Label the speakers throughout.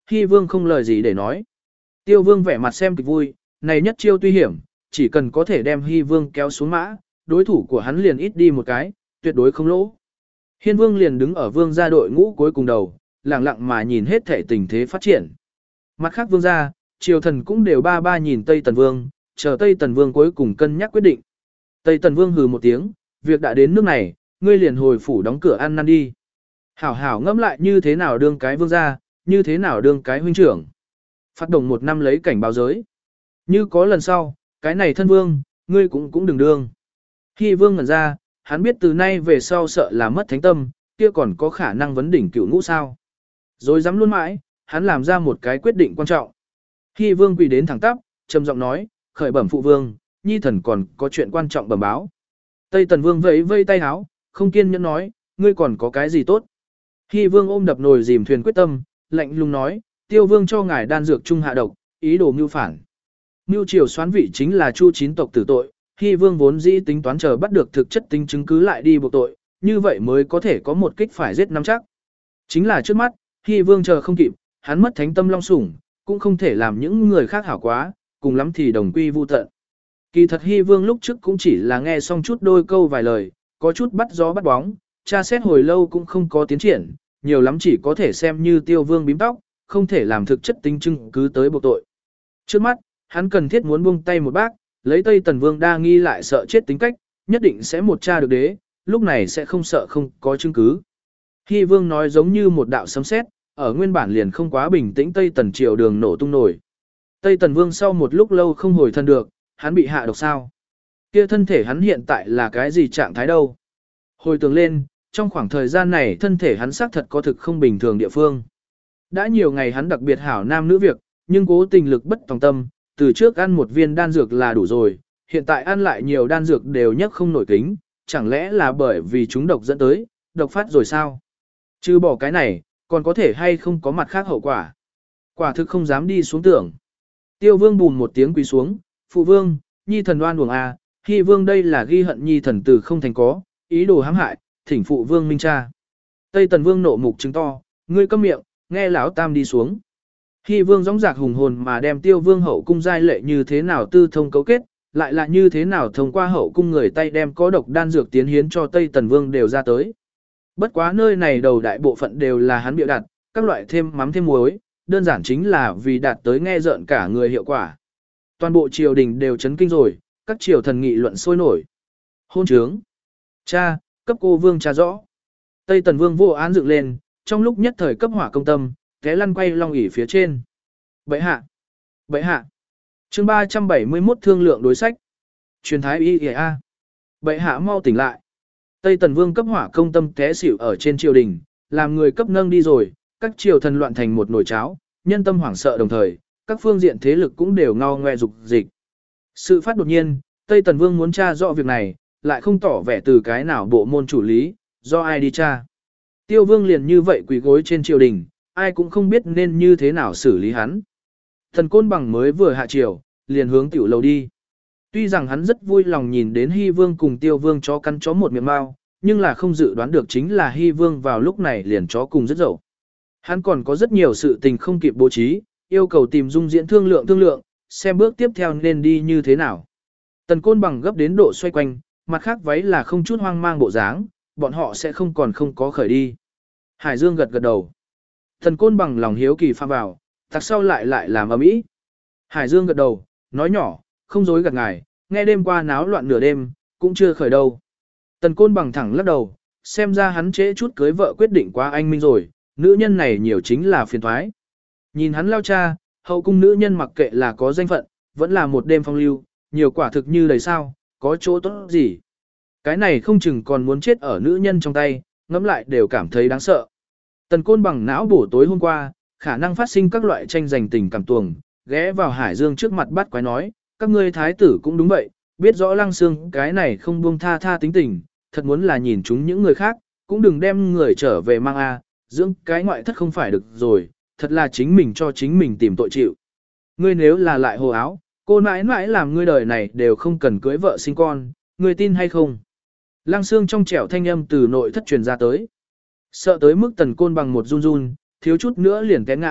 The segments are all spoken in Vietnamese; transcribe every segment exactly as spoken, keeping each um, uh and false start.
Speaker 1: Hy vương không lời gì để nói. Tiêu vương vẻ mặt xem kịch vui, này nhất chiêu tuy hiểm, chỉ cần có thể đem Hy vương kéo xuống mã, đối thủ của hắn liền ít đi một cái, tuyệt đối không lỗ. Hiên vương liền đứng ở vương gia đội ngũ cuối cùng đầu, lặng lặng mà nhìn hết thể tình thế phát triển. Mặt khác vương gia, triều thần cũng đều ba ba nhìn Tây Tần Vương, chờ Tây Tần Vương cuối cùng cân nhắc quyết định. Tây Tần Vương hừ một tiếng, việc đã đến nước này, ngươi liền hồi phủ đóng cửa ăn năn đi. Hảo hảo ngẫm lại như thế nào đương cái vương gia, như thế nào đương cái huynh trưởng. Phát động một năm lấy cảnh báo giới. Như có lần sau, cái này thân vương, ngươi cũng cũng đừng đương. Khi vương ngẩn ra, hắn biết từ nay về sau sợ là mất thánh tâm, kia còn có khả năng vấn đỉnh cựu ngũ sao. Rồi dám luôn mãi, hắn làm ra một cái quyết định quan trọng. Khi vương quỳ đến thẳng tắp, trầm giọng nói, khởi bẩm phụ vương, nhi thần còn có chuyện quan trọng bẩm báo. Tây Tần Vương vẫy vây tay háo, không kiên nhẫn nói, ngươi còn có cái gì tốt. Khi vương ôm đập nồi dìm thuyền quyết tâm, lạnh lùng nói, tiêu vương cho ngài đan dược trung hạ độc, ý đồ mưu phản. Mưu triều xoán vị chính là chu chín tộc tử tội, khi vương vốn dĩ tính toán chờ bắt được thực chất tính chứng cứ lại đi buộc tội, như vậy mới có thể có một kích phải giết năm chắc. Chính là trước mắt, khi vương chờ không kịp, hắn mất thánh tâm long sủng, cũng không thể làm những người khác hảo quá, cùng lắm thì đồng quy vu tận. Kỳ thật Hy Vương lúc trước cũng chỉ là nghe xong chút đôi câu vài lời, có chút bắt gió bắt bóng, tra xét hồi lâu cũng không có tiến triển, nhiều lắm chỉ có thể xem như tiêu vương bím tóc, không thể làm thực chất tính chứng cứ tới buộc tội. Trước mắt, hắn cần thiết muốn buông tay một bác, lấy Tây Tần Vương đa nghi lại sợ chết tính cách, nhất định sẽ một tra được đế, lúc này sẽ không sợ không có chứng cứ. Hy Vương nói giống như một đạo sấm sét, ở nguyên bản liền không quá bình tĩnh Tây Tần triều đường nổ tung nổi. Tây Tần Vương sau một lúc lâu không hồi thân được, hắn bị hạ độc sao? Kia thân thể hắn hiện tại là cái gì trạng thái đâu? Hồi tưởng lên, trong khoảng thời gian này thân thể hắn xác thật có thực không bình thường địa phương. Đã nhiều ngày hắn đặc biệt hảo nam nữ việc, nhưng cố tình lực bất tòng tâm, từ trước ăn một viên đan dược là đủ rồi, hiện tại ăn lại nhiều đan dược đều nhất không nổi kính, chẳng lẽ là bởi vì chúng độc dẫn tới, độc phát rồi sao? Chứ bỏ cái này, còn có thể hay không có mặt khác hậu quả. Quả thực không dám đi xuống tưởng. Tiêu vương bùn một tiếng quỳ xuống, phụ vương, nhi thần đoan uổng a, Hy vương đây là ghi hận nhi thần từ không thành có, ý đồ hãm hại, thỉnh phụ vương minh tra. Tây Tần Vương nộ mục chứng to, ngươi câm miệng, nghe lão tam đi xuống. Hy vương dõng dạc hùng hồn mà đem tiêu vương hậu cung giai lệ như thế nào tư thông cấu kết, lại là như thế nào thông qua hậu cung người tay đem có độc đan dược tiến hiến cho Tây Tần Vương đều ra tới. Bất quá nơi này đầu đại bộ phận đều là hắn bịa đặt, các loại thêm mắm thêm muối, đơn giản chính là vì đạt tới nghe rợn cả người hiệu quả. Toàn bộ triều đình đều chấn kinh rồi, các triều thần nghị luận sôi nổi. Hôn trướng. Cha, cấp cô vương cha rõ. Tây Tần Vương vô án dựng lên, trong lúc nhất thời cấp hỏa công tâm, té lăn quay long ỷ phía trên. Bệ hạ. Bệ hạ. Chương ba trăm bảy mươi mốt thương lượng đối sách. Truyền thái y y a. Bệ hạ mau tỉnh lại. Tây Tần Vương cấp hỏa công tâm té xỉu ở trên triều đình, làm người cấp nâng đi rồi, các triều thần loạn thành một nồi cháo, nhân tâm hoảng sợ đồng thời, các phương diện thế lực cũng đều ngao ngoe dục dịch. Sự phát đột nhiên, Tây Tần Vương muốn tra rõ việc này, lại không tỏ vẻ từ cái nào bộ môn chủ lý, do ai đi tra. Tiêu Vương liền như vậy quỳ gối trên triều đình, ai cũng không biết nên như thế nào xử lý hắn. Thần Côn Bằng mới vừa hạ triều, liền hướng tiểu lầu đi. Tuy rằng hắn rất vui lòng nhìn đến Hy Vương cùng Tiêu Vương chó cắn chó một miệng mao, nhưng là không dự đoán được chính là Hy Vương vào lúc này liền chó cùng rất dậu. Hắn còn có rất nhiều sự tình không kịp bố trí, yêu cầu tìm dung diễn thương lượng thương lượng, xem bước tiếp theo nên đi như thế nào. Tần Côn Bằng gấp đến độ xoay quanh, mặt khác váy là không chút hoang mang bộ dáng, bọn họ sẽ không còn không có khởi đi. Hải Dương gật gật đầu. Tần Côn Bằng lòng hiếu kỳ pha vào, tặc sau lại lại làm ầm ĩ. Hải Dương gật đầu, nói nhỏ, không dối gạt ngài, nghe đêm qua náo loạn nửa đêm, cũng chưa khởi đâu. Tần Côn Bằng thẳng lắc đầu, xem ra hắn trễ chút cưới vợ quyết định quá anh minh rồi, nữ nhân này nhiều chính là phiền thoái. Nhìn hắn lao cha, hậu cung nữ nhân mặc kệ là có danh phận, vẫn là một đêm phong lưu, nhiều quả thực như đầy sao, có chỗ tốt gì. Cái này không chừng còn muốn chết ở nữ nhân trong tay, ngẫm lại đều cảm thấy đáng sợ. Tần Côn Bằng não bổ tối hôm qua, khả năng phát sinh các loại tranh giành tình cảm tuồng, ghé vào Hải Dương trước mặt bắt quái nói, các ngươi thái tử cũng đúng vậy, biết rõ Lăng Xương cái này không buông tha tha tính tình, thật muốn là nhìn chúng những người khác, cũng đừng đem người trở về mang a, dưỡng cái ngoại thất không phải được rồi, thật là chính mình cho chính mình tìm tội chịu. Ngươi nếu là lại hồ áo, cô nãi nãi làm ngươi đời này đều không cần cưới vợ sinh con, ngươi tin hay không? Lăng Xương trong trẻo thanh âm từ nội thất truyền ra tới. Sợ tới mức Tần Côn Bằng một run run, thiếu chút nữa liền té ngã,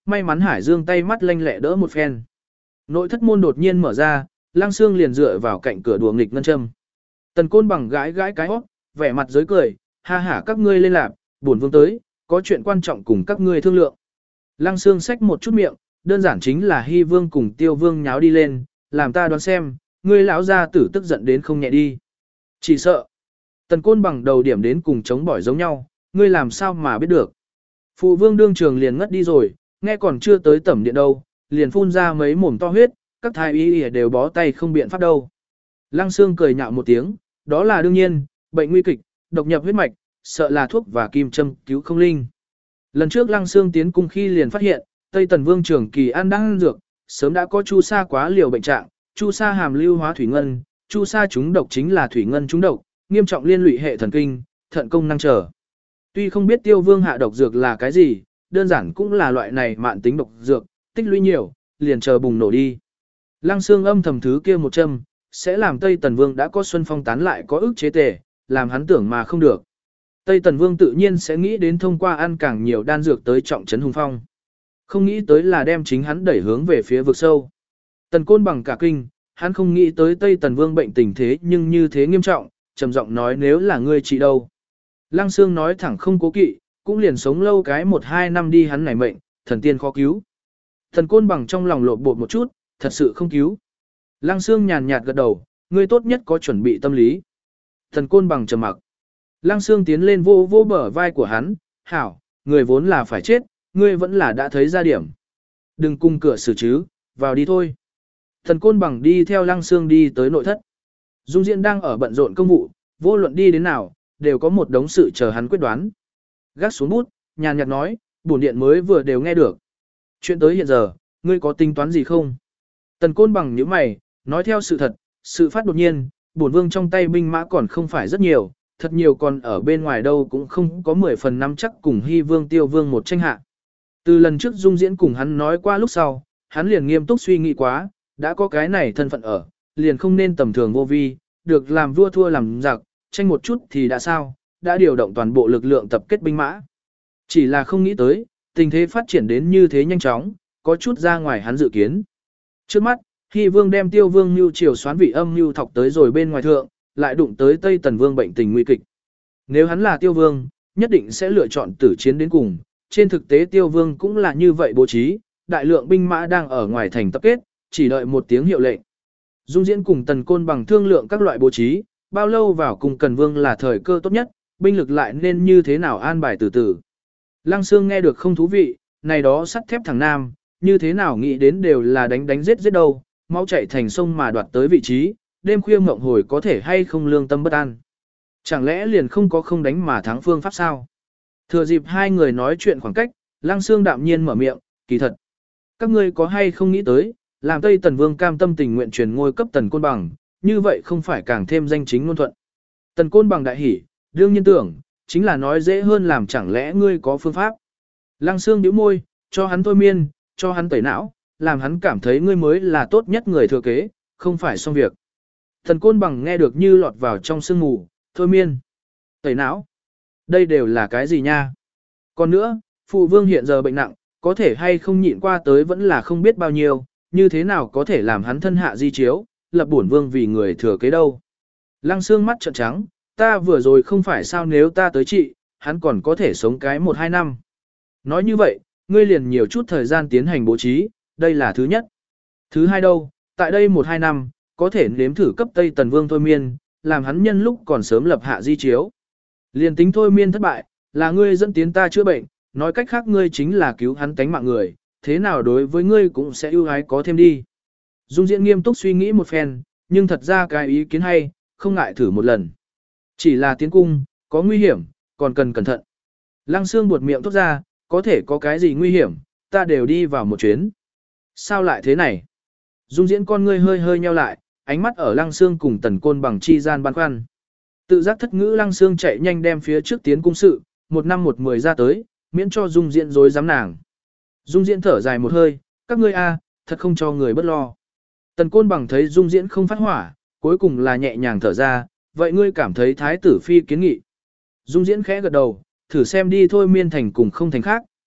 Speaker 1: may mắn Hải Dương tay mắt lanh lẹ đỡ một phen. Nội thất môn đột nhiên mở ra, Lăng Xương liền dựa vào cạnh cửa đùa nghịch ngân châm. Tần Côn Bằng gãi gãi cái hót, vẻ mặt giới cười, ha hả các ngươi lên lạp, bổn vương tới, có chuyện quan trọng cùng các ngươi thương lượng. Lăng Xương xách một chút miệng, đơn giản chính là Hy Vương cùng Tiêu Vương nháo đi lên, làm ta đoán xem, ngươi lão gia tử tức giận đến không nhẹ đi. Chỉ sợ. Tần Côn Bằng đầu điểm đến cùng chống bỏi giống nhau, ngươi làm sao mà biết được. Phụ Vương đương trường liền ngất đi rồi, nghe còn chưa tới tẩm điện đâu, liền phun ra mấy mồm to huyết, các thái y đều bó tay không biện pháp đâu. Lăng Xương cười nhạo một tiếng, đó là đương nhiên, bệnh nguy kịch, độc nhập huyết mạch, sợ là thuốc và kim châm cứu không linh. Lần trước Lăng Xương tiến cung khi liền phát hiện, Tây Tần Vương trưởng kỳ ăn đang ăn dược, sớm đã có chu sa quá liều bệnh trạng, chu sa hàm lưu hóa thủy ngân, chu sa trúng độc chính là thủy ngân trúng độc, nghiêm trọng liên lụy hệ thần kinh, thận công năng trở. Tuy không biết Tiêu Vương hạ độc dược là cái gì, đơn giản cũng là loại này mạn tính độc dược, tích lũy nhiều, liền chờ bùng nổ đi. Lăng Xương âm thầm thứ kia một châm, sẽ làm Tây Tần Vương đã có Xuân Phong tán lại có ức chế tề, làm hắn tưởng mà không được. Tây Tần Vương tự nhiên sẽ nghĩ đến thông qua ăn càng nhiều đan dược tới trọng trấn hùng phong. Không nghĩ tới là đem chính hắn đẩy hướng về phía vực sâu. Tần Côn Bằng cả kinh, hắn không nghĩ tới Tây Tần Vương bệnh tình thế nhưng như thế nghiêm trọng, trầm giọng nói nếu là ngươi trị đâu. Lăng Xương nói thẳng không cố kỵ, cũng liền sống lâu cái một hai năm đi hắn này mệnh, thần tiên khó cứu. Thần Côn Bằng trong lòng lộn bột một chút, thật sự không cứu. Lăng Xương nhàn nhạt gật đầu, ngươi tốt nhất có chuẩn bị tâm lý. Thần Côn Bằng trầm mặc. Lăng Xương tiến lên vô vô bờ vai của hắn, hảo, người vốn là phải chết, ngươi vẫn là đã thấy ra điểm. Đừng cung cửa xử chứ, vào đi thôi. Thần Côn Bằng đi theo Lăng Xương đi tới nội thất. Dung Diễn đang ở bận rộn công vụ, vô luận đi đến nào, đều có một đống sự chờ hắn quyết đoán. Gác xuống bút, nhàn nhạt nói, bổn điện mới vừa đều nghe được. Chuyện tới hiện giờ, ngươi có tính toán gì không? Tần Côn Bằng nhíu mày, nói theo sự thật, sự phát đột nhiên, bổn vương trong tay binh mã còn không phải rất nhiều, thật nhiều còn ở bên ngoài đâu cũng không có mười phần năm chắc cùng Hy Vương Tiêu Vương một tranh hạ. Từ lần trước Dung Diễn cùng hắn nói qua lúc sau, hắn liền nghiêm túc suy nghĩ quá, đã có cái này thân phận ở, liền không nên tầm thường vô vi, được làm vua thua làm giặc, tranh một chút thì đã sao, đã điều động toàn bộ lực lượng tập kết binh mã. Chỉ là không nghĩ tới, tình thế phát triển đến như thế nhanh chóng, có chút ra ngoài hắn dự kiến. Trước mắt, Hy Vương đem Tiêu Vương mưu triều xoán vị âm mưu thọc tới rồi bên ngoài thượng, lại đụng tới Tây Tần Vương bệnh tình nguy kịch. Nếu hắn là Tiêu Vương, nhất định sẽ lựa chọn tử chiến đến cùng. Trên thực tế Tiêu Vương cũng là như vậy bố trí, đại lượng binh mã đang ở ngoài thành tập kết, chỉ đợi một tiếng hiệu lệnh. Dung Diễn cùng Tần Côn Bằng thương lượng các loại bố trí, bao lâu vào cùng Cần Vương là thời cơ tốt nhất, binh lực lại nên như thế nào an bài từ từ. Lăng Xương nghe được không thú vị, này đó sắt thép thằng nam, như thế nào nghĩ đến đều là đánh đánh giết giết đâu, máu chạy thành sông mà đoạt tới vị trí, đêm khuya mộng hồi có thể hay không lương tâm bất an. Chẳng lẽ liền không có không đánh mà thắng phương pháp sao? Thừa dịp hai người nói chuyện khoảng cách, Lăng Xương đạm nhiên mở miệng, kỳ thật. Các ngươi có hay không nghĩ tới, làm Tây Tần Vương cam tâm tình nguyện truyền ngôi cấp Tần Côn Bằng, như vậy không phải càng thêm danh chính ngôn thuận. Tần Côn Bằng đại hỉ, đương nhiên tưởng, chính là nói dễ hơn làm chẳng lẽ ngươi có phương pháp. Lăng Xương nhíu môi, cho hắn thôi miên, cho hắn tẩy não, làm hắn cảm thấy ngươi mới là tốt nhất người thừa kế, không phải xong việc. Tần Côn Bằng nghe được như lọt vào trong sương mù, thôi miên, tẩy não. Đây đều là cái gì nha? Còn nữa, phụ vương hiện giờ bệnh nặng, có thể hay không nhịn qua tới vẫn là không biết bao nhiêu, như thế nào có thể làm hắn thân hạ di chiếu, lập bổn vương vì người thừa kế đâu. Lăng Xương mắt trợn trắng, ta vừa rồi không phải sao nếu ta tới trị, hắn còn có thể sống cái một hai năm. Nói như vậy, ngươi liền nhiều chút thời gian tiến hành bố trí, đây là thứ nhất. Thứ hai đâu, tại đây một hai năm, có thể nếm thử cấp Tây Tần Vương thôi miên, làm hắn nhân lúc còn sớm lập hạ di chiếu. Liền tính thôi miên thất bại, là ngươi dẫn tiến ta chữa bệnh, nói cách khác ngươi chính là cứu hắn tánh mạng người, thế nào đối với ngươi cũng sẽ ưu ái có thêm đi. Dung Diễn nghiêm túc suy nghĩ một phen, nhưng thật ra cái ý kiến hay, không ngại thử một lần. Chỉ là tiến cung, có nguy hiểm, còn cần cẩn thận. Lăng Xương buột miệng thốt ra, có thể có cái gì nguy hiểm, ta đều đi vào một chuyến. Sao lại thế này? Dung Diễn con ngươi hơi hơi nheo lại, ánh mắt ở Lăng Xương cùng Tần Côn Bằng chi gian băn khoăn. Tự giác thất ngữ Lăng Xương chạy nhanh đem phía trước tiến cung sự, một năm một mười ra tới, miễn cho Dung Diễn dối dám nàng. Dung Diễn thở dài một hơi, các ngươi a, thật không cho người bất lo. Tần Côn Bằng thấy Dung Diễn không phát hỏa, cuối cùng là nhẹ nhàng thở ra, vậy ngươi cảm thấy thái tử phi kiến nghị. Dung Diễn khẽ gật đầu, thử xem đi thôi miên thành cùng không thành khác,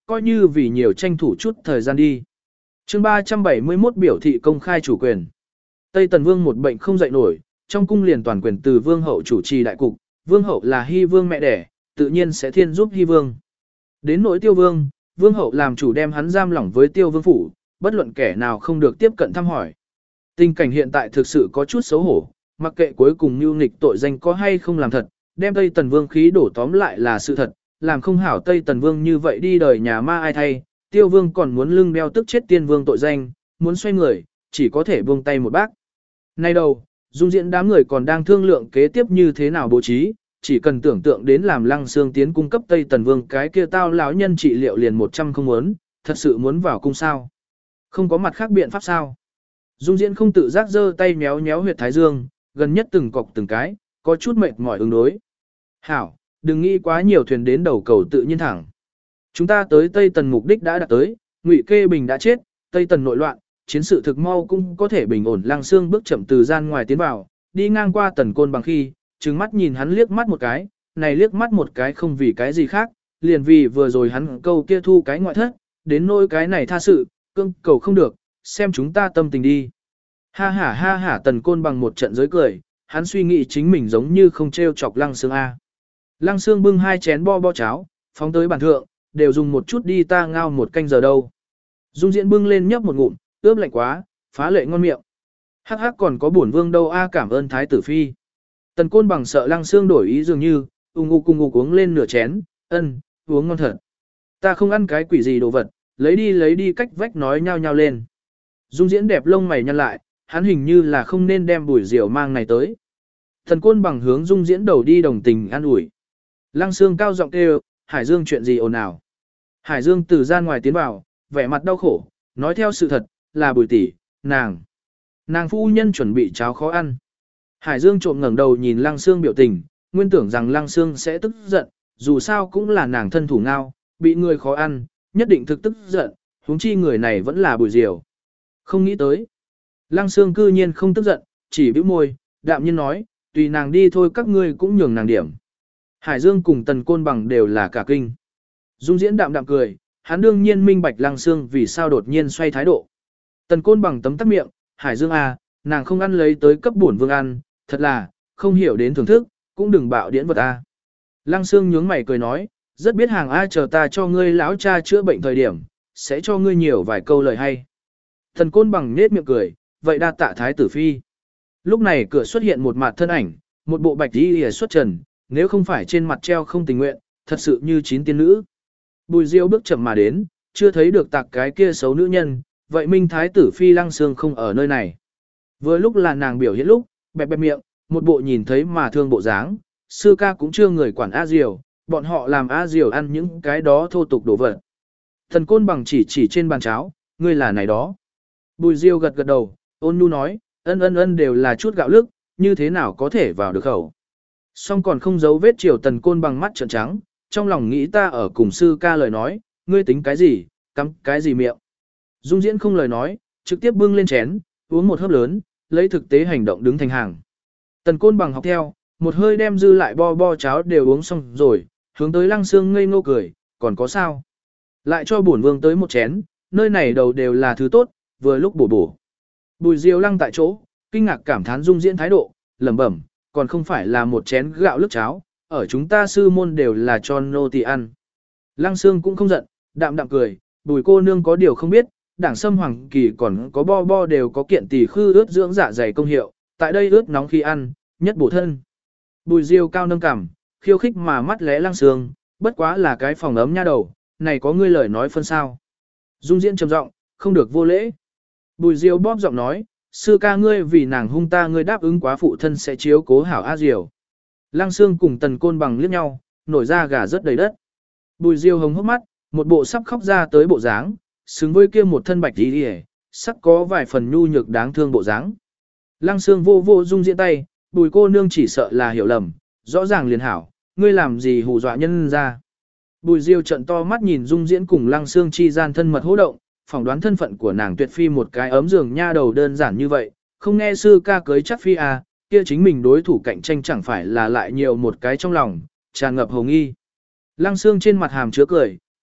Speaker 1: coi như vì nhiều tranh thủ chút thời gian đi. chương ba trăm bảy mươi mốt biểu thị công khai chủ quyền. Tây Tần Vương một bệnh không dậy nổi, trong cung liền toàn quyền từ Vương hậu chủ trì đại cục, Vương hậu là Hy Vương mẹ đẻ, tự nhiên sẽ thiên giúp Hy Vương. Đến nỗi Tiêu Vương, Vương hậu làm chủ đem hắn giam lỏng với Tiêu Vương phủ, bất luận kẻ nào không được tiếp cận thăm hỏi. Tình cảnh hiện tại thực sự có chút xấu hổ, mặc kệ cuối cùng mưu nghịch tội danh có hay không làm thật, đem Tây Tần Vương khí đổ tóm lại là sự thật, làm không hảo Tây Tần Vương như vậy đi đời nhà ma ai thay, Tiêu Vương còn muốn lưng đeo tức chết Tiên Vương tội danh, muốn xoay người, chỉ có thể buông tay một bác. Nay đầu, Dung Diễn đám người còn đang thương lượng kế tiếp như thế nào bố trí, chỉ cần tưởng tượng đến làm Lăng Xương tiến cung cấp Tây Tần Vương cái kia tao lão nhân trị liệu liền một trăm không muốn, thật sự muốn vào cung sao? Không có mặt khác biện pháp sao? Dung Diễn không tự giác giơ tay méo méo huyệt thái dương, gần nhất từng cọc từng cái, có chút mệt mỏi ứng đối. Hảo, đừng nghĩ quá nhiều thuyền đến đầu cầu tự nhiên thẳng. Chúng ta tới Tây Tần mục đích đã đạt tới, Ngụy Kê Bình đã chết, Tây Tần nội loạn, chiến sự thực mau cũng có thể bình ổn. Lăng Xương bước chậm từ gian ngoài tiến vào, đi ngang qua Tần Côn Bằng khi, trừng mắt nhìn hắn liếc mắt một cái, này liếc mắt một cái không vì cái gì khác, liền vì vừa rồi hắn câu kia thu cái ngoại thất, đến nỗi cái này tha sự, cương cầu không được, xem chúng ta tâm tình đi. Ha ha ha ha, Tần Côn Bằng một trận giới cười, hắn suy nghĩ chính mình giống như không treo chọc Lăng Xương a. Lăng Xương bưng hai chén bo bo cháo, phóng tới bàn thượng, đều dùng một chút đi ta ngao một canh giờ đâu. Dung Diễn bưng lên nhấp một ngụm, ướp lạnh quá, phá lệ ngon miệng. Hắc hắc còn có bổn vương đâu a, cảm ơn thái tử phi. Tần Côn Bằng sợ Lăng Xương đổi ý dường như, ung ung cùng uống lên nửa chén, ân, uống ngon thật. Ta không ăn cái quỷ gì đồ vật, lấy đi lấy đi, cách vách nói nhao nhao lên. Dung Diễn đẹp lông mày nhăn lại, hắn hình như là không nên đem bùi rượu mang này tới. Tần Côn Bằng hướng Dung Diễn đầu đi đồng tình an ủi. Lăng Xương cao giọng kêu, Hải Dương chuyện gì ồn ào. Hải Dương từ gian ngoài tiến vào, vẻ mặt đau khổ, nói theo sự thật, là bùi tỷ, nàng. Nàng phu nhân chuẩn bị cháo khó ăn. Hải Dương trộm ngẩng đầu nhìn Lăng Xương biểu tình, nguyên tưởng rằng Lăng Xương sẽ tức giận, dù sao cũng là nàng thân thủ ngao, bị người khó ăn, nhất định thực tức giận, huống chi người này vẫn là bùi diều. Không nghĩ tới. Lăng Xương cư nhiên không tức giận, chỉ bĩu môi, đạm nhiên nói, tùy nàng đi thôi, các ngươi cũng nhường nàng điểm. Hải Dương cùng Tần Côn Bằng đều là cả kinh. Dung Diễn đạm đạm cười, hắn đương nhiên minh bạch Lăng Xương vì sao đột nhiên xoay thái độ. Tần Côn Bằng tấm tắc miệng, Hải Dương à, nàng không ăn lấy tới cấp bổn vương ăn, thật là, không hiểu đến thưởng thức, cũng đừng bạo điển vật a. Lăng Xương nhướng mày cười nói, rất biết hàng a, chờ ta cho ngươi lão cha chữa bệnh thời điểm, sẽ cho ngươi nhiều vài câu lời hay. Tần Côn Bằng nết miệng cười, vậy đa tạ thái tử phi. Lúc này cửa xuất hiện một mặt thân ảnh, một bộ bạch y lìa xuất trần, nếu không phải trên mặt treo không tình nguyện, thật sự như chín tiên nữ. Bùi Diêu bước chậm mà đến, chưa thấy được tạc cái kia xấu nữ nhân, vậy minh thái tử phi Lăng Xương không ở nơi này. Vừa lúc là nàng biểu hiện lúc, bẹp bẹp miệng, một bộ nhìn thấy mà thương bộ dáng, sư ca cũng chưa người quản A Diều, bọn họ làm A Diều ăn những cái đó thô tục đổ vật. Thần Côn Bằng chỉ chỉ trên bàn cháo, ngươi là này đó. Bùi Diêu gật gật đầu, ôn nhu nói, ân ân ân đều là chút gạo lức, như thế nào có thể vào được khẩu. Song còn không giấu vết chiều Tần Côn Bằng mắt trợn trắng, trong lòng nghĩ ta ở cùng sư ca lời nói, ngươi tính cái gì, cắm cái gì miệng. Dung Diễn không lời nói, trực tiếp bưng lên chén, uống một hớp lớn, lấy thực tế hành động đứng thành hàng. Tần Côn Bằng học theo, một hơi đem dư lại bo bo cháo đều uống xong rồi, hướng tới Lăng Xương ngây ngô cười, còn có sao? Lại cho bổn vương tới một chén, nơi này đầu đều là thứ tốt, vừa lúc bổ bổ. Bùi Diêu lăng tại chỗ, kinh ngạc cảm thán Dung Diễn thái độ, lẩm bẩm, còn không phải là một chén gạo lức cháo, ở chúng ta sư môn đều là cho nô tỳ ăn. Lăng Xương cũng không giận, đạm đạm cười, Bùi cô nương có điều không biết, đảng sâm hoàng kỳ còn có bo bo đều có kiện tỷ khư ướt dưỡng dạ dày công hiệu, tại đây ướt nóng khi ăn, nhất bổ thân. Bùi Diêu cao nâng cằm, khiêu khích mà mắt lẽ Lăng Xương, bất quá là cái phòng ấm nha đầu, này có ngươi lời nói phân sao. Dung Diễn trầm giọng, không được vô lễ. Bùi Diêu bóp giọng nói, sư ca ngươi vì nàng hung ta, ngươi đáp ứng quá phụ thân sẽ chiếu cố hảo A Diều. Lăng Xương cùng Tần Côn Bằng liếc nhau, nổi ra gà rất đầy đất. Bùi Diêu hồng hốc mắt, một bộ sắp khóc ra tới bộ dáng, xứng với kia một thân bạch đi đi, sắc có vài phần nhu nhược đáng thương bộ dáng. Lăng Xương vô vô Dung Diễn tay, Bùi cô nương chỉ sợ là hiểu lầm, rõ ràng liền hảo, ngươi làm gì hù dọa nhân ra. Bùi Diêu trận to mắt nhìn Dung Diễn cùng Lăng Xương chi gian thân mật hô động, phỏng đoán thân phận của nàng tuyệt phi một cái ấm giường nha đầu đơn giản như vậy, không nghe sư ca cưới chắc phi à, kia chính mình đối thủ cạnh tranh chẳng phải là lại nhiều một cái trong lòng, tràn ngập hồng nghi. Lăng Xương trên mặt hàm chứa cười,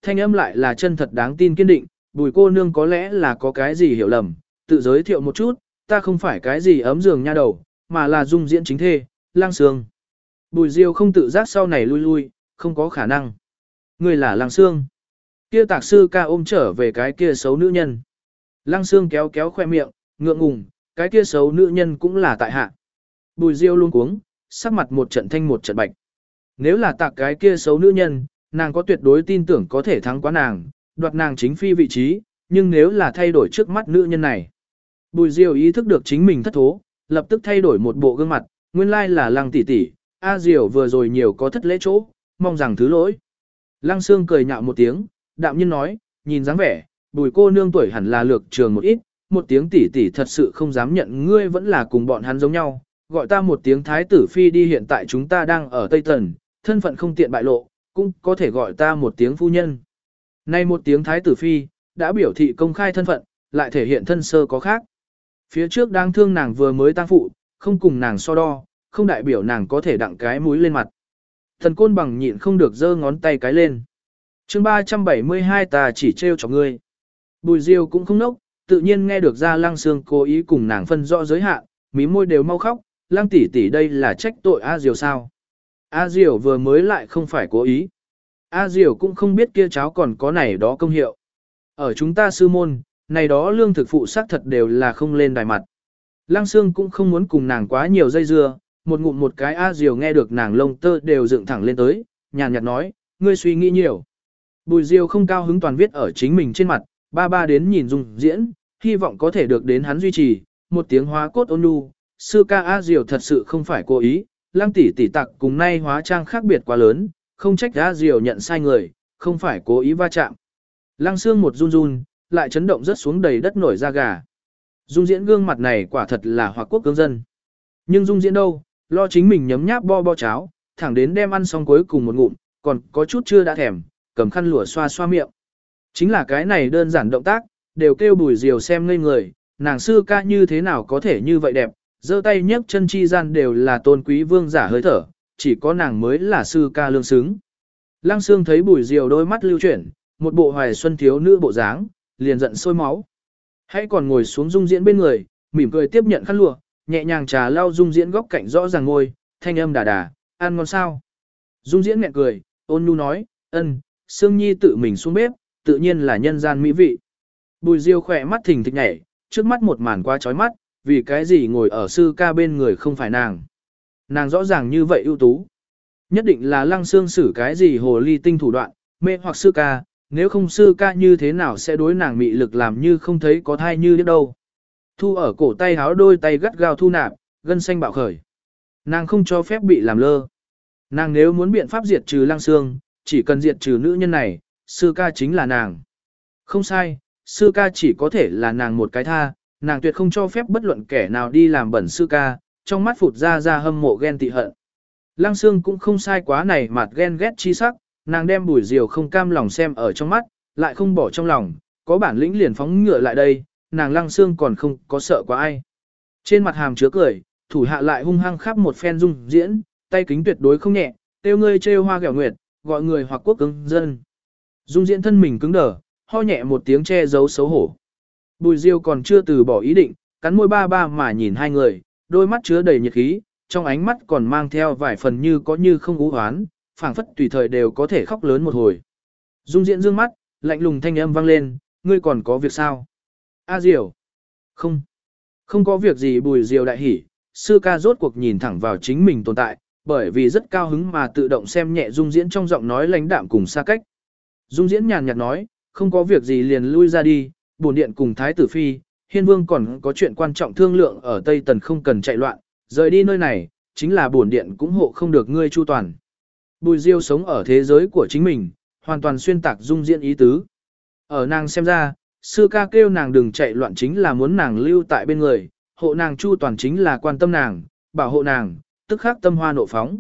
Speaker 1: thanh âm lại là chân thật đáng tin kiên định, Bùi cô nương có lẽ là có cái gì hiểu lầm, tự giới thiệu một chút, ta không phải cái gì ấm giường nha đầu, mà là Dung Diễn chính thê, Lang Sương. Bùi Diêu không tự giác sau này lui lui, không có khả năng. Người là Lang Sương. Kia tạc sư ca ôm trở về cái kia xấu nữ nhân. Lang Sương kéo kéo khoe miệng, ngượng ngùng, cái kia xấu nữ nhân cũng là tại hạ. Bùi Diêu luôn cuống, sắc mặt một trận thanh một trận bạch. Nếu là tạc cái kia xấu nữ nhân, nàng có tuyệt đối tin tưởng có thể thắng quá nàng, đoạt nàng chính phi vị trí, nhưng nếu là thay đổi trước mắt nữ nhân này. Bùi Diêu ý thức được chính mình thất thố, lập tức thay đổi một bộ gương mặt, nguyên lai là Lăng tỷ tỷ, A Diêu vừa rồi nhiều có thất lễ chỗ, mong rằng thứ lỗi. Lăng Sương cười nhạo một tiếng, đạm nhiên nói, nhìn dáng vẻ, Bùi cô nương tuổi hẳn là lược trường một ít, một tiếng tỷ tỷ thật sự không dám nhận ngươi vẫn là cùng bọn hắn giống nhau, gọi ta một tiếng thái tử phi đi, hiện tại chúng ta đang ở Tây Tần, thân phận không tiện bại lộ, cũng có thể gọi ta một tiếng phu nhân. Nay một tiếng thái tử phi, đã biểu thị công khai thân phận, lại thể hiện thân sơ có khác. Phía trước đang thương nàng vừa mới tang phụ, không cùng nàng so đo, không đại biểu nàng có thể đặng cái mũi lên mặt. Thần Côn Bằng nhịn không được giơ ngón tay cái lên. Chương ba trăm bảy mươi hai ta chỉ trêu cho ngươi. Bùi Diêu cũng không nốc, tự nhiên nghe được ra Lăng Sương cố ý cùng nàng phân rõ giới hạn, mí môi đều mau khóc, Lăng tỷ tỷ đây là trách tội A Diêu sao? A Diêu vừa mới lại không phải cố ý. A Diêu cũng không biết kia cháo còn có này đó công hiệu. Ở chúng ta sư môn, này đó lương thực phụ xác thật đều là không lên đài mặt. Lăng Sương cũng không muốn cùng nàng quá nhiều dây dưa, một ngụm một cái A Diêu nghe được nàng lông tơ đều dựng thẳng lên tới, nhàn nhạt nói, ngươi suy nghĩ nhiều. Bùi Diêu không cao hứng toàn viết ở chính mình trên mặt, ba ba đến nhìn Dung Diễn, hy vọng có thể được đến hắn duy trì, một tiếng hóa cốt ôn nhu, sư ca A Diêu thật sự không phải cố ý, Lăng tỷ tỷ tặc cùng nay hóa trang khác biệt quá lớn, không trách A Diêu nhận sai người, không phải cố ý va chạm. Lăng Sương một run run, lại chấn động rất xuống đầy đất nổi da gà. Dung Diễn gương mặt này quả thật là Hoa Quốc cương dân. Nhưng Dung Diễn đâu, lo chính mình nhấm nháp bo bo cháo, thẳng đến đem ăn xong cuối cùng một ngụm, còn có chút chưa đã thèm, cầm khăn lụa xoa xoa miệng. Chính là cái này đơn giản động tác, đều kêu Bùi Diêu xem ngây người, nàng sư ca như thế nào có thể như vậy đẹp, giơ tay nhấc chân chi gian đều là tôn quý vương giả hơi thở, chỉ có nàng mới là sư ca lương xứng. Lăng Sương thấy Bùi Diêu đôi mắt lưu chuyển, một bộ hoài xuân thiếu nữ bộ dáng, liền giận sôi máu. Hãy còn ngồi xuống Dung Diễn bên người, mỉm cười tiếp nhận khăn lụa, nhẹ nhàng trà lau Dung Diễn góc cạnh rõ ràng ngôi, thanh âm đà đà, ăn ngon sao? Dung Diễn nhẹ cười, ôn nhu nói, ân, Sương Nhi tự mình xuống bếp, tự nhiên là nhân gian mỹ vị. Bùi Diêu khỏe mắt thình thịch nhảy, trước mắt một màn quá chói mắt, vì cái gì ngồi ở sư ca bên người không phải nàng. Nàng rõ ràng như vậy ưu tú. Nhất định là Lăng Sương xử cái gì hồ ly tinh thủ đoạn, mê hoặc sư ca, nếu không sư ca như thế nào sẽ đối nàng mị lực làm như không thấy có thai như biết đâu. Thu ở cổ tay háo đôi tay gắt gao thu nạp, gân xanh bạo khởi. Nàng không cho phép bị làm lơ. Nàng nếu muốn biện pháp diệt trừ Lăng Sương, chỉ cần diệt trừ nữ nhân này, sư ca chính là nàng. Không sai, sư ca chỉ có thể là nàng một cái tha, nàng tuyệt không cho phép bất luận kẻ nào đi làm bẩn sư ca, trong mắt phụt ra ra hâm mộ ghen tị hận. Lăng Sương cũng không sai quá này mặt ghen ghét chi sắc, nàng đem Bùi Diêu không cam lòng xem ở trong mắt, lại không bỏ trong lòng, có bản lĩnh liền phóng ngựa lại đây, nàng Lăng Sương còn không có sợ quá ai. Trên mặt hàm chứa cười, thủ hạ lại hung hăng khắp một phen Dung Diễn, tay kính tuyệt đối không nhẹ, tiêu ngươi trêu hoa ghẹo nguyệt, gọi người hoặc quốc cứng dân. Dung Diễn thân mình cứng đờ, ho nhẹ một tiếng che giấu xấu hổ. Bùi Diêu còn chưa từ bỏ ý định, cắn môi ba ba mà nhìn hai người, đôi mắt chứa đầy nhiệt khí, trong ánh mắt còn mang theo vài phần như có như không ú hoán, phảng phất tùy thời đều có thể khóc lớn một hồi. Dung Diễn dương mắt, lạnh lùng thanh âm vang lên, ngươi còn có việc sao? A Diêu. Không. Không có việc gì. Bùi Diêu đại hỉ, sư ca rốt cuộc nhìn thẳng vào chính mình tồn tại, bởi vì rất cao hứng mà tự động xem nhẹ Dung Diễn trong giọng nói lãnh đạm cùng xa cách. Dung Diễn nhàn nhạt nói, không có việc gì liền lui ra đi, bổn điện cùng Thái tử Phi, Hiên Vương còn có chuyện quan trọng thương lượng ở Tây Tần không cần chạy loạn, rời đi nơi này, chính là bổn điện cũng hộ không được ngươi chu toàn. Bùi Diêu sống ở thế giới của chính mình, hoàn toàn xuyên tạc Dung Diễn ý tứ. Ở nàng xem ra, sư ca kêu nàng đừng chạy loạn chính là muốn nàng lưu tại bên người, hộ nàng chu toàn chính là quan tâm nàng, bảo hộ nàng, tức khắc tâm hoa nộ phóng.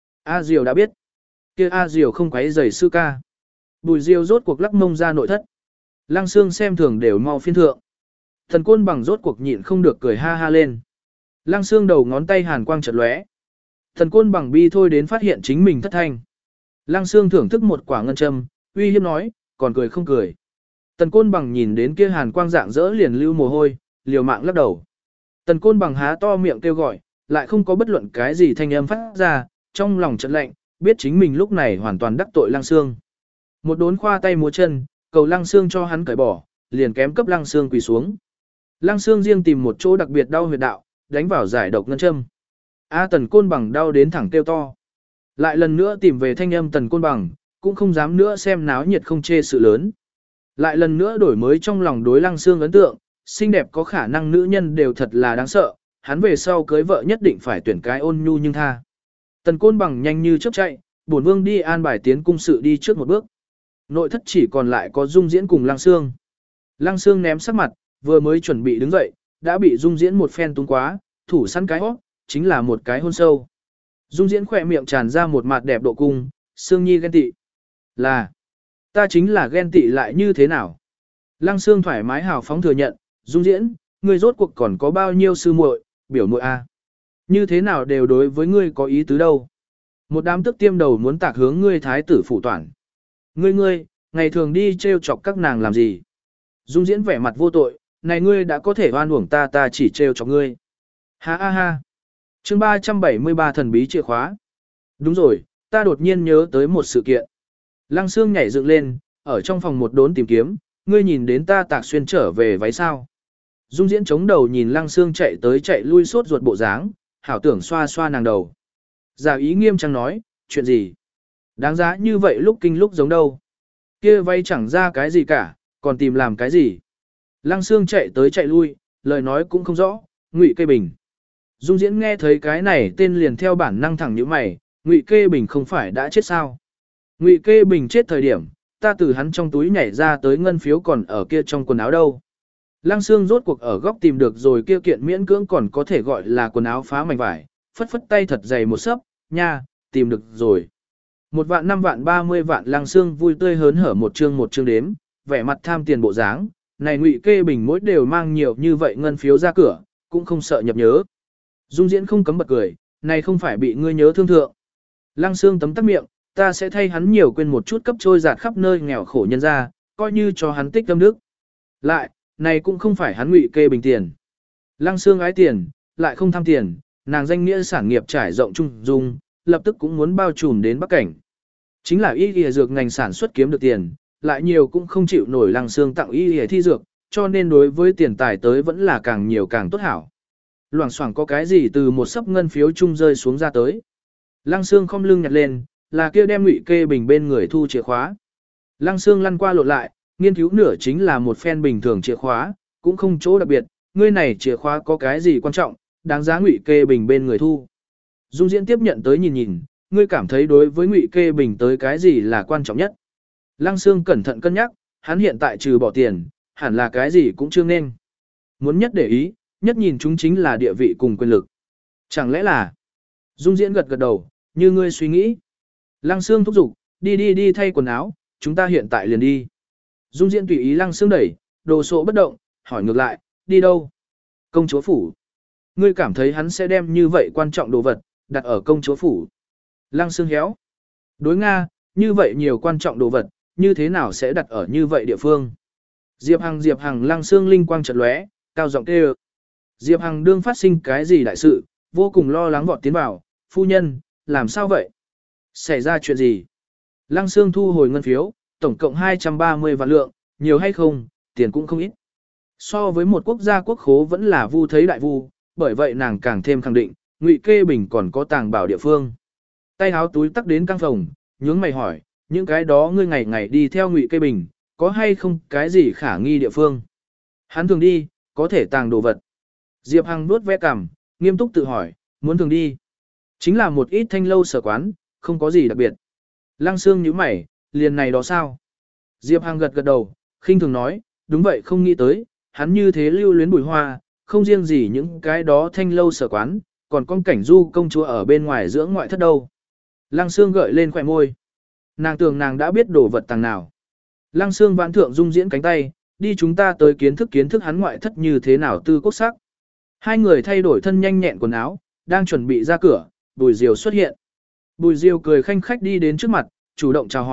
Speaker 1: A Diêu đã biết, kia A Diêu không quấy rầy sư ca. Bùi Diêu rốt cuộc lắc mông ra nội thất. Lăng Sương xem thường đều mau phiên thượng. Thần Côn Bằng rốt cuộc nhịn không được cười ha ha lên. Lăng Sương đầu ngón tay hàn quang chợt lóe. Thần Côn Bằng bi thôi đến phát hiện chính mình thất thanh. Lăng Sương thưởng thức một quả ngân châm, uy hiếp nói, còn cười không cười. Tần Côn Bằng nhìn đến kia hàn quang dạng dỡ liền lưu mồ hôi, liều mạng lắc đầu. Tần Côn Bằng há to miệng kêu gọi, lại không có bất luận cái gì thanh âm phát ra, trong lòng chợt lạnh, biết chính mình lúc này hoàn toàn đắc tội Lăng Xương. Một đốn khoa tay múa chân, cầu Lăng Xương cho hắn cởi bỏ, liền kém cấp Lăng Xương quỳ xuống. Lăng Xương riêng tìm một chỗ đặc biệt đau huyệt đạo, đánh vào giải độc ngân châm. A Tần Côn Bằng đau đến thẳng kêu to. Lại lần nữa tìm về thanh âm Tần Côn Bằng, cũng không dám nữa xem náo nhiệt không chê sự lớn. Lại lần nữa đổi mới trong lòng đối Lăng Xương ấn tượng, xinh đẹp có khả năng nữ nhân đều thật là đáng sợ, hắn về sau cưới vợ nhất định phải tuyển cái ôn nhu nhưng tha. Tần Côn Bằng nhanh như chớp chạy, bổn vương đi an bài tiến cung sự đi trước một bước. Nội thất chỉ còn lại có Dung Diễn cùng Lăng Xương. Lăng Xương ném sắc mặt, vừa mới chuẩn bị đứng dậy, đã bị Dung Diễn một phen túng quá, thủ săn cái hót, chính là một cái hôn sâu. Dung Diễn khỏe miệng tràn ra một mặt đẹp độ cung, Xương Nhi ghen tị. Là, ta chính là ghen tị lại như thế nào? Lăng Xương thoải mái hào phóng thừa nhận, Dung Diễn, ngươi rốt cuộc còn có bao nhiêu sư muội, biểu muội a? Như thế nào đều đối với ngươi có ý tứ đâu? Một đám tức tiêm đầu muốn tạc hướng ngươi thái tử phủ toàn. Ngươi ngươi, ngày thường đi trêu chọc các nàng làm gì? Dung Diễn vẻ mặt vô tội, này ngươi đã có thể oan uổng ta ta chỉ trêu chọc ngươi. Ha ha ha. Chương ba trăm bảy mươi ba thần bí chìa khóa. Đúng rồi, ta đột nhiên nhớ tới một sự kiện. Lăng Xương nhảy dựng lên, ở trong phòng một đốn tìm kiếm, ngươi nhìn đến ta tạc xuyên trở về váy sao. Dung Diễn chống đầu nhìn Lăng Xương chạy tới chạy lui sốt ruột bộ dáng, hảo tưởng xoa xoa nàng đầu. Giả ý nghiêm trang nói, chuyện gì? Đáng giá như vậy lúc kinh lúc giống đâu. Kia váy chẳng ra cái gì cả, còn tìm làm cái gì? Lăng Xương chạy tới chạy lui, lời nói cũng không rõ, Ngụy Kê Bình. Dung Diễn nghe thấy cái này tên liền theo bản năng thẳng nhíu mày, Ngụy Kê Bình không phải đã chết sao? Ngụy Kê Bình chết thời điểm, ta từ hắn trong túi nhảy ra tới ngân phiếu còn ở kia trong quần áo đâu. Lăng Xương rốt cuộc ở góc tìm được rồi kia kiện miễn cưỡng còn có thể gọi là quần áo phá mảnh vải, phất phất tay thật dày một sấp, nha, tìm được rồi. Một vạn năm vạn ba mươi vạn Lăng Xương vui tươi hớn hở một chương một chương đếm, vẻ mặt tham tiền bộ dáng, này Ngụy Kê Bình mỗi đều mang nhiều như vậy ngân phiếu ra cửa, cũng không sợ nhập nhớ. Dung Diễn không cấm bật cười, này không phải bị ngươi nhớ thương thượng. Lăng Xương tấm tắc miệng, ta sẽ thay hắn nhiều quên một chút cấp trôi giạt khắp nơi nghèo khổ nhân ra, coi như cho hắn tích tâm đức. Lại, này cũng không phải hắn Ngụy Kê Bình tiền. Lăng Xương ái tiền, lại không tham tiền, nàng danh nghĩa sản nghiệp trải rộng trung dung, lập tức cũng muốn bao trùm đến Bắc Cảnh. Chính là y y dược ngành sản xuất kiếm được tiền, lại nhiều cũng không chịu nổi Lăng Xương tặng y y thi dược, cho nên đối với tiền tài tới vẫn là càng nhiều càng tốt hảo. Loảng xoảng có cái gì từ một sấp ngân phiếu chung rơi xuống ra tới. Lăng Xương không lưng nhặt lên, là kia đem Ngụy Kê Bình bên người thu chìa khóa. Lăng Xương lăn qua lộn lại, nghiên cứu nửa chính là một phen bình thường chìa khóa, cũng không chỗ đặc biệt, ngươi này chìa khóa có cái gì quan trọng, đáng giá Ngụy Kê Bình bên người thu. Dung Diễn tiếp nhận tới nhìn nhìn, ngươi cảm thấy đối với Ngụy Kê Bình tới cái gì là quan trọng nhất. Lăng Xương cẩn thận cân nhắc, hắn hiện tại trừ bỏ tiền, hẳn là cái gì cũng chưa nên. Muốn nhất để ý, nhất nhìn chúng chính là địa vị cùng quyền lực. Chẳng lẽ là... Dung Diễn gật gật đầu, như ngươi suy nghĩ. Lăng Xương thúc giục, đi đi đi thay quần áo, chúng ta hiện tại liền đi. Dung Diễn tùy ý Lăng Xương đẩy, đồ sộ bất động, hỏi ngược lại, đi đâu? Công chúa phủ. Ngươi cảm thấy hắn sẽ đem như vậy quan trọng đồ vật, đặt ở công chúa phủ. Lăng Xương héo. Đối Nga, như vậy nhiều quan trọng đồ vật, như thế nào sẽ đặt ở như vậy địa phương? Diệp Hằng Diệp Hằng Lăng Xương linh quang chợt lóe, cao giọng kêu. Diệp Hằng đương phát sinh cái gì đại sự, vô cùng lo lắng vọt tiến vào, phu nhân, làm sao vậy? Xảy ra chuyện gì? Lăng Xương thu hồi ngân phiếu, tổng cộng hai trăm ba mươi vạn lượng, nhiều hay không, tiền cũng không ít. So với một quốc gia quốc khố vẫn là vu thấy đại vu, bởi vậy nàng càng thêm khẳng định, Ngụy Kê Bình còn có tàng bảo địa phương. Tay áo túi tắc đến căng phòng, nhướng mày hỏi, những cái đó ngươi ngày ngày đi theo Ngụy Kê Bình, có hay không cái gì khả nghi địa phương? Hắn thường đi, có thể tàng đồ vật. Diệp Hằng nuốt ve cằm, nghiêm túc tự hỏi, muốn thường đi. Chính là một ít thanh lâu sở quán, không có gì đặc biệt. Lăng Xương nhíu mày, liền này đó sao? Diệp Hằng gật gật đầu, khinh thường nói, đúng vậy không nghĩ tới, hắn như thế lưu luyến bùi hoa, không riêng gì những cái đó thanh lâu sở quán, còn con cảnh du công chúa ở bên ngoài dưỡng ngoại thất đâu. Lăng Xương gợi lên khỏe môi. Nàng tưởng nàng đã biết đồ vật tàng nào. Lăng Xương vãn thượng Dung Diễn cánh tay, đi chúng ta tới kiến thức kiến thức hắn ngoại thất như thế nào tư quốc sắc. Hai người thay đổi thân nhanh nhẹn quần áo, đang chuẩn bị ra cửa, Bùi Diều xuất hiện. Bùi Diều cười khanh khách đi đến trước mặt, chủ động chào hỏi,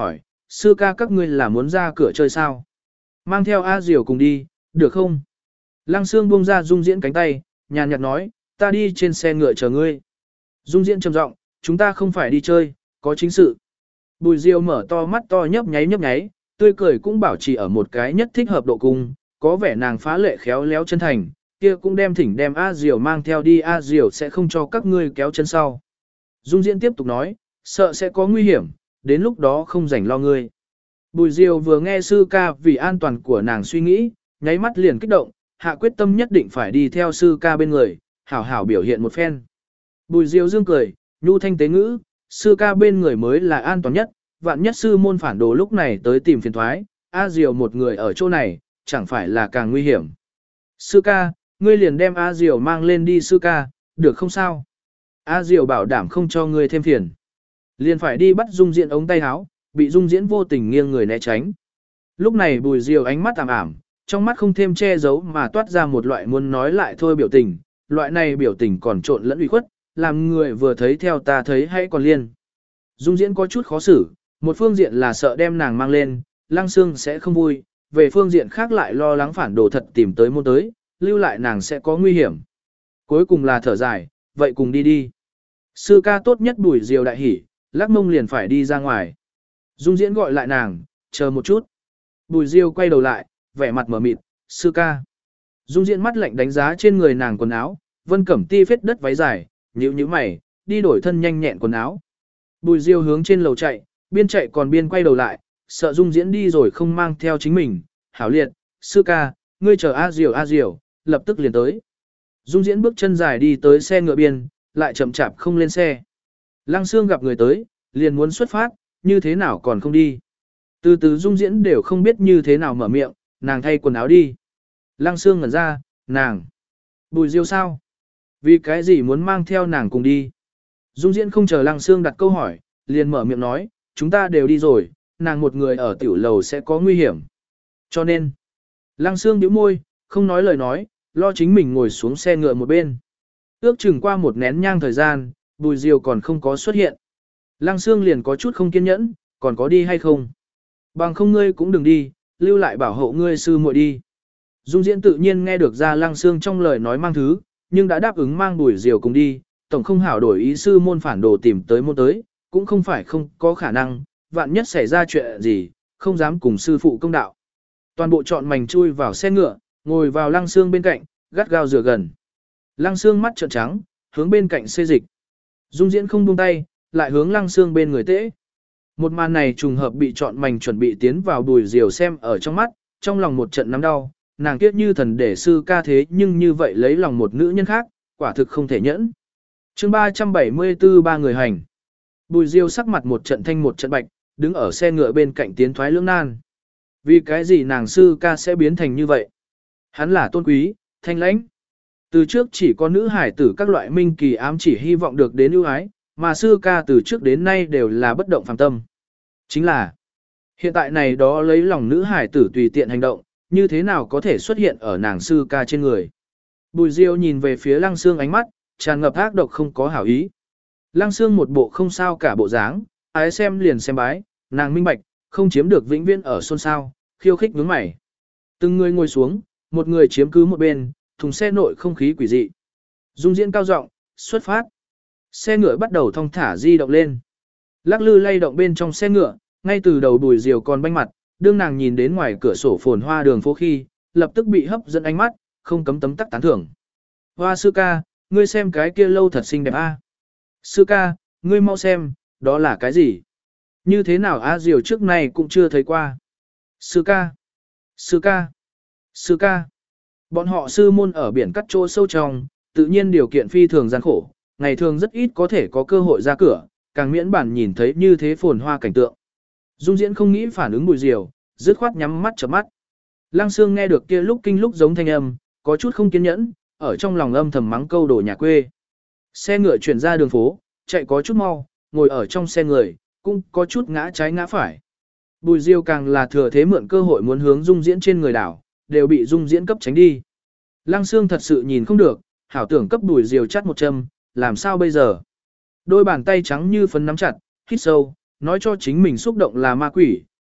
Speaker 1: sư ca các ngươi là muốn ra cửa chơi sao? Mang theo A Diều cùng đi, được không? Lăng Sương buông ra Dung Diễn cánh tay, nhàn nhạt nói, ta đi trên xe ngựa chờ ngươi. Dung Diễn trầm giọng, chúng ta không phải đi chơi, có chính sự. Bùi Diêu mở to mắt to nhấp nháy nhấp nháy, tươi cười cũng bảo trì ở một cái nhất thích hợp độ cung, có vẻ nàng phá lệ khéo léo chân thành, kia cũng đem thỉnh đem A Diều mang theo đi, A Diều sẽ không cho các ngươi kéo chân sau. Dung Diễn tiếp tục nói, sợ sẽ có nguy hiểm, đến lúc đó không rảnh lo ngươi. Bùi Diêu vừa nghe sư ca vì an toàn của nàng suy nghĩ, nháy mắt liền kích động, hạ quyết tâm nhất định phải đi theo sư ca bên người, hảo hảo biểu hiện một phen. Bùi Diêu dương cười, nhu thanh tế ngữ, sư ca bên người mới là an toàn nhất, vạn nhất sư môn phản đồ lúc này tới tìm phiền thoái, A Diều một người ở chỗ này, chẳng phải là càng nguy hiểm. Sư ca, ngươi liền đem A Diều mang lên đi sư ca, được không sao? A Diều bảo đảm không cho ngươi thêm phiền. Liền phải đi bắt Dung Diễn ống tay áo, bị Dung Diễn vô tình nghiêng người né tránh. Lúc này Bùi Diều ánh mắt ảm ảm, trong mắt không thêm che giấu mà toát ra một loại muốn nói lại thôi biểu tình, loại này biểu tình còn trộn lẫn ủy khuất, làm người vừa thấy theo ta thấy hay còn liên. Dung Diễn có chút khó xử, một phương diện là sợ đem nàng mang lên, Lăng Sương sẽ không vui, về phương diện khác lại lo lắng phản đồ thật tìm tới môn tới, lưu lại nàng sẽ có nguy hiểm. Cuối cùng là thở dài, vậy cùng đi đi. Sư ca tốt nhất Bùi Diều đại hỉ, lắc mông liền phải đi ra ngoài. Dung Diễn gọi lại nàng, chờ một chút. Bùi Diêu quay đầu lại, vẻ mặt mở mịt, sư ca. Dung Diễn mắt lạnh đánh giá trên người nàng quần áo, vân cẩm ti phết đất váy dài, nhíu nhíu mày, đi đổi thân nhanh nhẹn quần áo. Bùi Diêu hướng trên lầu chạy, biên chạy còn biên quay đầu lại, sợ Dung Diễn đi rồi không mang theo chính mình. Hảo liệt, sư ca, ngươi chờ A Diều A Diều, lập tức liền tới. Dung Diễn bước chân dài đi tới xe ngựa biên, lại chậm chạp không lên xe. Lăng Sương gặp người tới, liền muốn xuất phát, như thế nào còn không đi. Từ từ Dung Diễn đều không biết như thế nào mở miệng, nàng thay quần áo đi. Lăng Sương ngẩn ra, nàng. Bùi Diêu sao? Vì cái gì muốn mang theo nàng cùng đi? Dung Diễn không chờ Lăng Sương đặt câu hỏi, liền mở miệng nói, chúng ta đều đi rồi, nàng một người ở tiểu lầu sẽ có nguy hiểm. Cho nên, Lăng Sương nhíu môi, không nói lời nói, lo chính mình ngồi xuống xe ngựa một bên. Ước chừng qua một nén nhang thời gian, Bùi Diêu còn không có xuất hiện. Lăng Sương liền có chút không kiên nhẫn, còn có đi hay không? Bằng không ngươi cũng đừng đi, lưu lại bảo hộ ngươi sư muội đi. Dung Diễn tự nhiên nghe được ra Lăng Sương trong lời nói mang thứ, nhưng đã đáp ứng mang Bùi Diều cùng đi, tổng không hảo đổi ý sư môn phản đồ tìm tới môn tới, cũng không phải không có khả năng, vạn nhất xảy ra chuyện gì, không dám cùng sư phụ công đạo. Toàn bộ chọn mảnh chui vào xe ngựa, ngồi vào Lăng Sương bên cạnh, gắt gao rửa gần. Lăng Sương mắt trợn trắng, hướng bên cạnh xê dịch. Dung Diễn không buông tay, lại hướng Lăng Sương bên người tễ. Một màn này trùng hợp bị chọn mảnh chuẩn bị tiến vào Bùi Diều xem ở trong mắt, trong lòng một trận nắm đau, nàng kiết như thần để sư ca thế nhưng như vậy lấy lòng một nữ nhân khác, quả thực không thể nhẫn. Chương ba trăm bảy mươi tư ba người hành. Bùi Diêu sắc mặt một trận thanh một trận bạch, đứng ở xe ngựa bên cạnh tiến thoái lưỡng nan. Vì cái gì nàng sư ca sẽ biến thành như vậy? Hắn là tôn quý, thanh lãnh. Từ trước chỉ có nữ hải tử các loại minh kỳ ám chỉ hy vọng được đến ưu ái, mà sư ca từ trước đến nay đều là bất động phàm tâm. Chính là, hiện tại này đó lấy lòng nữ hải tử tùy tiện hành động, như thế nào có thể xuất hiện ở nàng sư ca trên người. Bùi Diêu nhìn về phía Lăng Sương ánh mắt, tràn ngập ác độc không có hảo ý. Lăng Sương một bộ không sao cả bộ dáng, ái xem liền xem bái, nàng minh bạch, không chiếm được vĩnh viễn ở xôn xao, khiêu khích nhướng mày. Từng người ngồi xuống, một người chiếm cứ một bên, thùng xe nội không khí quỷ dị. Dung Diễn cao giọng, xuất phát. Xe ngựa bắt đầu thong thả di động lên. Lắc lư lay động bên trong xe ngựa, ngay từ đầu Bùi Diều còn banh mặt, đương nàng nhìn đến ngoài cửa sổ phồn hoa đường phố khi, lập tức bị hấp dẫn ánh mắt, không cấm tấm tắc tán thưởng. Hoa sư ca, ngươi xem cái kia lâu thật xinh đẹp a. Sư ca, ngươi mau xem, đó là cái gì? Như thế nào A Diều trước này cũng chưa thấy qua. Sư ca, sư ca, sư ca. Bọn họ sư môn ở biển cắt chỗ sâu trong, tự nhiên điều kiện phi thường gian khổ, ngày thường rất ít có thể có cơ hội ra cửa, càng miễn bản nhìn thấy như thế phồn hoa cảnh tượng. Dung Diễn không nghĩ phản ứng Bùi Diều, dứt khoát nhắm mắt chớp mắt. Lăng Sương nghe được kia lúc kinh lúc giống thanh âm, có chút không kiên nhẫn, ở trong lòng âm thầm mắng câu đồ nhà quê. Xe ngựa chuyển ra đường phố, chạy có chút mau, ngồi ở trong xe người, cũng có chút ngã trái ngã phải. Bùi Diêu càng là thừa thế mượn cơ hội muốn hướng Dung Diễn trên người đảo, đều bị Dung Diễn cấp tránh đi. Lăng Sương thật sự nhìn không được, hảo tưởng cấp Bùi Diêu chắt một châm, làm sao bây giờ? Đôi bàn tay trắng như phấn nắm chặt, hít sâu, nói cho chính mình xúc động là ma quỷ,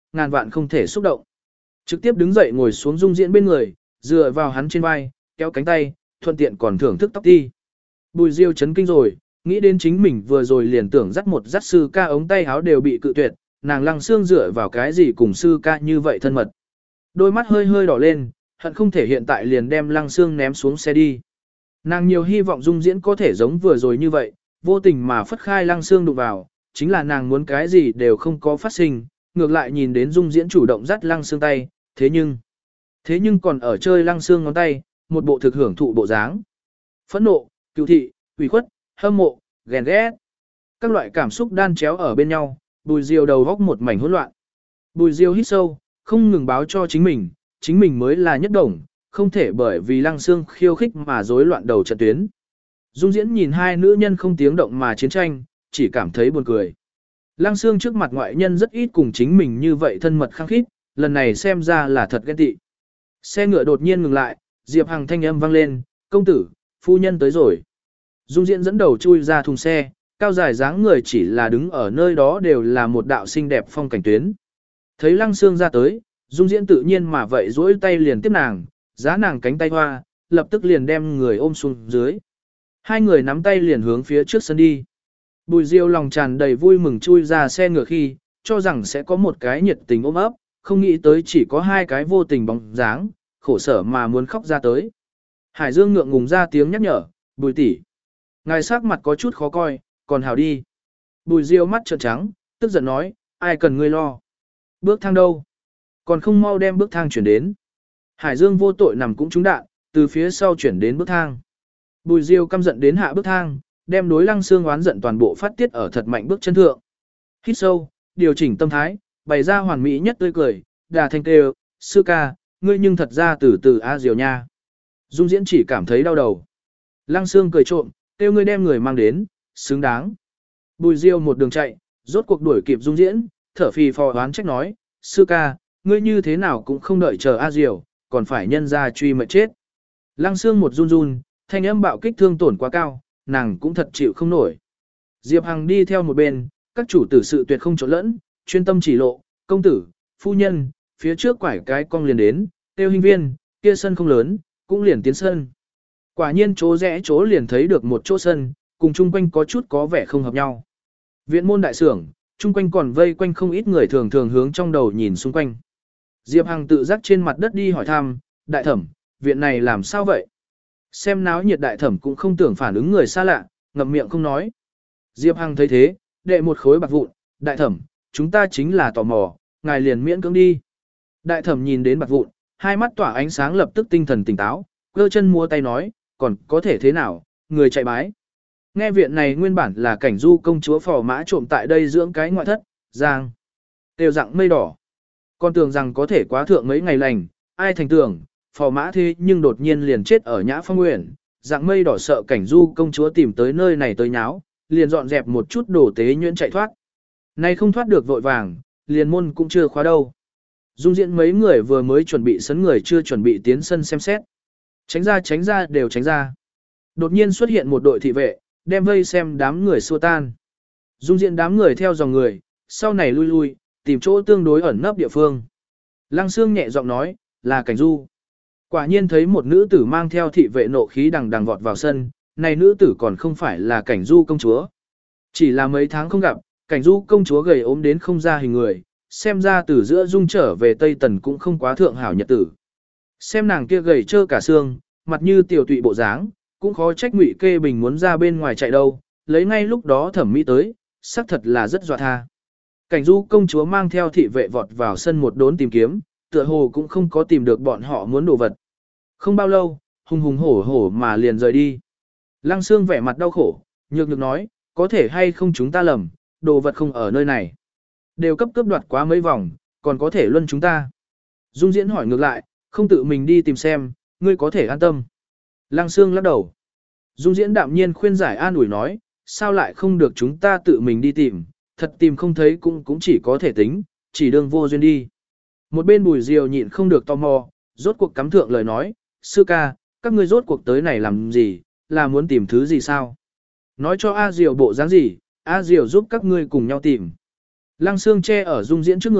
Speaker 1: ngàn vạn không thể xúc động. Trực tiếp đứng dậy ngồi xuống Dung Diễn bên người, dựa vào hắn trên vai, kéo cánh tay, thuận tiện còn thưởng thức tóc ti. Bùi Diêu chấn kinh rồi, nghĩ đến chính mình vừa rồi liền tưởng dắt một dắt sư ca ống tay áo đều bị cự tuyệt, nàng Lăng Xương dựa vào cái gì cùng sư ca như vậy thân mật. Đôi mắt hơi hơi đỏ lên, hận không thể hiện tại liền đem Lăng Xương ném xuống xe đi. Nàng nhiều hy vọng Dung Diễn có thể giống vừa rồi như vậy, vô tình mà phất khai Lăng Xương đụng vào, chính là nàng muốn cái gì đều không có phát sinh, ngược lại nhìn đến Dung Diễn chủ động dắt Lăng Xương tay, thế nhưng, thế nhưng còn ở chơi Lăng Xương ngón tay, một bộ thực hưởng thụ bộ dáng. Phẫn nộ, cựu thị, ủy khuất, hâm mộ, ghen ghét. Các loại cảm xúc đan chéo ở bên nhau, Bùi Diêu đầu góc một mảnh hỗn loạn. Bùi Diêu hít sâu, không ngừng báo cho chính mình, chính mình mới là nhất đồng, không thể bởi vì Lăng Xương khiêu khích mà rối loạn đầu trận tuyến. Dung Diễn nhìn hai nữ nhân không tiếng động mà chiến tranh, chỉ cảm thấy buồn cười. Lăng Xương trước mặt ngoại nhân rất ít cùng chính mình như vậy thân mật khăng khít, lần này xem ra là thật ghen tị. Xe ngựa đột nhiên ngừng lại, Diệp Hằng thanh âm vang lên, công tử, phu nhân tới rồi. Dung Diễn dẫn đầu chui ra thùng xe, cao dài dáng người chỉ là đứng ở nơi đó đều là một đạo xinh đẹp phong cảnh tuyến. Thấy Lăng Xương ra tới, Dung Diễn tự nhiên mà vậy duỗi tay liền tiếp nàng, giá nàng cánh tay hoa, lập tức liền đem người ôm xuống dưới. Hai người nắm tay liền hướng phía trước sân đi. Bùi Diêu lòng tràn đầy vui mừng chui ra xe ngựa khi, cho rằng sẽ có một cái nhiệt tình ôm ấp, không nghĩ tới chỉ có hai cái vô tình bóng dáng, khổ sở mà muốn khóc ra tới. Hải Dương ngượng ngùng ra tiếng nhắc nhở, Bùi tỷ, ngài sắc mặt có chút khó coi, còn hảo đi. Bùi Diêu mắt trợn trắng, tức giận nói, ai cần ngươi lo. Bước thang đâu? Còn không mau đem bước thang chuyển đến. Hải Dương vô tội nằm cũng trúng đạn, từ phía sau chuyển đến bước thang. Bùi Diêu căm giận đến hạ bước thang, đem đối Lăng Xương oán giận toàn bộ phát tiết ở thật mạnh bước chân thượng. Hít sâu, điều chỉnh tâm thái, bày ra hoàn mỹ nhất tươi cười, đà thanh kêu, sư ca, ngươi nhưng thật ra từ từ a Diều nha. Dung Diễn chỉ cảm thấy đau đầu. Lăng Xương cười trộm, kêu ngươi đem người mang đến, xứng đáng. Bùi Diêu một đường chạy, rốt cuộc đuổi kịp Dung Diễn, thở phì phò oán trách nói, sư ca, ngươi như thế nào cũng không đợi chờ a Diều, còn phải nhân ra truy mệnh chết. Lăng Xương một run run, thanh âm bạo kích thương tổn quá cao, nàng cũng thật chịu không nổi. Diệp Hằng đi theo một bên, các chủ tử sự tuyệt không trộn lẫn, chuyên tâm chỉ lộ, công tử, phu nhân, phía trước quải cái cong liền đến, tiêu hình viên, kia sân không lớn, cũng liền tiến sân. Quả nhiên chỗ rẽ chỗ liền thấy được một chỗ sân, cùng chung quanh có chút có vẻ không hợp nhau. Viện môn đại sưởng, chung quanh còn vây quanh không ít người thường thường hướng trong đầu nhìn xung quanh. Diệp Hằng tự giác trên mặt đất đi hỏi thăm, đại thẩm, viện này làm sao vậy? Xem náo nhiệt đại thẩm cũng không tưởng phản ứng người xa lạ, ngậm miệng không nói. Diệp Hằng thấy thế, đệ một khối bạc vụn, đại thẩm, chúng ta chính là tò mò, ngài liền miễn cưỡng đi. Đại thẩm nhìn đến bạc vụn, hai mắt tỏa ánh sáng lập tức tinh thần tỉnh táo, cơ chân múa tay nói, còn có thể thế nào, người chạy bái. Nghe viện này nguyên bản là cảnh du công chúa phò mã trộm tại đây dưỡng cái ngoại thất, giang. Đều dặng mây đỏ. Con tưởng rằng có thể quá thượng mấy ngày lành, ai thành tưởng, phò mã thế nhưng đột nhiên liền chết ở nhã phong nguyện, dạng mây đỏ sợ cảnh du công chúa tìm tới nơi này tới nháo, liền dọn dẹp một chút đồ tế nhuyễn chạy thoát. Nay không thoát được vội vàng, liền môn cũng chưa khóa đâu. Dung Diễn mấy người vừa mới chuẩn bị sấn người chưa chuẩn bị tiến sân xem xét. Tránh ra tránh ra đều tránh ra. Đột nhiên xuất hiện một đội thị vệ, đem vây xem đám người xua tan. Dung Diễn đám người theo dòng người, sau này lui lui, tìm chỗ tương đối ẩn nấp địa phương. Lăng Xương nhẹ giọng nói, là cảnh du. Quả nhiên thấy một nữ tử mang theo thị vệ nộ khí đằng đằng vọt vào sân, này nữ tử còn không phải là cảnh du công chúa. Chỉ là mấy tháng không gặp, cảnh du công chúa gầy ốm đến không ra hình người, xem ra từ giữa dung trở về Tây Tần cũng không quá thượng hảo nhật tử. Xem nàng kia gầy trơ cả xương, mặt như tiểu tụy bộ dáng, cũng khó trách Ngụy Kê Bình muốn ra bên ngoài chạy đâu, lấy ngay lúc đó thẩm mỹ tới, xác thật là rất dọa tha. Cảnh du công chúa mang theo thị vệ vọt vào sân một đốn tìm kiếm, tựa hồ cũng không có tìm được bọn họ muốn đồ vật. Không bao lâu, hùng hùng hổ hổ mà liền rời đi. Lăng Xương vẻ mặt đau khổ, nhược nhược nói, có thể hay không chúng ta lầm, đồ vật không ở nơi này. Đều cấp cướp đoạt quá mấy vòng, còn có thể luân chúng ta. Dung Diễn hỏi ngược lại, không tự mình đi tìm xem, ngươi có thể an tâm. Lăng Xương lắc đầu. Dung Diễn đạm nhiên khuyên giải an ủi nói, sao lại không được chúng ta tự mình đi tìm, thật tìm không thấy cũng cũng chỉ có thể tính, chỉ đương vô duyên đi. Một bên Bùi Diều nhịn không được tò mò, rốt cuộc cắm thượng lời nói, sư ca, các ngươi rốt cuộc tới này làm gì, là muốn tìm thứ gì sao? Nói cho A Diều bộ dáng gì, A Diều giúp các ngươi cùng nhau tìm. Lăng Xương che ở Dung Diễn trước người,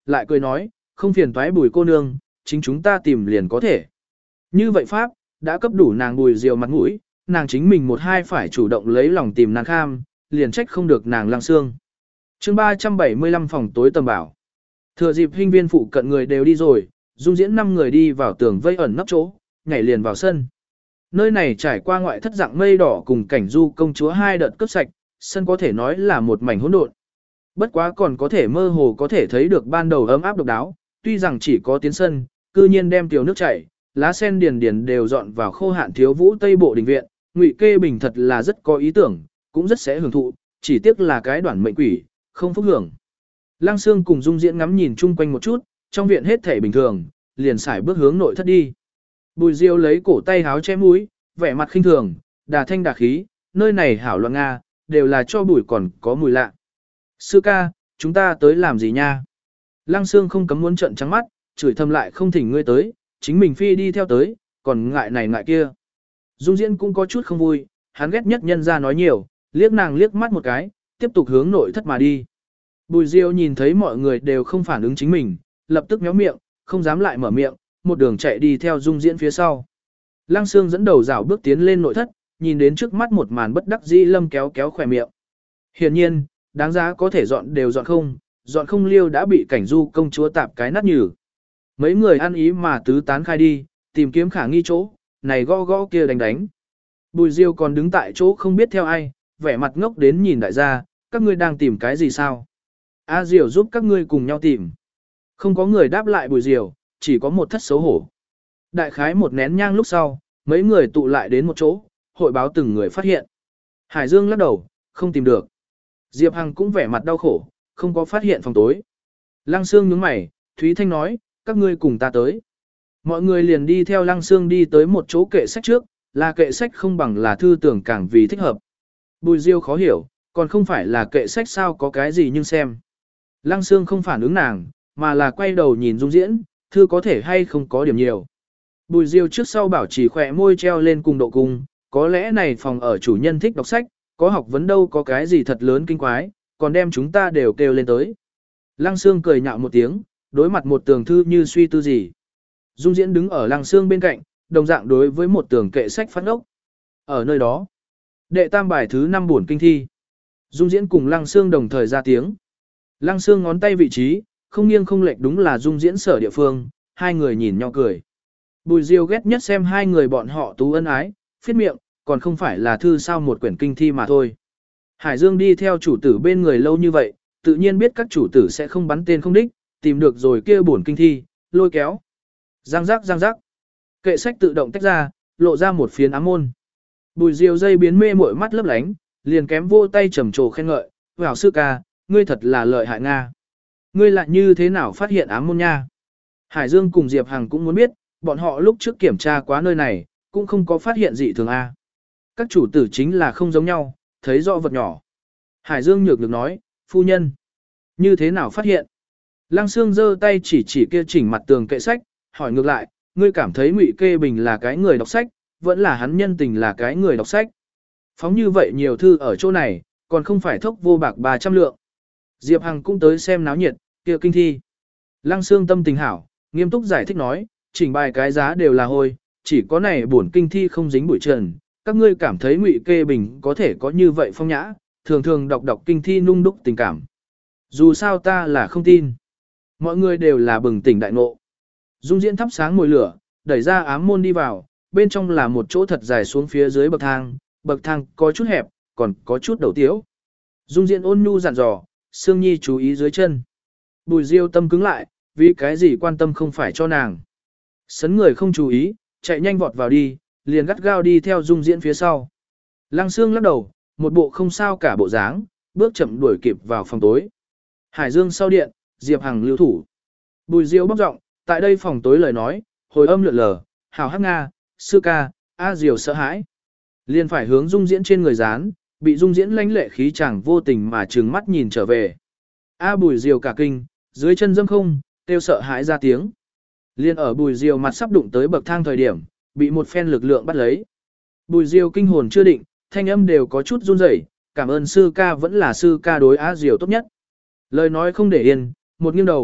Speaker 1: lại cười nói, không phiền toái Bùi cô nương, chính chúng ta tìm liền có thể. Như vậy Pháp, đã cấp đủ nàng Bùi Diều mặt mũi, nàng chính mình một hai phải chủ động lấy lòng tìm nàng kham, liền trách không được nàng Lăng Xương. chương ba trăm bảy mươi lăm phòng tối tầm bảo. Thừa dịp huynh viên phụ cận người đều đi rồi, Dung Diễn năm người đi vào tường vây ẩn nấp chỗ, nhảy liền vào sân. Nơi này trải qua ngoại thất dạng mây đỏ cùng cảnh du công chúa hai đợt cấp sạch, sân có thể nói là một mảnh hỗn độn. Bất quá còn có thể mơ hồ có thể thấy được ban đầu ấm áp độc đáo, tuy rằng chỉ có tiến sân, cư nhiên đem tiểu nước chảy, lá sen điền điền đều dọn vào khô hạn thiếu vũ tây bộ đình viện, Ngụy Kê Bình thật là rất có ý tưởng, cũng rất sẽ hưởng thụ, chỉ tiếc là cái đoản mệnh quỷ, không phúc hưởng. Lăng Xương cùng Dung Diễn ngắm nhìn chung quanh một chút, trong viện hết thể bình thường, liền xài bước hướng nội thất đi. Bùi Diêu lấy cổ tay háo che mũi, vẻ mặt khinh thường, đà thanh đà khí, nơi này hảo loạn Nga, đều là cho bùi còn có mùi lạ. Sư ca, chúng ta tới làm gì nha? Lăng Xương không cấm muốn trợn trắng mắt, chửi thầm lại không thỉnh ngươi tới, chính mình phi đi theo tới, còn ngại này ngại kia. Dung Diễn cũng có chút không vui, hắn ghét nhất nhân ra nói nhiều, liếc nàng liếc mắt một cái, tiếp tục hướng nội thất mà đi. Bùi Diêu nhìn thấy mọi người đều không phản ứng chính mình, lập tức méo miệng, không dám lại mở miệng, một đường chạy đi theo Dung Diễn phía sau. Lăng Xương dẫn đầu rảo bước tiến lên nội thất, nhìn đến trước mắt một màn bất đắc dĩ lâm kéo kéo khỏe miệng. Hiển nhiên, đáng giá có thể dọn đều dọn không, dọn không liêu đã bị cảnh du công chúa tạp cái nát nhừ. Mấy người ăn ý mà tứ tán khai đi, tìm kiếm khả nghi chỗ, này gõ gõ kia đánh đánh. Bùi Diêu còn đứng tại chỗ không biết theo ai, vẻ mặt ngốc đến nhìn đại gia, các ngươi đang tìm cái gì sao? A Diều giúp các ngươi cùng nhau tìm. Không có người đáp lại Bùi Diều, chỉ có một thất xấu hổ. Đại khái một nén nhang lúc sau, mấy người tụ lại đến một chỗ, hội báo từng người phát hiện. Hải Dương lắc đầu, không tìm được. Diệp Hằng cũng vẻ mặt đau khổ, không có phát hiện phòng tối. Lăng Xương nhướng mày, Thúy Thanh nói, các ngươi cùng ta tới. Mọi người liền đi theo Lăng Xương đi tới một chỗ kệ sách trước, là kệ sách không bằng là thư tưởng càng vì thích hợp. Bùi Diêu khó hiểu, còn không phải là kệ sách sao có cái gì nhưng xem. Lăng Xương không phản ứng nàng, mà là quay đầu nhìn Dung Diễn, thư có thể hay không có điểm nhiều. Bùi Diêu trước sau bảo trì khỏe môi treo lên cùng độ cung, có lẽ này phòng ở chủ nhân thích đọc sách, có học vấn đâu có cái gì thật lớn kinh quái, còn đem chúng ta đều kêu lên tới. Lăng Xương cười nhạo một tiếng, đối mặt một tường thư như suy tư gì. Dung Diễn đứng ở Lăng Xương bên cạnh, đồng dạng đối với một tường kệ sách phát ốc. Ở nơi đó, đệ tam bài thứ năm buồn kinh thi. Dung Diễn cùng Lăng Xương đồng thời ra tiếng. Lăng Xương ngón tay vị trí, không nghiêng không lệch đúng là Dung Diễn sở địa phương, hai người nhìn nhau cười. Bùi Diêu ghét nhất xem hai người bọn họ tú ân ái, phiết miệng, còn không phải là thư sao một quyển kinh thi mà thôi. Hải Dương đi theo chủ tử bên người lâu như vậy, tự nhiên biết các chủ tử sẽ không bắn tên không đích, tìm được rồi kia buồn kinh thi, lôi kéo. Giang giác giang giác. Kệ sách tự động tách ra, lộ ra một phiến ám môn. Bùi Diêu dây biến mê mội mắt lấp lánh, liền kém vô tay trầm trồ khen ngợi, "Wow sư ca, ngươi thật là lợi hại nga. Ngươi lại như thế nào phát hiện ám môn nha?" Hải Dương cùng Diệp Hằng cũng muốn biết, bọn họ lúc trước kiểm tra quá nơi này, cũng không có phát hiện gì thường a. Các chủ tử chính là không giống nhau, thấy rõ vật nhỏ. Hải Dương nhược được nói, "Phu nhân, như thế nào phát hiện?" Lăng Xương giơ tay chỉ chỉ kia chỉnh mặt tường kệ sách, hỏi ngược lại, "Ngươi cảm thấy Ngụy Kê Bình là cái người đọc sách, vẫn là hắn nhân tình là cái người đọc sách? Phóng như vậy nhiều thư ở chỗ này, còn không phải thốc vô bạc ba trăm lượng." Diệp Hằng cũng tới xem náo nhiệt, kia kinh thi. Lăng Xương tâm tình hảo, nghiêm túc giải thích nói, chỉnh bài cái giá đều là hôi, chỉ có này bổn kinh thi không dính bụi trần. Các ngươi cảm thấy Ngụy Kê Bình có thể có như vậy phong nhã, thường thường đọc đọc kinh thi nung đúc tình cảm. Dù sao ta là không tin. Mọi người đều là bừng tỉnh đại ngộ. Dung Diễn thắp sáng mồi lửa, đẩy ra ám môn đi vào, bên trong là một chỗ thật dài xuống phía dưới bậc thang, bậc thang có chút hẹp, còn có chút đầu tiếu. Dung Diễn ôn nhu dặn dò, Sương Nhi chú ý dưới chân. Bùi Diêu tâm cứng lại, vì cái gì quan tâm không phải cho nàng. Sấn người không chú ý, chạy nhanh vọt vào đi, liền gắt gao đi theo Dung Diễn phía sau. Lăng Xương lắc đầu, một bộ không sao cả bộ dáng, bước chậm đuổi kịp vào phòng tối. Hải Dương sau điện, Diệp Hằng lưu thủ. Bùi Diêu bóc giọng, tại đây phòng tối lời nói, hồi âm lượn lờ, hào hắc nga, sư ca, a Diều sợ hãi. Liền phải hướng Dung Diễn trên người dán, bị Dung Diễn lãnh lệ khí chẳng vô tình mà trừng mắt nhìn trở về. A Bùi Diều cả kinh, dưới chân dâm không, kêu sợ hãi ra tiếng. Liên ở Bùi Diều mặt sắp đụng tới bậc thang thời điểm, bị một phen lực lượng bắt lấy. Bùi Diều kinh hồn chưa định, thanh âm đều có chút run rẩy, cảm ơn sư ca vẫn là sư ca đối A Diều tốt nhất. Lời nói không để yên, một nghiêng đầu,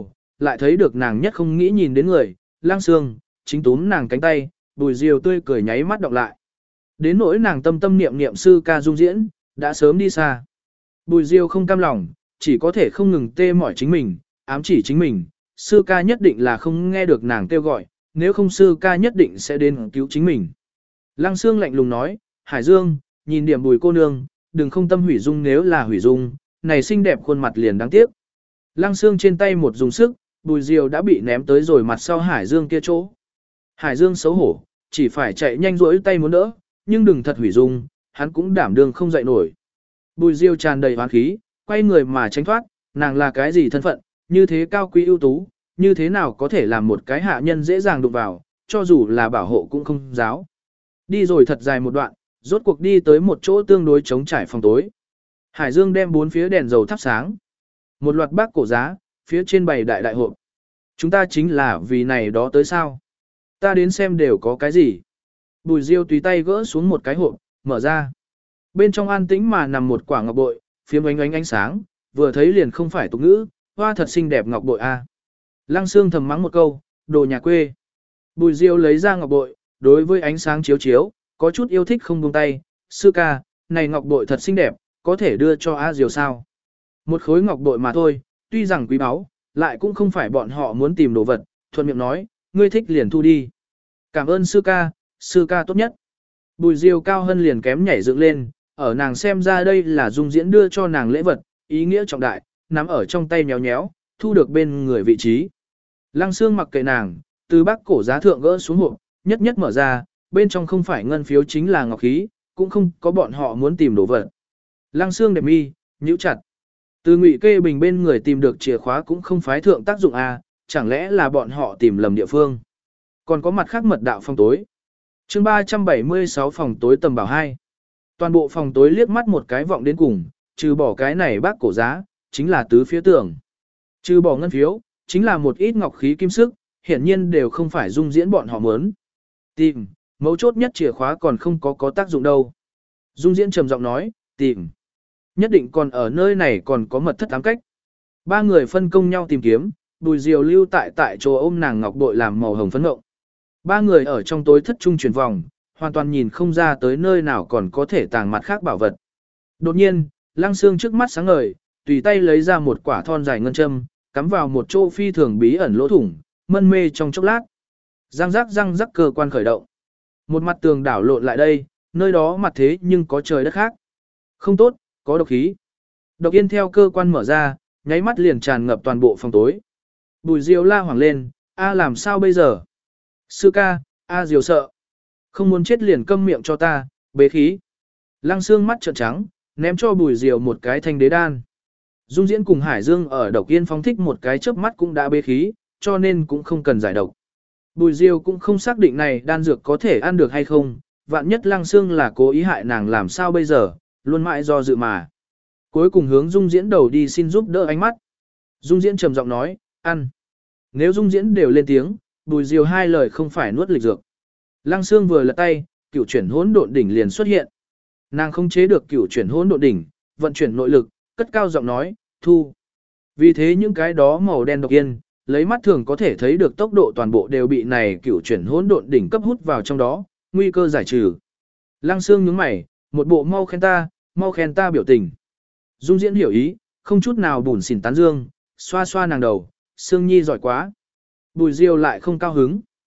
Speaker 1: lại thấy được nàng nhất không nghĩ nhìn đến người, Lăng Sương, chính túm nàng cánh tay, Bùi Diêu tươi cười nháy mắt đọc lại. Đến nỗi nàng tâm tâm niệm niệm sư ca dung diễn, đã sớm đi xa. Bùi Diêu không cam lòng, chỉ có thể không ngừng tê mỏi chính mình, ám chỉ chính mình, sư ca nhất định là không nghe được nàng kêu gọi, nếu không sư ca nhất định sẽ đến cứu chính mình. Lăng Sương lạnh lùng nói, Hải Dương, nhìn điểm Bùi cô nương, đừng không tâm hủy dung, nếu là hủy dung, này xinh đẹp khuôn mặt liền đáng tiếc. Lăng Sương trên tay một dùng sức, Bùi Diêu đã bị ném tới rồi mặt sau Hải Dương kia chỗ. Hải Dương xấu hổ, chỉ phải chạy nhanh rỗi tay muốn đỡ, nhưng đừng thật hủy dung, hắn cũng đảm đương không dậy nổi. Bùi Diêu tràn đầy hoán khí, quay người mà tránh thoát, nàng là cái gì thân phận, như thế cao quý ưu tú, như thế nào có thể làm một cái hạ nhân dễ dàng đụng vào, cho dù là bảo hộ cũng không giáo. Đi rồi thật dài một đoạn, rốt cuộc đi tới một chỗ tương đối trống trải phòng tối. Hải Dương đem bốn phía đèn dầu thắp sáng. Một loạt bác cổ giá, phía trên bày đại đại hộp. Chúng ta chính là vì này đó tới sao? Ta đến xem đều có cái gì. Bùi Diêu tùy tay gỡ xuống một cái hộp, mở ra. Bên trong an tĩnh mà nằm một quả ngọc bội, phiếm ánh ánh ánh sáng, vừa thấy liền không phải tục ngữ, hoa thật xinh đẹp ngọc bội a. Lăng Sương thầm mắng một câu, đồ nhà quê. Bùi Diêu lấy ra ngọc bội, đối với ánh sáng chiếu chiếu, có chút yêu thích không buông tay, sư ca, này ngọc bội thật xinh đẹp, có thể đưa cho A Diều sao? Một khối ngọc bội mà thôi, tuy rằng quý báu, lại cũng không phải bọn họ muốn tìm đồ vật, thuận miệng nói, ngươi thích liền thu đi. Cảm ơn sư ca, sư ca tốt nhất. Bùi Diêu cao hơn liền kém nhảy dựng lên, ở nàng xem ra đây là dung diễn đưa cho nàng lễ vật, ý nghĩa trọng đại, nắm ở trong tay nhéo nhéo, thu được bên người vị trí. Lăng Sương mặc kệ nàng, từ bác cổ giá thượng gỡ xuống hộp, nhất nhất mở ra, bên trong không phải ngân phiếu chính là ngọc khí, cũng không có bọn họ muốn tìm đồ vật. Lăng Sương đẹp mi, nhíu chặt. Từ Ngụy Kê Bình bên người tìm được chìa khóa cũng không phái thượng tác dụng à, chẳng lẽ là bọn họ tìm lầm địa phương. Còn có mặt khác mật đạo phòng tối. Chương ba trăm bảy mươi sáu phòng tối tầm bảo hai. Toàn bộ phòng tối liếc mắt một cái vọng đến cùng, trừ bỏ cái này bác cổ giá, chính là tứ phía tường. Trừ bỏ ngân phiếu, chính là một ít ngọc khí kim sức, hiển nhiên đều không phải dung diễn bọn họ muốn. Tìm, mấu chốt nhất chìa khóa còn không có có tác dụng đâu. Dung diễn trầm giọng nói, tìm. Nhất định còn ở nơi này còn có mật thất ám cách. Ba người phân công nhau tìm kiếm, Bùi Diều lưu tại tại chỗ ôm nàng ngọc bội làm màu hồng phấn ngộng. Ba người ở trong tối thất trung chuyển vòng, hoàn toàn nhìn không ra tới nơi nào còn có thể tàng mặt khác bảo vật. Đột nhiên, Lăng Sương trước mắt sáng ngời, tùy tay lấy ra một quả thon dài ngân châm, cắm vào một chỗ phi thường bí ẩn lỗ thủng, mân mê trong chốc lát. Răng rắc răng rắc cơ quan khởi động. Một mặt tường đảo lộn lại đây, nơi đó mặt thế nhưng có trời đất khác. Không tốt, có độc khí. Độc yên theo cơ quan mở ra, nháy mắt liền tràn ngập toàn bộ phòng tối. Bùi Diêu la hoảng lên, a làm sao bây giờ? Sư ca, a Diều sợ. Không muốn chết liền câm miệng cho ta, bế khí. Lăng Sương mắt trợn trắng, ném cho Bùi Diều một cái thanh đế đan. Dung Diễn cùng Hải Dương ở độc yên phóng thích một cái chớp mắt cũng đã bế khí, cho nên cũng không cần giải độc. Bùi Diêu cũng không xác định này đan dược có thể ăn được hay không, vạn nhất Lăng Sương là cố ý hại nàng làm sao bây giờ, luôn mãi do dự mà. Cuối cùng hướng Dung Diễn đầu đi xin giúp đỡ ánh mắt. Dung Diễn trầm giọng nói, ăn. Nếu Dung Diễn đều lên tiếng, Bùi Diều hai lời không phải nuốt lịch dược. Lăng Sương vừa lật tay, cửu chuyển hỗn độn đỉnh liền xuất hiện. Nàng không chế được cửu chuyển hỗn độn đỉnh, vận chuyển nội lực, cất cao giọng nói, thu. Vì thế những cái đó màu đen độc yên, lấy mắt thường có thể thấy được tốc độ toàn bộ đều bị này cửu chuyển hỗn độn đỉnh cấp hút vào trong đó, nguy cơ giải trừ. Lăng Sương nhướng mày, một bộ mau khen ta, mau khen ta biểu tình. Dung Diễn hiểu ý, không chút nào bủn xỉn tán dương, xoa xoa nàng đầu, Sương Nhi giỏi quá. Bùi Diêu lại không cao hứng.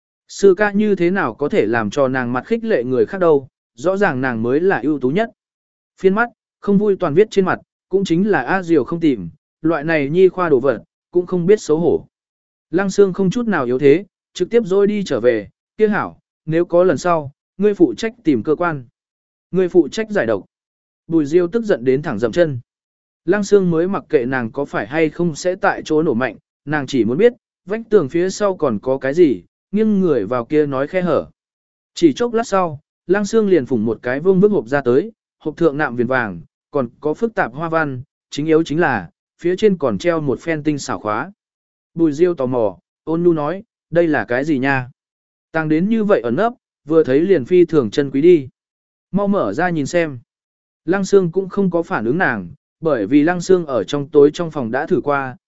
Speaker 1: Sư ca như thế nào có thể làm cho nàng mặt khích lệ người khác đâu, rõ ràng nàng mới là ưu tú nhất. Phiên mắt, không vui toàn viết trên mặt, cũng chính là A Diều không tìm, loại này nhi khoa đồ vật, cũng không biết xấu hổ. Lăng Sương không chút nào yếu thế, trực tiếp dôi đi trở về, kia hảo, nếu có lần sau, ngươi phụ trách tìm cơ quan. Ngươi phụ trách giải độc. Bùi Diêu tức giận đến thẳng dậm chân. Lăng Sương mới mặc kệ nàng có phải hay không sẽ tại chỗ nổ mạnh, nàng chỉ muốn biết, vách tường phía sau còn có cái gì, nghiêng người vào kia nói khe hở. Chỉ chốc lát sau, Lăng Sương liền phủng một cái vương bức hộp ra tới, hộp thượng nạm viền vàng, còn có phức tạp hoa văn, chính yếu chính là, phía trên còn treo một phen tinh xảo khóa. Bùi Diêu tò mò, ôn nhu nói, đây là cái gì nha? Tăng đến như vậy ẩn nấp, vừa thấy liền phi thường chân quý đi. Mau mở ra nhìn xem. Lăng Sương cũng không có phản ứng nàng, bởi vì Lăng Sương ở trong tối trong phòng đã thử qua,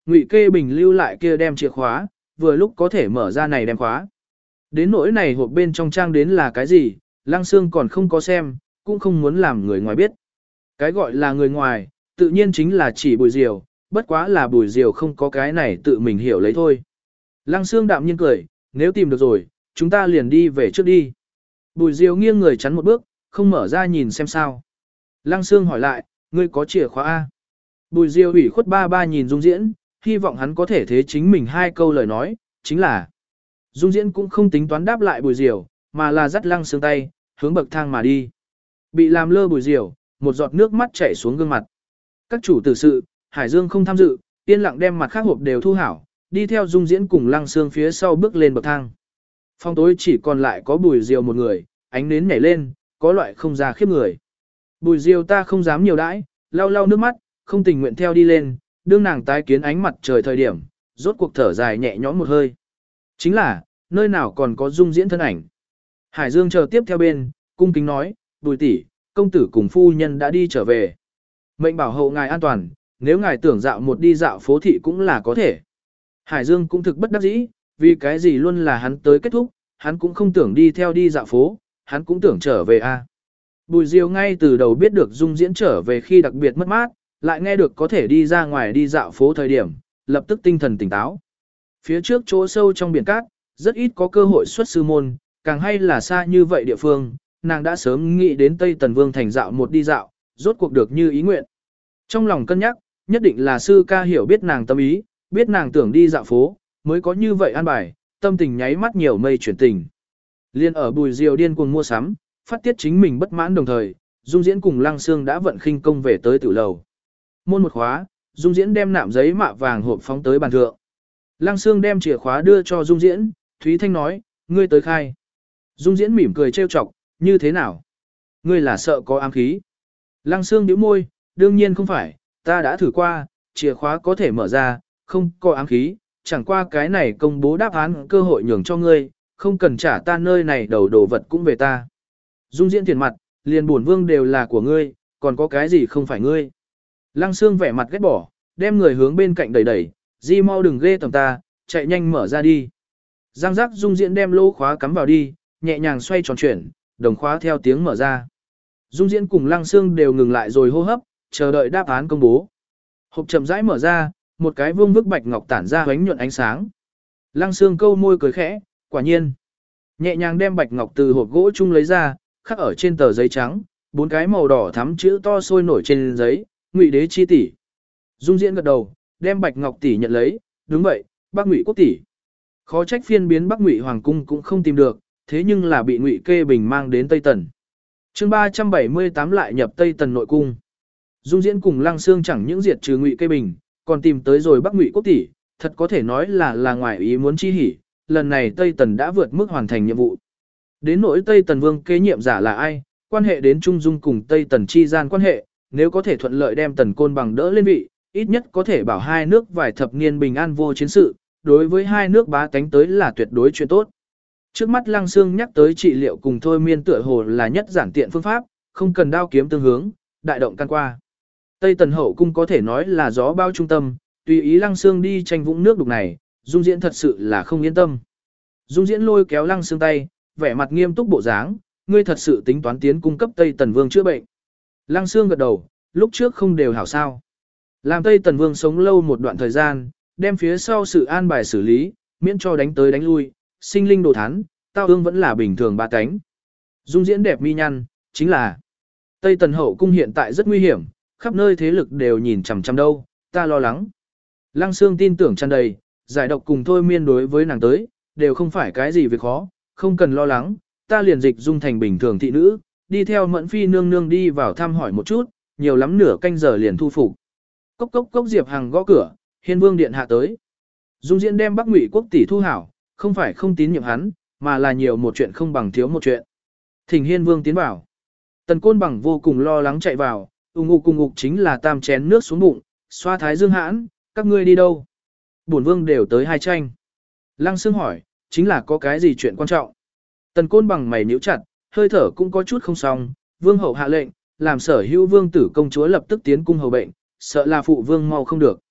Speaker 1: Ngụy Kê Bình lưu lại kia đem chìa khóa, vừa lúc có thể mở ra này đem khóa. Đến nỗi này hộp bên trong trang đến là cái gì, Lăng Sương còn không có xem, cũng không muốn làm người ngoài biết. Cái gọi là người ngoài, tự nhiên chính là chỉ Bùi Diều, bất quá là Bùi Diều không có cái này tự mình hiểu lấy thôi. Lăng Sương đạm nhiên cười, nếu tìm được rồi, chúng ta liền đi về trước đi. Bùi Diều nghiêng người chắn một bước, không mở ra nhìn xem sao. Lăng Sương hỏi lại, ngươi có chìa khóa A. Bùi Diều ủy khuất ba ba nhìn Dung Diễn, hy vọng hắn có thể thế chính mình hai câu lời nói, chính là. Dung Diễn cũng không tính toán đáp lại Bùi Diều, mà là dắt Lăng Sương tay, hướng bậc thang mà đi. Bị làm lơ Bùi Diều, một giọt nước mắt chảy xuống gương mặt. Các chủ tử sự, Hải Dương không tham dự, yên lặng đem mặt khác hộp đều thu hảo, đi theo Dung Diễn cùng Lăng Sương phía sau bước lên bậc thang. Phòng tối chỉ còn lại có Bùi Diều một người, ánh nến nhảy lên, có loại không ra khiếp người. Bùi Diều ta không dám nhiều đãi, lau lau nước mắt, không tình nguyện theo đi lên, đương nàng tái kiến ánh mặt trời thời điểm, rốt cuộc thở dài nhẹ nhõm một hơi. Chính là, nơi nào còn có Dung Diễn thân ảnh. Hải Dương chờ tiếp theo bên, cung kính nói, Bùi tỷ, công tử cùng phu nhân đã đi trở về. Mệnh bảo hộ ngài an toàn, nếu ngài tưởng dạo một đi dạo phố thị cũng là có thể. Hải Dương cũng thực bất đắc dĩ, vì cái gì luôn là hắn tới kết thúc, hắn cũng không tưởng đi theo đi dạo phố, hắn cũng tưởng trở về a. Bùi Diều ngay từ đầu biết được Dung Diễn trở về khi đặc biệt mất mát, lại nghe được có thể đi ra ngoài đi dạo phố thời điểm, lập tức tinh thần tỉnh táo. Phía trước chỗ sâu trong biển cát, rất ít có cơ hội xuất sư môn, càng hay là xa như vậy địa phương, nàng đã sớm nghĩ đến Tây Tần Vương thành dạo một đi dạo, rốt cuộc được như ý nguyện. Trong lòng cân nhắc, nhất định là sư ca hiểu biết nàng tâm ý, biết nàng tưởng đi dạo phố, mới có như vậy an bài, tâm tình nháy mắt nhiều mây chuyển tình. Liên ở Bùi Diều điên cuồng mua sắm, phát tiết chính mình bất mãn đồng thời, Dung Diễn cùng Lăng Sương đã vận khinh công về tới tiểu lầu. Môn một khóa, Dung Diễn đem nạm giấy mạ vàng hộp phóng tới bàn thượng. Lăng Sương đem chìa khóa đưa cho Dung Diễn, Thúy Thanh nói, ngươi tới khai. Dung Diễn mỉm cười trêu chọc, như thế nào? Ngươi là sợ có ám khí. Lăng Sương nhíu môi, đương nhiên không phải, ta đã thử qua, chìa khóa có thể mở ra, không có ám khí, chẳng qua cái này công bố đáp án cơ hội nhường cho ngươi, không cần trả ta nơi này đầu đồ vật cũng về ta. Dung Diễn thiền mặt, liền bổn vương đều là của ngươi, còn có cái gì không phải ngươi. Lăng Sương vẻ mặt ghét bỏ, đem người hướng bên cạnh đẩy đẩy, di mau đừng ghê tầm ta, chạy nhanh mở ra đi. Giang giác Dung Diễn đem lỗ khóa cắm vào đi, nhẹ nhàng xoay tròn chuyển, đồng khóa theo tiếng mở ra. Dung Diễn cùng Lăng Sương đều ngừng lại rồi hô hấp, chờ đợi đáp án công bố. Hộp chậm rãi mở ra, một cái vương bức bạch ngọc tản ra ánh nhuận ánh sáng. Lăng Sương câu môi cười khẽ, quả nhiên. Nhẹ nhàng đem bạch ngọc từ hộp gỗ chung lấy ra, khắc ở trên tờ giấy trắng, bốn cái màu đỏ thắm chữ to sôi nổi trên giấy, Ngụy Đế chi tỷ. Dung Diễn gật đầu, đem bạch ngọc tỷ nhận lấy, đúng vậy, Bắc Ngụy quốc tỷ. Khó trách phiên biến Bắc Ngụy hoàng cung cũng không tìm được, thế nhưng là bị Ngụy Kê Bình mang đến Tây Tần. Chương ba trăm bảy mươi tám lại nhập Tây Tần nội cung. Dung Diễn cùng Lăng Sương chẳng những diệt trừ Ngụy Kê Bình, còn tìm tới rồi Bắc Ngụy quốc tỷ, thật có thể nói là là ngoài ý muốn chi hỉ, lần này Tây Tần đã vượt mức hoàn thành nhiệm vụ. Đến nỗi Tây Tần Vương kế nhiệm giả là ai, quan hệ đến Trung Dung cùng Tây Tần chi gian quan hệ, nếu có thể thuận lợi đem Tần Côn Bằng đỡ lên vị, ít nhất có thể bảo hai nước vài thập niên bình an vô chiến sự, đối với hai nước bá tánh tới là tuyệt đối chuyện tốt. Trước mắt Lăng Sương nhắc tới trị liệu cùng thôi miên tựa hồ là nhất giản tiện phương pháp, không cần đao kiếm tương hướng, đại động can qua. Tây Tần hậu cung có thể nói là gió bao trung tâm, tùy ý Lăng Sương đi tranh vũng nước đục này, Dung Diễn thật sự là không yên tâm. Dung Diễn lôi kéo Lăng Sương tay, vẻ mặt nghiêm túc bộ dáng, ngươi thật sự tính toán tiến cung cấp Tây Tần Vương chữa bệnh. Lăng Sương gật đầu, lúc trước không đều hảo sao. Làm Tây Tần Vương sống lâu một đoạn thời gian, đem phía sau sự an bài xử lý, miễn cho đánh tới đánh lui, sinh linh đồ thán, tao ương vẫn là bình thường ba cánh. Dung Diễn đẹp mi nhăn, chính là Tây Tần hậu cung hiện tại rất nguy hiểm, khắp nơi thế lực đều nhìn chằm chằm đâu, ta lo lắng. Lăng Sương tin tưởng tràn đầy, giải độc cùng thôi miên đối với nàng tới, đều không phải cái gì việc khó, không cần lo lắng, ta liền dịch dung thành bình thường thị nữ, đi theo Mẫn Phi nương nương đi vào thăm hỏi một chút, nhiều lắm nửa canh giờ liền thu phục. Cốc cốc cốc Diệp Hằng gõ cửa, Hiên Vương điện hạ tới. Dung Diễn đem Bắc Ngụy quốc tỷ thu hảo, không phải không tín nhiệm hắn, mà là nhiều một chuyện không bằng thiếu một chuyện. Thỉnh Hiên Vương tiến vào. Tần Côn Bằng vô cùng lo lắng chạy vào, ung ục cùng ục chính là tam chén nước xuống bụng, xoa thái dương hãn, các ngươi đi đâu? Bổn Vương đều tới hai tranh. Lăng Sương hỏi, chính là có cái gì chuyện quan trọng? Tần Côn Bằng mày nhíu chặt, hơi thở cũng có chút không xong, Vương hậu hạ lệnh, làm sở hữu vương tử công chúa lập tức tiến cung hầu bệnh, sợ là phụ vương mau không được.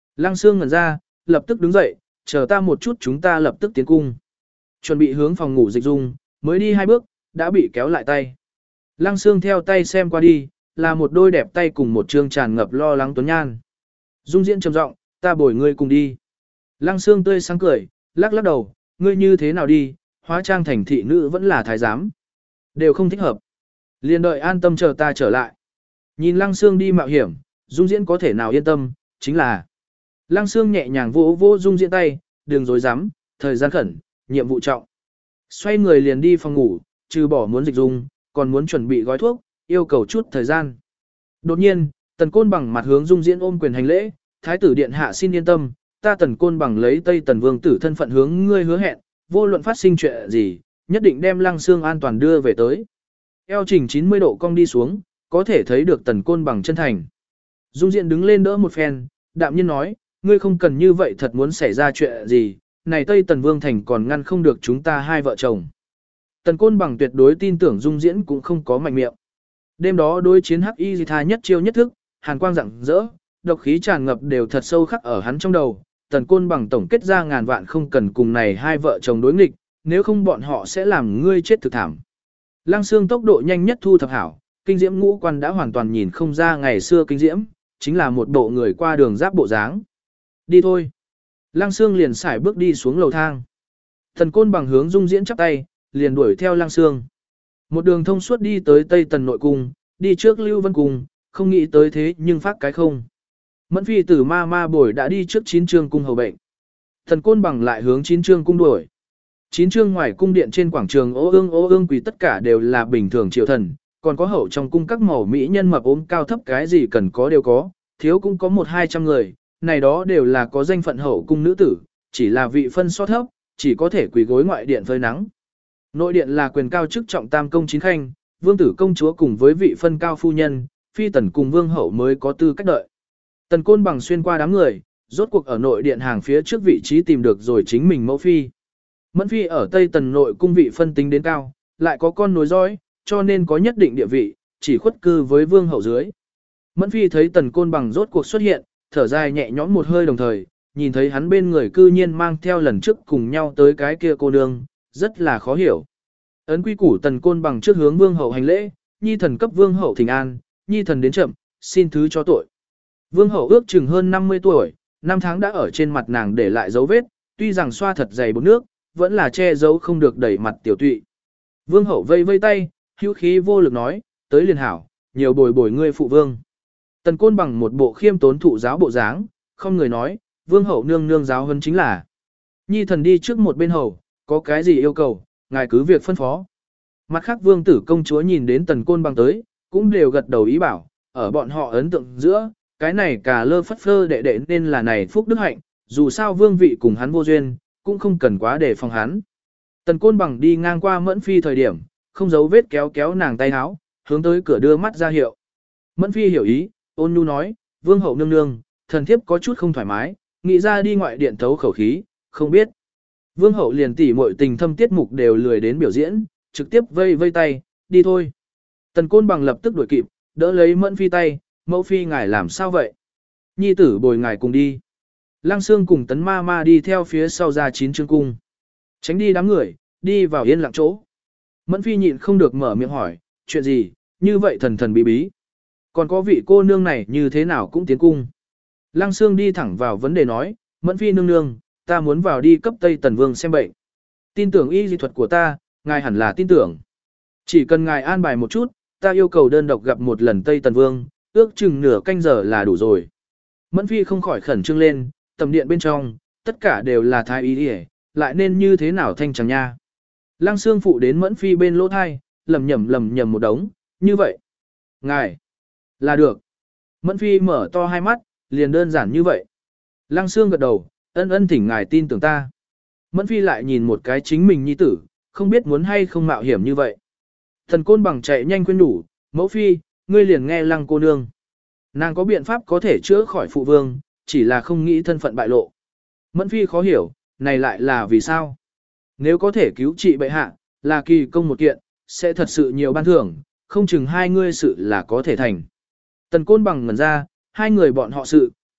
Speaker 1: Lăng Sương ngẩn ra, lập tức đứng dậy, chờ ta một chút chúng ta lập tức tiến cung. Chuẩn bị hướng phòng ngủ Dịch Dung, mới đi hai bước, đã bị kéo lại tay. Lăng Sương theo tay xem qua đi, là một đôi đẹp tay cùng một trương tràn ngập lo lắng tuấn nhan. Dung Diễn trầm giọng, ta bồi ngươi cùng đi. Lăng Sương tươi sáng cười, lắc lắc đầu, ngươi như thế nào đi, hóa trang thành thị nữ vẫn là thái giám. Đều không thích hợp. Liền đợi an tâm chờ ta trở lại. Nhìn Lăng Sương đi mạo hiểm, Dung Diễn có thể nào yên tâm, chính là. Lăng Sương nhẹ nhàng vỗ vỗ Dung Diễn tay, đừng dối dám, thời gian khẩn, nhiệm vụ trọng. Xoay người liền đi phòng ngủ, trừ bỏ muốn Dịch Dung, còn muốn chuẩn bị gói thuốc, yêu cầu chút thời gian. Đột nhiên, Tần Côn Bằng mặt hướng Dung Diễn ôm quyền hành lễ, Thái tử điện hạ xin yên tâm, ta Tần Côn Bằng lấy Tây Tần Vương tử thân phận hướng ngươi hứa hẹn, vô luận phát sinh chuyện gì, nhất định đem Lăng Sương an toàn đưa về tới. Eo trình chín mươi độ cong đi xuống, có thể thấy được Tần Côn Bằng chân thành. Dung Diễn đứng lên đỡ một phen, đạm nhiên nói, ngươi không cần như vậy thật muốn xảy ra chuyện gì, này Tây Tần Vương Thành còn ngăn không được chúng ta hai vợ chồng. Tần Côn Bằng tuyệt đối tin tưởng Dung Diễn cũng không có mạnh miệng. Đêm đó đối chiến hắc y di tha nhất chiêu nhất thức, hàn quang rạng rỡ, độc khí tràn ngập đều thật sâu khắc ở hắn trong đầu. Tần Côn Bằng tổng kết ra ngàn vạn không cần cùng này hai vợ chồng đối nghịch, nếu không bọn họ sẽ làm ngươi chết thực thảm. Lăng Sương tốc độ nhanh nhất thu thập hảo, kinh diễm ngũ quan đã hoàn toàn nhìn không ra ngày xưa kinh diễm, chính là một bộ người qua đường giáp bộ dáng. Đi thôi. Lăng Sương liền xài bước đi xuống lầu thang. Tần Côn Bằng hướng Dung Diễn chắp tay, liền đuổi theo Lăng Sương. Một đường thông suốt đi tới Tây Tần nội cung, đi trước Lưu Vân Cung, không nghĩ tới thế nhưng phát cái không. Mẫn phi tử ma ma bồi đã đi trước chín trương cung hầu bệnh. Tần Côn Bằng lại hướng chín trương cung đuổi. Chín trương ngoài cung điện trên quảng trường ô ương ô ương quỳ tất cả đều là bình thường triệu thần, còn có hậu trong cung các mẫu mỹ nhân mập ốm cao thấp cái gì cần có đều có, thiếu cũng có một hai trăm người, này đó đều là có danh phận hậu cung nữ tử, chỉ là vị phân so thấp, chỉ có thể quỳ gối ngoại điện phơi nắng. Nội điện là quyền cao chức trọng tam công chín khanh, vương tử công chúa cùng với vị phân cao phu nhân, phi tần cùng vương hậu mới có tư cách đợi. Tần Côn Bằng xuyên qua đám người, rốt cuộc ở nội điện hàng phía trước vị trí tìm được rồi chính mình mẫu phi. Mẫn phi ở Tây Tần nội cung vị phân tính đến cao, lại có con nối dõi, cho nên có nhất định địa vị, chỉ khuất cư với vương hậu dưới. Mẫn phi thấy Tần Côn Bằng rốt cuộc xuất hiện, thở dài nhẹ nhõm một hơi đồng thời, nhìn thấy hắn bên người cư nhiên mang theo lần trước cùng nhau tới cái kia cô nương, rất là khó hiểu. Ấn quy củ Tần Côn Bằng trước hướng vương hậu hành lễ, nhi thần cấp vương hậu thỉnh an, nhi thần đến chậm, xin thứ cho tội. Vương hậu ước chừng hơn năm mươi tuổi, năm tháng đã ở trên mặt nàng để lại dấu vết, tuy rằng xoa thật dày bột nước, vẫn là che giấu không được đẩy mặt tiểu tụy. Vương hậu vây vây tay, hữu khí vô lực nói, tới liền hảo, nhiều bồi bồi ngươi phụ vương. Tần Côn Bằng một bộ khiêm tốn thụ giáo bộ dáng, không người nói, vương hậu nương nương giáo hơn chính là. Nhi thần đi trước một bên hầu, có cái gì yêu cầu, ngài cứ việc phân phó. Mặt khác vương tử công chúa nhìn đến Tần Côn Bằng tới, cũng đều gật đầu ý bảo, ở bọn họ ấn tượng giữa, cái này cả lơ phất phơ đệ đệ nên là này phúc đức hạnh, dù sao vương vị cùng hắn vô duyên, cũng không cần quá để phòng hắn. Tần Côn Bằng đi ngang qua Mẫn phi thời điểm, không giấu vết kéo kéo nàng tay áo, hướng tới cửa đưa mắt ra hiệu. Mẫn phi hiểu ý, ôn nhu nói, vương hậu nương nương, thần thiếp có chút không thoải mái, nghĩ ra đi ngoại điện thấu khẩu khí, không biết. Vương hậu liền tỉ muội tình thâm tiết mục đều lười đến biểu diễn, trực tiếp vây vây tay, đi thôi. Tần Côn Bằng lập tức đuổi kịp, đỡ lấy Mẫn phi tay, mẫu phi ngài làm sao vậy? Nhi tử bồi ngài cùng đi. Lăng Sương cùng Tấn ma ma đi theo phía sau ra chín trương cung. Tránh đi đám người, đi vào yên lặng chỗ. Mẫn phi nhịn không được mở miệng hỏi, chuyện gì, như vậy thần thần bí bí. Còn có vị cô nương này như thế nào cũng tiến cung. Lăng Sương đi thẳng vào vấn đề nói, Mẫn phi nương nương, ta muốn vào đi cấp Tây Tần Vương xem bệnh. Tin tưởng y dị thuật của ta, ngài hẳn là tin tưởng. Chỉ cần ngài an bài một chút, ta yêu cầu đơn độc gặp một lần Tây Tần Vương, ước chừng nửa canh giờ là đủ rồi. Mẫn phi không khỏi khẩn trương lên, tầm điện bên trong, tất cả đều là thái y y, lại nên như thế nào thanh chẳng nha. Lăng Sương phụ đến Mẫn phi bên lỗ thai, lầm nhầm lầm nhầm một đống, như vậy. Ngài, là được. Mẫn phi mở to hai mắt, liền đơn giản như vậy. Lăng Sương gật đầu, ân ân thỉnh ngài tin tưởng ta. Mẫn phi lại nhìn một cái chính mình nhi tử, không biết muốn hay không mạo hiểm như vậy. Thần Côn Bằng chạy nhanh khuyên nhủ, mẫu phi, ngươi liền nghe Lăng cô nương. Nàng có biện pháp có thể chữa khỏi phụ vương, chỉ là không nghĩ thân phận bại lộ. Mẫn phi khó hiểu, này lại là vì sao? Nếu có thể cứu trị bệ hạ, là kỳ công một kiện, sẽ thật sự nhiều ban thưởng, không chừng hai ngươi sự là có thể thành. Tần Côn Bằng ngẩn ra, hai người bọn họ sự,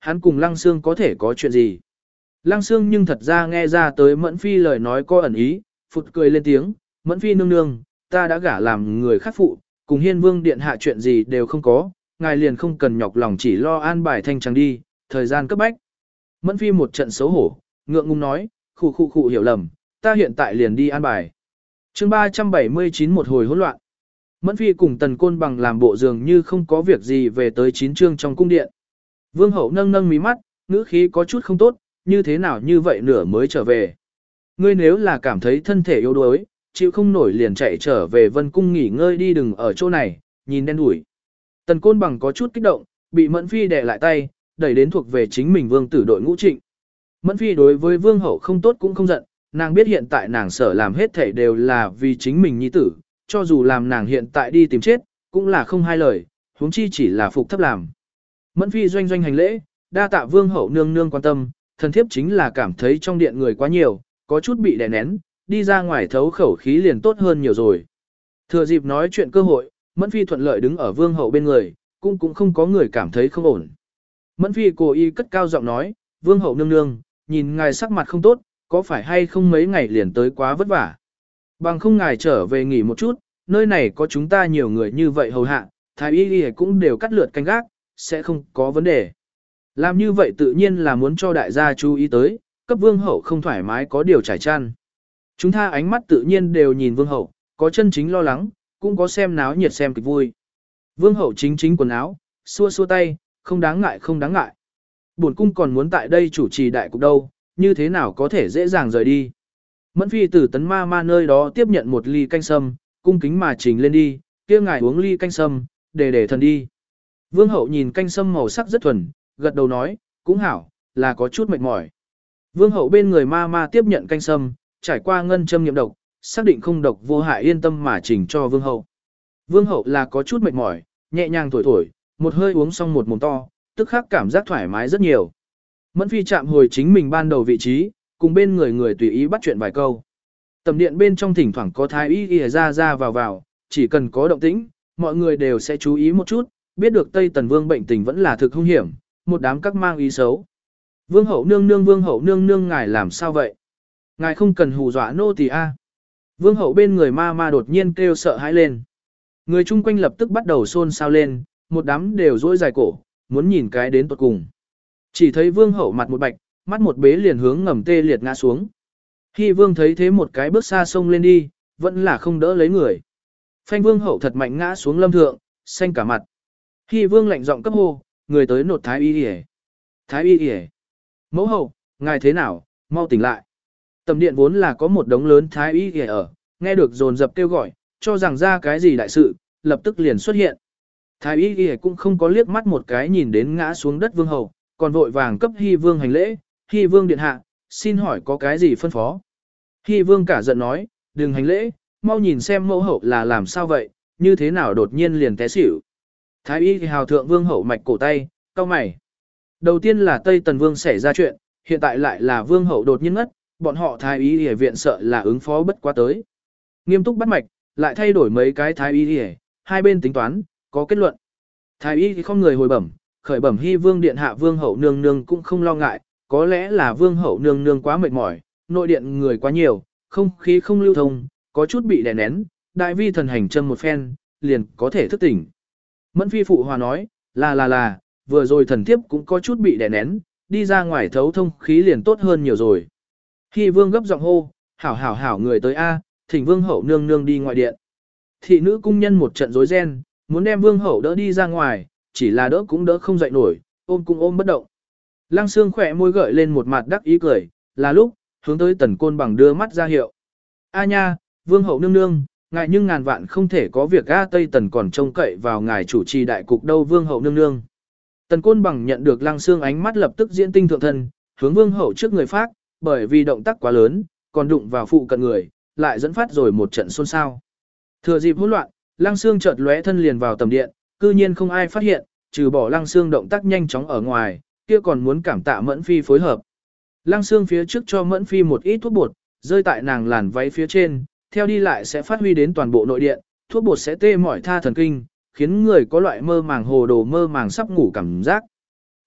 Speaker 1: hắn cùng Lăng Sương có thể có chuyện gì. Lăng Sương nhưng thật ra nghe ra tới Mẫn Phi lời nói có ẩn ý, phụt cười lên tiếng, Mẫn Phi nương nương, ta đã gả làm người khác phụ, cùng Hiên Vương điện hạ chuyện gì đều không có, ngài liền không cần nhọc lòng chỉ lo an bài thanh trắng đi, thời gian cấp bách. Mẫn Phi một trận xấu hổ, ngượng ngùng nói, khụ khụ khụ hiểu lầm, ta hiện tại liền đi an bài. Chương ba trăm bảy mươi chín một hồi hỗn loạn. Mẫn Phi cùng Tần Côn Bằng làm bộ dường như không có việc gì về tới chín chương trong cung điện. Vương hậu nâng nâng mí mắt, ngữ khí có chút không tốt, như thế nào như vậy nửa mới trở về. Ngươi nếu là cảm thấy thân thể yếu đuối, chịu không nổi liền chạy trở về Vân Cung nghỉ ngơi đi, đừng ở chỗ này, nhìn đen đủi. Tần Côn Bằng có chút kích động, bị Mẫn Phi đè lại tay, đẩy đến thuộc về chính mình vương tử đội ngũ trịnh. Mẫn Phi đối với vương hậu không tốt cũng không giận, nàng biết hiện tại nàng sở làm hết thảy đều là vì chính mình nhi tử, cho dù làm nàng hiện tại đi tìm chết, cũng là không hai lời, huống chi chỉ là phục thấp làm. Mẫn Phi doanh doanh hành lễ, đa tạ vương hậu nương nương quan tâm, thần thiếp chính là cảm thấy trong điện người quá nhiều, có chút bị đè nén, đi ra ngoài thấu khẩu khí liền tốt hơn nhiều rồi. Thừa dịp nói chuyện cơ hội, Mẫn Phi thuận lợi đứng ở vương hậu bên người, cũng cũng không có người cảm thấy không ổn. Mẫn Phi cố ý cất cao giọng nói, vương hậu nương nương, nhìn ngài sắc mặt không tốt, có phải hay không mấy ngày liền tới quá vất vả. Bằng không ngài trở về nghỉ một chút, nơi này có chúng ta nhiều người như vậy hầu hạ, thái y y cũng đều cắt lượt canh gác, sẽ không có vấn đề. Làm như vậy tự nhiên là muốn cho đại gia chú ý tới, cấp vương hậu không thoải mái có điều trải chăn. Chúng ta ánh mắt tự nhiên đều nhìn vương hậu, có chân chính lo lắng, cũng có xem náo nhiệt xem kịch vui. Vương hậu chính chính quần áo, xua xua tay, không đáng ngại không đáng ngại. Bổn cung còn muốn tại đây chủ trì đại cục đâu, như thế nào có thể dễ dàng rời đi. Mẫn Phi từ Tấn Ma Ma nơi đó tiếp nhận một ly canh sâm, cung kính mà trình lên đi, kia ngài uống ly canh sâm, để để thần đi. Vương hậu nhìn canh sâm màu sắc rất thuần, gật đầu nói, cũng hảo, là có chút mệt mỏi. Vương hậu bên người Ma Ma tiếp nhận canh sâm, trải qua ngân châm nghiệm độc, xác định không độc vô hại, yên tâm mà trình cho vương hậu. Vương hậu là có chút mệt mỏi, nhẹ nhàng thổi thổi, một hơi uống xong một mồm to, tức khắc cảm giác thoải mái rất nhiều. Mẫn Phi chạm hồi chính mình ban đầu vị trí, cùng bên người người tùy ý bắt chuyện vài câu. Tầm điện bên trong thỉnh thoảng có thái y y ra ra vào vào, chỉ cần có động tĩnh, mọi người đều sẽ chú ý một chút, biết được Tây Tần Vương bệnh tình vẫn là thực hung hiểm, một đám các mang ý xấu. Vương hậu nương nương vương hậu nương nương ngài làm sao vậy? Ngài không cần hù dọa nô tỳ a. Vương hậu bên người ma ma đột nhiên kêu sợ hãi lên. Người chung quanh lập tức bắt đầu xôn xao lên, một đám đều dỗi dài cổ, muốn nhìn cái đến tuột cùng. Chỉ thấy vương hậu mặt một bạch, mắt một bế liền hướng ngầm tê liệt ngã xuống. Khi vương thấy thế một cái bước xa sông lên đi, vẫn là không đỡ lấy người. Phanh vương hậu thật mạnh ngã xuống lâm thượng, xanh cả mặt. Khi vương lạnh giọng cấp hô, người tới nột thái y y. Thái y y. Mẫu hậu, ngài thế nào, mau tỉnh lại. Tầm điện vốn là có một đống lớn thái y y ở, nghe được dồn dập kêu gọi, cho rằng ra cái gì đại sự, lập tức liền xuất hiện. Thái y y cũng không có liếc mắt một cái nhìn đến ngã xuống đất vương hậu, còn vội vàng cấp Hy vương hành lễ, Hy vương điện hạ, xin hỏi có cái gì phân phó. Hy vương cả giận nói, đừng hành lễ, mau nhìn xem mẫu hậu là làm sao vậy, như thế nào đột nhiên liền té xỉu. Thái y thì hào thượng vương hậu mạch cổ tay, cau mày. Đầu tiên là Tây Tần Vương xảy ra chuyện, hiện tại lại là vương hậu đột nhiên ngất, bọn họ thái y y viện sợ là ứng phó bất quá tới. Nghiêm túc bắt mạch, lại thay đổi mấy cái thái y y, hai bên tính toán, có kết luận. Thái y thì không người hồi bẩm, khởi bẩm Hy vương điện hạ vương hậu nương nương cũng không lo ngại, có lẽ là vương hậu nương nương quá mệt mỏi, nội điện người quá nhiều, không khí không lưu thông, có chút bị đè nén, đại vi thần hành châm một phen, liền có thể thức tỉnh. Mẫn Phi phụ hòa nói, là là là, vừa rồi thần thiếp cũng có chút bị đè nén, đi ra ngoài thấu thông khí liền tốt hơn nhiều rồi. Hy vương gấp giọng hô, hảo hảo hảo người tới A, thỉnh vương hậu nương nương đi ngoài điện. Thị nữ cung nhân một trận rối ren, muốn đem vương hậu đỡ đi ra ngoài, chỉ là đỡ cũng đỡ không dậy nổi, ôm cũng ôm bất động. Lăng Sương khỏe môi gợi lên một mặt đắc ý cười, là lúc, hướng tới Tần Côn Bằng đưa mắt ra hiệu. A nha, vương hậu nương nương, ngài nhưng ngàn vạn không thể có việc A Tây Tần còn trông cậy vào ngài chủ trì đại cục đâu vương hậu nương nương. Tần Côn Bằng nhận được Lăng Sương ánh mắt lập tức diễn tinh thượng thân, hướng vương hậu trước người phát, bởi vì động tác quá lớn, còn đụng vào phụ cận người, lại dẫn phát rồi một trận xôn xao. Thừa dịp hỗn loạn, Lăng Sương chợt lóe thân liền vào tầm điện, cư nhiên không ai phát hiện, trừ bỏ Lăng Sương động tác nhanh chóng ở ngoài, kia còn muốn cảm tạ Mẫn Phi phối hợp. Lăng Sương phía trước cho Mẫn Phi một ít thuốc bột, rơi tại nàng làn váy phía trên, theo đi lại sẽ phát huy đến toàn bộ nội điện, thuốc bột sẽ tê mỏi tha thần kinh, khiến người có loại mơ màng hồ đồ mơ màng sắp ngủ cảm giác.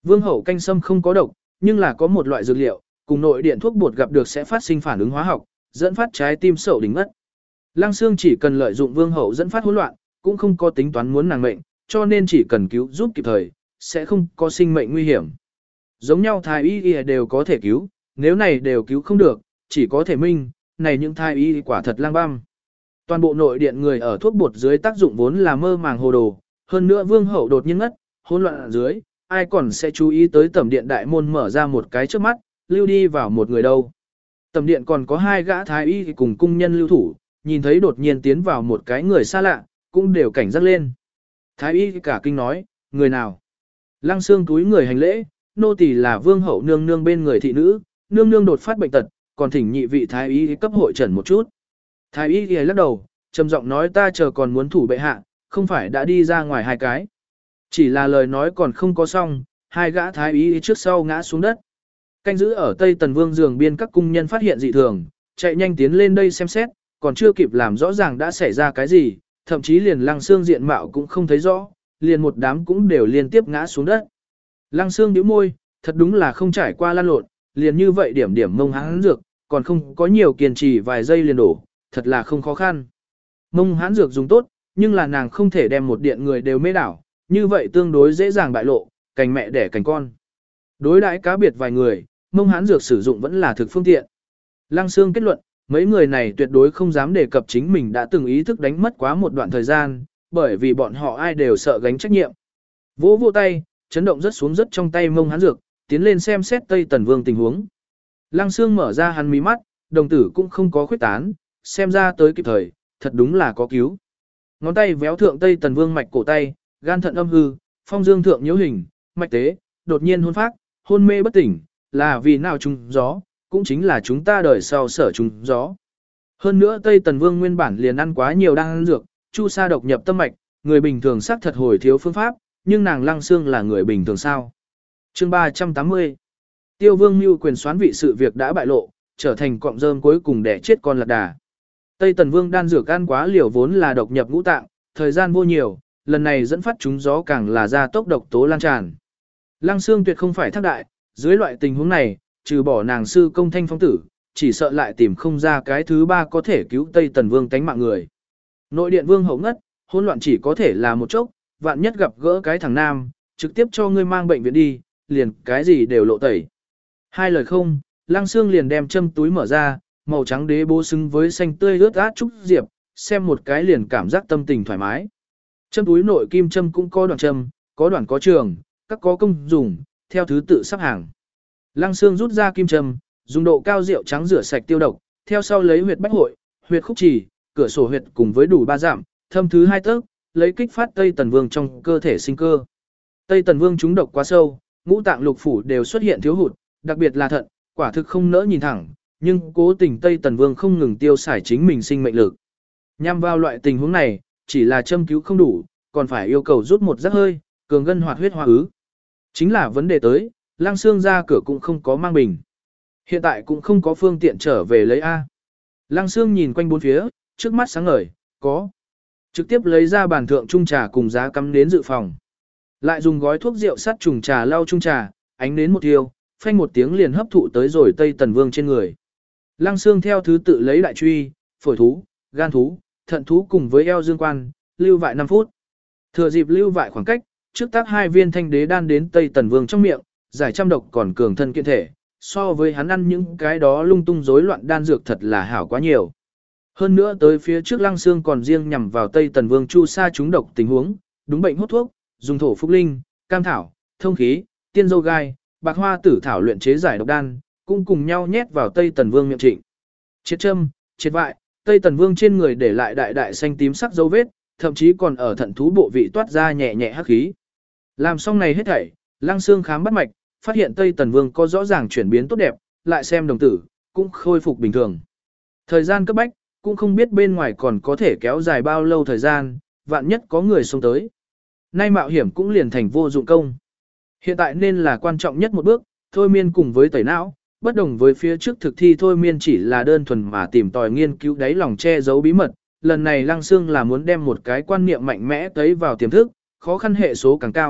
Speaker 1: Vương hậu canh sâm không có độc, nhưng là có một loại dược liệu, cùng nội điện thuốc bột gặp được sẽ phát sinh phản ứng hóa học, dẫn phát trái tim sậu đỉnh ngất. Lăng Xương chỉ cần lợi dụng vương hậu dẫn phát hỗn loạn, cũng không có tính toán muốn nàng mệnh, cho nên chỉ cần cứu giúp kịp thời, sẽ không có sinh mệnh nguy hiểm. Giống nhau thái y y đều có thể cứu, nếu này đều cứu không được, chỉ có thể minh, này những thái y quả thật lang băm. Toàn bộ nội điện người ở thuốc bột dưới tác dụng vốn là mơ màng hồ đồ, hơn nữa vương hậu đột nhiên ngất, hỗn loạn ở dưới, ai còn sẽ chú ý tới tẩm điện đại môn mở ra một cái trước mắt, lưu đi vào một người đâu. Tẩm điện còn có hai gã thái y cùng cung nhân lưu thủ, nhìn thấy đột nhiên tiến vào một cái người xa lạ, cũng đều cảnh giác lên. Thái y cả kinh nói, người nào? Lăng Xương túi người hành lễ, nô tỳ là vương hậu nương nương bên người thị nữ, nương nương đột phát bệnh tật, còn thỉnh nhị vị thái y cấp hội trần một chút. Thái y thì lắc đầu, trầm giọng nói ta chờ còn muốn thủ bệ hạ, không phải đã đi ra ngoài hai cái. Chỉ là lời nói còn không có xong, hai gã thái y trước sau ngã xuống đất. Canh giữ ở Tây Tần Vương giường biên các cung nhân phát hiện dị thường, chạy nhanh tiến lên đây xem xét, còn chưa kịp làm rõ ràng đã xảy ra cái gì, thậm chí liền Lăng Xương diện mạo cũng không thấy rõ, liền một đám cũng đều liên tiếp ngã xuống đất. Lăng Xương nhíu môi, thật đúng là không trải qua lan lộn, liền như vậy điểm điểm mông hãn dược, còn không có nhiều kiên trì vài giây liền đổ, thật là không khó khăn. Mông hãn dược dùng tốt, nhưng là nàng không thể đem một điện người đều mê đảo, như vậy tương đối dễ dàng bại lộ, cành mẹ đẻ cành con. Đối đãi cá biệt vài người, mông hãn dược sử dụng vẫn là thực phương tiện. Lăng Xương kết luận, mấy người này tuyệt đối không dám đề cập chính mình đã từng ý thức đánh mất quá một đoạn thời gian, bởi vì bọn họ ai đều sợ gánh trách nhiệm. Vỗ vô tay, chấn động rất xuống rất trong tay mông hãn dược, tiến lên xem xét Tây Tần Vương tình huống. Lăng Xương mở ra hắn mí mắt, đồng tử cũng không có khuyết tán, xem ra tới kịp thời, thật đúng là có cứu. Ngón tay véo thượng Tây Tần Vương mạch cổ tay, gan thận âm hư, phong dương thượng nhiễu hình, mạch tế, đột nhiên hôn phác, hôn mê bất tỉnh, là vì nào trúng gió, cũng chính là chúng ta đời sau sở trúng gió. Hơn nữa Tây Tần Vương nguyên bản liền ăn quá nhiều đan dược, chu sa độc nhập tâm mạch, người bình thường xác thật hồi thiếu phương pháp, nhưng nàng Lăng Xương là người bình thường sao. Chương ba trăm tám mươi Tiêu Vương mưu quyền xoán vị sự việc đã bại lộ, trở thành cọng rơm cuối cùng để chết con lạc đà. Tây Tần Vương đan dược ăn quá liều vốn là độc nhập ngũ tạng, thời gian vô nhiều, lần này dẫn phát chúng gió càng là ra tốc độc tố lan tràn. Lăng Xương tuyệt không phải thác đại, dưới loại tình huống này, trừ bỏ nàng sư công thanh phong tử, chỉ sợ lại tìm không ra cái thứ ba có thể cứu Tây Tần Vương tánh mạng người. Nội điện Vương hậu ngất, hỗn loạn chỉ có thể là một chốc, vạn nhất gặp gỡ cái thằng nam, trực tiếp cho ngươi mang bệnh viện đi, liền cái gì đều lộ tẩy. Hai lời không, Lăng Xương liền đem châm túi mở ra, màu trắng đế bố xứng với xanh tươi ướt át trúc diệp, xem một cái liền cảm giác tâm tình thoải mái. Châm túi nội kim châm cũng có đoạn châm, có đoạn có trường, các có công dùng, theo thứ tự sắp hàng. Lăng Xương rút ra kim châm, dùng độ cao rượu trắng rửa sạch tiêu độc, theo sau lấy huyệt bách hội, huyệt khúc chỉ, cửa sổ huyệt cùng với đủ ba giảm, thâm thứ hai tấc, lấy kích phát Tây Tần Vương trong cơ thể sinh cơ. Tây Tần Vương trúng độc quá sâu, ngũ tạng lục phủ đều xuất hiện thiếu hụt, đặc biệt là thận, quả thực không nỡ nhìn thẳng, nhưng cố tình Tây Tần Vương không ngừng tiêu xài chính mình sinh mệnh lực. Nhằm vào loại tình huống này, chỉ là châm cứu không đủ, còn phải yêu cầu rút một giấc hơi, cường gân hoạt huyết hóa ứ. Chính là vấn đề tới, Lăng Xương ra cửa cũng không có mang bình. Hiện tại cũng không có phương tiện trở về lấy A. Lăng Xương nhìn quanh bốn phía, trước mắt sáng ngời, có. Trực tiếp lấy ra bàn thượng trung trà cùng giá cắm nến dự phòng. Lại dùng gói thuốc rượu sắt trùng trà lau trung trà, ánh nến một thiêu, phanh một tiếng liền hấp thụ tới rồi Tây Tần Vương trên người. Lăng Xương theo thứ tự lấy đại truy, phổi thú, gan thú, thận thú cùng với eo dương quan, lưu vại năm phút. Thừa dịp lưu vại khoảng cách, trước tác hai viên thanh đế đan đến Tây Tần Vương trong miệng, giải trăm độc còn cường thân kiện thể, so với hắn ăn những cái đó lung tung rối loạn đan dược thật là hảo quá nhiều. Hơn nữa tới phía trước Lăng Xương còn riêng nhằm vào Tây Tần Vương chu sa trúng độc tình huống, đúng bệnh hút thuốc, dùng thổ phúc linh, cam thảo, thông khí, tiên dâu gai, bạc hoa tử thảo luyện chế giải độc đan, cũng cùng nhau nhét vào Tây Tần Vương miệng trịnh. Triệt châm, triệt vại, Tây Tần Vương trên người để lại đại đại xanh tím sắc dấu vết, thậm chí còn ở thận thú bộ vị toát ra nhẹ nhẹ hắc khí. Làm xong này hết thảy, Lăng Xương khám bắt mạch, phát hiện Tây Tần Vương có rõ ràng chuyển biến tốt đẹp, lại xem đồng tử, cũng khôi phục bình thường. Thời gian cấp bách, cũng không biết bên ngoài còn có thể kéo dài bao lâu thời gian, vạn nhất có người xông tới. Nay mạo hiểm cũng liền thành vô dụng công. Hiện tại nên là quan trọng nhất một bước, thôi miên cùng với tẩy não, bất đồng với phía trước thực thi thôi miên chỉ là đơn thuần mà tìm tòi nghiên cứu đáy lòng che giấu bí mật, lần này Lăng Xương là muốn đem một cái quan niệm mạnh mẽ tới vào tiềm thức, khó khăn hệ số càng cao,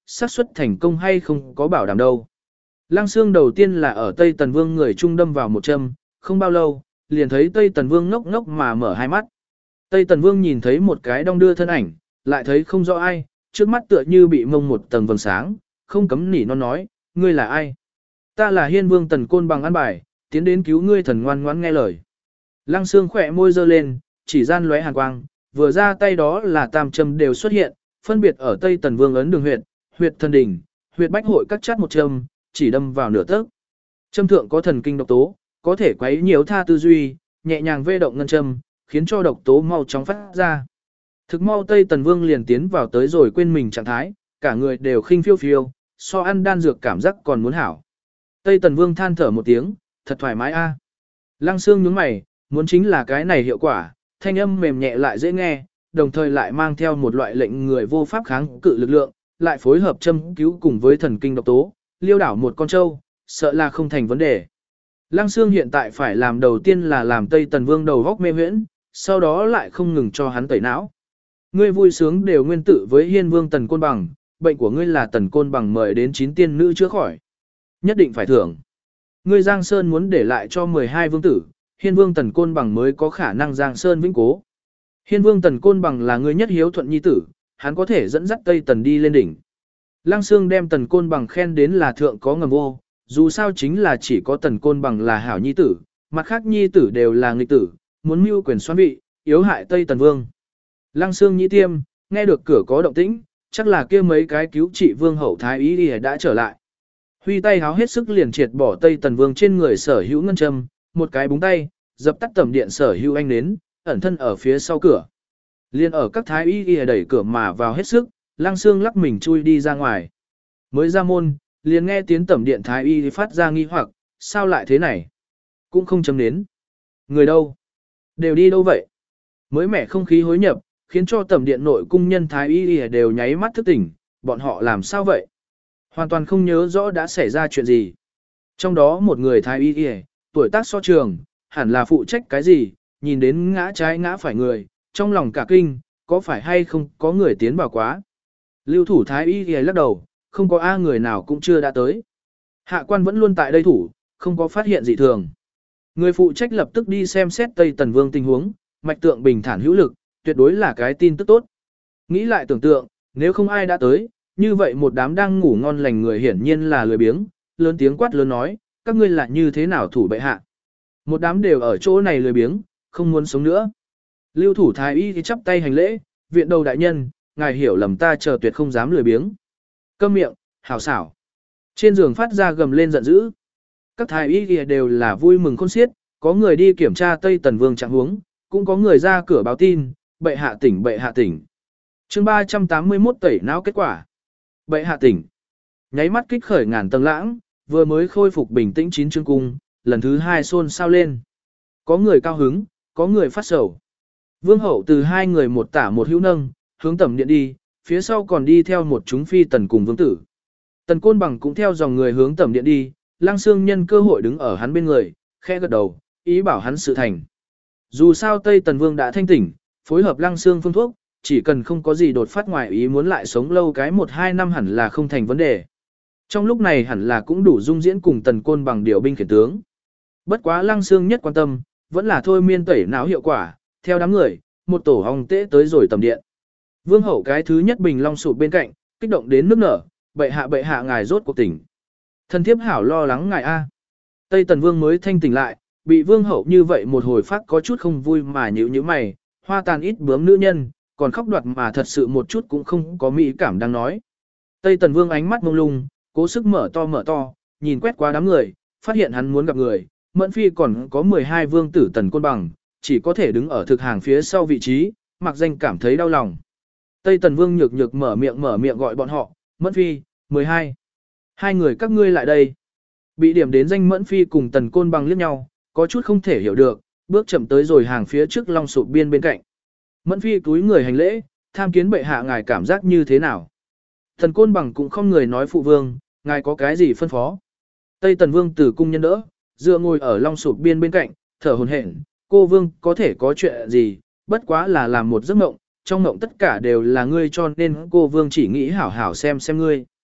Speaker 1: xác suất thành công hay không có bảo đảm đâu. Lăng Xương đầu tiên là ở Tây Tần Vương người trung đâm vào một châm, không bao lâu, liền thấy Tây Tần Vương ngốc ngốc mà mở hai mắt. Tây Tần Vương nhìn thấy một cái đong đưa thân ảnh, lại thấy không rõ ai, trước mắt tựa như bị mông một tầng vầng sáng, không cấm nỉ non nói, ngươi là ai? Ta là Hiên Vương Tần Côn Bằng an bài, tiến đến cứu ngươi thần ngoan ngoãn nghe lời. Lăng Xương khỏe môi giơ lên, chỉ gian lóe hàn quang, vừa ra tay đó là tam châm đều xuất hiện, phân biệt ở Tây Tần Vương ấn đường huyệt, huyệt thần đỉnh, huyệt bách hội các chát một châm, chỉ đâm vào nửa tấc. Châm thượng có thần kinh độc tố, có thể quấy nhiễu tha tư duy, nhẹ nhàng vê động ngân châm, khiến cho độc tố mau chóng phát ra. Thực mau Tây Tần Vương liền tiến vào tới rồi quên mình trạng thái, cả người đều khinh phiêu phiêu, so ăn đan dược cảm giác còn muốn hảo. Tây Tần Vương than thở một tiếng, thật thoải mái a. Lăng Xương nhướng mày, muốn chính là cái này hiệu quả, thanh âm mềm nhẹ lại dễ nghe, đồng thời lại mang theo một loại lệnh người vô pháp kháng cự lực lượng, lại phối hợp châm cứu cùng với thần kinh độc tố, liêu đảo một con trâu, sợ là không thành vấn đề. Lăng Xương hiện tại phải làm đầu tiên là làm Tây Tần Vương đầu góc mê huyễn, sau đó lại không ngừng cho hắn tẩy não. Ngươi vui sướng đều nguyên tử với Hiên Vương Tần Côn Bằng, bệnh của ngươi là Tần Côn Bằng mời đến chín tiên nữ chữa khỏi. Nhất định phải thưởng. Ngươi Giang Sơn muốn để lại cho mười hai vương tử, Hiên Vương Tần Côn Bằng mới có khả năng Giang Sơn vĩnh cố. Hiên Vương Tần Côn Bằng là người nhất hiếu thuận nhi tử, hắn có thể dẫn dắt Tây Tần đi lên đỉnh. Lăng Xương đem Tần Côn Bằng khen đến là thượng có ngầm vô, dù sao chính là chỉ có Tần Côn Bằng là hảo nhi tử, mặt khác nhi tử đều là nghịch tử, muốn mưu quyền xoán vị, yếu hại Tây Tần Vương. Lăng Xương nhĩ tiêm, nghe được cửa có động tĩnh, chắc là kia mấy cái cứu trị Vương hậu thái ý đi đã trở lại. Huy tay háo hết sức liền triệt bỏ Tây Tần Vương trên người sở hữu ngân châm, một cái búng tay, dập tắt tầm điện sở hữu anh nến, ẩn thân ở phía sau cửa. Liên ở các thái y y đẩy cửa mà vào hết sức, Lăng Xương lắc mình chui đi ra ngoài. Mới ra môn, liền nghe tiếng tẩm điện thái y phát ra nghi hoặc, sao lại thế này? Cũng không chấm nến. Người đâu? Đều đi đâu vậy? Mới mẻ không khí hối nhập, khiến cho tẩm điện nội cung nhân thái y y đều nháy mắt thức tỉnh, bọn họ làm sao vậy? Hoàn toàn không nhớ rõ đã xảy ra chuyện gì. Trong đó một người thái y y, tuổi tác so trường, hẳn là phụ trách cái gì, nhìn đến ngã trái ngã phải người, trong lòng cả kinh, có phải hay không có người tiến vào quá. Lưu thủ thái y y lắc đầu, không có a người nào cũng chưa đã tới. Hạ quan vẫn luôn tại đây thủ, không có phát hiện gì thường. Người phụ trách lập tức đi xem xét Tây Tần Vương tình huống, mạch tượng bình thản hữu lực, tuyệt đối là cái tin tức tốt. Nghĩ lại tưởng tượng, nếu không ai đã tới, như vậy một đám đang ngủ ngon lành người hiển nhiên là lười biếng, lớn tiếng quát lớn nói, các ngươi là như thế nào thủ bệ hạ. Một đám đều ở chỗ này lười biếng, không muốn sống nữa. Lưu thủ thái y thì chắp tay hành lễ, viện đầu đại nhân, ngài hiểu lầm ta chờ tuyệt không dám lười biếng. Câm miệng, hảo xảo. Trên giường phát ra gầm lên giận dữ. Các thái y kia đều là vui mừng khôn xiết, có người đi kiểm tra Tây Tần Vương trạng huống, cũng có người ra cửa báo tin, bệ hạ tỉnh bệ hạ tỉnh. Chương ba trăm tám mươi mốt tẩy não kết quả. Bệ hạ tỉnh. Nháy mắt kích khởi ngàn tầng lãng, vừa mới khôi phục bình tĩnh chín chương cung, lần thứ hai xôn xao lên. Có người cao hứng, có người phát sầu. Vương hậu từ hai người một tả một hữu nâng, hướng tẩm điện đi, phía sau còn đi theo một chúng phi tần cùng vương tử. Tần Côn Bằng cũng theo dòng người hướng tẩm điện đi, Lăng Xương nhân cơ hội đứng ở hắn bên người, khẽ gật đầu, ý bảo hắn sự thành. Dù sao Tây Tần Vương đã thanh tỉnh, phối hợp Lăng Xương phương thuốc, chỉ cần không có gì đột phát ngoài ý muốn lại sống lâu cái một hai năm hẳn là không thành vấn đề. Trong lúc này hẳn là cũng đủ dung diễn cùng Tần Côn Bằng điều binh khiển tướng. Bất quá Lăng Xương nhất quan tâm, vẫn là thôi miên tẩy não hiệu quả, theo đám người, một tổ hong tễ tới rồi tầm điện. Vương hậu cái thứ nhất bình long sụp bên cạnh, kích động đến nước nở, bệ hạ bệ hạ ngài rốt cuộc tỉnh. Thần thiếp hảo lo lắng ngài a. Tây Tần Vương mới thanh tỉnh lại, bị vương hậu như vậy một hồi phát có chút không vui mà nhíu nhíu mày, hoa tàn ít bướm nữ nhân, còn khóc đoạt mà thật sự một chút cũng không có mỹ cảm đang nói. Tây Tần Vương ánh mắt mông lung, cố sức mở to mở to, nhìn quét qua đám người, phát hiện hắn muốn gặp người, Mẫn Phi còn có mười hai vương tử Tần Côn Bằng, chỉ có thể đứng ở thực hàng phía sau vị trí, mặc danh cảm thấy đau lòng. Tây Tần Vương nhược nhược mở miệng mở miệng gọi bọn họ, Mẫn Phi, mười hai. Hai người các ngươi lại đây. Bị điểm đến danh Mẫn Phi cùng Tần Côn Bằng liếc nhau, có chút không thể hiểu được, bước chậm tới rồi hàng phía trước long sụp biên bên cạnh. Mẫn Phi túi người hành lễ, tham kiến bệ hạ ngài cảm giác như thế nào. Tần Côn Bằng cũng không người nói phụ vương, ngài có cái gì phân phó. Tây Tần Vương từ cung nhân đỡ, dựa ngồi ở long sụp biên bên cạnh, thở hổn hển, cô vương có thể có chuyện gì, bất quá là làm một giấc mộng, trong mộng tất cả đều là ngươi cho nên cô vương chỉ nghĩ hảo hảo xem xem ngươi.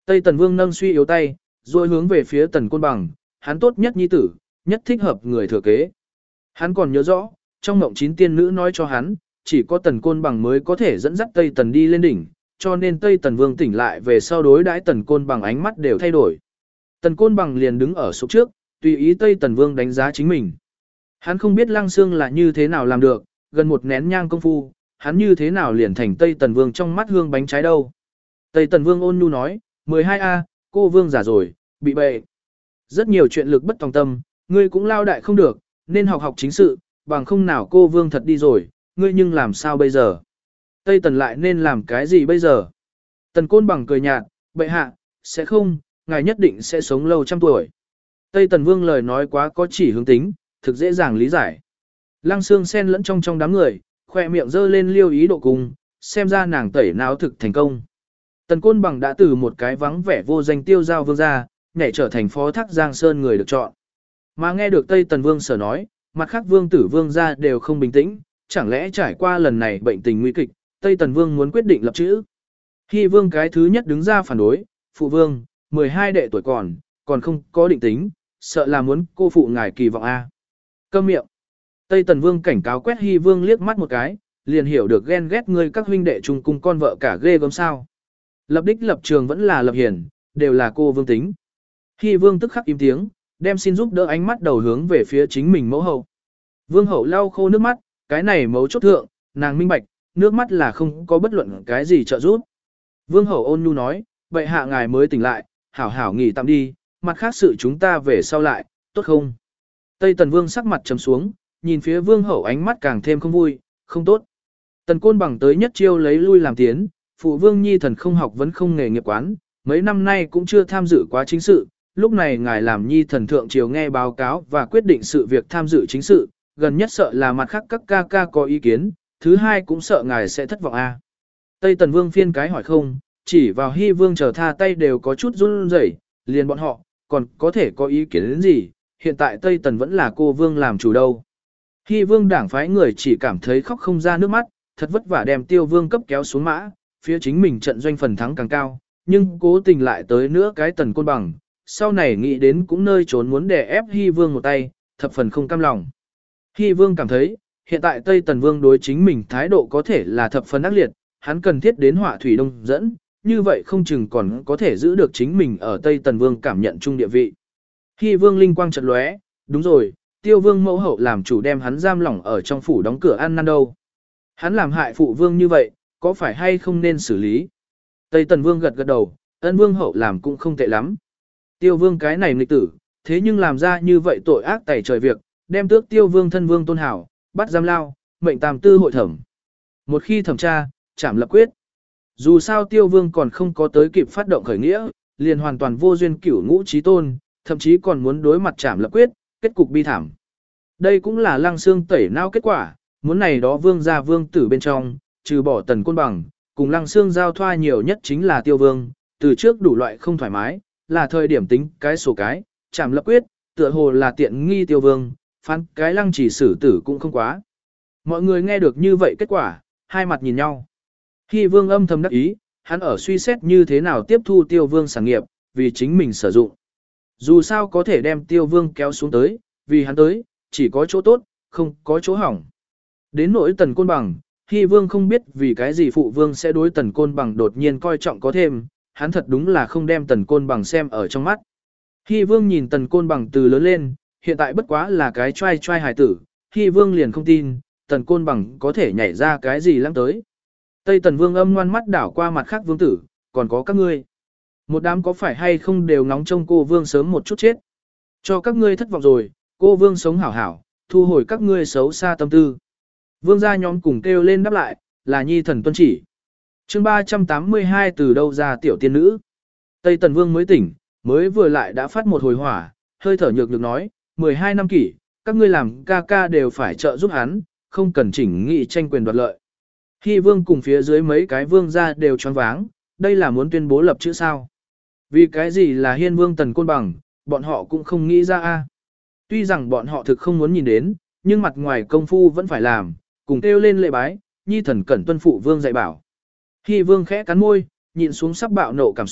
Speaker 1: Tây Tần Vương nâng suy yếu tay, rồi hướng về phía Tần Côn Bằng, hắn tốt nhất nhi tử, nhất thích hợp người thừa kế. Hắn còn nhớ rõ, trong mộng chín tiên nữ nói cho hắn, chỉ có Tần Côn Bằng mới có thể dẫn dắt Tây Tần đi lên đỉnh, cho nên Tây Tần Vương tỉnh lại về sau đối đãi Tần Côn Bằng ánh mắt đều thay đổi. Tần Côn Bằng liền đứng ở sụp trước, tùy ý Tây Tần Vương đánh giá chính mình. Hắn không biết Lăng Xương là như thế nào làm được, gần một nén nhang công phu, hắn như thế nào liền thành Tây Tần Vương trong mắt hương bánh trái đâu. Tây Tần Vương ôn nhu nói, mười hai A, cô Vương già rồi, bị bệ. Rất nhiều chuyện lực bất tòng tâm, ngươi cũng lao đại không được, nên học học chính sự, bằng không nào cô Vương thật đi rồi, ngươi nhưng làm sao bây giờ? Tây Tần lại nên làm cái gì bây giờ? Tần Côn Bằng cười nhạt, bệ hạ, sẽ không, ngài nhất định sẽ sống lâu trăm tuổi. Tây Tần Vương lời nói quá có chỉ hướng tính, thực dễ dàng lý giải. Lăng Xương xen lẫn trong trong đám người, khoe miệng dơ lên liêu ý độ cùng, xem ra nàng tẩy não thực thành công. Tần Côn Bằng đã từ một cái vắng vẻ vô danh tiêu giao vương gia, nhảy trở thành phó thác Giang Sơn người được chọn. Mà nghe được Tây Tần Vương sở nói, mặt khác vương tử vương gia đều không bình tĩnh, chẳng lẽ trải qua lần này bệnh tình nguy kịch, Tây Tần Vương muốn quyết định lập chữ. Hy Vương cái thứ nhất đứng ra phản đối, phụ vương, mười hai đệ tuổi còn, còn không có định tính, sợ là muốn cô phụ ngài kỳ vọng A. Câm miệng. Tây Tần Vương cảnh cáo quét Hy Vương liếc mắt một cái, liền hiểu được ghen ghét ngươi các huynh đệ chung cùng con vợ cả ghê gớm sao. Lập đích lập trường vẫn là lập hiển, đều là cô vương tính. Hy Vương tức khắc im tiếng, đem xin giúp đỡ ánh mắt đầu hướng về phía chính mình mẫu hậu. Vương hậu lau khô nước mắt, cái này mấu chốt thượng, nàng minh bạch, nước mắt là không có bất luận cái gì trợ giúp. Vương hậu ôn nhu nói, vậy hạ ngài mới tỉnh lại, hảo hảo nghỉ tạm đi, mặt khác sự chúng ta về sau lại, tốt không? Tây Tần Vương sắc mặt trầm xuống, nhìn phía Vương hậu ánh mắt càng thêm không vui, không tốt. Tần Côn Bằng tới nhất chiêu lấy lui làm tiến, phụ Vương nhi thần không học vẫn không nghề nghiệp quán, mấy năm nay cũng chưa tham dự quá chính sự, lúc này ngài làm nhi thần thượng triều nghe báo cáo và quyết định sự việc tham dự chính sự, gần nhất sợ là mặt khác các ca ca có ý kiến, thứ hai cũng sợ ngài sẽ thất vọng a. Tây Tần Vương phiên cái hỏi không, chỉ vào Hy Vương chờ tha tay đều có chút run rẩy, liền bọn họ, còn có thể có ý kiến đến gì, hiện tại Tây Tần vẫn là cô Vương làm chủ đâu. Hy Vương đảng phái người chỉ cảm thấy khóc không ra nước mắt, thật vất vả đem Tiêu Vương cấp kéo xuống mã, phía chính mình trận doanh phần thắng càng cao, nhưng cố tình lại tới nữa cái Tần Côn Bằng, sau này nghĩ đến cũng nơi trốn muốn đè ép Hy Vương một tay, thập phần không cam lòng. Hy Vương cảm thấy, hiện tại Tây Tần Vương đối chính mình thái độ có thể là thập phần ác liệt, hắn cần thiết đến hỏa thủy đông dẫn, như vậy không chừng còn có thể giữ được chính mình ở Tây Tần Vương cảm nhận chung địa vị. Hy Vương linh quang chợt lóe, đúng rồi, Tiêu Vương mẫu hậu làm chủ đem hắn giam lỏng ở trong phủ đóng cửa ăn năn đâu. Hắn làm hại phụ vương như vậy, có phải hay không nên xử lý? Tây Tần Vương gật gật đầu, ân vương hậu làm cũng không tệ lắm. Tiêu Vương cái này nghịch tử, thế nhưng làm ra như vậy tội ác tày trời việc, đem tước Tiêu Vương thân vương tôn hảo, bắt giam lao, mệnh tam tư hội thẩm. Một khi thẩm tra, trảm lập quyết. Dù sao Tiêu Vương còn không có tới kịp phát động khởi nghĩa, liền hoàn toàn vô duyên cửu ngũ trí tôn, thậm chí còn muốn đối mặt trảm lập quyết, kết cục bi thảm. Đây cũng là Lăng Xương tẩy não kết quả, muốn này đó vương gia vương tử bên trong, trừ bỏ Tần Côn Bằng, cùng Lăng Xương giao thoa nhiều nhất chính là Tiêu Vương, từ trước đủ loại không thoải mái, là thời điểm tính cái sổ cái, trảm lập quyết, tựa hồ là tiện nghi Tiêu Vương, phán cái Lăng chỉ xử tử cũng không quá. Mọi người nghe được như vậy kết quả, hai mặt nhìn nhau. Hy Vương âm thầm đắc ý, hắn ở suy xét như thế nào tiếp thu Tiêu Vương sản nghiệp, vì chính mình sử dụng. Dù sao có thể đem Tiêu Vương kéo xuống tới, vì hắn tới, chỉ có chỗ tốt, không có chỗ hỏng. Đến nỗi Tần Côn Bằng, Hy Vương không biết vì cái gì phụ vương sẽ đối Tần Côn Bằng đột nhiên coi trọng có thêm, hắn thật đúng là không đem Tần Côn Bằng xem ở trong mắt. Hy Vương nhìn Tần Côn Bằng từ lớn lên, hiện tại bất quá là cái trai trai hài tử, Hy Vương liền không tin, Tần Côn Bằng có thể nhảy ra cái gì lắm tới. Tây Tần Vương âm ngoan mắt đảo qua mặt khác vương tử, còn có các ngươi. Một đám có phải hay không đều ngóng trông cô Vương sớm một chút chết. Cho các ngươi thất vọng rồi, cô Vương sống hảo hảo, thu hồi các ngươi xấu xa tâm tư. Vương gia nhóm cùng kêu lên đáp lại, là nhi thần tuân chỉ. chương ba trăm tám mươi hai từ đâu ra tiểu tiên nữ. Tây Tần Vương mới tỉnh, mới vừa lại đã phát một hồi hỏa, hơi thở nhược nhược nói, mười hai năm kỷ, các ngươi làm ca ca đều phải trợ giúp hắn, không cần chỉnh nghị tranh quyền đoạt lợi. Hy Vương cùng phía dưới mấy cái vương gia đều choáng váng, đây là muốn tuyên bố lập chữ sao. Vì cái gì là Hiên Vương Tần Côn Bằng, bọn họ cũng không nghĩ ra a. Tuy rằng bọn họ thực không muốn nhìn đến, nhưng mặt ngoài công phu vẫn phải làm, cùng kêu lên lễ bái, nhi thần cẩn tuân phụ vương dạy bảo. Hy Vương khẽ cắn môi, nhịn xuống sắp bạo nộ cảm xúc,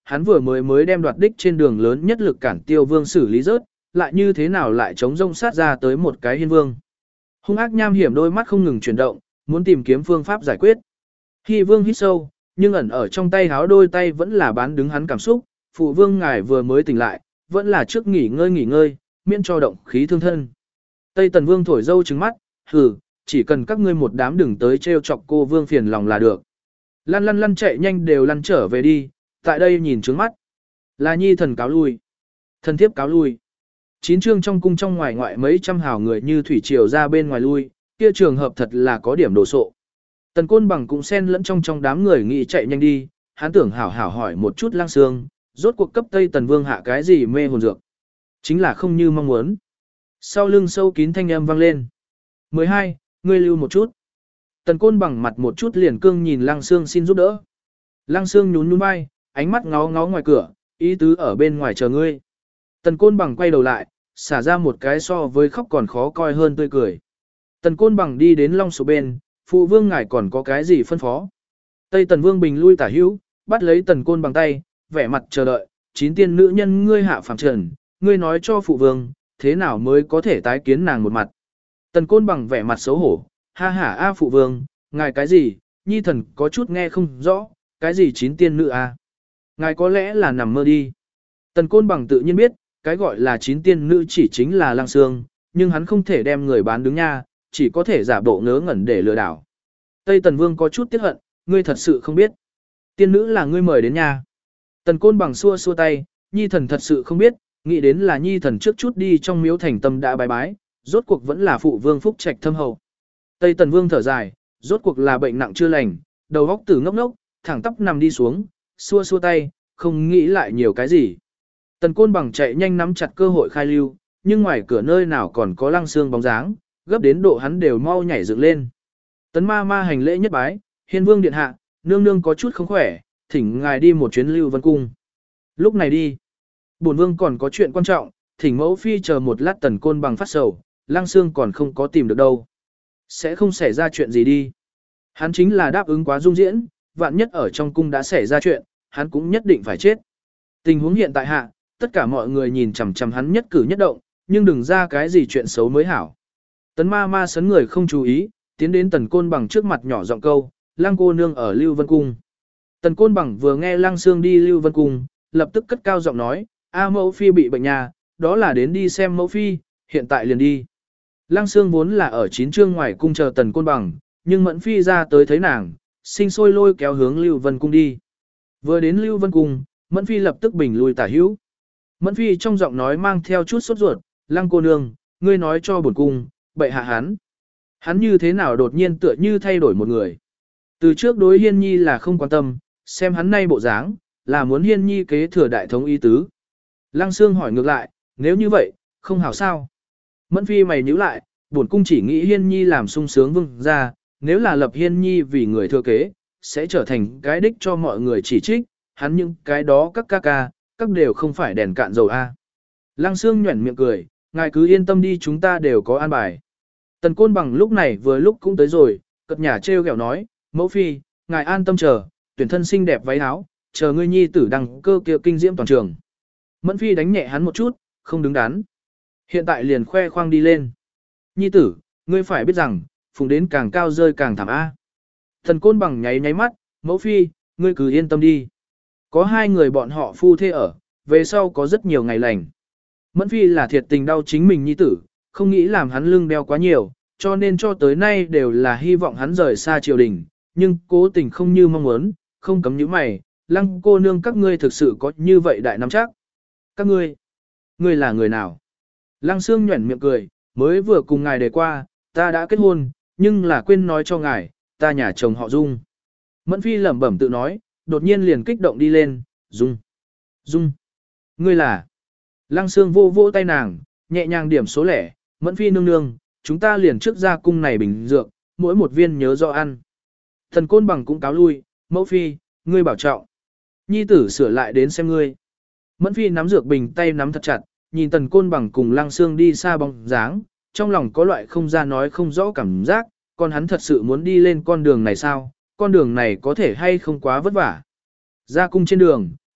Speaker 1: hắn vừa mới mới đem đoạt đích trên đường lớn nhất lực cản Tiêu Vương xử lý rớt, lại như thế nào lại chống rông sát ra tới một cái Hiên Vương. Hung ác nham hiểm đôi mắt không ngừng chuyển động, muốn tìm kiếm phương pháp giải quyết. Hy Vương hít sâu, nhưng ẩn ở trong tay háo đôi tay vẫn là bán đứng hắn cảm xúc, phụ vương ngài vừa mới tỉnh lại, vẫn là trước nghỉ ngơi nghỉ ngơi, miễn cho động khí thương thân. Tây Tần Vương thổi dâu trừng mắt, hừ, chỉ cần các ngươi một đám đừng tới trêu chọc cô vương phiền lòng là được. Lăn lăn lăn chạy nhanh đều lăn trở về đi, tại đây nhìn trướng mắt. Là nhi thần cáo lui. Thần thiếp cáo lui. Chín chương trong cung trong ngoài ngoại mấy trăm hào người như thủy triều ra bên ngoài lui, kia trường hợp thật là có điểm đồ sộ. Tần Côn Bằng cũng xen lẫn trong trong đám người nghĩ chạy nhanh đi, hắn tưởng hảo hảo hỏi một chút Lăng Xương, rốt cuộc cấp Tây Tần Vương hạ cái gì mê hồn dược. Chính là không như mong muốn. Sau lưng sâu kín thanh âm vang lên. mười hai, ngươi lưu một chút. Tần Côn Bằng mặt một chút liền cương nhìn Lăng Xương xin giúp đỡ. Lăng Xương nhún nhún vai, ánh mắt ngó ngó ngoài cửa, ý tứ ở bên ngoài chờ ngươi. Tần Côn Bằng quay đầu lại, xả ra một cái so với khóc còn khó coi hơn tươi cười. Tần Côn Bằng đi đến Long Số bên, phụ vương ngài còn có cái gì phân phó. Tây Tần Vương bình lui tả hữu, bắt lấy Tần Côn Bằng tay, vẻ mặt chờ đợi, chín tiên nữ nhân ngươi hạ phàm trần, ngươi nói cho phụ vương, thế nào mới có thể tái kiến nàng một mặt. Tần Côn Bằng vẻ mặt xấu hổ, ha ha a phụ vương, ngài cái gì, nhi thần có chút nghe không rõ, cái gì chín tiên nữ a? Ngài có lẽ là nằm mơ đi. Tần Côn Bằng tự nhiên biết, cái gọi là chín tiên nữ chỉ chính là Lăng Xương, nhưng hắn không thể đem người bán đứng nha, chỉ có thể giả bộ ngớ ngẩn để lừa đảo. Tây Tần Vương có chút tiếc hận, ngươi thật sự không biết. Tiên nữ là ngươi mời đến nhà. Tần Côn Bằng xua xua tay, nhi thần thật sự không biết, nghĩ đến là nhi thần trước chút đi trong miếu thành tâm đã bái bái, rốt cuộc vẫn là phụ vương phúc trạch thâm hậu. Tây Tần Vương thở dài, rốt cuộc là bệnh nặng chưa lành, đầu óc tử ngốc ngốc, thẳng tóc nằm đi xuống, xua xua tay, không nghĩ lại nhiều cái gì. Tần Côn Bằng chạy nhanh nắm chặt cơ hội khai lưu, nhưng ngoài cửa nơi nào còn có Lăng Xương bóng dáng, gấp đến độ hắn đều mau nhảy dựng lên. Tấn ma ma hành lễ nhất bái, Hiên Vương điện hạ, nương nương có chút không khỏe, thỉnh ngài đi một chuyến Lưu Vân Cung. Lúc này đi, bổn vương còn có chuyện quan trọng, thỉnh mẫu phi chờ một lát. Tần Côn Bằng phát sầu, Lăng Xương còn không có tìm được đâu. Sẽ không xảy ra chuyện gì đi. Hắn chính là đáp ứng quá dung diễn, vạn nhất ở trong cung đã xảy ra chuyện, hắn cũng nhất định phải chết. Tình huống hiện tại hạ, tất cả mọi người nhìn chằm chằm hắn nhất cử nhất động, nhưng đừng ra cái gì chuyện xấu mới hảo. Tấn ma ma sấn người không chú ý, tiến đến Tần Côn Bằng trước mặt nhỏ giọng câu, Lăng cô nương ở Lưu Vân Cung. Tần Côn Bằng vừa nghe Lăng Xương đi Lưu Vân Cung, lập tức cất cao giọng nói, a mẫu phi bị bệnh nhà, đó là đến đi xem mẫu phi, hiện tại liền đi. Lăng Xương vốn là ở chín chương ngoài cung chờ Tần Côn Bằng, nhưng Mẫn phi ra tới thấy nàng, sinh sôi lôi kéo hướng Lưu Vân Cung đi. Vừa đến Lưu Vân Cung, Mẫn phi lập tức bình lui tả hữu. Mẫn phi trong giọng nói mang theo chút sốt ruột, Lăng cô nương, ngươi nói cho bổn cung, bệ hạ hắn. Hắn như thế nào đột nhiên tựa như thay đổi một người. Từ trước đối Hiên Nhi là không quan tâm, xem hắn nay bộ dáng, là muốn Hiên Nhi kế thừa đại thống ý tứ. Lăng Xương hỏi ngược lại, nếu như vậy, không hảo sao. Mẫn phi mày nhíu lại, bổn cung chỉ nghĩ Hiên Nhi làm sung sướng vương ra, nếu là lập Hiên Nhi vì người thừa kế, sẽ trở thành cái đích cho mọi người chỉ trích, hắn những cái đó các ca ca, các đều không phải đèn cạn dầu A. Lăng Xương nhuẩn miệng cười, ngài cứ yên tâm đi, chúng ta đều có an bài. Tần Côn Bằng lúc này vừa lúc cũng tới rồi, cật nhà trêu ghẹo nói, mẫu phi, ngài an tâm chờ, tuyển thân xinh đẹp váy áo, chờ ngươi nhi tử đăng cơ kia kinh diễm toàn trường. Mẫn phi đánh nhẹ hắn một chút, không đứng đắn. Hiện tại liền khoe khoang đi lên. Nhi tử, ngươi phải biết rằng, phùng đến càng cao rơi càng thảm A. Tần Côn Bằng nháy nháy mắt, mẫu phi, ngươi cứ yên tâm đi. Có hai người bọn họ phu thê ở, về sau có rất nhiều ngày lành. Mẫn phi là thiệt tình đau chính mình nhi tử, không nghĩ làm hắn lưng đeo quá nhiều, cho nên cho tới nay đều là hy vọng hắn rời xa triều đình, nhưng cố tình không như mong muốn, không cấm những mày, Lăng cô nương các ngươi thực sự có như vậy đại nắm chắc. Các ngươi, ngươi là người nào? Lăng Xương nhuẩn miệng cười, mới vừa cùng ngài đề qua, ta đã kết hôn, nhưng là quên nói cho ngài, ta nhà chồng họ Dung. Mẫn phi lẩm bẩm tự nói, đột nhiên liền kích động đi lên, Dung, Dung, ngươi là... Lăng Xương vô vỗ tay nàng, nhẹ nhàng điểm số lẻ, Mẫn phi nương nương, chúng ta liền trước ra cung này bình dược, mỗi một viên nhớ rõ ăn. Thần Côn Bằng cũng cáo lui, mẫu phi, ngươi bảo trọng. Nhi tử sửa lại đến xem ngươi. Mẫn phi nắm dược bình tay nắm thật chặt, nhìn Tần Côn Bằng cùng Lăng Xương đi xa bóng dáng, trong lòng có loại không ra nói không rõ cảm giác, còn hắn thật sự muốn đi lên con đường này sao, con đường này có thể hay không quá vất vả. Ra cung trên đường,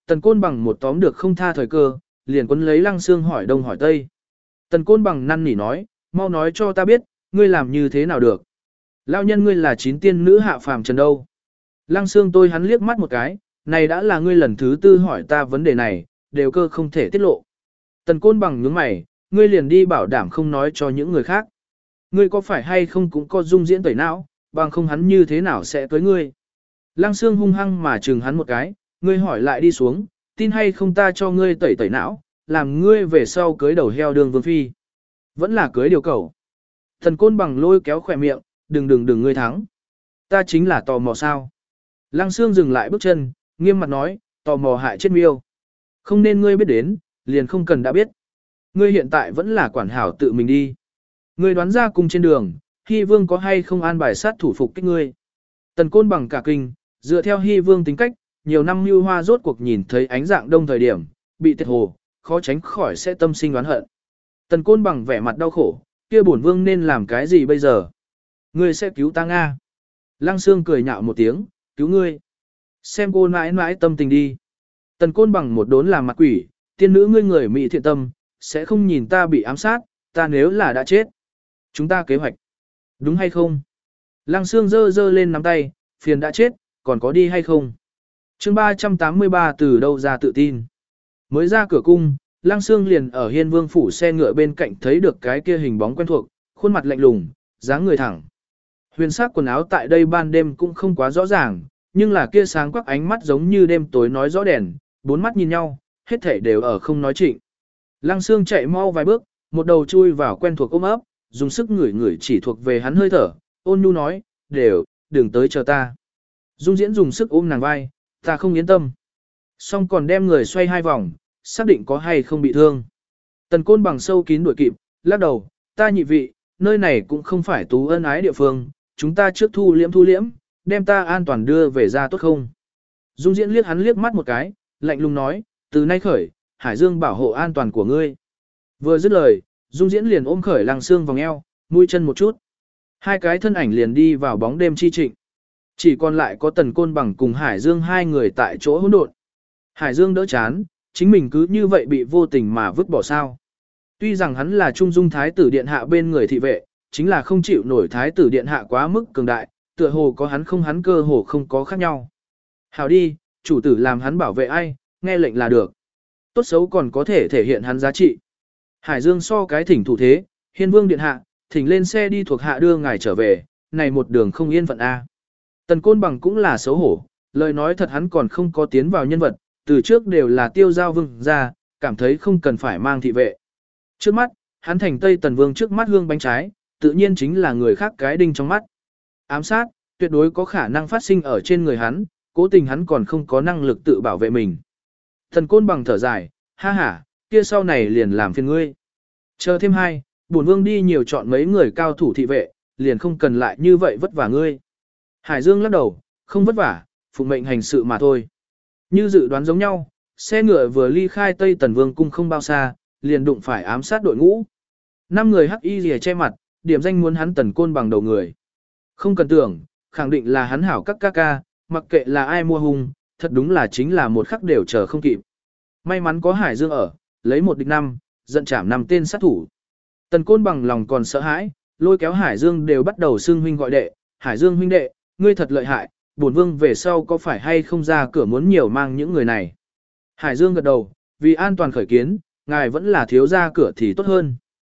Speaker 1: Tần Côn Bằng một tóm được không tha thời cơ, liền quấn lấy Lăng Xương hỏi đông hỏi tây. Tần Côn Bằng năn nỉ nói, mau nói cho ta biết, ngươi làm như thế nào được. Lão nhân ngươi là chín tiên nữ hạ phàm trần đâu. Lăng Xương tôi hắn liếc mắt một cái, này đã là ngươi lần thứ tư hỏi ta vấn đề này, đều cơ không thể tiết lộ. Tần Côn Bằng nhướng mày, ngươi liền đi bảo đảm không nói cho những người khác. Ngươi có phải hay không cũng có dung diễn tẩy não, bằng không hắn như thế nào sẽ tới ngươi. Lăng Xương hung hăng mà chừng hắn một cái, ngươi hỏi lại đi xuống, tin hay không ta cho ngươi tẩy tẩy não, làm ngươi về sau cưới đầu heo đường vương phi. Vẫn là cưới điều cầu. Thần Côn Bằng lôi kéo khỏe miệng, đừng đừng đừng ngươi thắng. Ta chính là tò mò sao. Lăng Xương dừng lại bước chân, nghiêm mặt nói, tò mò hại chết miêu. Không nên ngươi biết đến, liền không cần đã biết. Ngươi hiện tại vẫn là quản hảo tự mình đi. Ngươi đoán ra cùng trên đường, Hy Vương có hay không an bài sát thủ phục kích ngươi. Tần Côn Bằng cả kinh, dựa theo Hy Vương tính cách, nhiều năm mưu hoa rốt cuộc nhìn thấy ánh dạng đông thời điểm, bị tiệt hồ, khó tránh khỏi sẽ tâm sinh oán hận. Tần Côn Bằng vẻ mặt đau khổ, kia bổn vương nên làm cái gì bây giờ? Ngươi sẽ cứu ta Nga. Lăng Xương cười nhạo một tiếng, cứu ngươi. Xem cô mãi mãi tâm tình đi. Tần Côn Bằng một đốn làm mặt quỷ, tiên nữ ngươi người mỹ thiện tâm, sẽ không nhìn ta bị ám sát, ta nếu là đã chết. Chúng ta kế hoạch. Đúng hay không? Lăng Xương giơ giơ lên nắm tay, phiền đã chết, còn có đi hay không? chương ba trăm tám mươi ba từ đâu ra tự tin. Mới ra cửa cung, Lăng Xương liền ở Hiên Vương phủ xe ngựa bên cạnh thấy được cái kia hình bóng quen thuộc, khuôn mặt lạnh lùng, dáng người thẳng. Huyền sắc quần áo tại đây ban đêm cũng không quá rõ ràng, nhưng là kia sáng quắc ánh mắt giống như đêm tối nói rõ đèn, bốn mắt nhìn nhau, hết thảy đều ở không nói trịnh. Lăng Xương chạy mau vài bước, một đầu chui vào quen thuộc ôm ấp, dùng sức ngửi ngửi chỉ thuộc về hắn hơi thở, ôn nhu nói, đều, đừng tới chờ ta. Dung Diễn dùng sức ôm nàng vai, ta không yên tâm. Xong còn đem người xoay hai vòng, xác định có hay không bị thương. Tần Côn Bằng sâu kín đuổi kịp, lắc đầu, ta nhị vị, nơi này cũng không phải tú ân ái địa phương, chúng ta trước thu liễm thu liễm, đem ta an toàn đưa về ra tốt không. Dung Diễn liếc hắn liếc mắt một cái, lạnh lùng nói, từ nay khởi, Hải Dương bảo hộ an toàn của ngươi. Vừa dứt lời, Dung Diễn liền ôm khởi Lăng Xương vòng eo, mũi chân một chút. Hai cái thân ảnh liền đi vào bóng đêm chi trịnh. Chỉ còn lại có Tần Côn Bằng cùng Hải Dương hai người tại chỗ hỗn độn. Hải Dương đỡ chán, chính mình cứ như vậy bị vô tình mà vứt bỏ sao. Tuy rằng hắn là trung dung thái tử điện hạ bên người thị vệ, chính là không chịu nổi thái tử điện hạ quá mức cường đại, tựa hồ có hắn không hắn cơ hồ không có khác nhau. Hào đi, chủ tử làm hắn bảo vệ ai, nghe lệnh là được. Tốt xấu còn có thể thể hiện hắn giá trị. Hải Dương so cái thỉnh thủ thế, Hiên Vương điện hạ, thỉnh lên xe đi thuộc hạ đưa ngài trở về, này một đường không yên phận A. Tần Côn Bằng cũng là xấu hổ, lời nói thật hắn còn không có tiến vào nhân vật, từ trước đều là tiêu giao vương ra, cảm thấy không cần phải mang thị vệ. Trước mắt, hắn thành Tây Tần Vương trước mắt hương bánh trái, tự nhiên chính là người khác cái đinh trong mắt. Ám sát, tuyệt đối có khả năng phát sinh ở trên người hắn, cố tình hắn còn không có năng lực tự bảo vệ mình. Tần Côn Bằng thở dài, ha ha, kia sau này liền làm phiền ngươi. Chờ thêm hai, bổn vương đi nhiều chọn mấy người cao thủ thị vệ, liền không cần lại như vậy vất vả ngươi. Hải Dương lắc đầu, không vất vả, phụng mệnh hành sự mà thôi. Như dự đoán giống nhau, xe ngựa vừa ly khai Tây Tần Vương cung không bao xa, liền đụng phải ám sát đội ngũ. Năm người hắc y rìa che mặt, điểm danh muốn hắn Tần Côn Bằng đầu người. Không cần tưởng, khẳng định là hắn hảo các ca ca, mặc kệ là ai mua hung, thật đúng là chính là một khắc đều chờ không kịp. May mắn có Hải Dương ở, lấy một địch năm, giận chảm năm tên sát thủ. Tần Côn Bằng lòng còn sợ hãi, lôi kéo Hải Dương đều bắt đầu xưng huynh gọi đệ, Hải Dương huynh đệ, ngươi thật lợi hại, bổn vương về sau có phải hay không ra cửa muốn nhiều mang những người này. Hải Dương gật đầu, vì an toàn khởi kiến, ngài vẫn là thiếu ra cửa thì tốt hơn.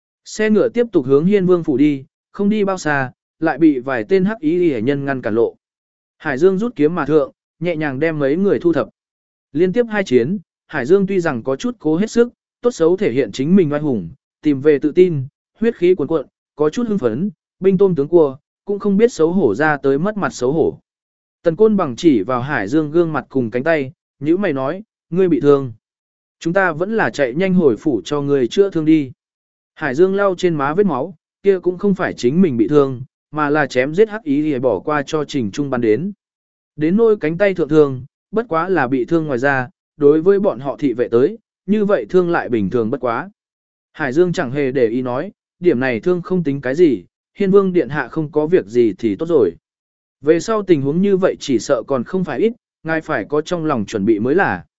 Speaker 1: Xe ngựa tiếp tục hướng Hiên Vương phủ đi, không đi bao xa, lại bị vài tên hắc ý hệ nhân ngăn cản lộ. Hải Dương rút kiếm mà thượng, nhẹ nhàng đem mấy người thu thập. Liên tiếp hai chiến, Hải Dương tuy rằng có chút cố hết sức, tốt xấu thể hiện chính mình oai hùng, tìm về tự tin, huyết khí cuồn cuộn, có chút hưng phấn, binh tôm tướng cua, cũng không biết xấu hổ ra tới mất mặt xấu hổ. Tần Côn Bằng chỉ vào Hải Dương gương mặt cùng cánh tay, nhữ mày nói, ngươi bị thương. Chúng ta vẫn là chạy nhanh hồi phủ cho ngươi chữa thương đi. Hải Dương lau trên má vết máu, kia cũng không phải chính mình bị thương, mà là chém giết hắc ý thì bỏ qua cho Trình Trung bắn đến. Đến nôi cánh tay thượng thương, bất quá là bị thương ngoài ra, đối với bọn họ thị vệ tới, như vậy thương lại bình thường bất quá. Hải Dương chẳng hề để ý nói, điểm này thương không tính cái gì, Hiên Vương điện hạ không có việc gì thì tốt rồi. Về sau tình huống như vậy chỉ sợ còn không phải ít, ngài phải có trong lòng chuẩn bị mới là.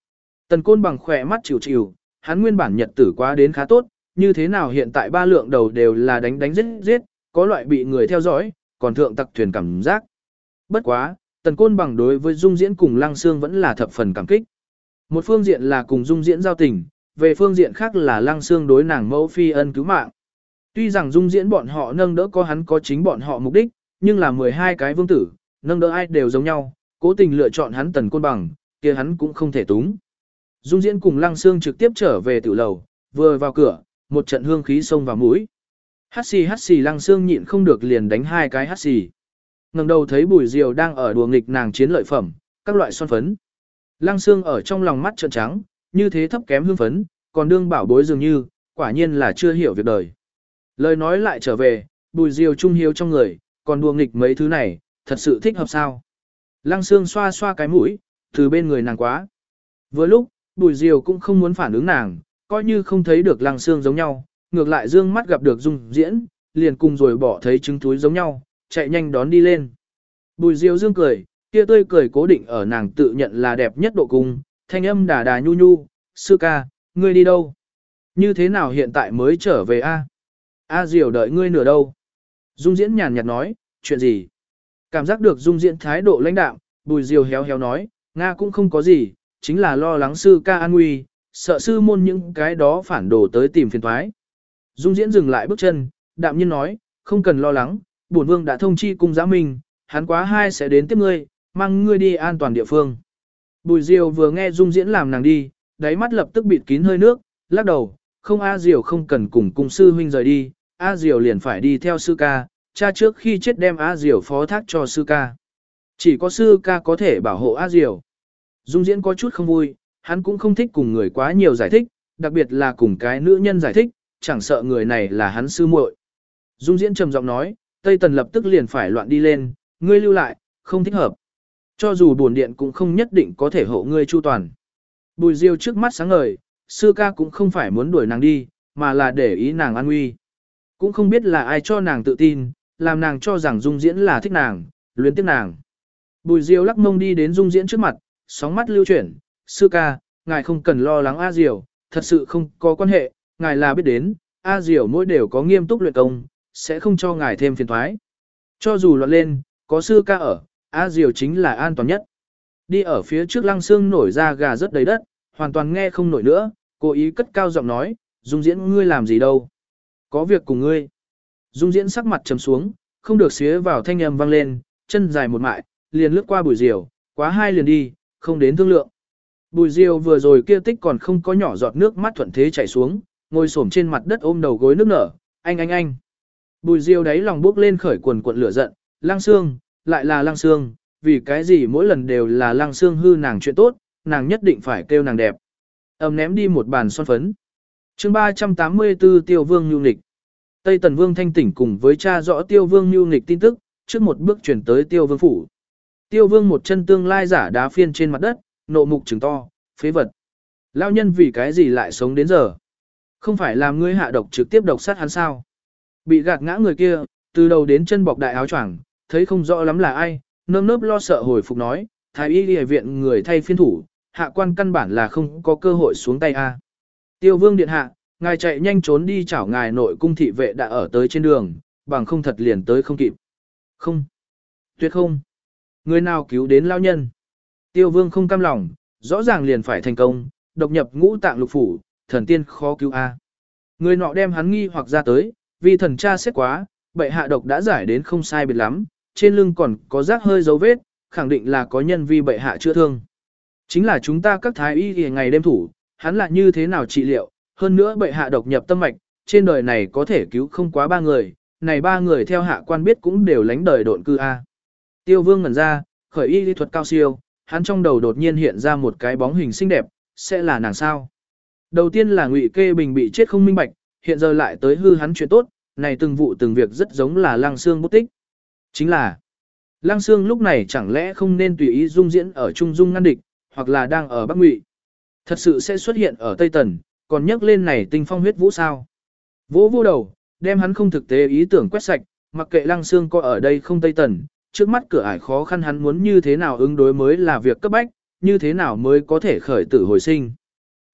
Speaker 1: Tần Côn Bằng khỏe mắt chịu chịu, hắn nguyên bản nhật tử quá đến khá tốt, như thế nào hiện tại ba lượng đầu đều là đánh đánh giết giết, có loại bị người theo dõi, còn thượng tặc thuyền cảm giác. Bất quá, Tần Côn Bằng đối với Dung Diễn cùng Lăng Xương vẫn là thập phần cảm kích. Một phương diện là cùng Dung Diễn giao tình, về phương diện khác là Lăng Xương đối nàng mẫu phi ân cứu mạng. Tuy rằng Dung Diễn bọn họ nâng đỡ có hắn có chính bọn họ mục đích, nhưng là mười hai cái vương tử, nâng đỡ ai đều giống nhau, cố tình lựa chọn hắn Tần Côn Bằng, kia hắn cũng không thể túng. Dung Diễn cùng Lăng Xương trực tiếp trở về tiểu lầu, vừa vào cửa, một trận hương khí xông vào mũi. Hắt xì hắt xì Lăng Xương nhịn không được liền đánh hai cái hắt xì. Ngẩng đầu thấy Bùi Diều đang ở đùa nghịch nàng chiến lợi phẩm, các loại son phấn. Lăng Xương ở trong lòng mắt trợn trắng, như thế thấp kém hương phấn, còn đương bảo bối dường như, quả nhiên là chưa hiểu việc đời. Lời nói lại trở về, Bùi Diều trung hiếu trong người, còn đùa nghịch mấy thứ này, thật sự thích hợp sao. Lăng Xương xoa xoa cái mũi, từ bên người nàng quá. Vừa lúc, Bùi Diều cũng không muốn phản ứng nàng, coi như không thấy được Lăng Xương giống nhau, ngược lại dương mắt gặp được Dung Diễn, liền cùng rồi bỏ thấy trứng túi giống nhau, chạy nhanh đón đi lên. Bùi Diều dương cười, kia tươi cười cố định ở nàng tự nhận là đẹp nhất độ cung, thanh âm đà đà nhu nhu, sư ca, ngươi đi đâu? Như thế nào hiện tại mới trở về a? A Diều đợi ngươi nửa đâu? Dung Diễn nhàn nhạt nói, chuyện gì? Cảm giác được Dung Diễn thái độ lãnh đạm, Bùi Diều héo héo nói, Nga cũng không có gì, chính là lo lắng sư ca an nguy, sợ sư môn những cái đó phản đồ tới tìm phiền toái. Dung Diễn dừng lại bước chân, đạm nhiên nói, không cần lo lắng, bổn vương đã thông chi cung giã minh, hắn quá hai sẽ đến tiếp ngươi, mang ngươi đi an toàn địa phương. Bùi Diều vừa nghe Dung Diễn làm nàng đi, đáy mắt lập tức bịt kín hơi nước, lắc đầu, không A Diều không cần cùng cung sư huynh rời đi, A Diều liền phải đi theo sư ca, cha trước khi chết đem A Diều phó thác cho sư ca. Chỉ có sư ca có thể bảo hộ A Diều. Dung Diễn có chút không vui, hắn cũng không thích cùng người quá nhiều giải thích, đặc biệt là cùng cái nữ nhân giải thích, chẳng sợ người này là hắn sư muội. Dung Diễn trầm giọng nói, Tây Tần lập tức liền phải loạn đi lên, ngươi lưu lại, không thích hợp. Cho dù bổn điện cũng không nhất định có thể hộ ngươi chu toàn. Bùi Diêu trước mắt sáng ngời, sư ca cũng không phải muốn đuổi nàng đi, mà là để ý nàng an nguy. Cũng không biết là ai cho nàng tự tin, làm nàng cho rằng Dung Diễn là thích nàng, luyến tiếc nàng. Bùi Diêu lắc mông đi đến Dung Diễn trước mặt, sóng mắt lưu chuyển, sư ca, ngài không cần lo lắng A Diều, thật sự không có quan hệ, ngài là biết đến, A Diều mỗi đều có nghiêm túc luyện công, sẽ không cho ngài thêm phiền toái. Cho dù loạn lên, có sư ca ở, A Diều chính là an toàn nhất. Đi ở phía trước Lăng Xương nổi ra gà rất đầy đất, hoàn toàn nghe không nổi nữa, cố ý cất cao giọng nói, Dung Diễn ngươi làm gì đâu? Có việc cùng ngươi. Dung Diễn sắc mặt trầm xuống, không được xía vào thanh âm vang lên, chân dài một mại, liền lướt qua Bùi Diều, quá hai liền đi, không đến thương lượng. Bùi Diều vừa rồi kia tích còn không có nhỏ giọt nước mắt thuận thế chảy xuống, ngồi xổm trên mặt đất ôm đầu gối nước nở, anh anh anh. Bùi Diều đáy lòng bốc lên khởi quần cuộn lửa giận, Lăng Xương, lại là Lăng Xương, vì cái gì mỗi lần đều là Lăng Xương hư nàng chuyện tốt, nàng nhất định phải kêu nàng đẹp. Ầm ném đi một bàn son phấn. Chương ba trăm tám mươi tư Tiêu Vương Nhu Nghịch. Tây Tần Vương thanh tỉnh cùng với cha rõ Tiêu Vương Nhu Nghịch tin tức, trước một bước chuyển tới Tiêu Vương phủ. Tiêu Vương một chân tương lai giả đá phiên trên mặt đất, nộ mục trừng to, phế vật. Lao nhân vì cái gì lại sống đến giờ? Không phải làm ngươi hạ độc trực tiếp độc sát hắn sao? Bị gạt ngã người kia, từ đầu đến chân bọc đại áo choàng, thấy không rõ lắm là ai, nơm nớp lo sợ hồi phục nói, thái y y viện người thay phiên thủ, hạ quan căn bản là không có cơ hội xuống tay a. Tiêu Vương điện hạ, ngài chạy nhanh trốn đi chảo ngài nội cung thị vệ đã ở tới trên đường, bằng không thật liền tới không kịp. Không, tuyệt không. Người nào cứu đến lao nhân? Tiêu Vương không cam lòng, rõ ràng liền phải thành công, độc nhập ngũ tạng lục phủ, thần tiên khó cứu a. Người nọ đem hắn nghi hoặc ra tới, vì thần cha xét quá, bệ hạ độc đã giải đến không sai biệt lắm, trên lưng còn có rác hơi dấu vết, khẳng định là có nhân vi bệ hạ chữa thương. Chính là chúng ta các thái y thì ngày đêm thủ, hắn là như thế nào trị liệu, hơn nữa bệ hạ độc nhập tâm mạch, trên đời này có thể cứu không quá ba người, này ba người theo hạ quan biết cũng đều lánh đời độn cư a. Tiêu Vương ngẩn ra, khởi y lý thuật cao siêu, hắn trong đầu đột nhiên hiện ra một cái bóng hình xinh đẹp, sẽ là nàng sao? Đầu tiên là Ngụy Kê Bình bị chết không minh bạch, hiện giờ lại tới hư hắn chuyện tốt, này từng vụ từng việc rất giống là Lăng Xương bút tích. Chính là, Lăng Xương lúc này chẳng lẽ không nên tùy ý dung diễn ở Trung Dung ngăn địch, hoặc là đang ở Bắc Ngụy. Thật sự sẽ xuất hiện ở Tây Tần, còn nhắc lên này tinh phong huyết vũ sao? Vỗ vô đầu, đem hắn không thực tế ý tưởng quét sạch, mặc kệ Lăng Xương có ở đây không Tây Tần, trước mắt cửa ải khó khăn hắn muốn như thế nào ứng đối mới là việc cấp bách, như thế nào mới có thể khởi tử hồi sinh.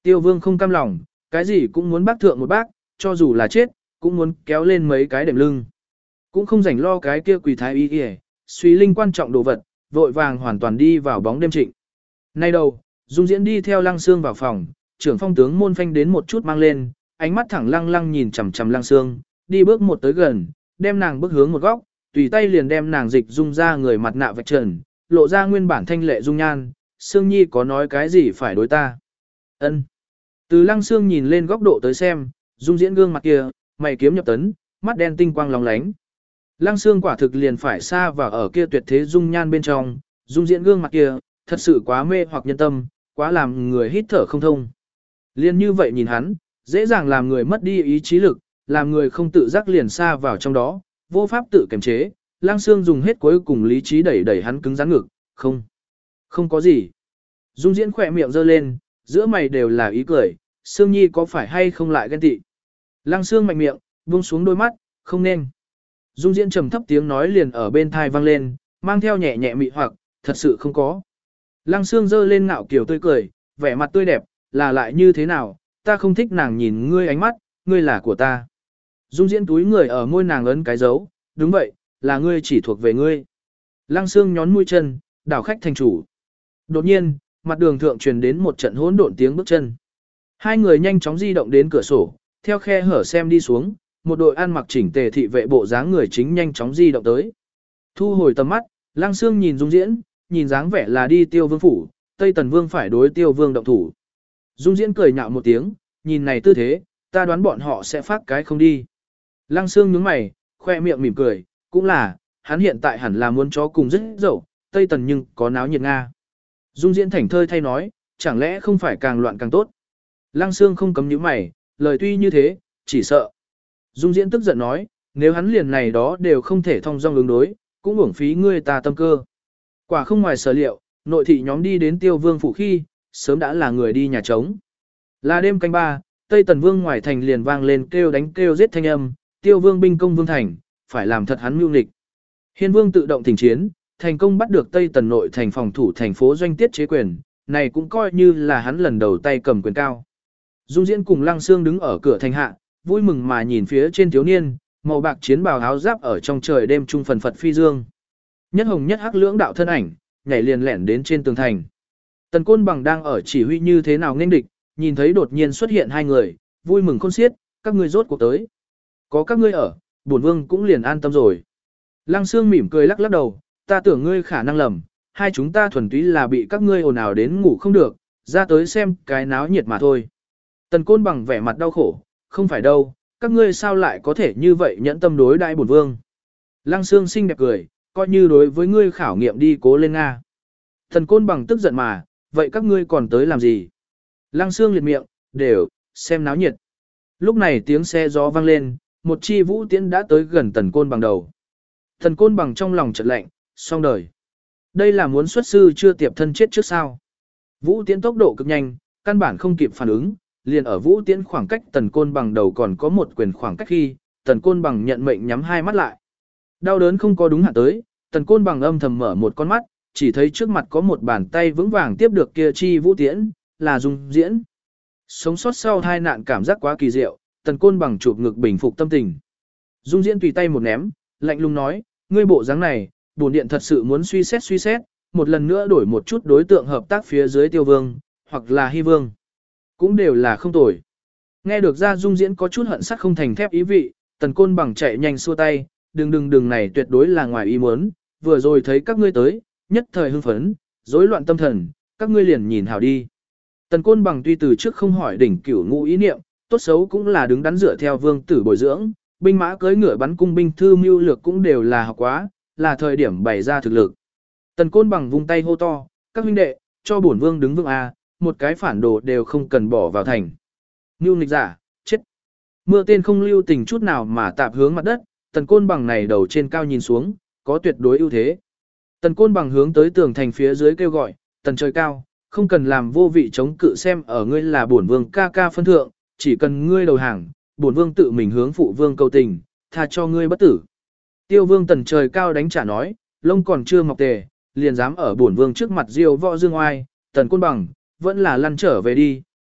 Speaker 1: Tiêu Vương không cam lòng, cái gì cũng muốn bác thượng một bác, cho dù là chết, cũng muốn kéo lên mấy cái đệm lưng. Cũng không rảnh lo cái kia quỷ thái y y, suy linh quan trọng đồ vật, vội vàng hoàn toàn đi vào bóng đêm trịnh. Nay đầu, Dung Diễn đi theo Lăng Xương vào phòng, trưởng phong tướng môn phanh đến một chút mang lên, ánh mắt thẳng lăng lăng nhìn chằm chằm Lăng Xương, đi bước một tới gần, đem nàng bước hướng một góc, tùy tay liền đem nàng dịch dung ra người mặt nạ vạch trần, lộ ra nguyên bản thanh lệ dung nhan, Sương Nhi có nói cái gì phải đối ta. Ân. Từ Lăng Xương nhìn lên góc độ tới xem, Dung Diễn gương mặt kia, mày kiếm nhập tấn, mắt đen tinh quang lóng lánh. Lăng Xương quả thực liền phải xa vào ở kia tuyệt thế dung nhan bên trong, Dung Diễn gương mặt kia, thật sự quá mê hoặc nhân tâm, quá làm người hít thở không thông. Liên như vậy nhìn hắn, dễ dàng làm người mất đi ý chí lực, làm người không tự giác liền xa vào trong đó, vô pháp tự kiềm chế. Lăng Xương dùng hết cuối cùng lý trí đẩy đẩy hắn cứng rắn ngực, không, không có gì. Dung Diễn khỏe miệng giơ lên, giữa mày đều là ý cười, Sương Nhi có phải hay không lại ghen tị. Lăng Xương mạnh miệng, buông xuống đôi mắt, không nên. Dung Diễn trầm thấp tiếng nói liền ở bên thai vang lên, mang theo nhẹ nhẹ mị hoặc, thật sự không có. Lăng Xương giơ lên ngạo kiều tươi cười, vẻ mặt tươi đẹp, là lại như thế nào, ta không thích nàng nhìn ngươi ánh mắt, ngươi là của ta. Dung Diễn túi người ở môi nàng ấn cái dấu, đúng vậy, là ngươi chỉ thuộc về ngươi. Lăng Xương nhón mũi chân, đảo khách thành chủ. Đột nhiên, mặt đường thượng truyền đến một trận hỗn độn tiếng bước chân. Hai người nhanh chóng di động đến cửa sổ, theo khe hở xem đi xuống, một đội ăn mặc chỉnh tề thị vệ bộ dáng người chính nhanh chóng di động tới. Thu hồi tầm mắt, Lăng Xương nhìn Dung Diễn, nhìn dáng vẻ là đi Tiêu Vương phủ, Tây Tần Vương phải đối Tiêu Vương động thủ. Dung Diễn cười nhạo một tiếng, nhìn này tư thế, ta đoán bọn họ sẽ phát cái không đi. Lăng Xương nhướng mày, khoe miệng mỉm cười, cũng là, hắn hiện tại hẳn là muốn chó cùng rất dậu, Tây Tần nhưng có náo nhiệt Nga. Dung Diễn thảnh thơi thay nói, chẳng lẽ không phải càng loạn càng tốt. Lăng Xương không cấm nhíu mày, lời tuy như thế, chỉ sợ. Dung Diễn tức giận nói, nếu hắn liền này đó đều không thể thông dong ứng đối, cũng uổng phí ngươi ta tâm cơ. Quả không ngoài sở liệu, nội thị nhóm đi đến Tiêu Vương phủ khi, sớm đã là người đi nhà trống. Là đêm canh ba, Tây Tần Vương ngoài thành liền vang lên kêu đánh kêu giết thanh âm, Tiêu Vương binh công Vương thành, phải làm thật hắn mưu nghịch. Hiên Vương tự động thỉnh chiến, thành công bắt được Tây Tần nội thành phòng thủ thành phố doanh tiết chế quyền, này cũng coi như là hắn lần đầu tay cầm quyền cao. Dung Diễn cùng Lăng Xương đứng ở cửa thành hạ, vui mừng mà nhìn phía trên thiếu niên, màu bạc chiến bào áo giáp ở trong trời đêm trung phần phật phi dương. Nhất hồng nhất hắc lưỡng đạo thân ảnh, nhảy liền lẻn đến trên tường thành. Tần Côn Bằng đang ở chỉ huy như thế nào nên địch, nhìn thấy đột nhiên xuất hiện hai người, vui mừng khôn xiết, các ngươi rốt cuộc tới. Có các ngươi ở, bổn vương cũng liền an tâm rồi. Lăng Xương mỉm cười lắc lắc đầu, ta tưởng ngươi khả năng lầm, hai chúng ta thuần túy là bị các ngươi ồn ào đến ngủ không được, ra tới xem cái náo nhiệt mà thôi. Tần Côn Bằng vẻ mặt đau khổ, không phải đâu, các ngươi sao lại có thể như vậy nhẫn tâm đối đại bổn vương. Lăng Xương xinh đẹp cười, coi như đối với ngươi khảo nghiệm đi cố lên Nga. Tần Côn Bằng tức giận mà, vậy các ngươi còn tới làm gì? Lăng Xương liệt miệng, đều, xem náo nhiệt. Lúc này tiếng xe gió vang lên, một chi vũ tiễn đã tới gần Tần Côn Bằng đầu. Tần Côn Bằng trong lòng chợt lạnh, xong đời. Đây là muốn xuất sư chưa tiệp thân chết trước sao. Vũ tiễn tốc độ cực nhanh, căn bản không kịp phản ứng, liền ở vũ tiễn khoảng cách Tần Côn Bằng đầu còn có một quyền khoảng cách khi, Tần Côn Bằng nhận mệnh nhắm hai mắt lại. Đau đớn không có đúng hạn tới, Tần Côn Bằng âm thầm mở một con mắt, chỉ thấy trước mặt có một bàn tay vững vàng tiếp được kia chi vũ tiễn, là Dung Diễn. Sống sót sau hai nạn cảm giác quá kỳ diệu, Tần Côn Bằng chụp ngực bình phục tâm tình. Dung Diễn tùy tay một ném, lạnh lùng nói, ngươi bộ dáng này, bổn điện thật sự muốn suy xét suy xét, một lần nữa đổi một chút đối tượng hợp tác phía dưới Tiêu Vương, hoặc là Hy Vương. Cũng đều là không tồi. Nghe được ra Dung Diễn có chút hận sắt không thành thép ý vị, Tần Côn Bằng chạy nhanh xua tay, đừng đừng đừng này tuyệt đối là ngoài ý muốn, vừa rồi thấy các ngươi tới, nhất thời hưng phấn, rối loạn tâm thần, các ngươi liền nhìn hảo đi. Tần Côn Bằng tuy từ trước không hỏi đỉnh cửu ngũ ý niệm, tốt xấu cũng là đứng đắn dựa theo vương tử bồi dưỡng, binh mã cưỡi ngựa bắn cung binh thư mưu lược cũng đều là học quá, là thời điểm bày ra thực lực. Tần Côn Bằng vung tay hô to, các huynh đệ, cho bổn vương đứng vững a, một cái phản đồ đều không cần bỏ vào thành. Nưu nghịch giả, chết. Mưa tên không lưu tình chút nào mà tạp hướng mặt đất, Tần Côn Bằng này đầu trên cao nhìn xuống, có tuyệt đối ưu thế. Tần Côn Bằng hướng tới tường thành phía dưới kêu gọi, tần trời cao, không cần làm vô vị chống cự xem ở ngươi là bổn vương ca ca phân thượng, chỉ cần ngươi đầu hàng, bổn vương tự mình hướng phụ vương cầu tình, tha cho ngươi bất tử. Tiêu Vương tần trời cao đánh trả nói, lông còn chưa mọc tề, liền dám ở bổn vương trước mặt diêu võ dương oai, Tần Côn Bằng, vẫn là lăn trở về đi,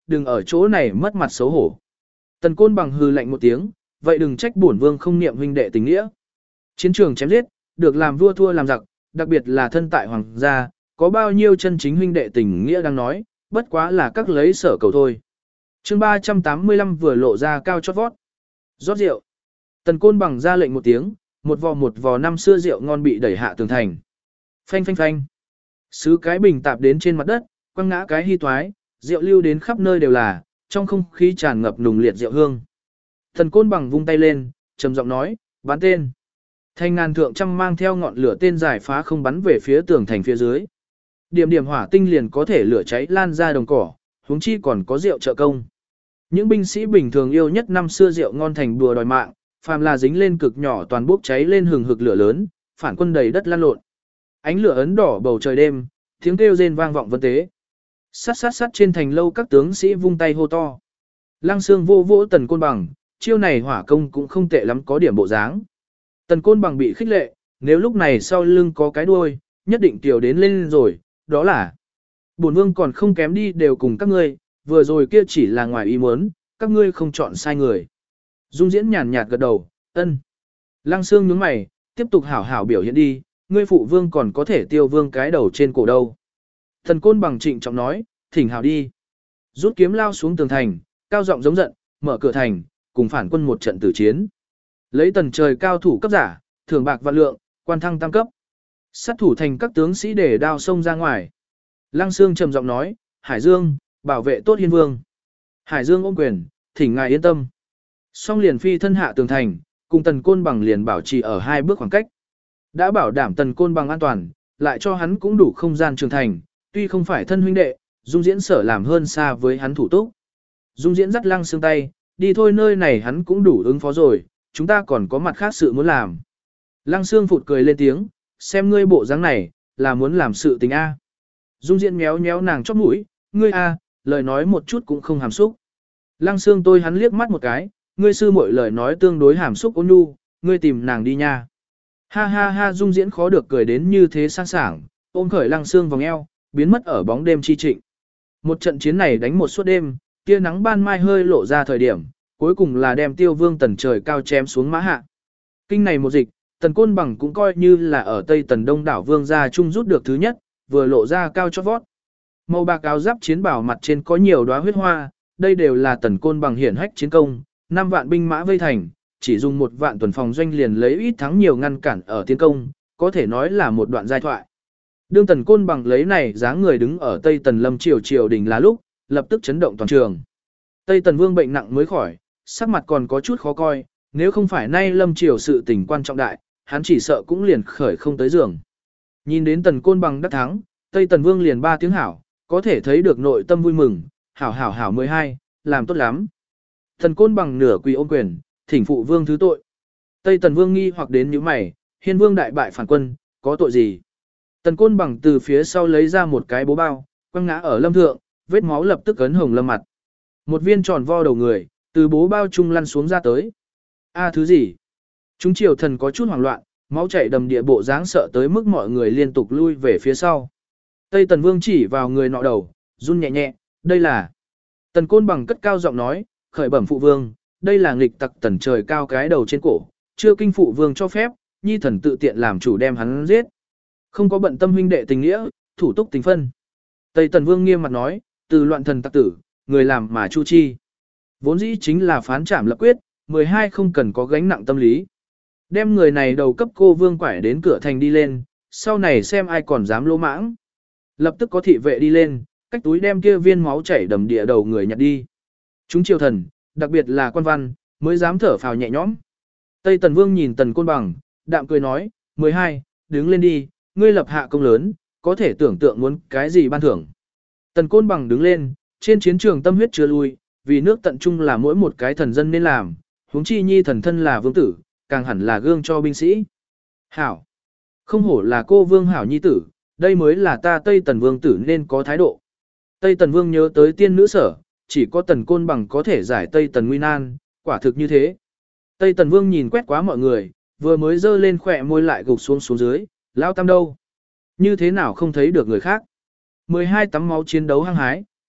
Speaker 1: đừng ở chỗ này mất mặt xấu hổ. Tần Côn Bằng hừ lạnh một tiếng, vậy đừng trách bổn vương không niệm huynh đệ tình nghĩa. Chiến trường chém giết, được làm vua thua làm giặc, đặc biệt là thân tại hoàng gia, có bao nhiêu chân chính huynh đệ tình nghĩa đang nói, bất quá là các lấy sở cầu thôi. Chương ba trăm tám mươi lăm vừa lộ ra cao chót vót. Rót rượu. Tần Côn Bằng ra lệnh một tiếng, một vò một vò năm xưa rượu ngon bị đẩy hạ tường thành. Phanh phanh phanh. Sứ cái bình tạp đến trên mặt đất, quăng ngã cái hy toái, rượu lưu đến khắp nơi đều là, trong không khí tràn ngập nùng liệt rượu hương. Tần Côn Bằng vung tay lên, trầm giọng nói, bắn tên. Thanh ngàn thượng trăm mang theo ngọn lửa tên giải phá không bắn về phía tường thành phía dưới. Điểm điểm hỏa tinh liền có thể lửa cháy lan ra đồng cỏ, huống chi còn có rượu trợ công. Những binh sĩ bình thường yêu nhất năm xưa rượu ngon thành đùa đòi mạng, phàm là dính lên cực nhỏ toàn bốc cháy lên hừng hực lửa lớn, phản quân đầy đất lan lộn. Ánh lửa ấn đỏ bầu trời đêm, tiếng kêu rên vang vọng vân tế. Sát sát sát trên thành lâu các tướng sĩ vung tay hô to. Lăng Xương vô vỗ Tần Côn Bằng, chiêu này hỏa công cũng không tệ lắm có điểm bộ dáng. Tần Côn Bằng bị khích lệ, nếu lúc này sau lưng có cái đuôi, nhất định tiểu đến lên rồi, đó là bổn vương còn không kém đi đều cùng các ngươi, vừa rồi kia chỉ là ngoài ý muốn, các ngươi không chọn sai người. Dung Diễn nhàn nhạt gật đầu, ân. Lăng Xương nhướng mày, tiếp tục hảo hảo biểu hiện đi, ngươi phụ vương còn có thể tiêu vương cái đầu trên cổ đâu. Tần Côn Bằng trịnh trọng nói, thỉnh hảo đi. Rút kiếm lao xuống tường thành, cao giọng giống giận, mở cửa thành, cùng phản quân một trận tử chiến. Lấy tần trời cao thủ cấp giả, thưởng bạc vạn lượng, quan thăng tam cấp. Sát thủ thành các tướng sĩ để đao xông ra ngoài. Lăng Xương trầm giọng nói, Hải Dương, bảo vệ tốt hiên vương. Hải Dương ôm quyền, thỉnh ngài yên tâm. Song liền phi thân hạ tường thành, cùng Tần Côn Bằng liền bảo trì ở hai bước khoảng cách. Đã bảo đảm Tần Côn Bằng an toàn, lại cho hắn cũng đủ không gian trường thành, tuy không phải thân huynh đệ, Dung Diễn sở làm hơn xa với hắn thủ túc. Dung Diễn dắt Lăng Xương tay, đi thôi nơi này hắn cũng đủ ứng phó rồi, chúng ta còn có mặt khác sự muốn làm. Lăng Xương phụt cười lên tiếng, xem ngươi bộ dáng này, là muốn làm sự tình A. Dung Diễn méo méo nàng chóp mũi, ngươi A, lời nói một chút cũng không hàm xúc. Lăng Xương tôi hắn liếc mắt một cái, ngươi sư muội lời nói tương đối hàm xúc ôn nhu, ngươi tìm nàng đi nha. Ha ha ha Dung Diễn khó được cười đến như thế sang sảng, ôm khởi Lăng Xương vòng eo, biến mất ở bóng đêm chi trịnh. Một trận chiến này đánh một suốt đêm, tia nắng ban mai hơi lộ ra thời điểm, cuối cùng là đem Tiêu Vương Tần trời cao chém xuống mã hạ. Kinh này một dịch, Tần Côn Bằng cũng coi như là ở Tây Tần Đông đảo vương gia chung rút được thứ nhất, vừa lộ ra cao chót vót. Màu bạc áo giáp chiến bảo mặt trên có nhiều đóa huyết hoa, đây đều là Tần Côn Bằng hiển hách chiến công, năm vạn binh mã vây thành, chỉ dùng một vạn tuần phòng doanh liền lấy ít thắng nhiều ngăn cản ở tiến công, có thể nói là một đoạn giai thoại. Đương Tần Côn Bằng lấy này dáng người đứng ở Tây Tần Lâm triều triều đình là lúc, lập tức chấn động toàn trường. Tây Tần Vương bệnh nặng mới khỏi, sắc mặt còn có chút khó coi, nếu không phải nay Lâm triều sự tình quan trọng đại, hắn chỉ sợ cũng liền khởi không tới giường. Nhìn đến Tần Côn Bằng đắc thắng, Tây Tần Vương liền ba tiếng hảo, có thể thấy được nội tâm vui mừng, hảo hảo hảo mười hai, làm tốt lắm. Tần Côn Bằng nửa quỳ ôm quyền, thỉnh phụ vương thứ tội. Tây Tần Vương nghi hoặc đến nhíu mày, Hiên Vương đại bại phản quân, có tội gì? Tần Côn Bằng từ phía sau lấy ra một cái bố bao, quăng ngã ở lâm thượng, vết máu lập tức ấn hồng lâm mặt. Một viên tròn vo đầu người, từ bố bao trung lăn xuống ra tới. A thứ gì? Chúng triều thần có chút hoảng loạn, máu chảy đầm địa bộ dáng sợ tới mức mọi người liên tục lui về phía sau. Tây Tần Vương chỉ vào người nọ đầu, run nhẹ nhẹ, đây là. Tần Côn Bằng cất cao giọng nói, khởi bẩm phụ vương, đây là nghịch tặc tần trời cao cái đầu trên cổ, chưa kinh phụ vương cho phép, nhi thần tự tiện làm chủ đem hắn giết. Không có bận tâm huynh đệ tình nghĩa, thủ túc tình phân. Tây Tần Vương nghiêm mặt nói, từ loạn thần tặc tử, người làm mà chu chi. Vốn dĩ chính là phán trảm lập quyết, mười hai không cần có gánh nặng tâm lý. Đem người này đầu cấp cô vương quải đến cửa thành đi lên, sau này xem ai còn dám lỗ mãng. Lập tức có thị vệ đi lên, cách túi đem kia viên máu chảy đầm địa đầu người nhặt đi. Chúng triều thần, đặc biệt là quan văn, mới dám thở phào nhẹ nhõm. Tây Tần Vương nhìn Tần Côn Bằng, đạm cười nói, mười hai, đứng lên đi, ngươi lập hạ công lớn, có thể tưởng tượng muốn cái gì ban thưởng. Tần Côn Bằng đứng lên, trên chiến trường tâm huyết chưa lui, vì nước tận trung là mỗi một cái thần dân nên làm, huống chi nhi thần thân là vương tử, càng hẳn là gương cho binh sĩ. Hảo! Không hổ là cô vương hảo nhi tử, đây mới là ta Tây Tần Vương tử nên có thái độ. Tây Tần Vương nhớ tới tiên nữ sở, chỉ có Tần Côn Bằng có thể giải Tây Tần nguy nan, quả thực như thế. Tây Tần Vương nhìn quét quá mọi người, vừa mới dơ lên khỏe môi lại gục xuống xuống dưới, lao tam đâu? Như thế nào không thấy được người khác? mười hai tắm máu chiến đấu hăng hái,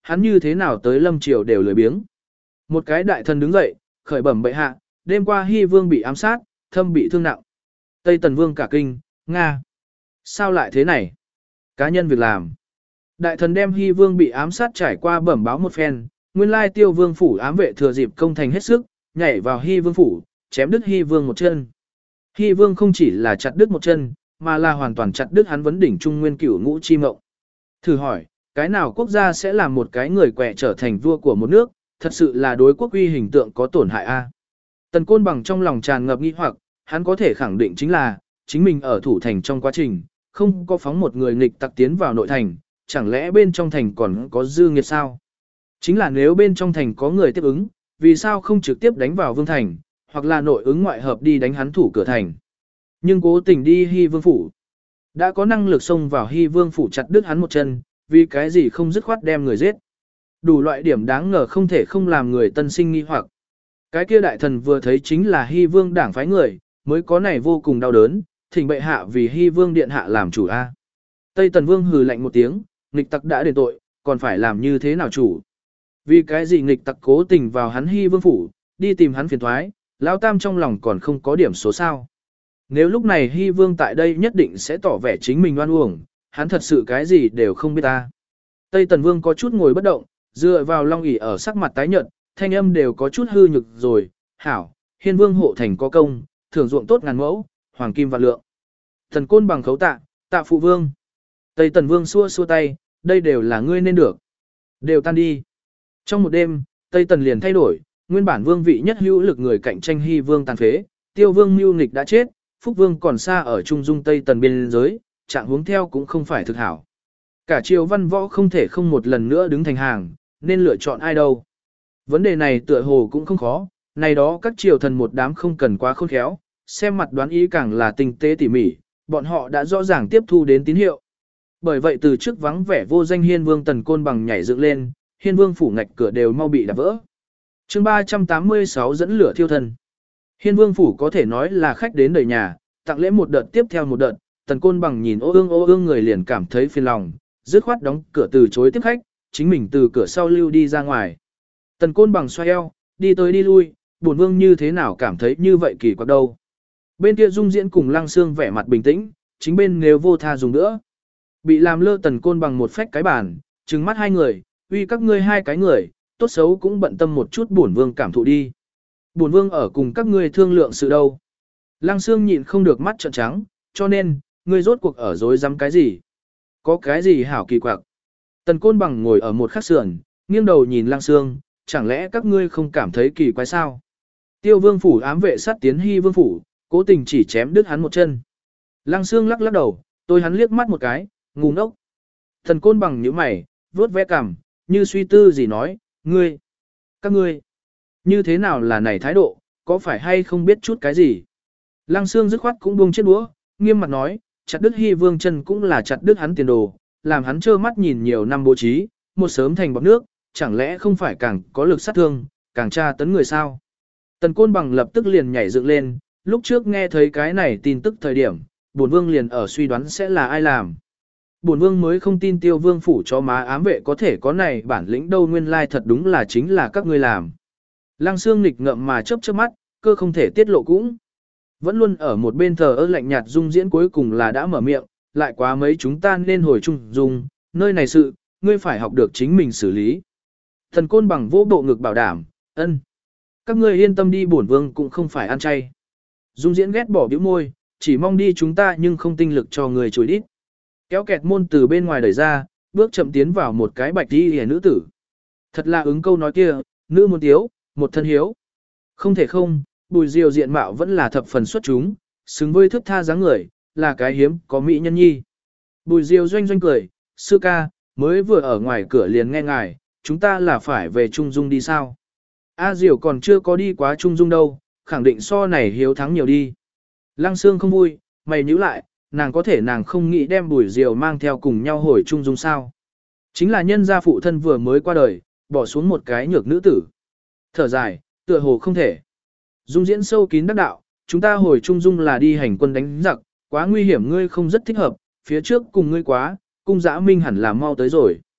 Speaker 1: hắn như thế nào tới lâm triều đều lười biếng. Một cái đại thần đứng dậy, khởi bẩm bệ hạ, đêm qua Hy Vương bị ám sát, thâm bị thương nặng. Tây Tần Vương cả kinh, Nga. Sao lại thế này? Cá nhân việc làm. Đại thần đem Hy Vương bị ám sát trải qua bẩm báo một phen, nguyên lai Tiêu Vương phủ ám vệ thừa dịp công thành hết sức, nhảy vào Hy Vương phủ, chém đứt Hy Vương một chân. Hy Vương không chỉ là chặt đứt một chân, mà là hoàn toàn chặt đứt hắn vấn đỉnh trung nguyên cửu ngũ chi mộng. Thử hỏi, cái nào quốc gia sẽ làm một cái người quẹ trở thành vua của một nước, thật sự là đối quốc uy hình tượng có tổn hại a. Tần Côn Bằng trong lòng tràn ngập nghi hoặc, hắn có thể khẳng định chính là, chính mình ở thủ thành trong quá trình, không có phóng một người nghịch tặc tiến vào nội thành, chẳng lẽ bên trong thành còn có dư nghiệt sao? Chính là nếu bên trong thành có người tiếp ứng, vì sao không trực tiếp đánh vào vương thành, hoặc là nội ứng ngoại hợp đi đánh hắn thủ cửa thành. Nhưng cố tình đi Hy Vương phủ. Đã có năng lực xông vào Hy Vương phủ chặt đứt hắn một chân, vì cái gì không dứt khoát đem người giết. Đủ loại điểm đáng ngờ không thể không làm người tân sinh nghi hoặc. Cái kia đại thần vừa thấy chính là Hy Vương đảng phái người, mới có này vô cùng đau đớn, thỉnh bệ hạ vì Hy Vương điện hạ làm chủ a. Tây Tần Vương hừ lạnh một tiếng, nghịch tặc đã đền tội, còn phải làm như thế nào chủ? Vì cái gì nghịch tặc cố tình vào hắn Hy Vương phủ, đi tìm hắn phiền thoái, Lão Tam trong lòng còn không có điểm số sao. Nếu lúc này Hy Vương tại đây nhất định sẽ tỏ vẻ chính mình oan uổng, hắn thật sự cái gì đều không biết ta. Tây Tần Vương có chút ngồi bất động, dựa vào long ỷ ở sắc mặt tái nhợt, thanh âm đều có chút hư nhược rồi, hảo, Hiên Vương hộ thành có công, thưởng ruộng tốt ngàn mẫu, hoàng kim vạn lượng. Thần Côn Bằng khấu tạ, tạ phụ vương. Tây Tần Vương xua xua tay, đây đều là ngươi nên được. Đều tan đi. Trong một đêm, Tây Tần liền thay đổi, nguyên bản vương vị nhất hữu lực người cạnh tranh Hy Vương tàn phế, Tiêu Vương mưu nghịch đã chết, Phúc Vương còn xa ở Trung Dung Tây Tần biên giới, trạng huống theo cũng không phải thực hảo. Cả triều văn võ không thể không một lần nữa đứng thành hàng, nên lựa chọn ai đâu. Vấn đề này tựa hồ cũng không khó, này đó các triều thần một đám không cần quá khôn khéo, xem mặt đoán ý càng là tinh tế tỉ mỉ, bọn họ đã rõ ràng tiếp thu đến tín hiệu. Bởi vậy từ trước vắng vẻ vô danh Hiên Vương Tần Côn Bằng nhảy dựng lên, Hiên Vương phủ ngạch cửa đều mau bị đạp vỡ. Chương ba trăm tám mươi sáu dẫn lửa thiêu thân. Hiên Vương phủ có thể nói là khách đến đầy nhà, tặng lễ một đợt tiếp theo một đợt, Tần Côn Bằng nhìn ô ương ô ương người liền cảm thấy phiền lòng, dứt khoát đóng cửa từ chối tiếp khách, chính mình từ cửa sau lưu đi ra ngoài. Tần Côn Bằng xoay eo, đi tới đi lui, bổn vương như thế nào cảm thấy như vậy kỳ quặc đâu. Bên kia Dung Diễn cùng Lăng Xương vẻ mặt bình tĩnh, chính bên nếu vô tha dùng nữa. Bị làm lơ Tần Côn Bằng một phách cái bàn, trừng mắt hai người, uy các ngươi hai cái người, tốt xấu cũng bận tâm một chút bổn vương cảm thụ đi. Bổn vương ở cùng các ngươi thương lượng sự đâu. Lăng Xương nhịn không được mắt trợn trắng, cho nên, ngươi rốt cuộc ở dối dám cái gì? Có cái gì hảo kỳ quặc? Tần Côn Bằng ngồi ở một khắc sườn, nghiêng đầu nhìn Lăng Xương, chẳng lẽ các ngươi không cảm thấy kỳ quái sao? Tiêu Vương phủ ám vệ sát tiến Hy Vương phủ, cố tình chỉ chém đứt hắn một chân. Lăng Xương lắc lắc đầu, tôi hắn liếc mắt một cái, ngu ngốc. Tần Côn Bằng nhíu mày, vuốt ve cằm, như suy tư gì nói, ngươi, các ngươi, như thế nào là này thái độ, có phải hay không biết chút cái gì? Lăng Xương dứt khoát cũng buông chiếc đũa, nghiêm mặt nói, chặt đứt Hy Vương chân cũng là chặt đứt hắn tiền đồ, làm hắn trơ mắt nhìn nhiều năm bố trí, một sớm thành bọt nước, chẳng lẽ không phải càng có lực sát thương, càng tra tấn người sao? Tần Côn Bằng lập tức liền nhảy dựng lên, lúc trước nghe thấy cái này tin tức thời điểm, bổn vương liền ở suy đoán sẽ là ai làm. Bổn vương mới không tin Tiêu Vương phủ cho má ám vệ có thể có này bản lĩnh đâu, nguyên lai thật đúng là chính là các ngươi làm. Lăng Xương nghịch ngợm mà chớp chớp mắt, cơ không thể tiết lộ cũng. Vẫn luôn ở một bên thờ ơ lạnh nhạt Dung Diễn cuối cùng là đã mở miệng, lại quá mấy chúng ta nên hồi chung Dung, nơi này sự, ngươi phải học được chính mình xử lý. Thần Côn Bằng vỗ bộ ngực bảo đảm, ân. Các ngươi yên tâm đi, bổn vương cũng không phải ăn chay. Dung Diễn ghét bỏ bĩu môi, chỉ mong đi chúng ta nhưng không tinh lực cho người chối đít. Kéo kẹt môn từ bên ngoài đẩy ra, bước chậm tiến vào một cái bạch đi hề nữ tử. Thật là ứng câu nói kia, nữ một tiếu, một thân hiếu. Không thể không, Bùi Diều diện mạo vẫn là thập phần xuất chúng, xứng với thước tha dáng người, là cái hiếm có mỹ nhân nhi. Bùi Diều doanh doanh cười, sư ca, mới vừa ở ngoài cửa liền nghe ngài, chúng ta là phải về Trung Dung đi sao? A Diều còn chưa có đi quá Trung Dung đâu, khẳng định so này hiếu thắng nhiều đi. Lăng Xương không vui, mày nhíu lại, nàng có thể nàng không nghĩ đem Bùi Diều mang theo cùng nhau hồi Trung Dung sao? Chính là nhân gia phụ thân vừa mới qua đời, bỏ xuống một cái nhược nữ tử. Thở dài, tựa hồ không thể. Dung Diễn sâu kín đắc đạo, chúng ta hồi Trung Dung là đi hành quân đánh giặc, quá nguy hiểm ngươi không rất thích hợp, phía trước cùng ngươi quá, cung dã minh hẳn là mau tới rồi.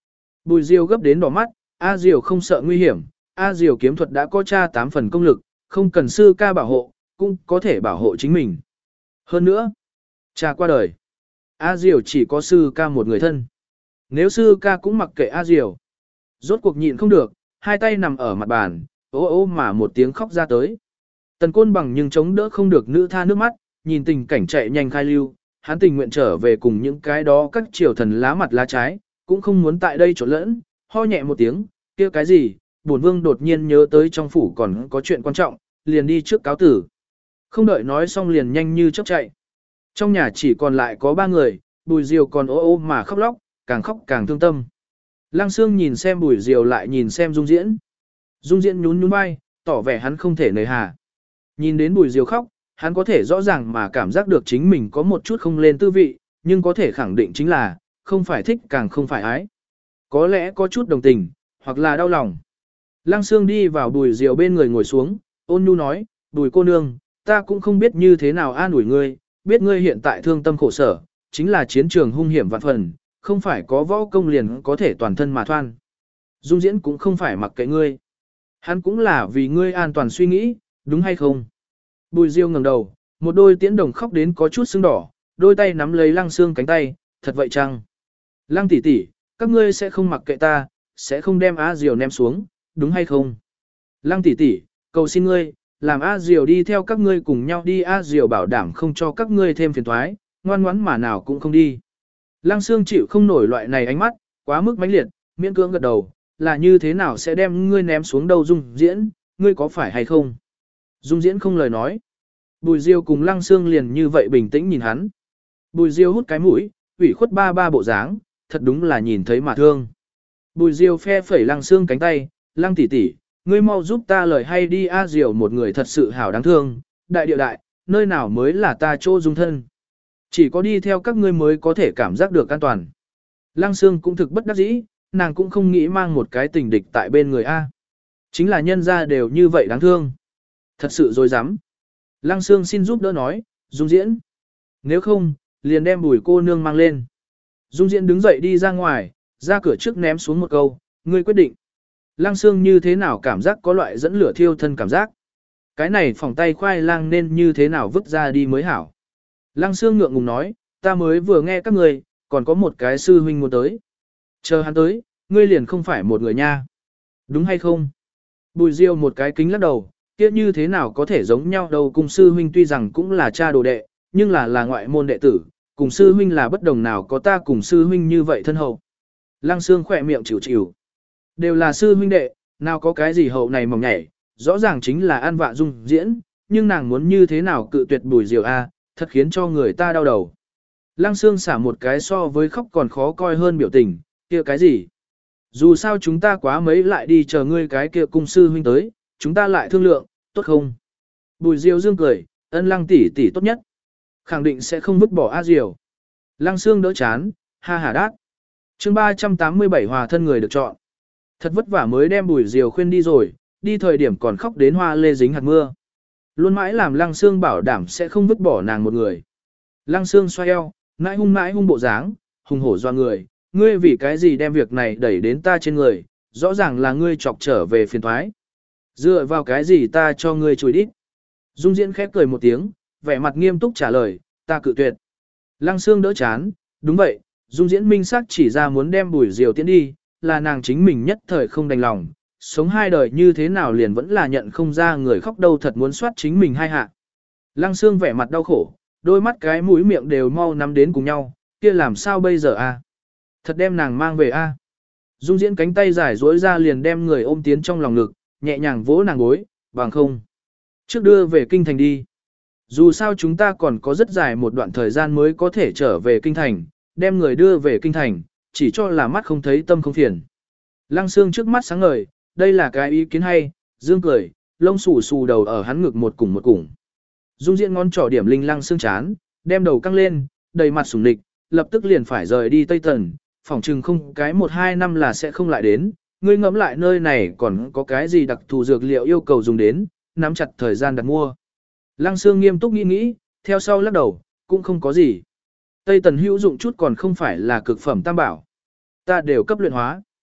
Speaker 1: Bùi Diêu gấp đến đỏ mắt, A Diều không sợ nguy hiểm, A Diều kiếm thuật đã có tra tám phần công lực, không cần sư ca bảo hộ, cũng có thể bảo hộ chính mình. Hơn nữa, cha qua đời. A Diều chỉ có sư ca một người thân. Nếu sư ca cũng mặc kệ A Diều, rốt cuộc nhịn không được, hai tay nằm ở mặt bàn, ô ô mà một tiếng khóc ra tới. Tần Côn Bằng nhưng chống đỡ không được nữ tha nước mắt, nhìn tình cảnh chạy nhanh khai lưu, hắn tình nguyện trở về cùng những cái đó các triều thần lá mặt lá trái, cũng không muốn tại đây trộn lẫn, ho nhẹ một tiếng, kia cái gì, bổn vương đột nhiên nhớ tới trong phủ còn có chuyện quan trọng, liền đi trước cáo tử. Không đợi nói xong liền nhanh như chớp chạy. Trong nhà chỉ còn lại có ba người, Bùi Diều còn ô ô mà khóc lóc, càng khóc càng thương tâm. Lăng Sương nhìn xem Bùi Diều lại nhìn xem Dung Diễn. Dung Diễn nhún nhún vai, tỏ vẻ hắn không thể nời hà. Nhìn đến Bùi Diều khóc, hắn có thể rõ ràng mà cảm giác được chính mình có một chút không lên tư vị, nhưng có thể khẳng định chính là, không phải thích càng không phải ái. Có lẽ có chút đồng tình, hoặc là đau lòng. Lăng Sương đi vào Bùi Diều bên người ngồi xuống, ôn nhu nói, Bùi cô nương, ta cũng không biết như thế nào an ủi ngươi, biết ngươi hiện tại thương tâm khổ sở, chính là chiến trường hung hiểm vạn phần, không phải có võ công liền có thể toàn thân mà thoan. Dung Diễn cũng không phải mặc kệ ngươi. Hắn cũng là vì ngươi an toàn suy nghĩ, đúng hay không? Bùi Diêu ngẩng đầu, một đôi tiễn đồng khóc đến có chút sưng đỏ, đôi tay nắm lấy Lăng Sương cánh tay, thật vậy chăng? Lăng tỷ tỷ, các ngươi sẽ không mặc kệ ta, sẽ không đem A Diều ném xuống, đúng hay không? Lăng tỷ tỷ, cầu xin ngươi, làm A Diều đi theo các ngươi cùng nhau đi, A Diều bảo đảm không cho các ngươi thêm phiền toái, ngoan ngoãn mà nào cũng không đi. Lăng Sương chịu không nổi loại này ánh mắt, quá mức mãnh liệt, miễn cưỡng gật đầu, là như thế nào sẽ đem ngươi ném xuống đâu Dung Diễn, ngươi có phải hay không? Dung Diễn không lời nói. Bùi Diêu cùng Lăng Sương liền như vậy bình tĩnh nhìn hắn. Bùi Diêu hút cái mũi, ủy khuất ba ba bộ dáng, thật đúng là nhìn thấy mà thương. Bùi Diêu phe phẩy Lăng Sương cánh tay, Lăng tỷ tỷ, ngươi mau giúp ta lời hay đi, A Diều một người thật sự hảo đáng thương, đại địa đại, nơi nào mới là ta chỗ dung thân. Chỉ có đi theo các ngươi mới có thể cảm giác được an toàn. Lăng Sương cũng thực bất đắc dĩ, nàng cũng không nghĩ mang một cái tình địch tại bên người A. Chính là nhân gia đều như vậy đáng thương. Thật sự dối rắm Lăng Sương xin giúp đỡ nói, Dung Diễn. Nếu không, liền đem Bùi cô nương mang lên. Dung Diễn đứng dậy đi ra ngoài, ra cửa trước ném xuống một câu, ngươi quyết định. Lăng Sương như thế nào cảm giác có loại dẫn lửa thiêu thân cảm giác. Cái này phòng tay khoai lang nên như thế nào vứt ra đi mới hảo. Lăng Sương ngượng ngùng nói, ta mới vừa nghe các người, còn có một cái sư huynh muốn tới. Chờ hắn tới, ngươi liền không phải một người nha. Đúng hay không? Bùi Diêu một cái kính lắc đầu, kia như thế nào có thể giống nhau đâu, cùng sư huynh tuy rằng cũng là cha đồ đệ, nhưng là là ngoại môn đệ tử, cùng sư huynh là bất đồng nào có ta cùng sư huynh như vậy thân hậu. Lăng Sương khỏe miệng chịu chịu. Đều là sư huynh đệ, nào có cái gì hậu này mỏng nhảy, rõ ràng chính là An Vạ Dung Diễn, nhưng nàng muốn như thế nào cự tuyệt Bùi Diêu a, thật khiến cho người ta đau đầu. Lăng Sương xả một cái so với khóc còn khó coi hơn biểu tình, kia cái gì? Dù sao chúng ta quá mấy lại đi chờ ngươi cái kia cung sư huynh tới, chúng ta lại thương lượng, tốt không? Bùi Diêu dương cười, ân Lăng tỷ tỷ tốt nhất. Khẳng định sẽ không vứt bỏ A Diều. Lăng Sương đỡ chán, ha hả đát. Chương ba trăm tám mươi bảy hòa thân người được chọn. Thật vất vả mới đem Bùi Diều khuyên đi rồi, đi thời điểm còn khóc đến hoa lê dính hạt mưa. Luôn mãi làm Lăng Sương bảo đảm sẽ không vứt bỏ nàng một người. Lăng Sương xoay eo, nãi hung nãi hung bộ dáng, hùng hổ doa người, ngươi vì cái gì đem việc này đẩy đến ta trên người, rõ ràng là ngươi chọc trở về phiền thoái. Dựa vào cái gì ta cho ngươi chùi đít. Dung Diễn khép cười một tiếng, vẻ mặt nghiêm túc trả lời, ta cự tuyệt. Lăng Sương đỡ chán, đúng vậy, Dung Diễn minh xác chỉ ra muốn đem Bùi Diều tiến đi, là nàng chính mình nhất thời không đành lòng, sống hai đời như thế nào liền vẫn là nhận không ra người khóc đâu, thật muốn soát chính mình hai hạ. Lăng Sương vẻ mặt đau khổ, đôi mắt cái mũi miệng đều mau nắm đến cùng nhau, kia làm sao bây giờ a? Thật đem nàng mang về a? Dung Diễn cánh tay dài duỗi ra liền đem người ôm tiến trong lòng ngực, nhẹ nhàng vỗ nàng gối, bằng không. Trước đưa về kinh thành đi. Dù sao chúng ta còn có rất dài một đoạn thời gian mới có thể trở về kinh thành, đem người đưa về kinh thành, chỉ cho là mắt không thấy tâm không phiền. Lăng Sương trước mắt sáng ngời, đây là cái ý kiến hay, dương cười, lông xù xù đầu ở hắn ngực một cùng một cùng. Dung Diễn ngón trỏ điểm linh Lăng Sương chán, đem đầu căng lên, đầy mặt sủng địch, lập tức liền phải rời đi Tây Tần, phỏng chừng không cái một hai năm là sẽ không lại đến, ngươi ngẫm lại nơi này còn có cái gì đặc thù dược liệu yêu cầu dùng đến, nắm chặt thời gian đặt mua. Lăng Sương nghiêm túc nghĩ nghĩ, theo sau lắc đầu, cũng không có gì. Tây Tần hữu dụng chút còn không phải là cực phẩm tam bảo. Ta đều cấp luyện hóa.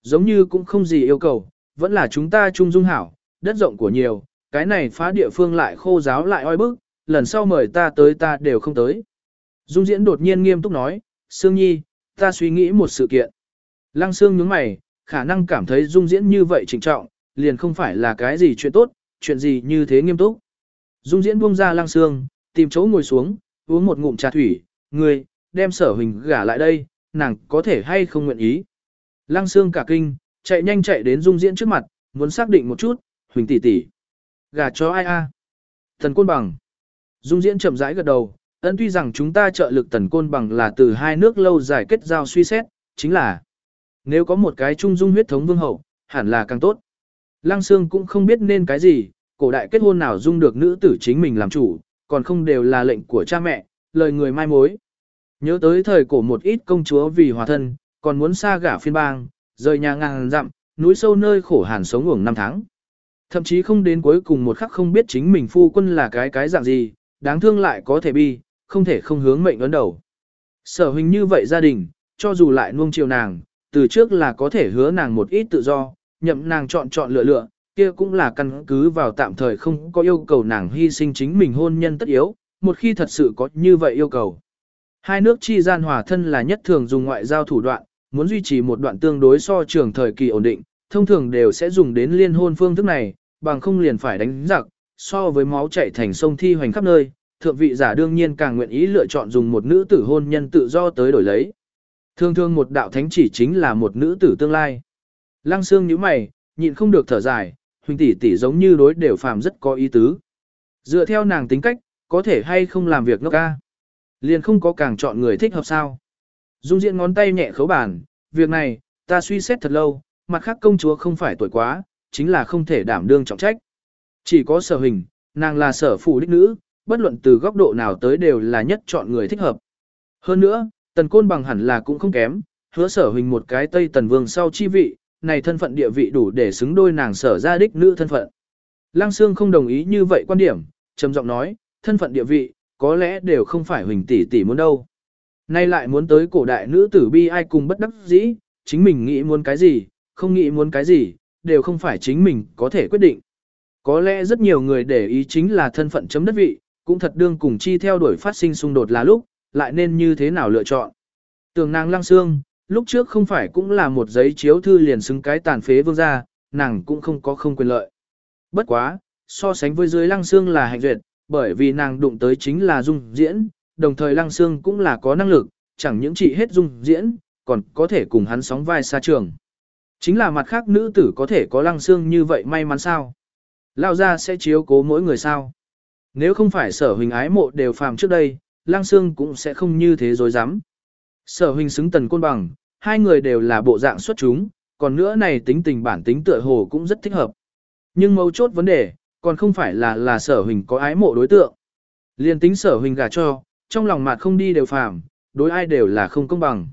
Speaker 1: giống như cũng không gì yêu cầu, vẫn là chúng ta chung dung hảo, đất rộng của nhiều, cái này phá địa phương lại khô giáo lại oi bức, lần sau mời ta tới ta đều không tới. Dung Diễn đột nhiên nghiêm túc nói, Sương Nhi, ta suy nghĩ một sự kiện. Lăng Sương nhướng mày, khả năng cảm thấy Dung Diễn như vậy trịnh trọng, liền không phải là cái gì chuyện tốt, chuyện gì như thế nghiêm túc. Dung Diễn buông ra Lăng Sương, tìm chỗ ngồi xuống, uống một ngụm trà thủy, ngươi, đem Sở Huỳnh gả lại đây, nàng có thể hay không nguyện ý. Lăng Sương cả kinh, chạy nhanh chạy đến Dung Diễn trước mặt, muốn xác định một chút, Huỳnh tỷ tỷ, gả cho ai a? Thần Côn Bằng. Dung Diễn chậm rãi gật đầu, ân tuy rằng chúng ta trợ lực Tần Côn Bằng là từ hai nước lâu dài kết giao suy xét, chính là nếu có một cái trung dung huyết thống vương hậu, hẳn là càng tốt. Lăng Sương cũng không biết nên cái gì, cổ đại kết hôn nào dung được nữ tử chính mình làm chủ, còn không đều là lệnh của cha mẹ, lời người mai mối. Nhớ tới thời cổ một ít công chúa vì hòa thân, còn muốn xa gả phiên bang, rời nhà ngàn dặm, núi sâu nơi khổ hàn sống ngủng năm tháng. Thậm chí không đến cuối cùng một khắc không biết chính mình phu quân là cái cái dạng gì, đáng thương lại có thể bi, không thể không hướng mệnh ấn đầu. Sở Huỳnh như vậy gia đình, cho dù lại nuông chiều nàng, từ trước là có thể hứa nàng một ít tự do, nhậm nàng chọn chọn lựa lựa, kia cũng là căn cứ vào tạm thời không có yêu cầu nàng hy sinh chính mình hôn nhân tất yếu, một khi thật sự có như vậy yêu cầu. Hai nước chi gian hòa thân là nhất thường dùng ngoại giao thủ đoạn, muốn duy trì một đoạn tương đối so trường thời kỳ ổn định, thông thường đều sẽ dùng đến liên hôn phương thức này, bằng không liền phải đánh giặc, so với máu chảy thành sông thi hoành khắp nơi, thượng vị giả đương nhiên càng nguyện ý lựa chọn dùng một nữ tử hôn nhân tự do tới đổi lấy. Thường thường một đạo thánh chỉ chính là một nữ tử tương lai. Lăng Sương nhíu mày, nhịn không được thở dài, Huỳnh tỷ tỷ giống như đối đều phàm rất có ý tứ. Dựa theo nàng tính cách, có thể hay không làm việc ngốc ca. Liền không có càng chọn người thích hợp sao. Dung Diễn ngón tay nhẹ khấu bàn, việc này, ta suy xét thật lâu, mặt khác công chúa không phải tuổi quá, chính là không thể đảm đương trọng trách. Chỉ có Sở Huỳnh, nàng là Sở phủ đích nữ, bất luận từ góc độ nào tới đều là nhất chọn người thích hợp. Hơn nữa, Tần Côn Bằng hẳn là cũng không kém, hứa Sở Huỳnh một cái Tây Tần Vương sau chi vị, này thân phận địa vị đủ để xứng đôi nàng Sở gia đích nữ thân phận. Lăng Sương không đồng ý như vậy quan điểm, trầm giọng nói, thân phận địa vị, có lẽ đều không phải Huỳnh tỷ tỷ muốn đâu. Nay lại muốn tới cổ đại nữ tử bi ai cùng bất đắc dĩ, chính mình nghĩ muốn cái gì, không nghĩ muốn cái gì, đều không phải chính mình có thể quyết định. Có lẽ rất nhiều người để ý chính là thân phận chấm đất vị, cũng thật đương cùng chi theo đuổi phát sinh xung đột là lúc, lại nên như thế nào lựa chọn. Tưởng nàng Lăng Sương, lúc trước không phải cũng là một giấy chiếu thư liền xứng cái tàn phế vương gia, nàng cũng không có không quyền lợi. Bất quá, so sánh với dưới Lăng Sương là hạnh duyệt, bởi vì nàng đụng tới chính là Dung Diễn, đồng thời Lăng Sương cũng là có năng lực, chẳng những trị hết Dung Diễn, còn có thể cùng hắn sóng vai xa trường. Chính là mặt khác nữ tử có thể có Lăng Sương như vậy may mắn sao? Lao ra sẽ chiếu cố mỗi người sao? Nếu không phải Sở Huỳnh ái mộ đều phàm trước đây, Lăng Sương cũng sẽ không như thế dối rắm. Sở Huỳnh xứng Tần Côn Bằng, hai người đều là bộ dạng xuất chúng, còn nữa này tính tình bản tính tựa hồ cũng rất thích hợp. Nhưng mấu chốt vấn đề, còn không phải là là Sở Huỳnh có ái mộ đối tượng. Liên tính Sở Huỳnh gả cho, trong lòng mặt không đi đều phàm, đối ai đều là không công bằng.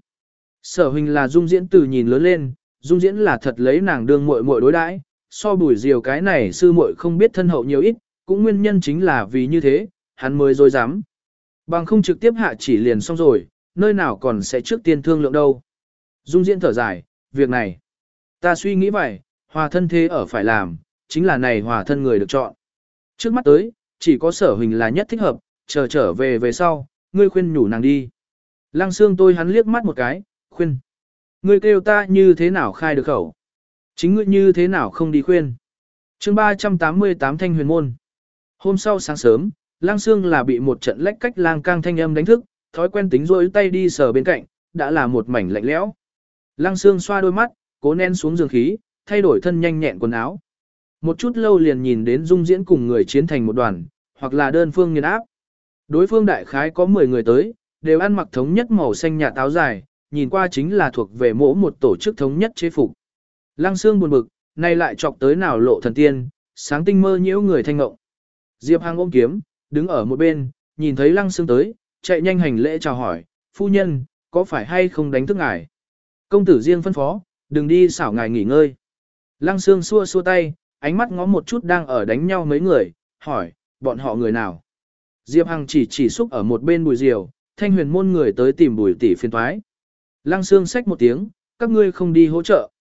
Speaker 1: Sở Huỳnh là Dung Diễn từ nhìn lớn lên, Dung Diễn là thật lấy nàng đương muội muội đối đãi, so Bùi Diều cái này sư muội không biết thân hậu nhiều ít, cũng nguyên nhân chính là vì như thế, hắn mới dối dám. Bằng không trực tiếp hạ chỉ liền xong rồi, nơi nào còn sẽ trước tiên thương lượng đâu. Dung Diễn thở dài, việc này, ta suy nghĩ vậy, hòa thân thế ở phải làm, chính là này hòa thân người được chọn. Trước mắt tới, chỉ có Sở Huỳnh là nhất thích hợp, chờ trở về về sau, ngươi khuyên nhủ nàng đi. Lăng Sương tôi hắn liếc mắt một cái, khuyên. Ngươi kêu ta như thế nào khai được khẩu? Chính ngươi như thế nào không đi khuyên? Chương ba trăm tám mươi tám Thanh Huyền Môn. Hôm sau sáng sớm, Lăng Sương là bị một trận lách cách lang cang thanh âm đánh thức, thói quen tính rôi tay đi sờ bên cạnh, đã là một mảnh lạnh lẽo. Lăng Sương xoa đôi mắt, cố nén xuống giường khí, thay đổi thân nhanh nhẹn quần áo. Một chút lâu liền nhìn đến Dung Diễn cùng người chiến thành một đoàn, hoặc là đơn phương nghiền áp. Đối phương đại khái có mười người tới, đều ăn mặc thống nhất màu xanh nhạt áo dài, nhìn qua chính là thuộc về mỗi một tổ chức thống nhất chế phục. Lăng Sương buồn bực, nay lại chọc tới nào lộ thần tiên, sáng tinh mơ nhiễu người thanh ngộng. Diệp Hằng ôm kiếm, đứng ở một bên, nhìn thấy Lăng Sương tới, chạy nhanh hành lễ chào hỏi, phu nhân, có phải hay không đánh thức ngài? Công tử riêng phân phó, đừng đi xảo ngài nghỉ ngơi. Lăng Sương xua xua tay, ánh mắt ngó một chút đang ở đánh nhau mấy người, hỏi, bọn họ người nào? Diệp Hằng chỉ chỉ xúc ở một bên Bùi Diều, Thanh Huyền Môn người tới tìm Bùi tỷ phiền toái. Lăng Sương xách một tiếng, các ngươi không đi hỗ trợ.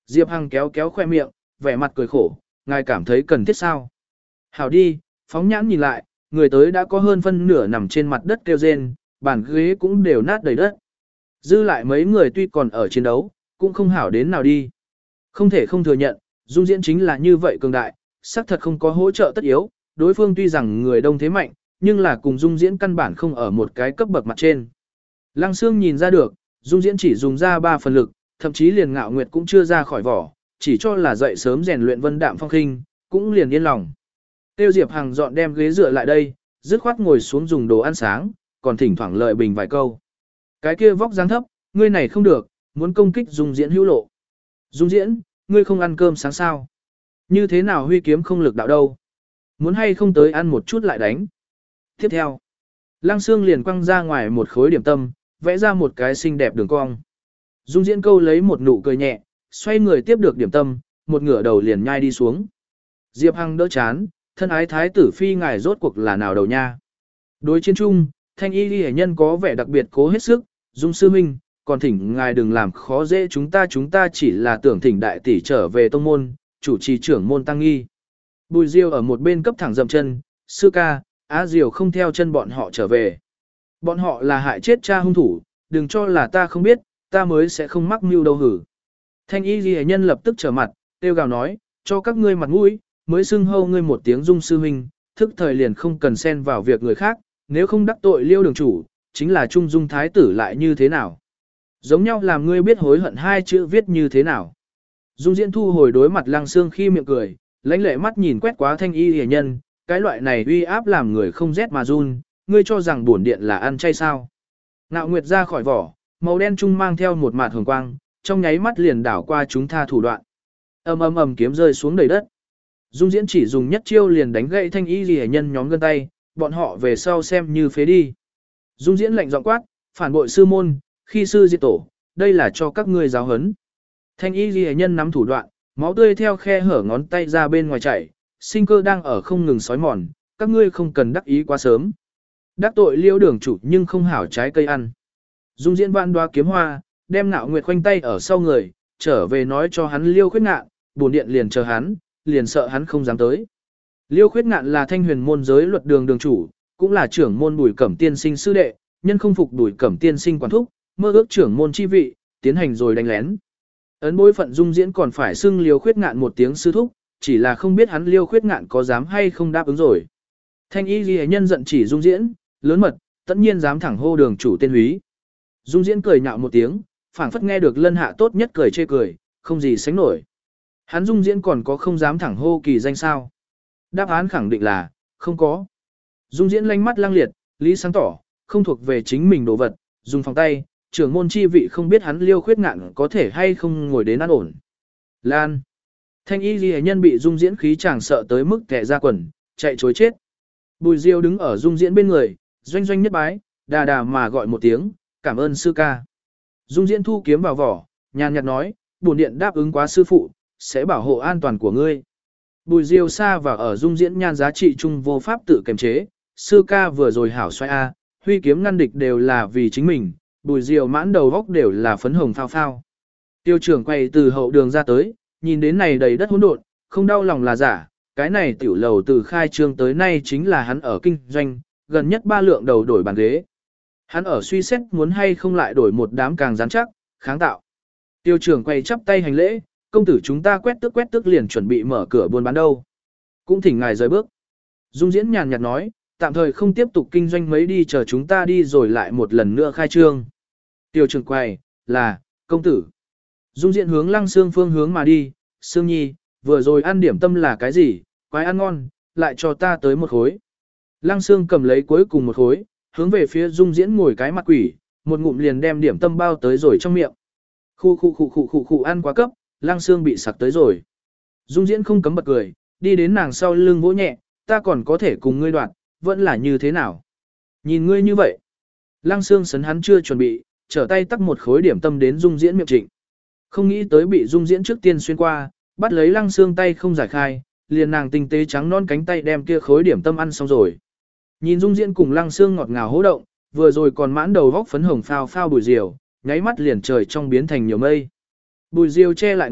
Speaker 1: Diệp Hằng kéo kéo khoe miệng, vẻ mặt cười khổ, ngài cảm thấy cần thiết sao? Hảo đi, phóng nhãn nhìn lại, người tới đã có hơn phân nửa nằm trên mặt đất kêu rên, bàn ghế cũng đều nát đầy đất. Dư lại mấy người tuy còn ở chiến đấu, cũng không hảo đến nào đi. Không thể không thừa nhận, Dung Diễn chính là như vậy cường đại, xác thật không có hỗ trợ tất yếu, đối phương tuy rằng người đông thế mạnh, nhưng là cùng Dung Diễn căn bản không ở một cái cấp bậc mặt trên. Lăng Sương nhìn ra được, Dung Diễn chỉ dùng ra ba phần lực, thậm chí liền Ngạo Nguyệt cũng chưa ra khỏi vỏ, chỉ cho là dậy sớm rèn luyện vân đạm phong khinh, cũng liền yên lòng. Tiêu Diệp Hằng dọn đem ghế dựa lại đây, dứt khoát ngồi xuống dùng đồ ăn sáng, còn thỉnh thoảng lợi bình vài câu. Cái kia vóc dáng thấp, ngươi này không được, muốn công kích Dung Diễn hữu lộ. Dung Diễn, ngươi không ăn cơm sáng sao? Như thế nào huy kiếm không lực đạo đâu? Muốn hay không tới ăn một chút lại đánh? Tiếp theo, Lăng Sương liền quăng ra ngoài một khối điểm tâm, vẽ ra một cái xinh đẹp đường cong. Dung Diễn câu lấy một nụ cười nhẹ, xoay người tiếp được điểm tâm, một ngửa đầu liền nhai đi xuống. Diệp Hằng đỡ chán, thân ái thái tử phi ngài rốt cuộc là nào đầu nha. Đối chiến chung, thanh y ghi nhân có vẻ đặc biệt cố hết sức, Dung sư huynh, còn thỉnh ngài đừng làm khó dễ chúng ta chúng ta chỉ là tưởng thỉnh đại tỷ trở về tông môn, chủ trì trưởng môn tăng nghi. Bùi Diêu ở một bên cấp thẳng dậm chân, sư ca, Á Diều không theo chân bọn họ trở về. Bọn họ là hại chết cha hung thủ, đừng cho là ta không biết, ta mới sẽ không mắc mưu đâu hử. Thanh y ghi nhân lập tức trở mặt, tiêu gào nói, cho các ngươi mặt mũi, mới xưng hâu ngươi một tiếng Dung sư huynh, thức thời liền không cần xen vào việc người khác, nếu không đắc tội Liêu đường chủ, chính là trung dung thái tử lại như thế nào. Giống nhau làm ngươi biết hối hận hai chữ viết như thế nào. Dung Diễn thu hồi đối mặt Lăng Sương khi miệng cười, lãnh lệ mắt nhìn quét quá thanh y hề nhân, cái loại này uy áp làm người không rét mà run, ngươi cho rằng bổn điện là ăn chay sao. Ngạo Nguyệt ra khỏi vỏ, màu đen trung mang theo một mạt hường quang, trong nháy mắt liền đảo qua chúng tha thủ đoạn. Ầm ầm ầm kiếm rơi xuống đầy đất. Dung Diễn chỉ dùng nhất chiêu liền đánh gãy thanh y hề nhân nhóm gân tay, bọn họ về sau xem như phế đi. Dung Diễn lạnh giọng quát, phản bội sư môn, khi sư diệt tổ, đây là cho các ngươi giáo huấn. Thanh y ghi nhân nắm thủ đoạn, máu tươi theo khe hở ngón tay ra bên ngoài chảy, sinh cơ đang ở không ngừng sói mòn, các ngươi không cần đắc ý quá sớm. Đắc tội Liêu đường chủ nhưng không hảo trái cây ăn. Dung Diễn vạn đoá kiếm hoa, đem Ngạo Nguyệt khoanh tay ở sau người, trở về nói cho hắn Liêu Khuyết Ngạn, bổn điện liền chờ hắn, liền sợ hắn không dám tới. Liêu Khuyết Ngạn là thanh huyền môn giới luật đường đường chủ, cũng là trưởng môn Bùi Cẩm Tiên sinh sư đệ, nhân không phục Bùi Cẩm Tiên sinh quản thúc, mơ ước trưởng môn chi vị, tiến hành rồi đánh lén. Ấn bối phận Dung Diễn còn phải xưng Liêu Khuyết Ngạn một tiếng sư thúc, chỉ là không biết hắn Liêu Khuyết Ngạn có dám hay không đáp ứng rồi. Thanh y ghi nhân giận chỉ Dung Diễn, lớn mật, tất nhiên dám thẳng hô đường chủ tên húy. Dung Diễn cười nhạo một tiếng, phảng phất nghe được lân hạ tốt nhất cười chê cười, không gì sánh nổi. Hắn Dung Diễn còn có không dám thẳng hô kỳ danh sao? Đáp án khẳng định là, không có. Dung Diễn lanh mắt lang liệt, lý sáng tỏ, không thuộc về chính mình đồ vật, dùng phòng tay, trưởng môn chi vị không biết hắn Liêu Khuyết Ngạn có thể hay không ngồi đến ăn ổn. Lan. Thanh y ghi nhân bị Dung Diễn khí chàng sợ tới mức kẻ ra quần, chạy chối chết. Bùi Diêu đứng ở Dung Diễn bên người, doanh doanh nhất bái, đà đà mà gọi một tiếng, cảm ơn sư ca. Dung Diễn thu kiếm vào vỏ, nhàn nhạt nói, bổn điện đáp ứng quá sư phụ, sẽ bảo hộ an toàn của ngươi. Bùi Diêu xa và ở Dung Diễn nhan giá trị chung vô pháp tự kiềm chế, sư ca vừa rồi hảo xoay A, huy kiếm ngăn địch đều là vì chính mình, Bùi Diêu mãn đầu góc đều là phấn hồng phao phao. Tiêu trưởng quay từ hậu đường ra tới, nhìn đến này đầy đất hỗn độn, không đau lòng là giả, cái này tiểu lầu từ khai trương tới nay chính là hắn ở kinh doanh, gần nhất ba lượng đầu đổi bàn ghế. Hắn ở suy xét muốn hay không lại đổi một đám càng rắn chắc, kháng tạo. Tiêu trưởng quay chắp tay hành lễ, công tử chúng ta quét tước quét tước liền chuẩn bị mở cửa buôn bán đâu. Cũng thỉnh ngài rời bước. Dung Diễn nhàn nhạt nói, tạm thời không tiếp tục kinh doanh mấy đi chờ chúng ta đi rồi lại một lần nữa khai trương. Tiêu trưởng quay, là, công tử. Dung Diễn hướng Lăng Sương phương hướng mà đi, Sương Nhi, vừa rồi ăn điểm tâm là cái gì, quái ăn ngon, lại cho ta tới một khối. Lăng Sương cầm lấy cuối cùng một khối, hướng về phía Dung Diễn ngồi cái mặt quỷ, một ngụm liền đem điểm tâm bao tới rồi trong miệng. Khu khu khu khu khu khu ăn quá cấp, Lăng Sương bị sặc tới rồi. Dung Diễn không cấm bật cười, đi đến nàng sau lưng vỗ nhẹ, ta còn có thể cùng ngươi đoạt, vẫn là như thế nào. Nhìn ngươi như vậy. Lăng Sương sấn hắn chưa chuẩn bị, trở tay tắt một khối điểm tâm đến Dung Diễn miệng trịnh. Không nghĩ tới bị Dung Diễn trước tiên xuyên qua, bắt lấy Lăng Sương tay không giải khai, liền nàng tinh tế trắng non cánh tay đem kia khối điểm tâm ăn xong rồi. Nhìn Dung Diễn cùng Lăng Sương ngọt ngào hô động, vừa rồi còn mãn đầu góc phấn hồng phao phao Bùi Diều, nháy mắt liền trời trong biến thành nhiều mây. Bùi Diều che lại ngực,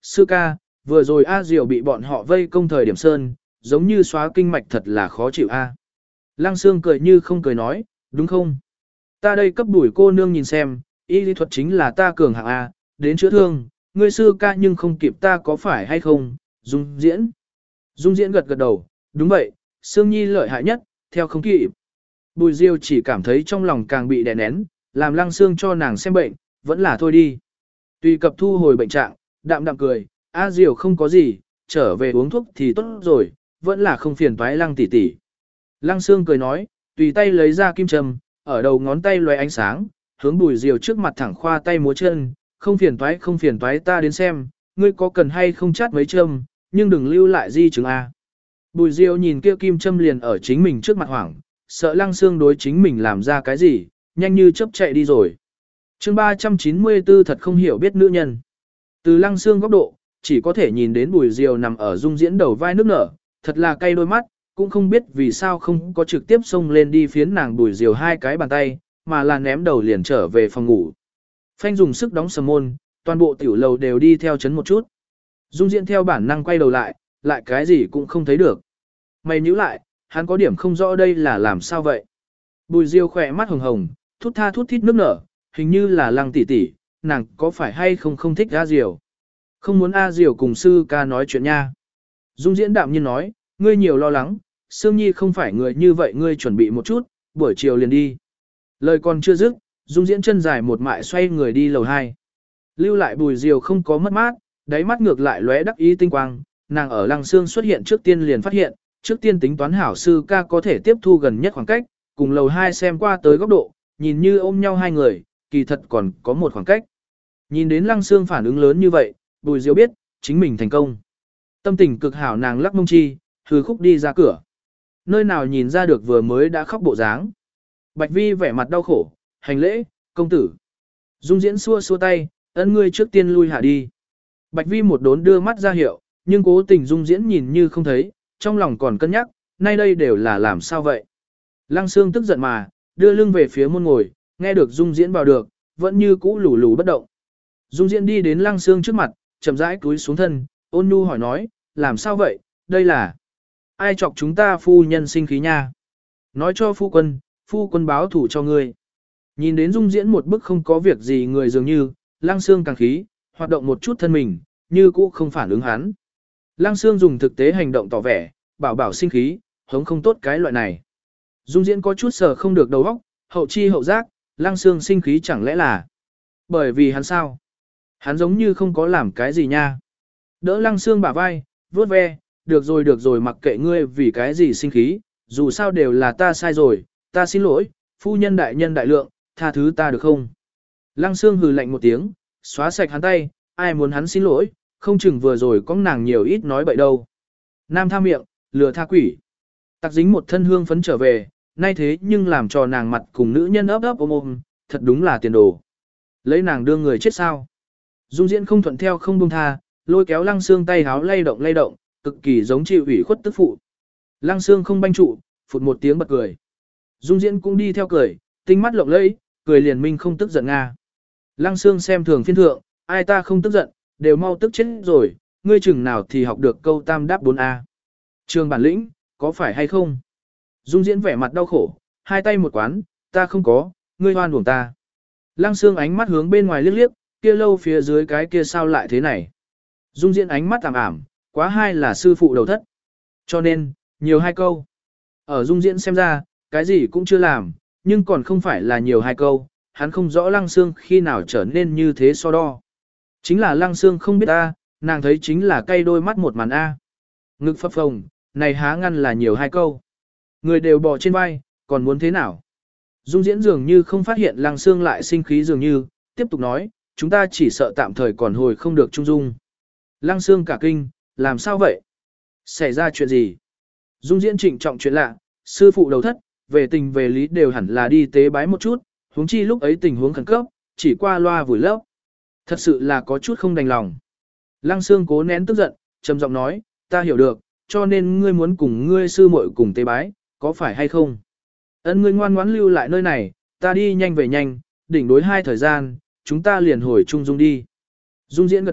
Speaker 1: sư ca, vừa rồi A Diều bị bọn họ vây công thời điểm sơn, giống như xóa kinh mạch thật là khó chịu a. Lăng Sương cười như không cười nói, đúng không? Ta đây cấp đuổi cô nương nhìn xem, y lý thuật chính là ta cường hạng A, đến chữa thương, ngươi sư ca nhưng không kịp ta có phải hay không? Dung diễn. Dung diễn gật gật đầu, đúng vậy, Sương Nhi lợi hại nhất, theo không kịp. Bùi Diêu chỉ cảm thấy trong lòng càng bị đè nén, làm Lăng Sương cho nàng xem bệnh, vẫn là thôi đi. Tùy cập thu hồi bệnh trạng, đạm đạm cười, A Diều không có gì, trở về uống thuốc thì tốt rồi, vẫn là không phiền toái Lăng tỷ tỷ. Lăng Sương cười nói, tùy tay lấy ra kim châm, ở đầu ngón tay loé ánh sáng, hướng Bùi Diều trước mặt thẳng khoa tay múa chân, không phiền toái không phiền toái ta đến xem, ngươi có cần hay không chát mấy châm, nhưng đừng lưu lại di chứng A. Bùi Diều nhìn kia kim châm liền ở chính mình trước mặt hoảng, sợ Lăng Sương đối chính mình làm ra cái gì, nhanh như chớp chạy đi rồi. Chương ba trăm chín mươi tư thật không hiểu biết nữ nhân. Từ Lăng Sương góc độ, chỉ có thể nhìn đến Bùi Diều nằm ở Dung Diễn đầu vai nước nở, thật là cay đôi mắt, cũng không biết vì sao không có trực tiếp xông lên đi phiến nàng Bùi Diều hai cái bàn tay, mà là ném đầu liền trở về phòng ngủ. Phanh dùng sức đóng sầm môn, toàn bộ tiểu lầu đều đi theo chấn một chút. Dung Diễn theo bản năng quay đầu lại, lại cái gì cũng không thấy được. Mày nhíu lại, hắn có điểm không rõ đây là làm sao vậy. Bùi Diêu khỏe mắt hồng hồng, thút tha thút thít nước nở, hình như là Lăng tỷ tỷ, nàng có phải hay không không thích A Diều. Không muốn A Diều cùng sư ca nói chuyện nha. Dung Diễn đạm nhiên nói, ngươi nhiều lo lắng, Sương Nhi không phải người như vậy, ngươi chuẩn bị một chút, buổi chiều liền đi. Lời còn chưa dứt, Dung Diễn chân dài một mại xoay người đi lầu hai. Lưu lại Bùi Diều không có mất mát, đáy mắt ngược lại lóe đắc ý tinh quang, nàng ở Lăng Sương xuất hiện trước tiên liền phát hiện, trước tiên tính toán hảo sư ca có thể tiếp thu gần nhất khoảng cách, cùng lầu hai xem qua tới góc độ, nhìn như ôm nhau hai người, kỳ thật còn có một khoảng cách. Nhìn đến Lăng Sương phản ứng lớn như vậy, Bùi Diêu biết, chính mình thành công. Tâm tình cực hảo nàng lắc mông chi, hừ khúc đi ra cửa. Nơi nào nhìn ra được vừa mới đã khóc bộ dáng. Bạch Vi vẻ mặt đau khổ, hành lễ, công tử. Dung Diễn xua xua tay, ân ngươi trước tiên lui hạ đi. Bạch Vi một đốn đưa mắt ra hiệu, nhưng cố tình Dung Diễn nhìn như không thấy, trong lòng còn cân nhắc, nay đây đều là làm sao vậy. Lăng Sương tức giận mà, đưa lưng về phía môn ngồi, nghe được Dung Diễn vào được, vẫn như cũ lù lù bất động. Dung Diễn đi đến Lăng Sương trước mặt, chậm rãi cúi xuống thân, ôn nhu hỏi nói, làm sao vậy, đây là ai chọc chúng ta phu nhân sinh khí nha. Nói cho phu quân, phu quân báo thủ cho ngươi. Nhìn đến Dung Diễn một bức không có việc gì người dường như, Lăng Sương càng khí, hoạt động một chút thân mình, như cũ không phản ứng hắn. Lăng Sương dùng thực tế hành động tỏ vẻ, bảo bảo sinh khí, hống không tốt cái loại này. Dung Diễn có chút sờ không được đầu óc, hậu chi hậu giác, Lăng Sương sinh khí chẳng lẽ là bởi vì hắn sao? Hắn giống như không có làm cái gì nha. Đỡ Lăng Sương bả vai, vuốt ve, được rồi được rồi mặc kệ ngươi vì cái gì sinh khí, dù sao đều là ta sai rồi, ta xin lỗi, phu nhân đại nhân đại lượng, tha thứ ta được không? Lăng Sương hừ lạnh một tiếng, xóa sạch hắn tay, ai muốn hắn xin lỗi, không chừng vừa rồi có nàng nhiều ít nói bậy đâu. Nam tha miệng, lừa tha quỷ. Tặc dính một thân hương phấn trở về, nay thế nhưng làm cho nàng mặt cùng nữ nhân ấp ấp ôm ôm, thật đúng là tiền đồ. Lấy nàng đưa người chết sao? Dung Diễn không thuận theo không buông tha, lôi kéo Lăng Sương tay háo lay động lay động, cực kỳ giống chịu ủy khuất tức phụ. Lăng Sương không banh trụ, phụt một tiếng bật cười. Dung Diễn cũng đi theo cười, tinh mắt lộng lẫy, cười liền minh không tức giận nga. Lăng Sương xem thường phiên thượng, ai ta không tức giận, đều mau tức chết rồi, ngươi chừng nào thì học được câu tam đáp bốn a. Trường bản lĩnh, có phải hay không? Dung Diễn vẻ mặt đau khổ, hai tay một quán, ta không có, ngươi hoan uổng ta. Lăng Sương ánh mắt hướng bên ngoài liếc liếc, kia lâu phía dưới cái kia sao lại thế này. Dung Diễn ánh mắt ảm ảm, quá hai là sư phụ đầu thất. Cho nên, nhiều hai câu. Ở Dung Diễn xem ra, cái gì cũng chưa làm, nhưng còn không phải là nhiều hai câu, hắn không rõ Lăng Sương khi nào trở nên như thế so đo. Chính là Lăng Sương không biết a, nàng thấy chính là cay đôi mắt một màn a. Ngực phập phồng, này há ngăn là nhiều hai câu. Người đều bò trên vai, còn muốn thế nào? Dung Diễn dường như không phát hiện Lăng Sương lại sinh khí dường như, tiếp tục nói, chúng ta chỉ sợ tạm thời còn hồi không được trung dung. Lăng Sương cả kinh, làm sao vậy? Xảy ra chuyện gì? Dung Diễn trịnh trọng chuyện lạ, sư phụ đầu thất, về tình về lý đều hẳn là đi tế bái một chút, huống chi lúc ấy tình huống khẩn cấp, chỉ qua loa vùi lấp. Thật sự là có chút không đành lòng. Lăng Sương cố nén tức giận, trầm giọng nói, ta hiểu được, cho nên ngươi muốn cùng ngươi sư muội cùng tế bái, có phải hay không? Ân ngươi ngoan ngoãn lưu lại nơi này, ta đi nhanh về nhanh, đỉnh đối hai thời gian, chúng ta liền hồi trung dung đi. Dung Diễn gật đầu,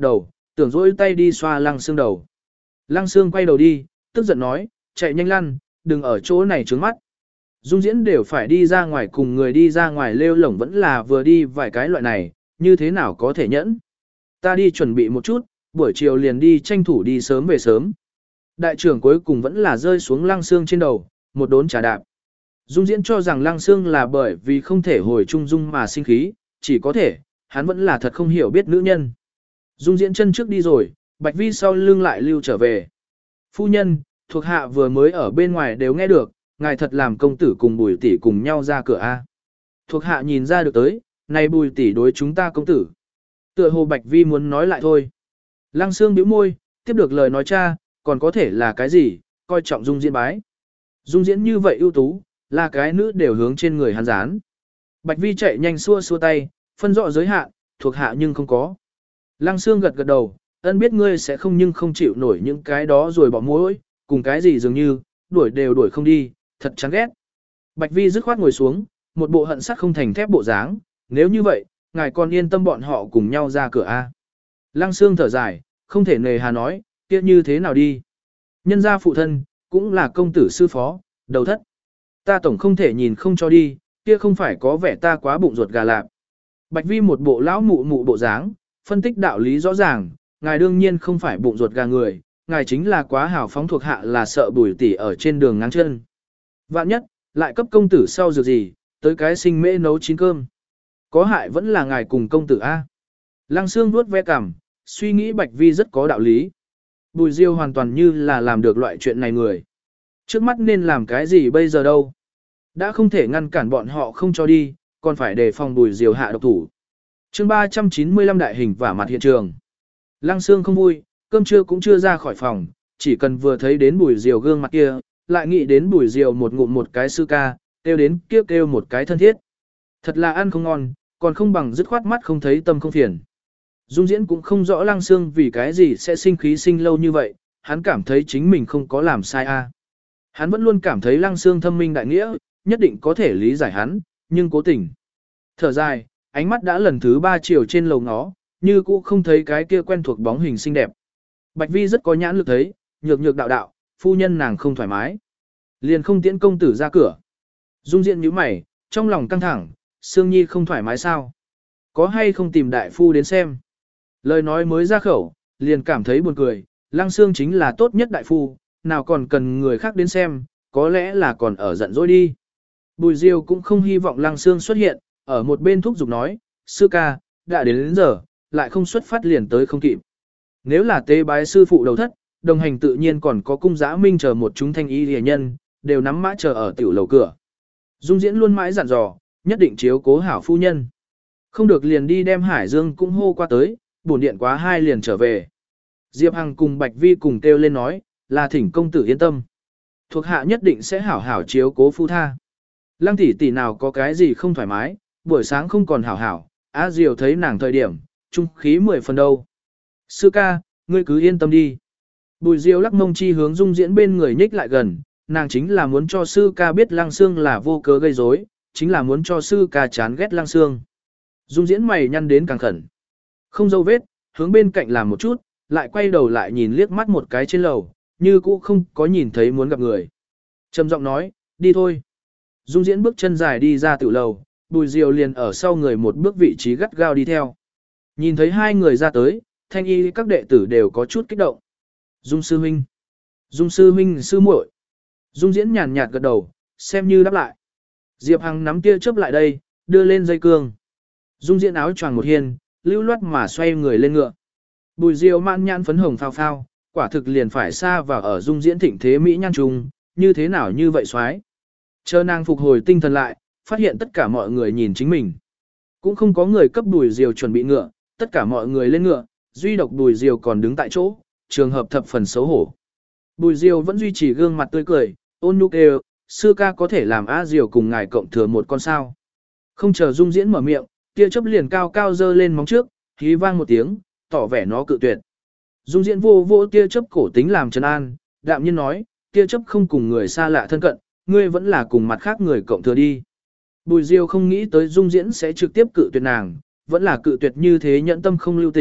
Speaker 1: tưởng rỗi tay đi xoa Lăng Sương đầu. Lăng Sương quay đầu đi, tức giận nói, chạy nhanh lăn, đừng ở chỗ này trướng mắt. Dung Diễn đều phải đi ra ngoài cùng người đi ra ngoài lêu lổng vẫn là vừa đi vài cái loại này, như thế nào có thể nhẫn. Ta đi chuẩn bị một chút, buổi chiều liền đi tranh thủ đi sớm về sớm. Đại trưởng cuối cùng vẫn là rơi xuống Lăng Sương trên đầu, một đốn trà đạp. Dung Diễn cho rằng Lăng Sương là bởi vì không thể hồi trung dung mà sinh khí, chỉ có thể, hắn vẫn là thật không hiểu biết nữ nhân. Dung Diễn chân trước đi rồi, Bạch Vi sau lưng lại lưu trở về. Phu nhân, thuộc hạ vừa mới ở bên ngoài đều nghe được, ngài thật làm công tử cùng Bùi tỷ cùng nhau ra cửa a. Thuộc hạ nhìn ra được tới, này Bùi tỷ đối chúng ta công tử. Tựa hồ Bạch Vi muốn nói lại thôi. Lăng Sương bĩu môi, tiếp được lời nói cha, còn có thể là cái gì, coi trọng Dung Diễn bái. Dung Diễn như vậy ưu tú, là cái nữ đều hướng trên người hắn dán. Bạch Vi chạy nhanh xua xua tay, phân rõ giới hạn, thuộc hạ nhưng không có. Lăng Sương gật gật đầu, ân biết ngươi sẽ không nhưng không chịu nổi những cái đó rồi bỏ mối, cùng cái gì dường như, đuổi đều đuổi không đi, thật chán ghét. Bạch Vi dứt khoát ngồi xuống, một bộ hận sắt không thành thép bộ dáng, nếu như vậy, ngài còn yên tâm bọn họ cùng nhau ra cửa a. Lăng Sương thở dài, không thể nề hà nói, kia như thế nào đi. Nhân gia phụ thân, cũng là công tử sư phó, đầu thất. Ta tổng không thể nhìn không cho đi, kia không phải có vẻ ta quá bụng ruột gà lạp. Bạch Vi một bộ lão mụ mụ bộ dáng, phân tích đạo lý rõ ràng, ngài đương nhiên không phải bụng ruột gà người, ngài chính là quá hào phóng thuộc hạ là sợ Bùi tỷ ở trên đường ngang chân. Vạn nhất, lại cấp công tử sau dược gì, tới cái sinh mễ nấu chín cơm. Có hại vẫn là ngài cùng công tử A. Lăng Sương vuốt ve cằm, suy nghĩ Bạch Vi rất có đạo lý. Bùi Diêu hoàn toàn như là làm được loại chuyện này người. Trước mắt nên làm cái gì bây giờ đâu? Đã không thể ngăn cản bọn họ không cho đi, còn phải đề phòng Bùi Diêu hạ độc thủ. Chương ba trăm chín mươi lăm đại hình vả mặt hiện trường. Lăng Sương không vui, cơm trưa cũng chưa ra khỏi phòng, chỉ cần vừa thấy đến Bùi Diêu gương mặt kia, lại nghĩ đến Bùi Diêu một ngụm một cái sư ca, kêu đến kêu kêu một cái thân thiết. Thật là ăn không ngon, còn không bằng dứt khoát mắt không thấy tâm không phiền. Dung Diễn cũng không rõ Lăng Sương vì cái gì sẽ sinh khí sinh lâu như vậy, hắn cảm thấy chính mình không có làm sai a. Hắn vẫn luôn cảm thấy Lăng Sương thâm minh đại nghĩa, nhất định có thể lý giải hắn, nhưng cố tình. Thở dài, ánh mắt đã lần thứ ba chiều trên lầu ngó, như cũ không thấy cái kia quen thuộc bóng hình xinh đẹp. Bạch Vi rất có nhãn lực thấy, nhược nhược đạo đạo, phu nhân nàng không thoải mái. Liền không tiễn công tử ra cửa. Dung Diễn nhíu mày, trong lòng căng thẳng, Sương Nhi không thoải mái sao? Có hay không tìm đại phu đến xem? Lời nói mới ra khẩu, liền cảm thấy buồn cười, Lăng Sương chính là tốt nhất đại phu, nào còn cần người khác đến xem, có lẽ là còn ở giận dỗi đi. Bùi Diêu cũng không hy vọng Lăng Sương xuất hiện, ở một bên thúc giục nói, sư ca, đã đến đến giờ, lại không xuất phát liền tới không kịp. Nếu là tế bái sư phụ đầu thất, đồng hành tự nhiên còn có cung giã minh chờ một chúng thanh y rìa nhân, đều nắm mã chờ ở tiểu lầu cửa. Dung Diễn luôn mãi dặn dò, nhất định chiếu cố hảo phu nhân. Không được liền đi đem Hải Dương cũng hô qua tới, bổn điện quá hai liền trở về. Diệp Hằng cùng Bạch Vi cùng kêu lên nói, là thỉnh công tử yên tâm. Thuộc hạ nhất định sẽ hảo hảo chiếu cố phu tha. Lăng tỷ tỷ nào có cái gì không thoải mái, buổi sáng không còn hảo hảo, Á Diều thấy nàng thời điểm, trung khí mười phần đâu. Sư ca, ngươi cứ yên tâm đi. Bùi Diêu lắc mông chi hướng Dung Diễn bên người nhích lại gần, nàng chính là muốn cho sư ca biết Lăng Sương là vô cớ gây rối, chính là muốn cho sư ca chán ghét Lăng Sương. Dung Diễn mày nhăn đến càng khẩn. Không dấu vết, hướng bên cạnh làm một chút, lại quay đầu lại nhìn liếc mắt một cái trên lầu, như cũ không có nhìn thấy muốn gặp người. Trầm giọng nói, đi thôi. Dung Diễn bước chân dài đi ra tiểu lầu, Bùi Diêu liền ở sau người một bước vị trí gắt gao đi theo. Nhìn thấy hai người ra tới, thanh y các đệ tử đều có chút kích động. Dung sư huynh, Dung sư huynh sư muội. Dung Diễn nhàn nhạt gật đầu, xem như đáp lại. Diệp Hằng nắm tia chớp lại đây, đưa lên dây cương. Dung Diễn áo choàng một hiên, lưu loát mà xoay người lên ngựa. Bùi Diêu mạn nhãn phấn hồng phao phao, quả thực liền phải xa vào ở Dung Diễn thịnh thế mỹ nhan trùng, như thế nào như vậy xoái. Chờ nàng phục hồi tinh thần lại, phát hiện tất cả mọi người nhìn chính mình. Cũng không có người cấp Bùi Diêu chuẩn bị ngựa, tất cả mọi người lên ngựa, duy độc Bùi Diêu còn đứng tại chỗ, trường hợp thập phần xấu hổ. Bùi Diêu vẫn duy trì gương mặt tươi cười, ôn nhu kêu, sư ca có thể làm A Diêu cùng ngài cộng thừa một con sao. Không chờ Dung Diễn mở miệng, tia chớp liền cao cao dơ lên móng trước, khí vang một tiếng, tỏ vẻ nó cự tuyệt. Dung Diễn vô vô tia chớp cổ tính làm trấn an, đạm nhiên nói, tia chớp không cùng người xa lạ thân cận, ngươi vẫn là cùng mặt khác người cộng thừa đi. Bùi Diêu không nghĩ tới Dung Diễn sẽ trực tiếp cự tuyệt nàng, vẫn là cự tuyệt như thế nhẫn tâm không lưu tình,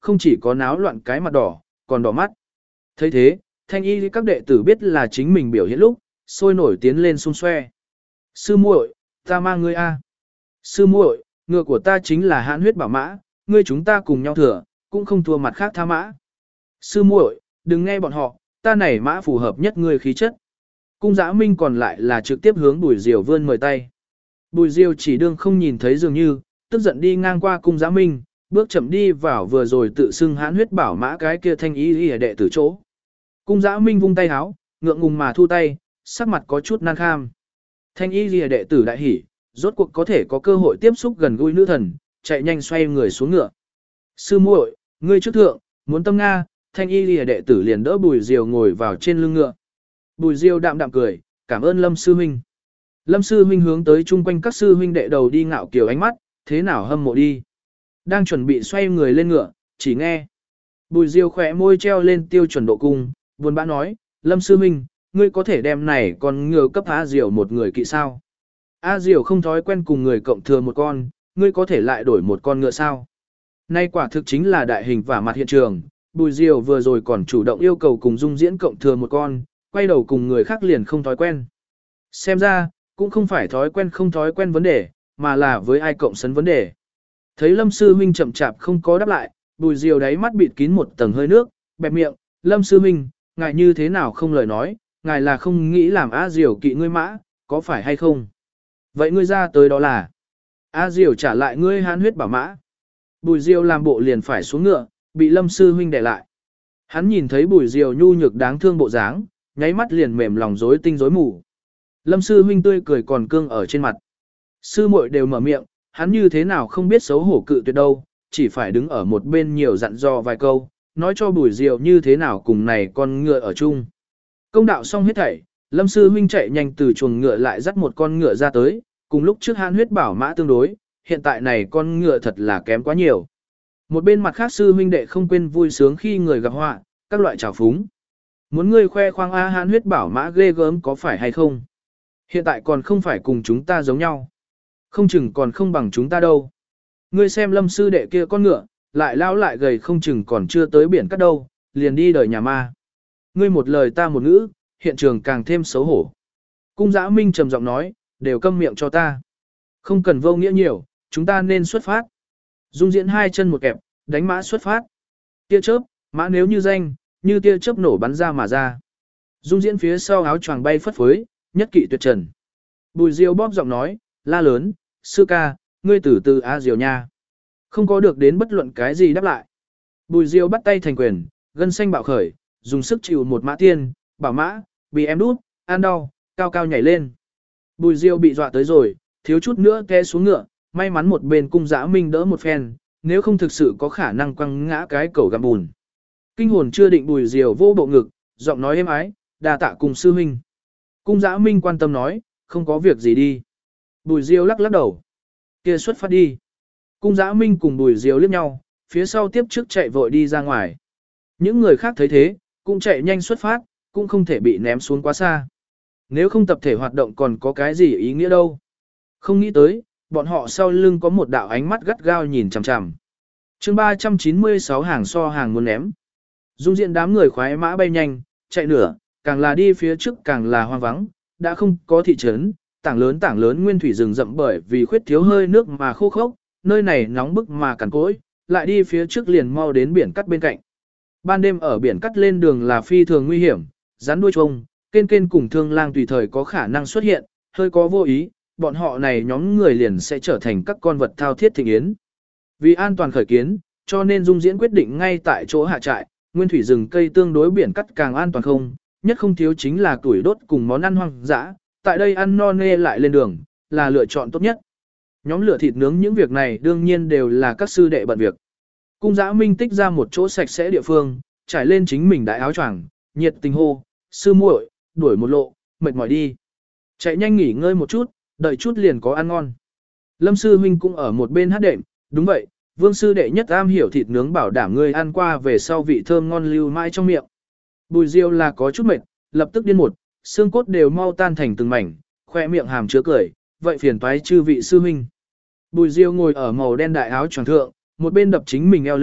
Speaker 1: không chỉ có náo loạn cái mặt đỏ, còn đỏ mắt. thấy thế, thanh y các đệ tử biết là chính mình biểu hiện lúc, sôi nổi tiến lên xung xoe. Sư muội, ta mang ngươi a. Sư muội, ngựa của ta chính là hãn huyết bảo mã, ngươi chúng ta cùng nhau thừa, cũng không thua mặt khác tha mã. Sư muội, đừng nghe bọn họ, ta này mã phù hợp nhất ngươi khí chất. Cung Dã Minh còn lại là trực tiếp hướng Bùi Diều vươn mời tay. Bùi Diều chỉ đương không nhìn thấy dường như, tức giận đi ngang qua Cung Dã Minh, bước chậm đi vào vừa rồi tự xưng hãn huyết bảo mã cái kia thanh y y đệ tử chỗ. Cung Dã Minh vung tay háo, ngượng ngùng mà thu tay, sắc mặt có chút nan kham. Thanh y y đệ tử đại hỉ, rốt cuộc có thể có cơ hội tiếp xúc gần gũi nữ thần, chạy nhanh xoay người xuống ngựa. Sư muội, ngươi trước thượng, muốn tâm Nga, thanh y y đệ tử liền đỡ Bùi Diều ngồi vào trên lưng ngựa. Bùi Diêu đạm đạm cười, cảm ơn Lâm sư huynh. Lâm sư huynh hướng tới chung quanh các sư huynh đệ đầu đi ngạo kiều ánh mắt, thế nào hâm mộ đi. Đang chuẩn bị xoay người lên ngựa, chỉ nghe. Bùi Diêu khỏe môi treo lên tiêu chuẩn độ cung, buồn bã nói, Lâm sư huynh, ngươi có thể đem này con ngựa cấp A Diều một người kỵ sao. A Diều không thói quen cùng người cộng thừa một con, ngươi có thể lại đổi một con ngựa sao. Nay quả thực chính là đại hình và mặt hiện trường, Bùi Diêu vừa rồi còn chủ động yêu cầu cùng Dung Diễn cộng thừa một con, quay đầu cùng người khác liền không thói quen. Xem ra, cũng không phải thói quen không thói quen vấn đề, mà là với ai cộng sấn vấn đề. Thấy Lâm sư huynh chậm chạp không có đáp lại, Bùi Diều đáy mắt bịt kín một tầng hơi nước, bẹp miệng, Lâm sư huynh, ngài như thế nào không lời nói, ngài là không nghĩ làm A Diều kỵ ngươi mã, có phải hay không? Vậy ngươi ra tới đó là A Diều trả lại ngươi hãn huyết bảo mã. Bùi Diều làm bộ liền phải xuống ngựa, bị Lâm sư huynh để lại. Hắn nhìn thấy Bùi Diều nhu nhược đáng thương bộ dáng, nháy mắt liền mềm lòng rối tinh rối mù. Lâm sư huynh tươi cười còn cương ở trên mặt. Sư muội đều mở miệng, hắn như thế nào không biết xấu hổ cự tuyệt đâu, chỉ phải đứng ở một bên nhiều dặn dò vài câu, nói cho Bùi Diều như thế nào cùng này con ngựa ở chung. Công đạo xong hết thảy, Lâm sư huynh chạy nhanh từ chuồng ngựa lại dắt một con ngựa ra tới, cùng lúc trước hãn huyết bảo mã tương đối, hiện tại này con ngựa thật là kém quá nhiều. Một bên mặt khác sư huynh đệ không quên vui sướng khi người gặp họa, các loại trào phúng. Muốn ngươi khoe khoang A hãn huyết bảo mã ghê gớm có phải hay không? Hiện tại còn không phải cùng chúng ta giống nhau. Không chừng còn không bằng chúng ta đâu. Ngươi xem Lâm sư đệ kia con ngựa, lại lao lại gầy không chừng còn chưa tới biển cắt đâu, liền đi đời nhà ma. Ngươi một lời ta một ngữ, hiện trường càng thêm xấu hổ. Cung Dã Minh trầm giọng nói, đều câm miệng cho ta. Không cần vô nghĩa nhiều, chúng ta nên xuất phát. Dung Diễn hai chân một kẹp, đánh mã xuất phát. Tia chớp, mã nếu như danh, như tia chớp nổ bắn ra mà ra. Dung Diễn phía sau áo choàng bay phất phới, nhất kỵ tuyệt trần. Bùi Diêu bóp giọng nói, la lớn, sư ca, ngươi từ từ A Diều nha. Không có được đến bất luận cái gì đáp lại. Bùi Diêu bắt tay thành quyền, gân xanh bạo khởi, dùng sức chịu một mã tiên, bảo mã, bị em đút, ăn đau, cao cao nhảy lên. Bùi Diêu bị dọa tới rồi, thiếu chút nữa té xuống ngựa, may mắn một bên Cung Dã Minh đỡ một phen, nếu không thực sự có khả năng quăng ngã cái cẩu gặm bùn. Kinh hồn chưa định Bùi Diều vô bộ ngực, giọng nói êm ái, đà tạ cùng sư huynh. Cung Dã Minh quan tâm nói, không có việc gì đi. Bùi Diêu lắc lắc đầu. Kia xuất phát đi. Cung Dã Minh cùng Bùi Diêu liếc nhau, phía sau tiếp trước chạy vội đi ra ngoài. Những người khác thấy thế, cũng chạy nhanh xuất phát, cũng không thể bị ném xuống quá xa. Nếu không tập thể hoạt động còn có cái gì ý nghĩa đâu. Không nghĩ tới, bọn họ sau lưng có một đạo ánh mắt gắt gao nhìn chằm chằm. Chương ba trăm chín mươi sáu hàng so hàng muốn ném. Dung Diễn đám người khoái mã bay nhanh, chạy nửa, càng là đi phía trước càng là hoang vắng, đã không có thị trấn, tảng lớn tảng lớn nguyên thủy rừng rậm bởi vì khuyết thiếu hơi nước mà khô khốc, nơi này nóng bức mà cằn cỗi, lại đi phía trước liền mau đến biển cắt bên cạnh. Ban đêm ở biển cắt lên đường là phi thường nguy hiểm, rắn đuôi trông, kên kên cùng thương lang tùy thời có khả năng xuất hiện, hơi có vô ý, bọn họ này nhóm người liền sẽ trở thành các con vật thao thiết thịnh yến. Vì an toàn khởi kiến, cho nên Dung Diễn quyết định ngay tại chỗ hạ trại, nguyên thủy rừng cây tương đối biển cắt càng an toàn không, nhất không thiếu chính là tuổi đốt cùng món ăn hoang dã, tại đây ăn no nê lại lên đường, là lựa chọn tốt nhất. Nhóm lửa thịt nướng những việc này đương nhiên đều là các sư đệ bận việc. Cung Dã Minh tích ra một chỗ sạch sẽ địa phương, trải lên chính mình đại áo choàng, nhiệt tình hô, sư muội, đuổi một lộ, mệt mỏi đi. Chạy nhanh nghỉ ngơi một chút, đợi chút liền có ăn ngon. Lâm sư huynh cũng ở một bên hát đệm, đúng vậy, Vương sư đệ nhất am hiểu thịt nướng bảo đảm ngươi ăn qua về sau vị thơm ngon lưu mãi trong miệng. Bùi Diêu là có chút mệt, lập tức điên một, xương cốt đều mau tan thành từng mảnh, khoe miệng hàm chứa cười, vậy phiền toái chư vị sư huynh. Bùi Diêu ngồi ở màu đen đại áo choàng thượng, một bên đập chính mình eo lưng,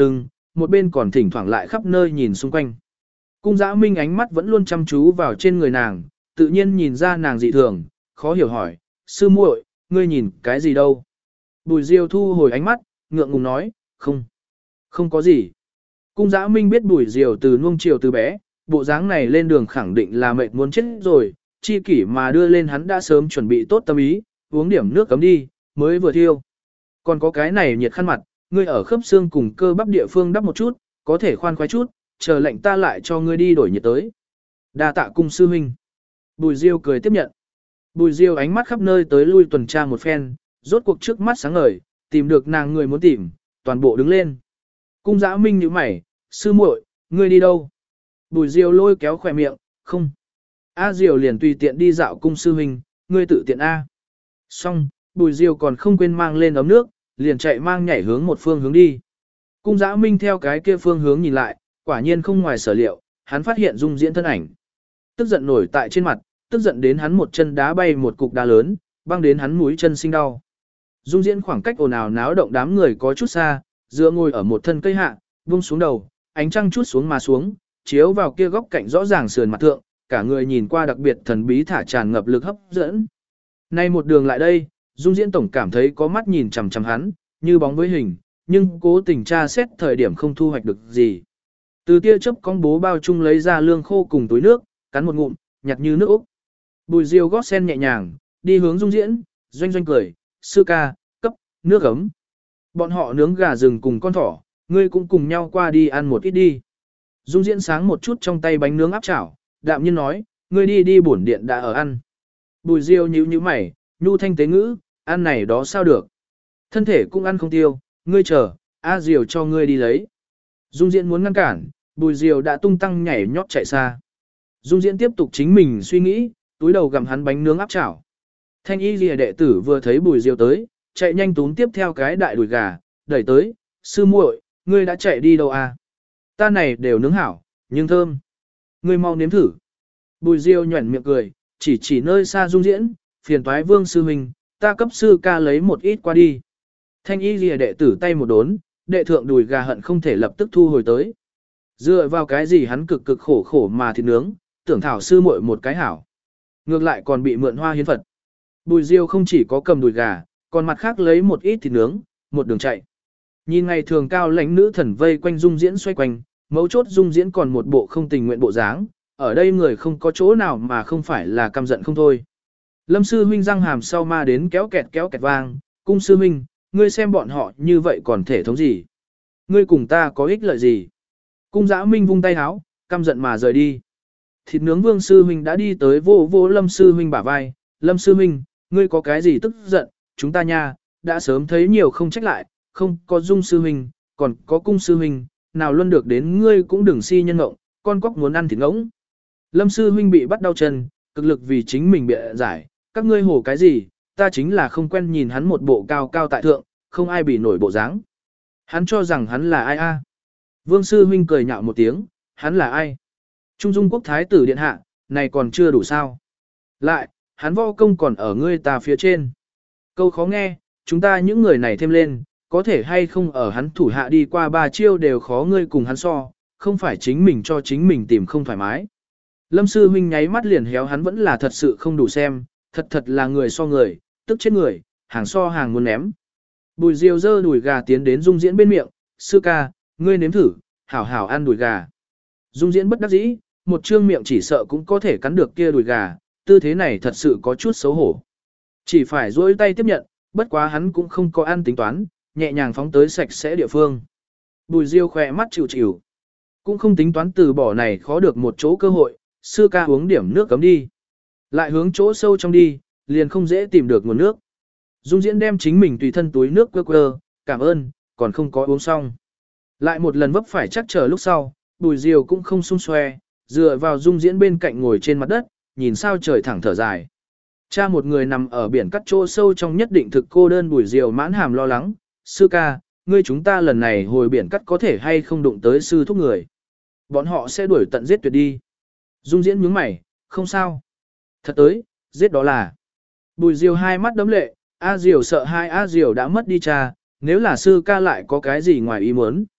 Speaker 1: một bên còn thỉnh thoảng lại khắp nơi nhìn xung quanh. Cung Dã Minh ánh mắt vẫn luôn chăm chú vào trên người nàng, tự nhiên nhìn ra nàng dị thường, khó hiểu hỏi, sư muội, ngươi nhìn cái gì đâu? Bùi Diêu thu hồi ánh mắt, ngượng ngùng nói, không, không có gì. Cung Dã Minh biết Bùi Diêu từ nuông chiều từ bé, bộ dáng này lên đường khẳng định là mệt muốn chết rồi, chi kỷ mà đưa lên hắn đã sớm chuẩn bị tốt tâm ý, uống điểm nước cấm đi, mới vừa thiêu. Còn có cái này nhiệt khăn mặt, ngươi ở khớp xương cùng cơ bắp địa phương đắp một chút, có thể khoan khoái chút, chờ lệnh ta lại cho ngươi đi đổi nhiệt tới. Đa tạ cung sư huynh. Bùi Diêu cười tiếp nhận. Bùi Diêu ánh mắt khắp nơi tới lui tuần tra một phen, rốt cuộc trước mắt sáng ngời, tìm được nàng người muốn tìm, toàn bộ đứng lên. Cung Dã Minh nhíu mày, sư muội, ngươi đi đâu? Bùi Diêu lôi kéo khỏe miệng, không. A Diêu liền tùy tiện đi dạo cung sư huynh, ngươi tự tiện A. Xong, Bùi Diêu còn không quên mang lên ấm nước, liền chạy mang nhảy hướng một phương hướng đi. Cung Dã Minh theo cái kia phương hướng nhìn lại, quả nhiên không ngoài sở liệu, hắn phát hiện Dung Diễn thân ảnh. Tức giận nổi tại trên mặt, tức giận đến hắn một chân đá bay một cục đá lớn, băng đến hắn mũi chân sinh đau. Dung Diễn khoảng cách ồn ào náo động đám người có chút xa, dựa ngồi ở một thân cây hạ, buông xuống đầu, ánh trăng chút xuống mà xuống, chiếu vào kia góc cạnh rõ ràng sườn mặt thượng, cả người nhìn qua đặc biệt thần bí thả tràn ngập lực hấp dẫn. Nay một đường lại đây, Dung Diễn tổng cảm thấy có mắt nhìn chằm chằm hắn, như bóng với hình, nhưng cố tình tra xét thời điểm không thu hoạch được gì. Từ tia chớp con bố bao chung lấy ra lương khô cùng túi nước, cắn một ngụm, nhạt như nước Úc. Bùi Diêu gót sen nhẹ nhàng, đi hướng Dung Diễn, doanh doanh cười, sư ca, cấp, nước ấm. Bọn họ nướng gà rừng cùng con thỏ, ngươi cũng cùng nhau qua đi ăn một ít đi. Dung Diễn sáng một chút trong tay bánh nướng áp chảo, đạm nhiên nói, ngươi đi đi bổn điện đã ở ăn. Bùi Diêu nhíu nhíu mày, nhu thanh tế ngữ, ăn này đó sao được. Thân thể cũng ăn không tiêu, ngươi chờ, A Diều cho ngươi đi lấy. Dung Diễn muốn ngăn cản, Bùi Diều đã tung tăng nhảy nhót chạy xa. Dung Diễn tiếp tục chính mình suy nghĩ, túi đầu gặm hắn bánh nướng áp chảo. Thanh y lìa đệ tử vừa thấy Bùi Diều tới, chạy nhanh túm tiếp theo cái đại đùi gà, đẩy tới, sư muội, ngươi đã chạy đi đâu à? Ta này đều nướng hảo, nhưng thơm. Ngươi mau nếm thử. Bùi Diều nhuẩn miệng cười, chỉ chỉ nơi xa Dung Diễn, phiền toái Vương sư huynh, ta cấp sư ca lấy một ít qua đi. Thanh y lìa đệ tử tay một đốn, đệ thượng đùi gà hận không thể lập tức thu hồi tới. Dựa vào cái gì hắn cực cực khổ khổ mà thịt nướng, tưởng thảo sư muội một cái hảo. Ngược lại còn bị mượn hoa hiến Phật. Bùi Diêu không chỉ có cầm đùi gà, còn mặt khác lấy một ít thịt nướng, một đường chạy. Nhìn ngày thường cao lãnh nữ thần vây quanh Dung Diễn xoay quanh, mấu chốt Dung Diễn còn một bộ không tình nguyện bộ dáng, ở đây người không có chỗ nào mà không phải là căm giận không thôi. Lâm sư huynh răng hàm sau ma đến kéo kẹt kéo kẹt vang, cung sư huynh, ngươi xem bọn họ như vậy còn thể thống gì? Ngươi cùng ta có ích lợi gì? Cung Dã Minh vung tay háo, căm giận mà rời đi. Thịt nướng Vương sư huynh đã đi tới vô vô Lâm sư huynh bả vai, Lâm sư huynh, ngươi có cái gì tức giận, chúng ta nha, đã sớm thấy nhiều không trách lại, không có Dung sư huynh, còn có cung sư huynh, nào luôn được đến ngươi cũng đừng si nhân ngộng, con cóc muốn ăn thịt ngỗng. Lâm sư huynh bị bắt đau chân, cực lực vì chính mình bịa giải, các ngươi hổ cái gì, ta chính là không quen nhìn hắn một bộ cao cao tại thượng, không ai bị nổi bộ dáng. Hắn cho rằng hắn là ai a? Vương sư huynh cười nhạo một tiếng, hắn là ai? Trung Dung quốc thái tử điện hạ, này còn chưa đủ sao? Lại, hắn võ công còn ở ngươi ta phía trên. Câu khó nghe, chúng ta những người này thêm lên, có thể hay không ở hắn thủ hạ đi qua ba chiêu đều khó ngươi cùng hắn so, không phải chính mình cho chính mình tìm không thoải mái. Lâm sư huynh nháy mắt liền héo hắn vẫn là thật sự không đủ xem, thật thật là người so người, tức chết người, hàng so hàng muốn ném. Bùi Diêu dơ đùi gà tiến đến Dung Diễn bên miệng, sư ca, ngươi nếm thử, hảo hảo ăn đùi gà. Dung Diễn bất đắc dĩ, một trương miệng chỉ sợ cũng có thể cắn được kia đùi gà, tư thế này thật sự có chút xấu hổ. Chỉ phải duỗi tay tiếp nhận, bất quá hắn cũng không có ăn tính toán, nhẹ nhàng phóng tới sạch sẽ địa phương. Bùi Diêu khỏe mắt chịu chịu, cũng không tính toán từ bỏ này khó được một chỗ cơ hội, sư ca uống điểm nước cấm đi. Lại hướng chỗ sâu trong đi, liền không dễ tìm được nguồn nước. Dung Diễn đem chính mình tùy thân túi nước quơ quơ, cảm ơn, còn không có uống xong. Lại một lần vấp phải chắc chờ lúc sau, Bùi Diêu cũng không xung xoe, dựa vào Dung Diễn bên cạnh ngồi trên mặt đất, nhìn sao trời thẳng thở dài. Cha một người nằm ở biển cắt chỗ sâu trong nhất định thực cô đơn. Bùi Diêu mãn hàm lo lắng, sư ca, ngươi chúng ta lần này hồi biển cắt có thể hay không đụng tới sư thúc người. Bọn họ sẽ đuổi tận giết tuyệt đi. Dung Diễn nhướng mày, không sao. Thật tới, giết đó là. Bùi Diêu hai mắt đấm lệ, A Diều sợ hai A Diều đã mất đi cha, nếu là sư ca lại có cái gì ngoài ý muốn.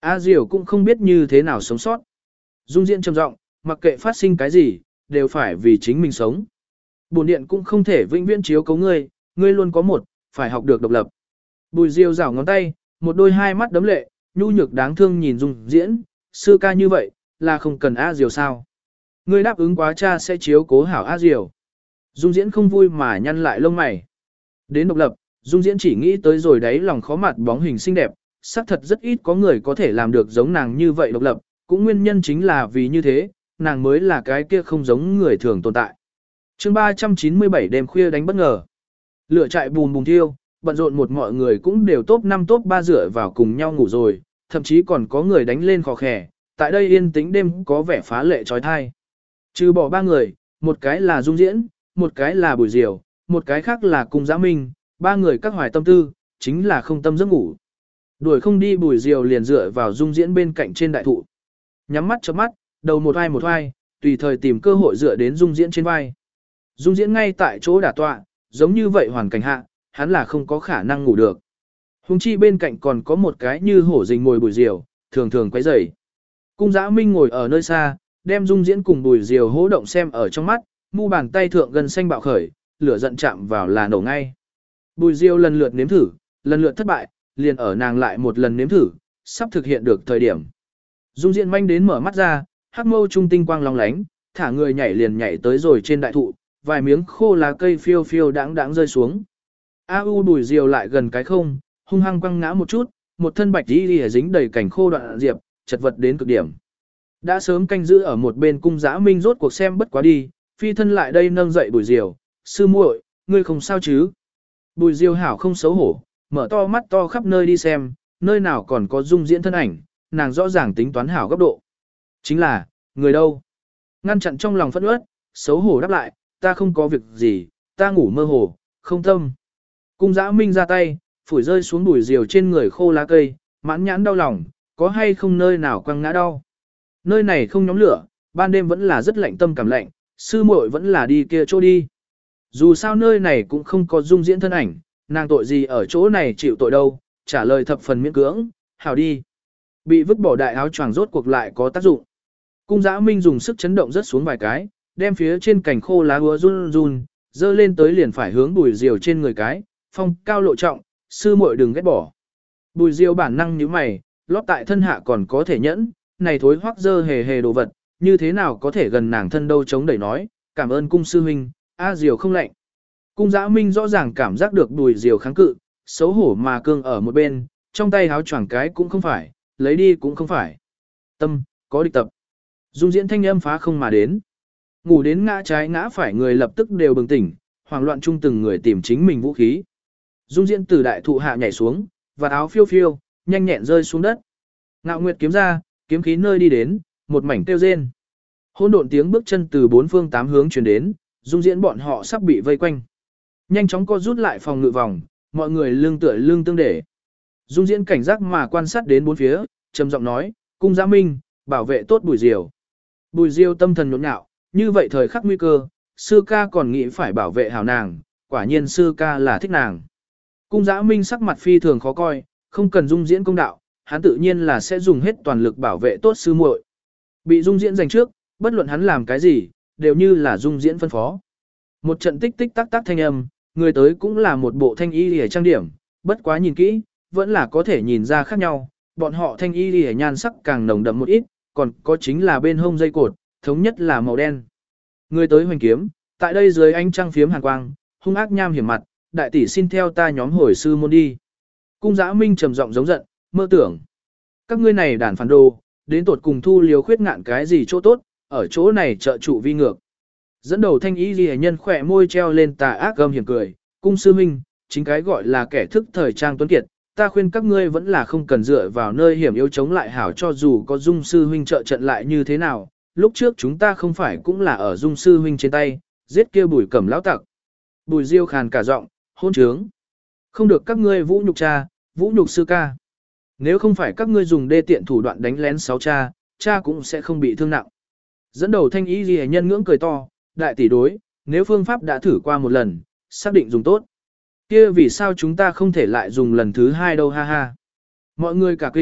Speaker 1: A Diều cũng không biết như thế nào sống sót. Dung Diễn trầm giọng, mặc kệ phát sinh cái gì, đều phải vì chính mình sống. Bổn điện cũng không thể vĩnh viễn chiếu cấu ngươi, ngươi luôn có một, phải học được độc lập. Bùi Diêu rảo ngón tay, một đôi hai mắt đấm lệ, nhu nhược đáng thương nhìn Dung Diễn, sư ca như vậy, là không cần A Diều sao? Ngươi đáp ứng quá cha sẽ chiếu cố hảo A Diều. Dung Diễn không vui mà nhăn lại lông mày. Đến độc lập, Dung Diễn chỉ nghĩ tới rồi đấy lòng khó mặt bóng hình xinh đẹp, xác thật rất ít có người có thể làm được giống nàng như vậy độc lập, cũng nguyên nhân chính là vì như thế, nàng mới là cái kia không giống người thường tồn tại. Chương ba trăm chín mươi bảy đêm khuya đánh bất ngờ. Lửa trại bùn bùn thiêu, bận rộn một mọi người cũng đều top năm top ba rửa vào cùng nhau ngủ rồi, thậm chí còn có người đánh lên khò khè, tại đây yên tĩnh đêm có vẻ phá lệ trói thai. Trừ bỏ ba người, một cái là Dung Diễn, một cái là Bùi Diều, một cái khác là Cung Giã Minh, ba người các hoài tâm tư, chính là không tâm giấc ngủ. Đuổi không đi Bùi Diều liền dựa vào Dung Diễn bên cạnh trên đại thụ. Nhắm mắt chớp mắt, đầu một vai một vai, tùy thời tìm cơ hội dựa đến Dung Diễn trên vai. Dung Diễn ngay tại chỗ đả tọa, giống như vậy hoàn cảnh hạ, hắn là không có khả năng ngủ được. Hùng chi bên cạnh còn có một cái như hổ rình ngồi Bùi Diều, thường thường quấy rầy. Cung Giã Minh ngồi ở nơi xa, đem Dung Diễn cùng Bùi Diều hỗ động xem ở trong mắt, mu bàn tay thượng gần xanh bạo khởi, lửa giận chạm vào là nổ ngay. Bùi Diều lần lượt nếm thử, lần lượt thất bại, liền ở nàng lại một lần nếm thử, sắp thực hiện được thời điểm. Dung Diễn manh đến mở mắt ra, hắc mâu trung tinh quang long lánh, thả người nhảy liền nhảy tới rồi trên đại thụ, vài miếng khô lá cây phiêu phiêu đãng đãng rơi xuống. A U Bùi Diều lại gần cái không, hung hăng quăng ngã một chút, một thân bạch y lìa dính đầy cảnh khô đoạn diệp, chật vật đến cực điểm. Đã sớm canh giữ ở một bên Cung Giã Minh rốt cuộc xem bất quá đi, phi thân lại đây nâng dậy Bùi Diều, sư muội, ngươi không sao chứ? Bùi Diều hảo không xấu hổ, mở to mắt to khắp nơi đi xem, nơi nào còn có Dung Diễn thân ảnh, nàng rõ ràng tính toán hảo góc độ. Chính là, người đâu? Ngăn chặn trong lòng phẫn uất, xấu hổ đáp lại, ta không có việc gì, ta ngủ mơ hồ, không tâm. Cung Giã Minh ra tay, phủi rơi xuống Bùi Diều trên người khô lá cây, mãn nhãn đau lòng, có hay không nơi nào quăng ngã đau? Nơi này không nhóm lửa, ban đêm vẫn là rất lạnh tâm cảm lạnh, sư muội vẫn là đi kia chỗ đi. Dù sao nơi này cũng không có Dung Diễn thân ảnh, nàng tội gì ở chỗ này chịu tội đâu, trả lời thập phần miễn cưỡng, hảo đi. Bị vứt bỏ đại áo choàng rốt cuộc lại có tác dụng. Cung Giã Minh dùng sức chấn động rất xuống vài cái, đem phía trên cành khô lá úa run run, dơ lên tới liền phải hướng Bùi Diều trên người cái, phong cao lộ trọng, sư muội đừng ghét bỏ. Bùi Diều bản năng nhíu mày, lót tại thân hạ còn có thể nhẫn, này thối hoắc dơ hề hề đồ vật, như thế nào có thể gần nàng thân đâu chống đẩy nói, cảm ơn cung sư huynh, a Diều không lạnh. Cung Giã Minh rõ ràng cảm giác được Bùi Diều kháng cự, xấu hổ mà cương ở một bên, trong tay háo choàng cái cũng không phải, lấy đi cũng không phải. Tâm, có địch tập. Dung Diễn thanh âm phá không mà đến. Ngủ đến ngã trái ngã phải người lập tức đều bừng tỉnh, hoảng loạn chung từng người tìm chính mình vũ khí. Dung Diễn từ đại thụ hạ nhảy xuống, và áo phiêu phiêu, nhanh nhẹn rơi xuống đất. Ngạo Nguyệt kiếm ra, kiếm khí nơi đi đến, một mảnh tiêu rên. Hỗn độn tiếng bước chân từ bốn phương tám hướng truyền đến, Dung Diễn bọn họ sắp bị vây quanh. Nhanh chóng co rút lại phòng ngự vòng, mọi người lưng tựa lưng tương để. Dung Diễn cảnh giác mà quan sát đến bốn phía, trầm giọng nói, Cung Giã Minh, bảo vệ tốt Bùi Diều. Bùi Diều tâm thần nhộn nhạo, như vậy thời khắc nguy cơ, sư ca còn nghĩ phải bảo vệ hảo nàng, quả nhiên sư ca là thích nàng. Cung Giã Minh sắc mặt phi thường khó coi, không cần Dung Diễn công đạo, hắn tự nhiên là sẽ dùng hết toàn lực bảo vệ tốt sư muội. Bị Dung Diễn giành trước, bất luận hắn làm cái gì, đều như là Dung Diễn phân phó. Một trận tích tích tắc tắc thanh âm, người tới cũng là một bộ thanh y liễu trang điểm, bất quá nhìn kỹ, vẫn là có thể nhìn ra khác nhau, bọn họ thanh y liễu nhan sắc càng nồng đậm một ít, còn có chính là bên hông dây cột, thống nhất là màu đen. Người tới hoành kiếm, tại đây dưới ánh trăng phiếm hàn quang, hung ác nham hiểm mặt, đại tỷ xin theo ta nhóm hồi sư môn đi. Cung Giã Minh trầm giọng giống giận, mơ tưởng. Các ngươi này đàn phản đồ, đến tột cùng thu liều khuyết ngạn cái gì chỗ tốt, ở chỗ này trợ trụ vi ngược. Dẫn đầu thanh y ghi nhân khỏe môi treo lên tà ác gầm hiểm cười, cung sư minh, chính cái gọi là kẻ thức thời trang tuấn kiệt, ta khuyên các ngươi vẫn là không cần dựa vào nơi hiểm yếu chống lại hảo cho dù có dung sư huynh trợ trận lại như thế nào, lúc trước chúng ta không phải cũng là ở dung sư huynh trên tay, giết kia Bùi Cẩm lão tặc. Bùi Diêu khàn cả giọng, hôn trướng. Không được các ngươi vũ nhục cha, vũ nhục sư ca. Nếu không phải các ngươi dùng đê tiện thủ đoạn đánh lén sáu cha, cha cũng sẽ không bị thương nặng. Dẫn đầu thanh y ghi nhân ngưỡng cười to, đại tỷ đối, nếu phương pháp đã thử qua một lần, xác định dùng tốt. Kia vì sao chúng ta không thể lại dùng lần thứ hai đâu ha ha. Mọi người cả kinh,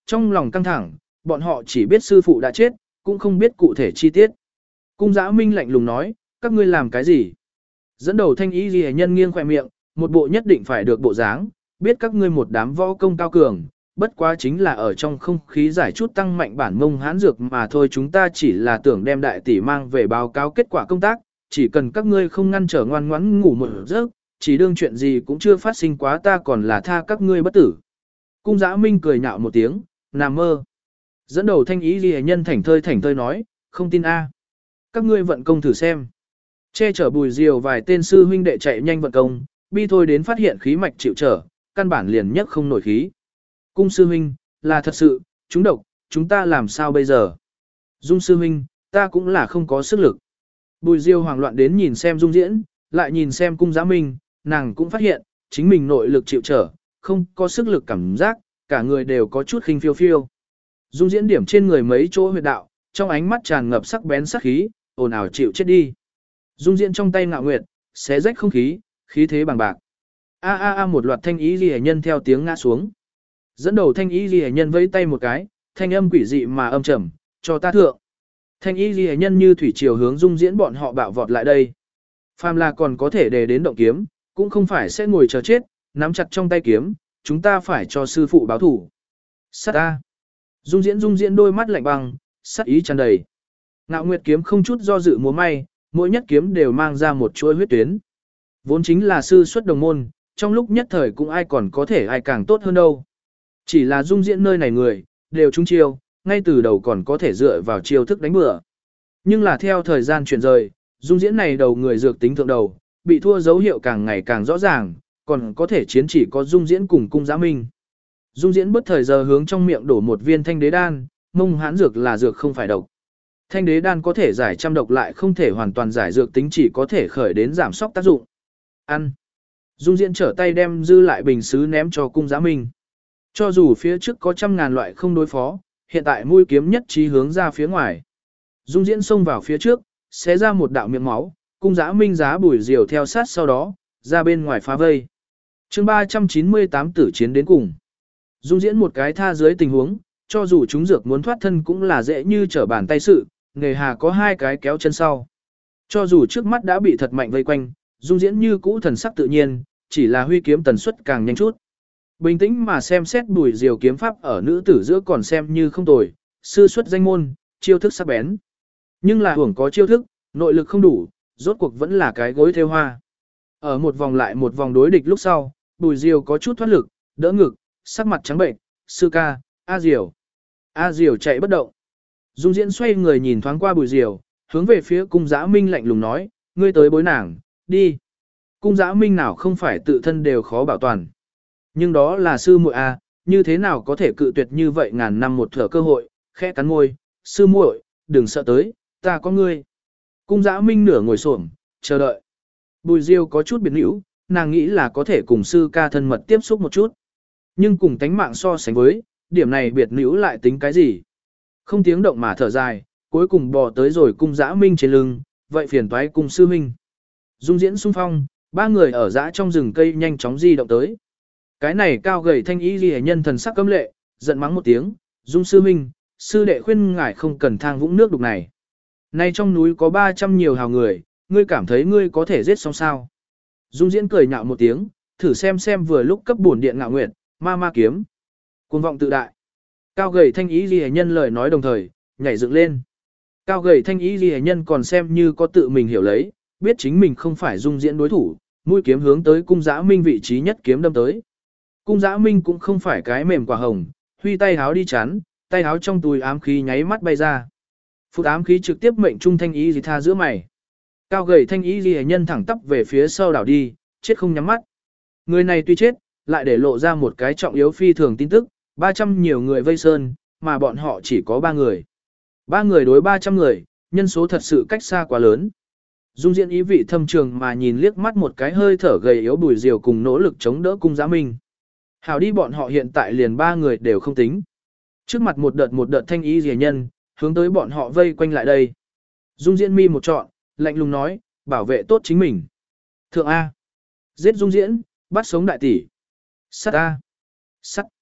Speaker 1: trong lòng căng thẳng, bọn họ chỉ biết sư phụ đã chết, cũng không biết cụ thể chi tiết. Cung Giã Minh lạnh lùng nói, các ngươi làm cái gì? Dẫn đầu thanh ý ghi nhân nghiêng khỏe miệng, một bộ nhất định phải được bộ dáng, biết các ngươi một đám võ công cao cường, bất quá chính là ở trong không khí giải chút tăng mạnh bản mông hán dược mà thôi, chúng ta chỉ là tưởng đem đại tỷ mang về báo cáo kết quả công tác, chỉ cần các ngươi không ngăn trở ngoan ngoãn ngủ một giấc, chỉ đương chuyện gì cũng chưa phát sinh quá ta còn là tha các ngươi bất tử. Cung Giã Minh cười nhạo một tiếng, nằm mơ. Dẫn đầu thanh ý ghi nhân thảnh thơi thảnh thơi nói, không tin a, các ngươi vận công thử xem. Che chở Bùi Diều vài tên sư huynh đệ chạy nhanh vận công, bi thôi đến phát hiện khí mạch chịu trở, căn bản liền nhất không nổi khí. Cung sư huynh, là thật sự, chúng độc, chúng ta làm sao bây giờ? Dung sư huynh, ta cũng là không có sức lực. Bùi Diêu hoảng loạn đến nhìn xem Dung Diễn, lại nhìn xem Cung Giã Minh, nàng cũng phát hiện, chính mình nội lực chịu trở, không có sức lực cảm giác, cả người đều có chút khinh phiêu phiêu. Dung Diễn điểm trên người mấy chỗ huyệt đạo, trong ánh mắt tràn ngập sắc bén sắc khí, ồn ào chịu chết đi. Dung Diễn trong tay ngạo nguyệt, xé rách không khí, khí thế bằng bạc. A a a một loạt thanh ý liễu nhân theo tiếng ngã xuống. Dẫn đầu thanh ý liễu nhân vẫy tay một cái, thanh âm quỷ dị mà âm trầm, cho ta thượng. Thanh ý liễu nhân như thủy triều hướng Dung Diễn bọn họ bạo vọt lại đây. Phàm là còn có thể để đến động kiếm, cũng không phải sẽ ngồi chờ chết, nắm chặt trong tay kiếm, chúng ta phải cho sư phụ báo thủ. Sát ta. Dung Diễn Dung Diễn đôi mắt lạnh băng, sát ý tràn đầy. Ngạo Nguyệt kiếm không chút do dự múa may, mỗi nhất kiếm đều mang ra một chuỗi huyết tuyến. Vốn chính là sư xuất đồng môn, trong lúc nhất thời cũng ai còn có thể ai càng tốt hơn đâu. Chỉ là Dung Diễn nơi này người, đều trúng chiêu, ngay từ đầu còn có thể dựa vào chiêu thức đánh bừa. Nhưng là theo thời gian chuyển rời, Dung Diễn này đầu người dược tính thượng đầu, bị thua dấu hiệu càng ngày càng rõ ràng, còn có thể chiến chỉ có Dung Diễn cùng Cung Giã Minh. Dung Diễn bất thời giờ hướng trong miệng đổ một viên thanh đế đan, mông hán dược là dược không phải độc. Thanh đế đan có thể giải trăm độc lại không thể hoàn toàn giải dược tính, chỉ có thể khởi đến giảm sóc tác dụng. Ăn. Dung Diễn trở tay đem dư lại bình sứ ném cho Cung Giã Minh. Cho dù phía trước có trăm ngàn loại không đối phó, hiện tại mũi kiếm nhất trí hướng ra phía ngoài. Dung Diễn xông vào phía trước, xé ra một đạo miệng máu, Cung Giã Minh giá Bùi Diều theo sát sau đó, ra bên ngoài phá vây. chương ba trăm chín mươi tám tử chiến đến cùng. Dung Diễn một cái tha dưới tình huống, cho dù chúng dược muốn thoát thân cũng là dễ như trở bàn tay sự, nghề hà có hai cái kéo chân sau. Cho dù trước mắt đã bị thật mạnh vây quanh, Dung Diễn như cũ thần sắc tự nhiên, chỉ là huy kiếm tần suất càng nhanh chút. Bình tĩnh mà xem xét Bùi Diều kiếm pháp ở nữ tử giữa còn xem như không tồi, sư xuất danh môn, chiêu thức sắc bén. Nhưng là hưởng có chiêu thức, nội lực không đủ, rốt cuộc vẫn là cái gối theo hoa. Ở một vòng lại một vòng đối địch lúc sau, Bùi Diều có chút thoát lực, đỡ ngực, sắc mặt trắng bệnh, sư ca, A Diều. A Diều chạy bất động. Dung Diễn xoay người nhìn thoáng qua Bùi Diều, hướng về phía Cung Giã Minh lạnh lùng nói, ngươi tới bối nàng, đi. Cung Giã Minh nào không phải tự thân đều khó bảo toàn. Nhưng đó là sư muội A, như thế nào có thể cự tuyệt như vậy ngàn năm một thở cơ hội, khẽ cắn môi, sư muội, đừng sợ tới, ta có ngươi. Cung Giã Minh nửa ngồi xổm, chờ đợi. Bùi Diêu có chút biệt nữ, nàng nghĩ là có thể cùng sư ca thân mật tiếp xúc một chút. Nhưng cùng tánh mạng so sánh với, điểm này biệt nữ lại tính cái gì? Không tiếng động mà thở dài, cuối cùng bò tới rồi Cung Giã Minh trên lưng, vậy phiền toái cùng sư huynh. Dung Diễn xung phong, ba người ở dã trong rừng cây nhanh chóng di động tới. Cái này cao gầy thanh ý ghi nhân thần sắc cấm lệ, giận mắng một tiếng, Dung sư huynh, sư đệ khuyên ngài không cần thang vũng nước đục này. Nay trong núi có ba trăm nhiều hào người, ngươi cảm thấy ngươi có thể giết xong sao? Dung Diễn cười nhạo một tiếng, thử xem xem vừa lúc cấp bổn điện ngạo nguyệt, ma ma kiếm. Cuồng vọng tự đại. Cao gầy thanh ý ghi nhân lời nói đồng thời, nhảy dựng lên. Cao gầy thanh ý ghi nhân còn xem như có tự mình hiểu lấy, biết chính mình không phải Dung Diễn đối thủ, mũi kiếm hướng tới Cung Giã Minh vị trí nhất kiếm đâm tới. Cung Giã Minh cũng không phải cái mềm quả hồng, huy tay háo đi chắn, tay háo trong túi ám khí nháy mắt bay ra. Phút ám khí trực tiếp mệnh trung thanh ý gì tha giữa mày. Cao gầy thanh ý ghi nhân thẳng tắp về phía sau đảo đi, chết không nhắm mắt. Người này tuy chết, lại để lộ ra một cái trọng yếu phi thường tin tức, ba trăm nhiều người vây sơn, mà bọn họ chỉ có ba người. ba người đối ba trăm người, nhân số thật sự cách xa quá lớn. Dung Diễn ý vị thâm trường mà nhìn liếc mắt một cái hơi thở gầy yếu Bùi Diều cùng nỗ lực chống đỡ Cung Giã Minh. Hảo đi bọn họ hiện tại liền ba người đều không tính. Trước mặt một đợt một đợt thanh ý rìa nhân, hướng tới bọn họ vây quanh lại đây. Dung Diễn mi một trọn, lạnh lùng nói, bảo vệ tốt chính mình. Thượng A. Giết Dung Diễn, bắt sống đại tỷ. Sắt A. Sắt.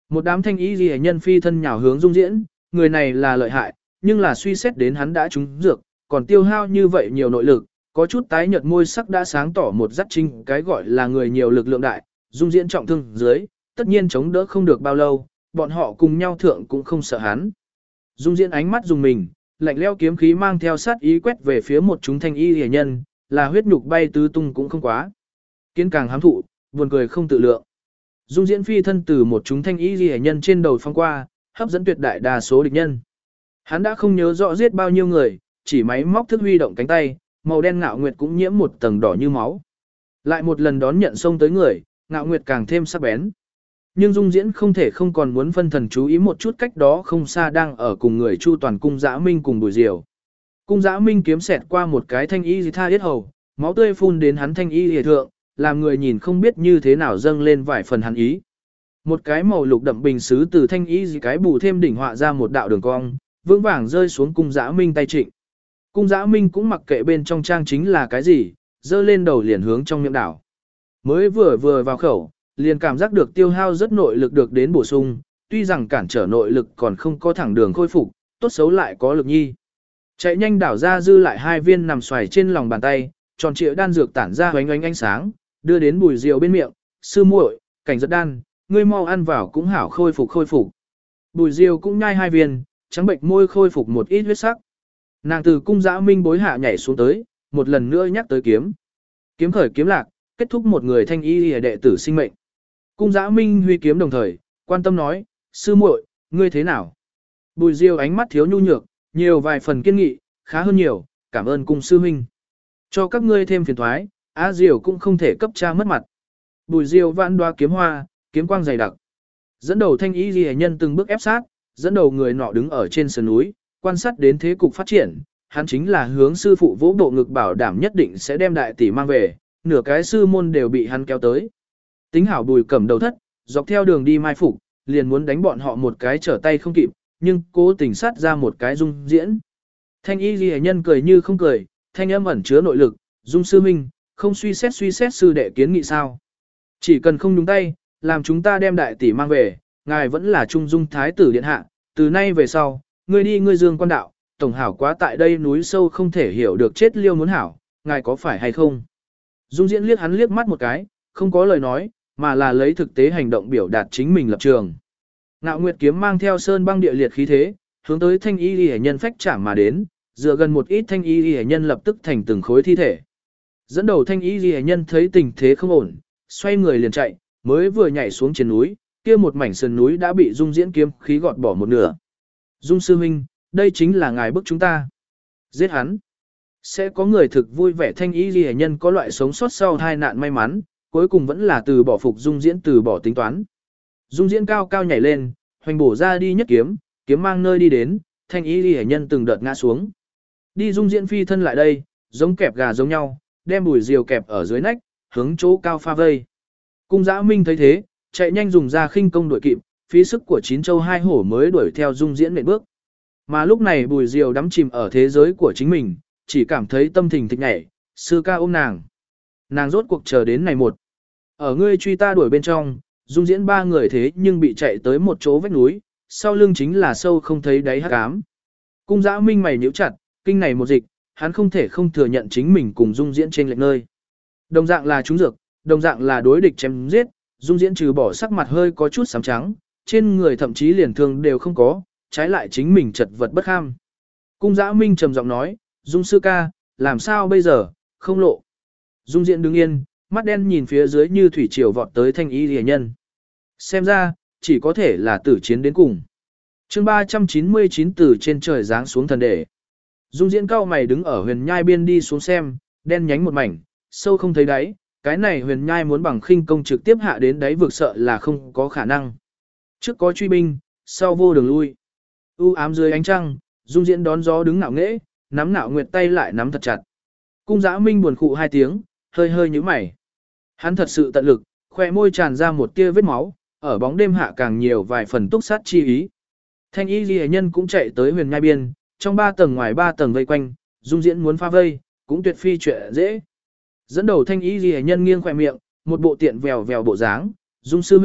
Speaker 1: Một đám thanh y ghi nhân phi thân nhào hướng Dung Diễn, người này là lợi hại, nhưng là suy xét đến hắn đã trúng dược, còn tiêu hao như vậy nhiều nội lực, có chút tái nhợt môi sắc đã sáng tỏ một dắt trinh cái gọi là người nhiều lực lượng đại, Dung Diễn trọng thương dưới, tất nhiên chống đỡ không được bao lâu, bọn họ cùng nhau thượng cũng không sợ hắn. Dung Diễn ánh mắt dùng mình, lạnh lẽo kiếm khí mang theo sát ý quét về phía một chúng thanh y hề nhân, là huyết nhục bay tứ tung cũng không quá. Kiến càng hám thụ, buồn cười không tự lượng. Dung Diễn phi thân từ một chúng thanh y hề nhân trên đầu phong qua, hấp dẫn tuyệt đại đa số địch nhân. Hắn đã không nhớ rõ giết bao nhiêu người, chỉ máy móc thức huy động cánh tay, màu đen Ngạo Nguyệt cũng nhiễm một tầng đỏ như máu. Lại một lần đón nhận xông tới người, Ngạo Nguyệt càng thêm sắc bén. Nhưng Dung Diễn không thể không còn muốn phân thần chú ý một chút cách đó không xa đang ở cùng người Chu Toàn Cung Dã Minh cùng Bùi Diều. Cung Dã Minh kiếm xẹt qua một cái thanh y tha yết hầu, máu tươi phun đến hắn thanh y hề thượng, làm người nhìn không biết như thế nào dâng lên vài phần hắn ý. Một cái màu lục đậm bình sứ từ thanh y cái bù thêm đỉnh họa ra một đạo đường cong, vững vàng rơi xuống Cung Dã Minh tay trịnh. Cung Dã Minh cũng mặc kệ bên trong trang chính là cái gì, dơ lên đầu liền hướng trong miệng đảo. Mới vừa vừa vào khẩu, liền cảm giác được tiêu hao rất nội lực được đến bổ sung, tuy rằng cản trở nội lực còn không có thẳng đường khôi phục, tốt xấu lại có lực nhi. Chạy nhanh đảo ra dư lại hai viên nằm xoài trên lòng bàn tay, tròn trịa đan dược tản ra oánh oánh ánh sáng, đưa đến Bùi Diều bên miệng, sư muội, cảnh rất đan, ngươi mau ăn vào cũng hảo khôi phục khôi phục. Bùi Diều cũng nhai hai viên, trắng bệnh môi khôi phục một ít huyết sắc. Nàng từ Cung Dã Minh bối hạ nhảy xuống tới, một lần nữa nhắc tới kiếm. Kiếm khởi kiếm lạc, kết thúc một người thanh y hề đệ tử sinh mệnh. Cung Dã Minh huy kiếm đồng thời, quan tâm nói, sư muội, ngươi thế nào? Bùi Diêu ánh mắt thiếu nhu nhược, nhiều vài phần kiên nghị, khá hơn nhiều, cảm ơn cung sư huynh. Cho các ngươi thêm phiền thoái, Á Diều cũng không thể cấp cha mất mặt. Bùi Diêu vãn đoa kiếm hoa, kiếm quang dày đặc. Dẫn đầu thanh y ghi nhân từng bước ép sát, dẫn đầu người nọ đứng ở trên sườn núi, quan sát đến thế cục phát triển. Hắn chính là hướng sư phụ vỗ bộ ngực bảo đảm nhất định sẽ đem đại tỷ mang về, nửa cái sư môn đều bị hắn kéo tới. Tính hảo Bùi Cẩm đầu thất, dọc theo đường đi mai phục, liền muốn đánh bọn họ một cái trở tay không kịp, nhưng cố tình sát ra một cái Dung Diễn. Thanh y ghi nhân cười như không cười, thanh âm ẩn chứa nội lực, Dung sư minh, không suy xét suy xét sư đệ kiến nghị sao. Chỉ cần không nhúng tay, làm chúng ta đem đại tỷ mang về, ngài vẫn là trung dung thái tử điện hạ, từ nay về sau, ngươi đi ngươi dương quan đạo, tổng hảo quá tại đây núi sâu không thể hiểu được chết liêu muốn hảo, ngài có phải hay không? Dung Diễn liếc hắn liếc mắt một cái, không có lời nói, mà là lấy thực tế hành động biểu đạt chính mình lập trường. Ngạo Nguyệt kiếm mang theo sơn băng địa liệt khí thế, hướng tới thanh y liễu nhân phách chạm mà đến, dựa gần một ít thanh y liễu nhân lập tức thành từng khối thi thể. Dẫn đầu thanh y liễu nhân thấy tình thế không ổn, xoay người liền chạy, mới vừa nhảy xuống trên núi, kia một mảnh sườn núi đã bị Dung Diễn kiếm khí gọt bỏ một nửa. Dung sư huynh, đây chính là ngài bức chúng ta. Giết hắn. Sẽ có người thực vui vẻ thanh y liễu nhân có loại sống sót sau tai nạn may mắn, cuối cùng vẫn là từ bỏ phục Dung Diễn từ bỏ tính toán. Dung Diễn cao cao nhảy lên, hoành bổ ra đi nhất kiếm, kiếm mang nơi đi đến, thanh y liễu nhân từng đợt ngã xuống. Đi Dung Diễn phi thân lại đây, giống kẹp gà giống nhau, đem Bùi Diều kẹp ở dưới nách, hướng chỗ cao pha vây. Cung Dã Minh thấy thế, chạy nhanh dùng ra khinh công đuổi kịp, phí sức của chín châu hai hổ mới đuổi theo Dung Diễn nện bước. Mà lúc này Bùi Diều đắm chìm ở thế giới của chính mình, chỉ cảm thấy tâm thình thịch nhảy, sư ca ôm nàng. Nàng rốt cuộc chờ đến này một. Ở ngươi truy ta đuổi bên trong, Dung Diễn ba người thế nhưng bị chạy tới một chỗ vách núi, sau lưng chính là sâu không thấy đáy hắc ám. Cung Dã Minh mày nhíu chặt, kinh này một dịch, hắn không thể không thừa nhận chính mình cùng Dung Diễn trên lệch nơi. Đồng dạng là trúng dược, đồng dạng là đối địch chém giết, Dung Diễn trừ bỏ sắc mặt hơi có chút xám trắng, trên người thậm chí liền thương đều không có, trái lại chính mình chật vật bất kham. Cung Dã Minh trầm giọng nói, Dung sư ca, làm sao bây giờ, không lộ. Dung Diễn đứng yên, mắt đen nhìn phía dưới như thủy triều vọt tới thanh y liễu nhân. Xem ra, chỉ có thể là tử chiến đến cùng. Chương ba trăm chín mươi chín từ trên trời giáng xuống thần đệ. Dung Diễn cao mày đứng ở huyền nhai biên đi xuống xem, đen nhánh một mảnh, sâu không thấy đáy, cái này huyền nhai muốn bằng khinh công trực tiếp hạ đến đáy vực sợ là không có khả năng. Trước có truy binh, sau vô đường lui. U ám dưới ánh trăng, Dung Diễn đón gió đứng ngạo nghễ, nắm Nạo Nguyệt tay lại nắm thật chặt. Cung Dã Minh buồn khụ hai tiếng, hơi hơi nhíu mày. Hắn thật sự tận lực, khoe môi tràn ra một tia vết máu, ở bóng đêm hạ càng nhiều vài phần túc sát chi ý. Thanh y liễu nhân cũng chạy tới huyền nhai biên, trong ba tầng ngoài ba tầng vây quanh, Dung Diễn muốn phá vây, cũng tuyệt phi chuyện dễ. Dẫn đầu thanh y liễu nhân nghiêng khỏe miệng, một bộ tiện vèo vèo bộ dáng, Dung sư minh,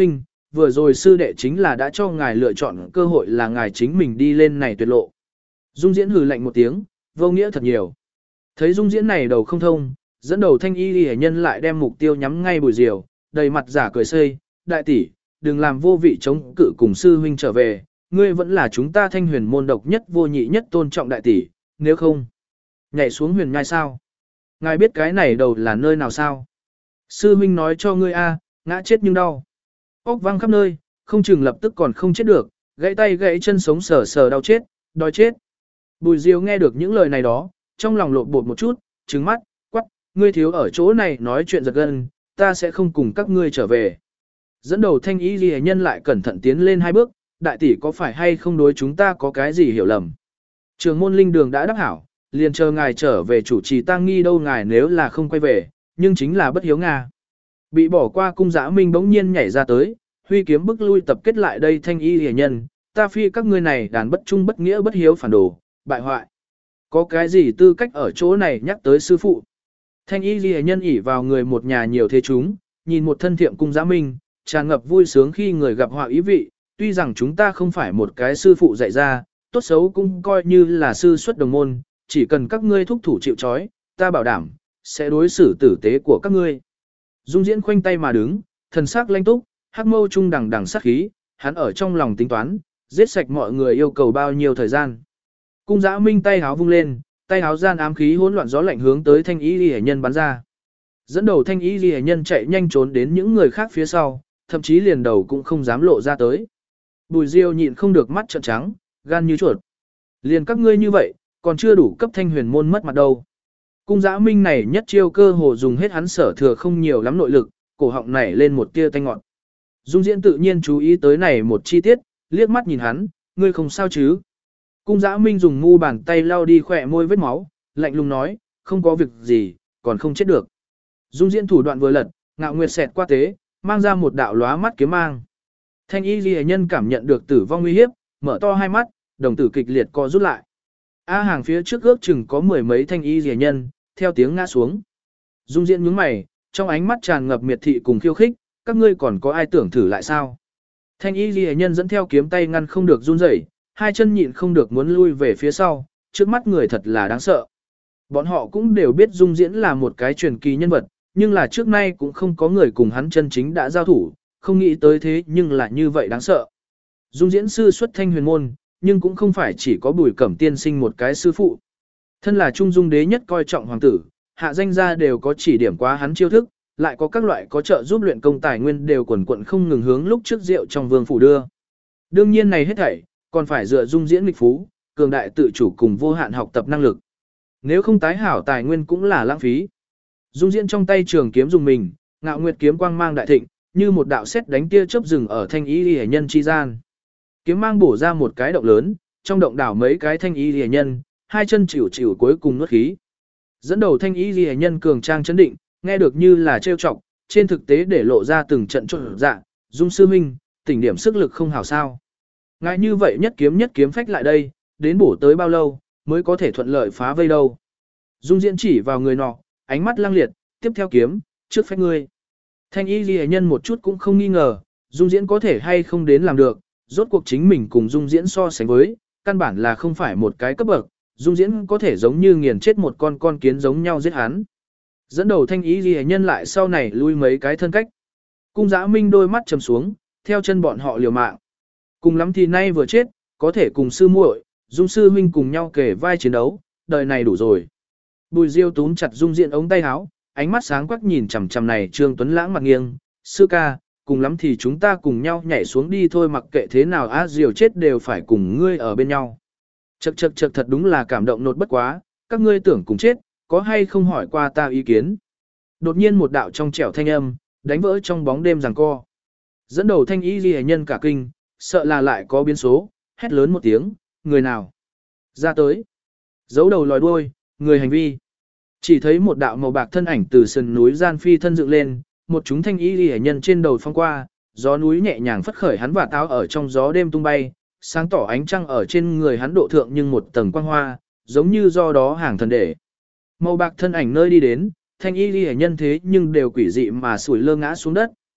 Speaker 1: vừa rồi sư đệ chính là đã cho ngài lựa chọn cơ hội là ngài chính mình đi lên này tuyệt lộ. Dung diễn hừ lạnh một tiếng, vô nghĩa thật nhiều. Thấy dung diễn này đầu không thông, dẫn đầu thanh y hệ nhân lại đem mục tiêu nhắm ngay Bùi Diều, đầy mặt giả cười xây, đại tỷ, đừng làm vô vị chống cự cùng sư huynh trở về, ngươi vẫn là chúng ta thanh huyền môn độc nhất vô nhị nhất tôn trọng đại tỷ, nếu không, nhảy xuống huyền nhai sao? Ngài biết cái này đầu là nơi nào sao? Sư huynh nói cho ngươi a, ngã chết nhưng đau. Ốc văng khắp nơi, không chừng lập tức còn không chết được, gãy tay gãy chân sống sờ sờ đau chết, đói chết. Bùi Diêu nghe được những lời này đó, trong lòng lộn bột một chút, trừng mắt, quắc, ngươi thiếu ở chỗ này nói chuyện giật gân, ta sẽ không cùng các ngươi trở về. Dẫn đầu thanh ý ghi nhân lại cẩn thận tiến lên hai bước, đại tỷ có phải hay không đối chúng ta có cái gì hiểu lầm. Trường môn linh đường đã đắc hảo, liền chờ ngài trở về chủ trì tang nghi đâu ngài nếu là không quay về, nhưng chính là bất hiếu Nga. Bị bỏ qua cung giã minh bỗng nhiên nhảy ra tới, huy kiếm bức lui tập kết lại đây thanh y hề nhân, ta phi các ngươi này đàn bất trung bất nghĩa bất hiếu phản đồ, bại hoại. Có cái gì tư cách ở chỗ này nhắc tới sư phụ. Thanh y hề nhân ỉ vào người một nhà nhiều thế chúng, nhìn một thân thiệm cung giã minh, tràn ngập vui sướng khi người gặp họa ý vị, tuy rằng chúng ta không phải một cái sư phụ dạy ra, tốt xấu cũng coi như là sư xuất đồng môn, chỉ cần các ngươi thúc thủ chịu trói, ta bảo đảm, sẽ đối xử tử tế của các ngươi. Dung diễn khoanh tay mà đứng, thần sắc lanh túc, hắc mâu trung đằng đằng sát khí, hắn ở trong lòng tính toán, giết sạch mọi người yêu cầu bao nhiêu thời gian. Cung giã minh tay háo vung lên, tay háo gian ám khí hỗn loạn gió lạnh hướng tới thanh ý ghi nhân bắn ra. Dẫn đầu thanh ý ghi nhân chạy nhanh trốn đến những người khác phía sau, thậm chí liền đầu cũng không dám lộ ra tới. Bùi Diêu nhịn không được mắt trợn trắng, gan như chuột. Liền các ngươi như vậy, còn chưa đủ cấp thanh huyền môn mất mặt đâu. Cung giã minh này nhất chiêu cơ hồ dùng hết hắn sở thừa không nhiều lắm nội lực, cổ họng nảy lên một tia tanh ngọn. Dung diễn tự nhiên chú ý tới này một chi tiết, liếc mắt nhìn hắn, ngươi không sao chứ. Cung giã minh dùng ngu bàn tay lau đi khỏe môi vết máu, lạnh lùng nói, không có việc gì, còn không chết được. Dung diễn thủ đoạn vừa lật, ngạo nguyệt xẹt qua tế, mang ra một đạo lóa mắt kiếm mang. Thanh y ghi nhân cảm nhận được tử vong nguy hiếp, mở to hai mắt, đồng tử kịch liệt co rút lại. A hàng phía trước ước chừng có mười mấy thanh y ghi nhân, theo tiếng ngã xuống. Dung diễn nhướng mày, trong ánh mắt tràn ngập miệt thị cùng khiêu khích, các ngươi còn có ai tưởng thử lại sao? Thanh y ghi nhân dẫn theo kiếm tay ngăn không được run rẩy, hai chân nhịn không được muốn lui về phía sau, trước mắt người thật là đáng sợ. Bọn họ cũng đều biết Dung diễn là một cái truyền kỳ nhân vật, nhưng là trước nay cũng không có người cùng hắn chân chính đã giao thủ, không nghĩ tới thế nhưng là như vậy đáng sợ. Dung diễn sư xuất thanh huyền môn, nhưng cũng không phải chỉ có Bùi Cẩm tiên sinh một cái sư phụ. Thân là trung dung đế nhất coi trọng hoàng tử, hạ danh gia đều có chỉ điểm quá hắn chiêu thức, lại có các loại có trợ giúp luyện công tài nguyên đều quần quận không ngừng hướng lúc trước rượu trong vương phủ đưa. Đương nhiên này hết thảy, còn phải dựa Dung diễn nghịch phú, cường đại tự chủ cùng vô hạn học tập năng lực. Nếu không tái hảo tài nguyên cũng là lãng phí. Dung diễn trong tay trường kiếm dùng mình, ngạo nguyệt kiếm quang mang đại thịnh, như một đạo sét đánh tia chớp rừng ở thanh ý liễu nhân chi gian. Kiếm mang bổ ra một cái động lớn, trong động đảo mấy cái thanh ý liễu nhân, hai chân chịu chịu cuối cùng nuốt khí. Dẫn đầu thanh ý liễu nhân cường trang chấn định, nghe được như là trêu chọc, trên thực tế để lộ ra từng trận trộn dạ, Dung sư minh, tỉnh điểm sức lực không hảo sao? Ngài như vậy nhất kiếm nhất kiếm phách lại đây, đến bổ tới bao lâu mới có thể thuận lợi phá vây đâu? Dung diễn chỉ vào người nọ, ánh mắt lăng liệt, tiếp theo kiếm, trước phách ngươi. Thanh y ghi nhân một chút cũng không nghi ngờ, Dung diễn có thể hay không đến làm được, rốt cuộc chính mình cùng Dung diễn so sánh với, căn bản là không phải một cái cấp bậc, Dung diễn có thể giống như nghiền chết một con con kiến giống nhau giết hắn. Dẫn đầu thanh y ghi nhân lại sau này lui mấy cái thân cách. Cung giã minh đôi mắt trầm xuống, theo chân bọn họ liều mạng. Cùng lắm thì nay vừa chết, có thể cùng sư muội, Dung sư huynh cùng nhau kể vai chiến đấu, đời này đủ rồi. Bùi Diêu túm chặt Dung diễn ống tay áo, ánh mắt sáng quắc nhìn chằm chằm này Trương Tuấn Lãng mặt nghiêng, sư ca, cùng lắm thì chúng ta cùng nhau nhảy xuống đi thôi, mặc kệ thế nào á Diều chết đều phải cùng ngươi ở bên nhau. Chậc chậc chậc, thật đúng là cảm động nột bất quá, các ngươi tưởng cùng chết, có hay không hỏi qua ta ý kiến. Đột nhiên một đạo trong trẻo thanh âm, đánh vỡ trong bóng đêm giằng co. Dẫn đầu thanh ý ghi nhân cả kinh, sợ là lại có biến số, hét lớn một tiếng, người nào? Ra tới. Giấu đầu lòi đuôi, người hành vi. Chỉ thấy một đạo màu bạc thân ảnh từ sườn núi gian phi thân dựng lên, một chúng thanh y liễu nhân trên đầu phong qua, gió núi nhẹ nhàng phất khởi hắn và táo ở trong gió đêm tung bay, sáng tỏ ánh trăng ở trên người hắn độ thượng nhưng một tầng quang hoa, giống như do đó hàng thần để. Màu bạc thân ảnh nơi đi đến, thanh y liễu nhân thế nhưng đều quỷ dị mà sủi lơ ngã xuống đất.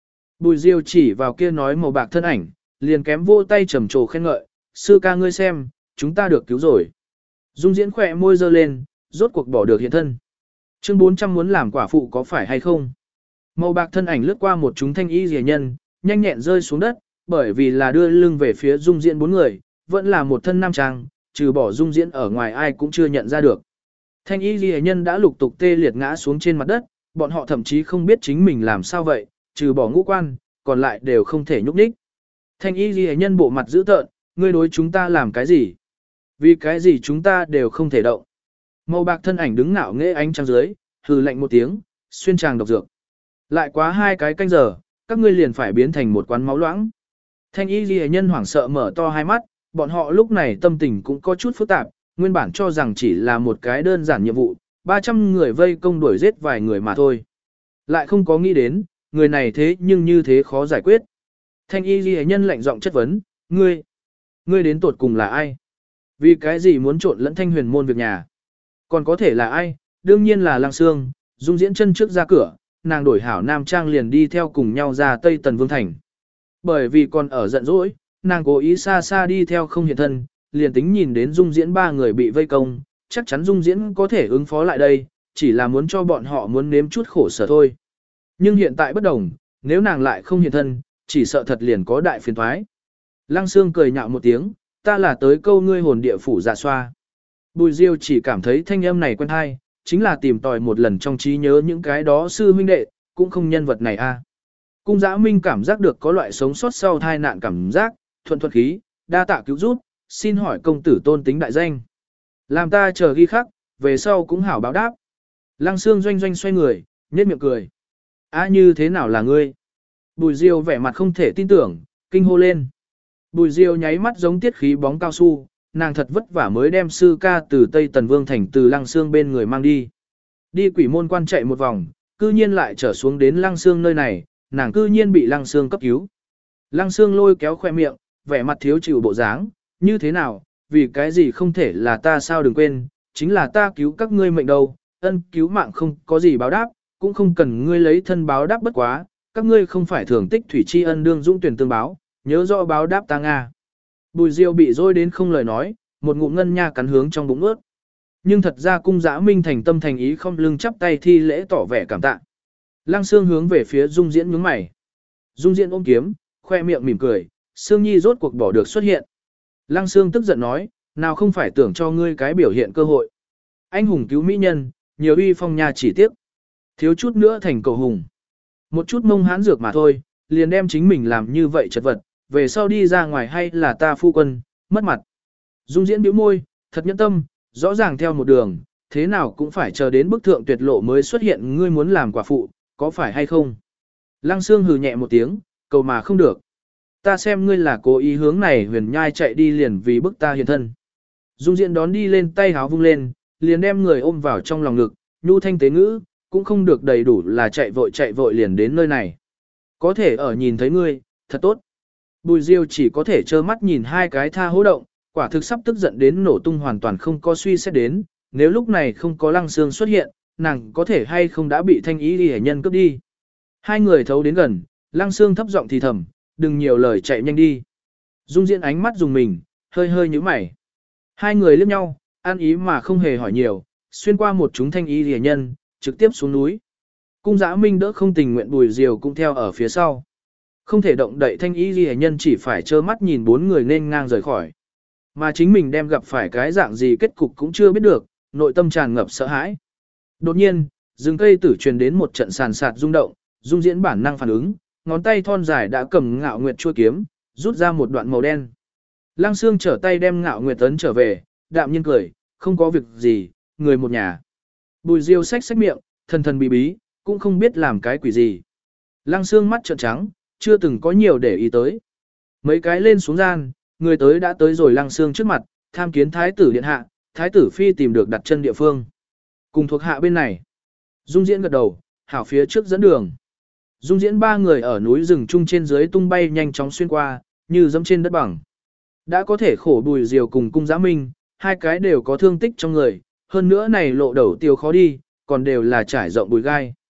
Speaker 1: Bùi Diêu chỉ vào kia nói màu bạc thân ảnh, liền kém vô tay trầm trồ khen ngợi, sư ca ngươi xem, chúng ta được cứu rồi. Dung Diễn khỏe môi giơ lên, rốt cuộc bỏ được hiện thân. Chương bốn trăm muốn làm quả phụ có phải hay không? Màu bạc thân ảnh lướt qua một chúng thanh y rìa nhân, nhanh nhẹn rơi xuống đất, bởi vì là đưa lưng về phía Dung Diễn bốn người, vẫn là một thân nam trang, trừ bỏ Dung Diễn ở ngoài ai cũng chưa nhận ra được. Thanh y rìa nhân đã lục tục tê liệt ngã xuống trên mặt đất, bọn họ thậm chí không biết chính mình làm sao vậy, trừ bỏ ngũ quan, còn lại đều không thể nhúc nhích. Thanh y rìa nhân bộ mặt dữ tợn, ngươi đối chúng ta làm cái gì? Vì cái gì chúng ta đều không thể động. Màu bạc thân ảnh đứng ngạo nghễ ánh trăng dưới, hừ lạnh một tiếng, xuyên tràng độc dược. Lại quá hai cái canh giờ, các ngươi liền phải biến thành một quán máu loãng. Thanh y ghi nhân hoảng sợ mở to hai mắt, bọn họ lúc này tâm tình cũng có chút phức tạp, nguyên bản cho rằng chỉ là một cái đơn giản nhiệm vụ, ba trăm người vây công đuổi giết vài người mà thôi. Lại không có nghĩ đến, người này thế nhưng như thế khó giải quyết. Thanh y ghi nhân lạnh giọng chất vấn, ngươi, ngươi đến tột cùng là ai? Vì cái gì muốn trộn lẫn thanh huyền môn việc nhà? Còn có thể là ai? Đương nhiên là Lăng Sương. Dung Diễn chân trước ra cửa, nàng đổi hảo nam trang liền đi theo cùng nhau ra Tây Tần Vương Thành. Bởi vì còn ở giận dỗi, nàng cố ý xa xa đi theo không hiện thân, liền tính nhìn đến Dung Diễn ba người bị vây công, chắc chắn Dung Diễn có thể ứng phó lại đây, chỉ là muốn cho bọn họ muốn nếm chút khổ sở thôi. Nhưng hiện tại bất đồng, nếu nàng lại không hiện thân, chỉ sợ thật liền có đại phiền thoái. Lăng Sương cười nhạo một tiếng, ta là tới câu ngươi hồn địa phủ dạ xoa. Bùi Diêu chỉ cảm thấy thanh âm này quen hay, chính là tìm tòi một lần trong trí nhớ những cái đó sư huynh đệ, cũng không nhân vật này a. Cung Dã Minh cảm giác được có loại sống sót sau tai nạn cảm giác, thuận thuận khí, đa tạ cứu giúp, xin hỏi công tử tôn tính đại danh. Làm ta chờ ghi khắc, về sau cũng hảo báo đáp. Lăng Sương doanh doanh xoay người, nhếch miệng cười. A như thế nào là ngươi? Bùi Diêu vẻ mặt không thể tin tưởng, kinh hô lên. Bùi Diêu nháy mắt giống tiết khí bóng cao su, nàng thật vất vả mới đem sư ca từ Tây Tần Vương Thành từ Lăng Sương bên người mang đi. Đi quỷ môn quan chạy một vòng, cư nhiên lại trở xuống đến Lăng Sương nơi này, nàng cư nhiên bị Lăng Sương cấp cứu. Lăng Sương lôi kéo khoe miệng, vẻ mặt thiếu chịu bộ dáng, như thế nào, vì cái gì không thể là ta sao đừng quên, chính là ta cứu các ngươi mệnh đâu, ân cứu mạng không có gì báo đáp, cũng không cần ngươi lấy thân báo đáp bất quá, các ngươi không phải thường tích thủy tri ân đương dũng tuyển tương báo, nhớ rõ báo đáp ta Nga. Bùi Diêu bị dối đến không lời nói, một ngụm ngân nha cắn hướng trong bụng ướt. Nhưng thật ra Cung Dã Minh thành tâm thành ý không lưng chắp tay thi lễ tỏ vẻ cảm tạ. Lăng Sương hướng về phía Dung Diễn nhướng mày. Dung Diễn ôm kiếm, khoe miệng mỉm cười, Sương Nhi rốt cuộc bỏ được xuất hiện. Lăng Sương tức giận nói, nào không phải tưởng cho ngươi cái biểu hiện cơ hội. Anh hùng cứu mỹ nhân, nhiều uy phong nhà chỉ tiếc. Thiếu chút nữa thành cầu hùng. Một chút mông hán dược mà thôi, liền đem chính mình làm như vậy chật vật, về sau đi ra ngoài hay là ta phu quân, mất mặt. Dung Diễn bĩu môi, thật nhẫn tâm, rõ ràng theo một đường, thế nào cũng phải chờ đến bức thượng tuyệt lộ mới xuất hiện ngươi muốn làm quả phụ, có phải hay không? Lăng Sương hừ nhẹ một tiếng, cầu mà không được. Ta xem ngươi là cố ý hướng này huyền nhai chạy đi liền vì bức ta hiện thân. Dung Diễn đón đi lên tay háo vung lên, liền đem người ôm vào trong lòng ngực, nhu thanh tế ngữ, cũng không được đầy đủ là chạy vội chạy vội liền đến nơi này. Có thể ở nhìn thấy ngươi, thật tốt. Bùi Diêu chỉ có thể trơ mắt nhìn hai cái tha hố động, quả thực sắp tức giận đến nổ tung hoàn toàn không có suy xét đến, nếu lúc này không có Lăng Sương xuất hiện, nàng có thể hay không đã bị thanh ý đi nhân cướp đi. Hai người thấu đến gần, Lăng Sương thấp giọng thì thầm, đừng nhiều lời chạy nhanh đi. Dung Diễn ánh mắt dùng mình, hơi hơi nhíu mày. Hai người liếc nhau, an ý mà không hề hỏi nhiều, xuyên qua một chúng thanh ý rìa nhân, trực tiếp xuống núi. Cung Dã Minh đỡ không tình nguyện Bùi Diêu cũng theo ở phía sau. Không thể động đậy thanh ý rìa nhân chỉ phải trơ mắt nhìn bốn người nên ngang rời khỏi. Mà chính mình đem gặp phải cái dạng gì kết cục cũng chưa biết được, nội tâm tràn ngập sợ hãi. Đột nhiên, rừng cây tử truyền đến một trận sàn sạt rung động, Dung Diễn bản năng phản ứng, ngón tay thon dài đã cầm Ngạo Nguyệt chuôi kiếm, rút ra một đoạn màu đen. Lăng Sương trở tay đem Ngạo Nguyệt tấn trở về, đạm nhiên cười, không có việc gì, người một nhà. Bùi Diêu xách xách miệng, thần thần bí bí, cũng không biết làm cái quỷ gì. Lăng Sương mắt trợn trắng, chưa từng có nhiều để ý tới. Mấy cái lên xuống gian, người tới đã tới rồi Lăng Sương trước mặt, tham kiến thái tử điện hạ, thái tử phi tìm được đặt chân địa phương. Cùng thuộc hạ bên này. Dung Diễn gật đầu, hảo phía trước dẫn đường. Dung Diễn ba người ở núi rừng chung trên dưới tung bay nhanh chóng xuyên qua, như dẫm trên đất bằng. Đã có thể khổ Bùi Diêu cùng Cung Dã Minh, hai cái đều có thương tích trong người, hơn nữa này lộ đầu tiêu khó đi, còn đều là trải rộng bùi gai.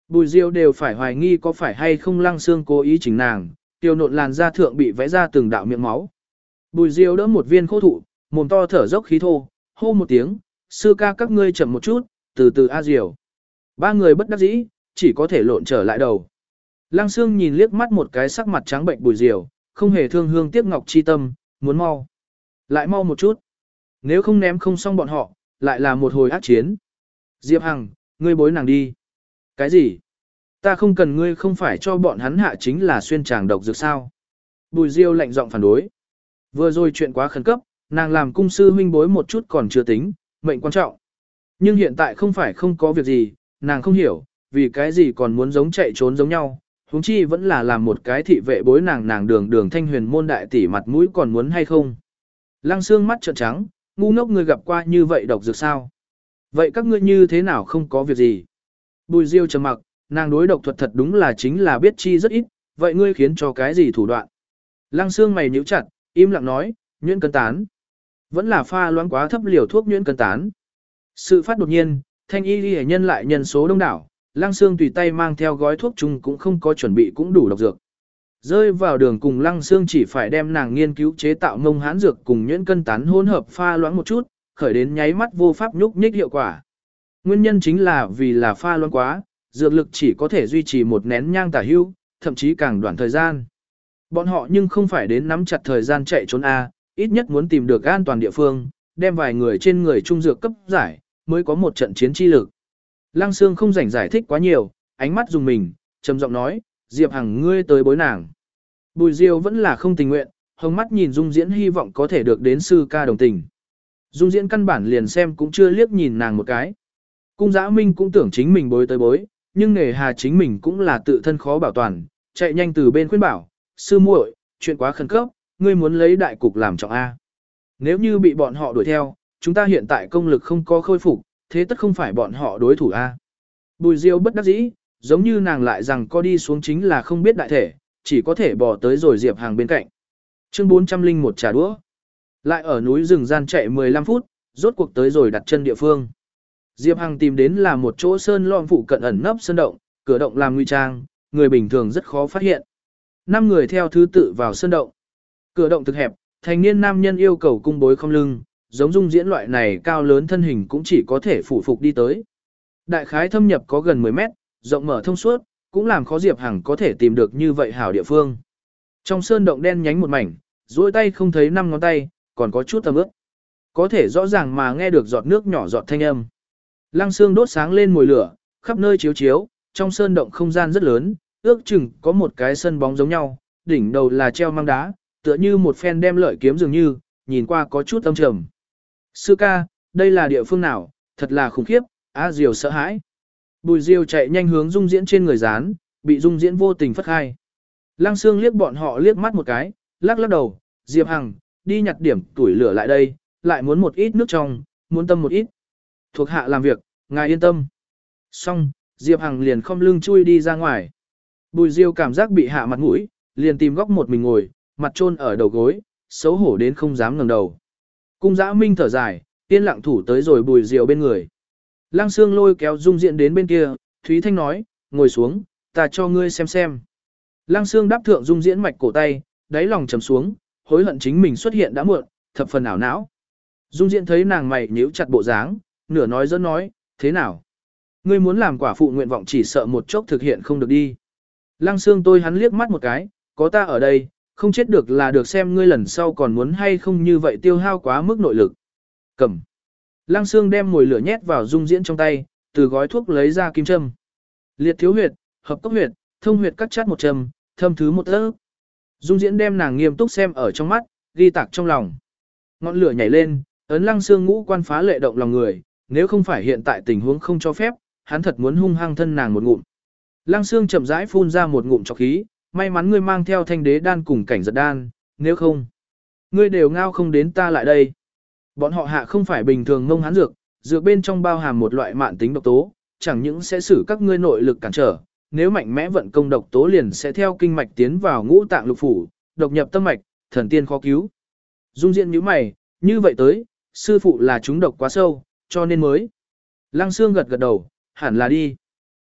Speaker 1: Bùi Diêu đều phải hoài nghi có phải hay không Lăng Xương cố ý chỉnh nàng, tiêu nộn làn da thượng bị vẽ ra từng đạo miệng máu. Bùi Diêu đỡ một viên khô thụ, mồm to thở dốc khí thô, hô một tiếng, sư ca các ngươi chậm một chút, từ từ A Diều. Ba người bất đắc dĩ, chỉ có thể lộn trở lại đầu. Lăng Xương nhìn liếc mắt một cái sắc mặt trắng bệnh Bùi Diều, không hề thương hương tiếc ngọc chi tâm, muốn mau. Lại mau một chút. Nếu không ném không xong bọn họ, lại là một hồi ác chiến. Diệp Hằng, ngươi bối nàng đi. Cái gì? Ta không cần ngươi không phải cho bọn hắn hạ chính là xuyên tràng độc dược sao? Bùi Diêu lạnh giọng phản đối. Vừa rồi chuyện quá khẩn cấp, nàng làm cung sư huynh bối một chút còn chưa tính, mệnh quan trọng. Nhưng hiện tại không phải không có việc gì, nàng không hiểu, vì cái gì còn muốn giống chạy trốn giống nhau, huống chi vẫn là làm một cái thị vệ bối nàng nàng đường đường thanh huyền môn đại tỷ mặt mũi còn muốn hay không. Lăng Xương mắt trợn trắng, ngu ngốc ngươi gặp qua như vậy độc dược sao? Vậy các ngươi như thế nào không có việc gì? Bùi Diêu trầm mặc, nàng đối độc thuật thật đúng là chính là biết chi rất ít, vậy ngươi khiến cho cái gì thủ đoạn? Lăng Xương mày nhíu chặt, im lặng nói, nhuyễn cân tán. Vẫn là pha loãng quá thấp liều thuốc nhuyễn cân tán. Sự phát đột nhiên, thanh y liễu nhân lại nhân số đông đảo, Lăng Xương tùy tay mang theo gói thuốc chung cũng không có chuẩn bị cũng đủ độc dược. Rơi vào đường cùng Lăng Xương chỉ phải đem nàng nghiên cứu chế tạo mông hán dược cùng nhuyễn cân tán hỗn hợp pha loãng một chút, khởi đến nháy mắt vô pháp nhúc nhích hiệu quả. Nguyên nhân chính là vì là pha loãng quá, dược lực chỉ có thể duy trì một nén nhang tả hữu, thậm chí càng đoạn thời gian. Bọn họ nhưng không phải đến nắm chặt thời gian chạy trốn A, ít nhất muốn tìm được an toàn địa phương, đem vài người trên người trung dược cấp giải, mới có một trận chiến chi lực. Lăng Xương không rảnh giải thích quá nhiều, ánh mắt dùng mình, trầm giọng nói, Diệp Hằng ngươi tới bối nàng. Bùi Diêu vẫn là không tình nguyện, hồng mắt nhìn Dung Diễn hy vọng có thể được đến sư ca đồng tình. Dung Diễn căn bản liền xem cũng chưa liếc nhìn nàng một cái. Cung Dã Minh cũng tưởng chính mình bối tới bối, nhưng nghề hà chính mình cũng là tự thân khó bảo toàn, chạy nhanh từ bên khuyên bảo, sư muội, chuyện quá khẩn cấp, ngươi muốn lấy đại cục làm trọng A. Nếu như bị bọn họ đuổi theo, chúng ta hiện tại công lực không có khôi phục, thế tất không phải bọn họ đối thủ A. Bùi Diêu bất đắc dĩ, giống như nàng lại rằng có đi xuống chính là không biết đại thể, chỉ có thể bỏ tới rồi Diệp Hằng bên cạnh. Chương bốn trăm lẻ một trà đũa. Lại ở núi rừng gian chạy mười lăm phút, rốt cuộc tới rồi đặt chân địa phương. Diệp Hằng tìm đến là một chỗ sơn lõm phụ cận ẩn nấp sơn động, cửa động làm nguy trang, người bình thường rất khó phát hiện. Năm người theo thứ tự vào sơn động. Cửa động thực hẹp, thành niên nam nhân yêu cầu cung bối không lưng, giống Dung Diễn loại này cao lớn thân hình cũng chỉ có thể phủ phục đi tới. Đại khái thâm nhập có gần mười mét, rộng mở thông suốt, cũng làm khó Diệp Hằng có thể tìm được như vậy hảo địa phương. Trong sơn động đen nhánh một mảnh, duỗi tay không thấy năm ngón tay, còn có chút tầm ướp. Có thể rõ ràng mà nghe được giọt nước nhỏ giọt thanh âm. Lăng Xương đốt sáng lên mồi lửa, khắp nơi chiếu chiếu, trong sơn động không gian rất lớn, ước chừng có một cái sân bóng giống nhau, đỉnh đầu là treo măng đá, tựa như một phen đem lợi kiếm dường như, nhìn qua có chút âm trầm. Sư ca, đây là địa phương nào, thật là khủng khiếp, A Diều sợ hãi. Bùi Diêu chạy nhanh hướng Dung Diễn trên người dán, bị Dung Diễn vô tình phất khai. Lăng Xương liếc bọn họ liếc mắt một cái, lắc lắc đầu, Diệp Hằng, đi nhặt điểm tuổi lửa lại đây, lại muốn một ít nước trong, muốn tâm một ít. Thuộc hạ làm việc, ngài yên tâm. Xong, Diệp Hằng liền khom lưng chui đi ra ngoài. Bùi Diêu cảm giác bị hạ mặt mũi, liền tìm góc một mình ngồi, mặt chôn ở đầu gối, xấu hổ đến không dám ngẩng đầu. Cung Dã Minh thở dài, yên lặng thủ tới rồi Bùi Diêu bên người. Lăng Xương lôi kéo Dung Diễn đến bên kia, Thúy Thanh nói, ngồi xuống, ta cho ngươi xem xem. Lăng Xương đáp thượng Dung Diễn mạch cổ tay, đáy lòng trầm xuống, hối hận chính mình xuất hiện đã muộn, thập phần ảo não. Dung Diễn thấy nàng mày nhíu chặt bộ dáng, nửa nói dẫn nói, thế nào? Ngươi muốn làm quả phụ nguyện vọng chỉ sợ một chốc thực hiện không được đi. Lăng Xương tôi hắn liếc mắt một cái, có ta ở đây, không chết được là được xem ngươi lần sau còn muốn hay không như vậy tiêu hao quá mức nội lực. Cầm. Lăng Xương đem mồi lửa nhét vào Dung Diễn trong tay, từ gói thuốc lấy ra kim châm. Liệt thiếu huyệt, hợp cốc huyệt, thông huyệt cắt chát một châm, thâm thứ một tấc. Dung Diễn đem nàng nghiêm túc xem ở trong mắt, ghi tạc trong lòng. Ngọn lửa nhảy lên, ấn Lăng Xương ngũ quan phá lệ động lòng người, nếu không phải hiện tại tình huống không cho phép, hắn thật muốn hung hăng thân nàng một ngụm. Lăng Xương chậm rãi phun ra một ngụm trọc khí, may mắn ngươi mang theo thanh đế đan cùng cảnh giật đan, nếu không, ngươi đều ngao không đến ta lại đây. Bọn họ hạ không phải bình thường ngông hán dược, dược bên trong bao hàm một loại mạn tính độc tố, chẳng những sẽ xử các ngươi nội lực cản trở, nếu mạnh mẽ vận công độc tố liền sẽ theo kinh mạch tiến vào ngũ tạng lục phủ, độc nhập tâm mạch, thần tiên khó cứu. Dung Diễn nhíu mày, như vậy tới, sư phụ là chúng độc quá sâu, cho nên mới. Lăng Xương gật gật đầu, hẳn là đi.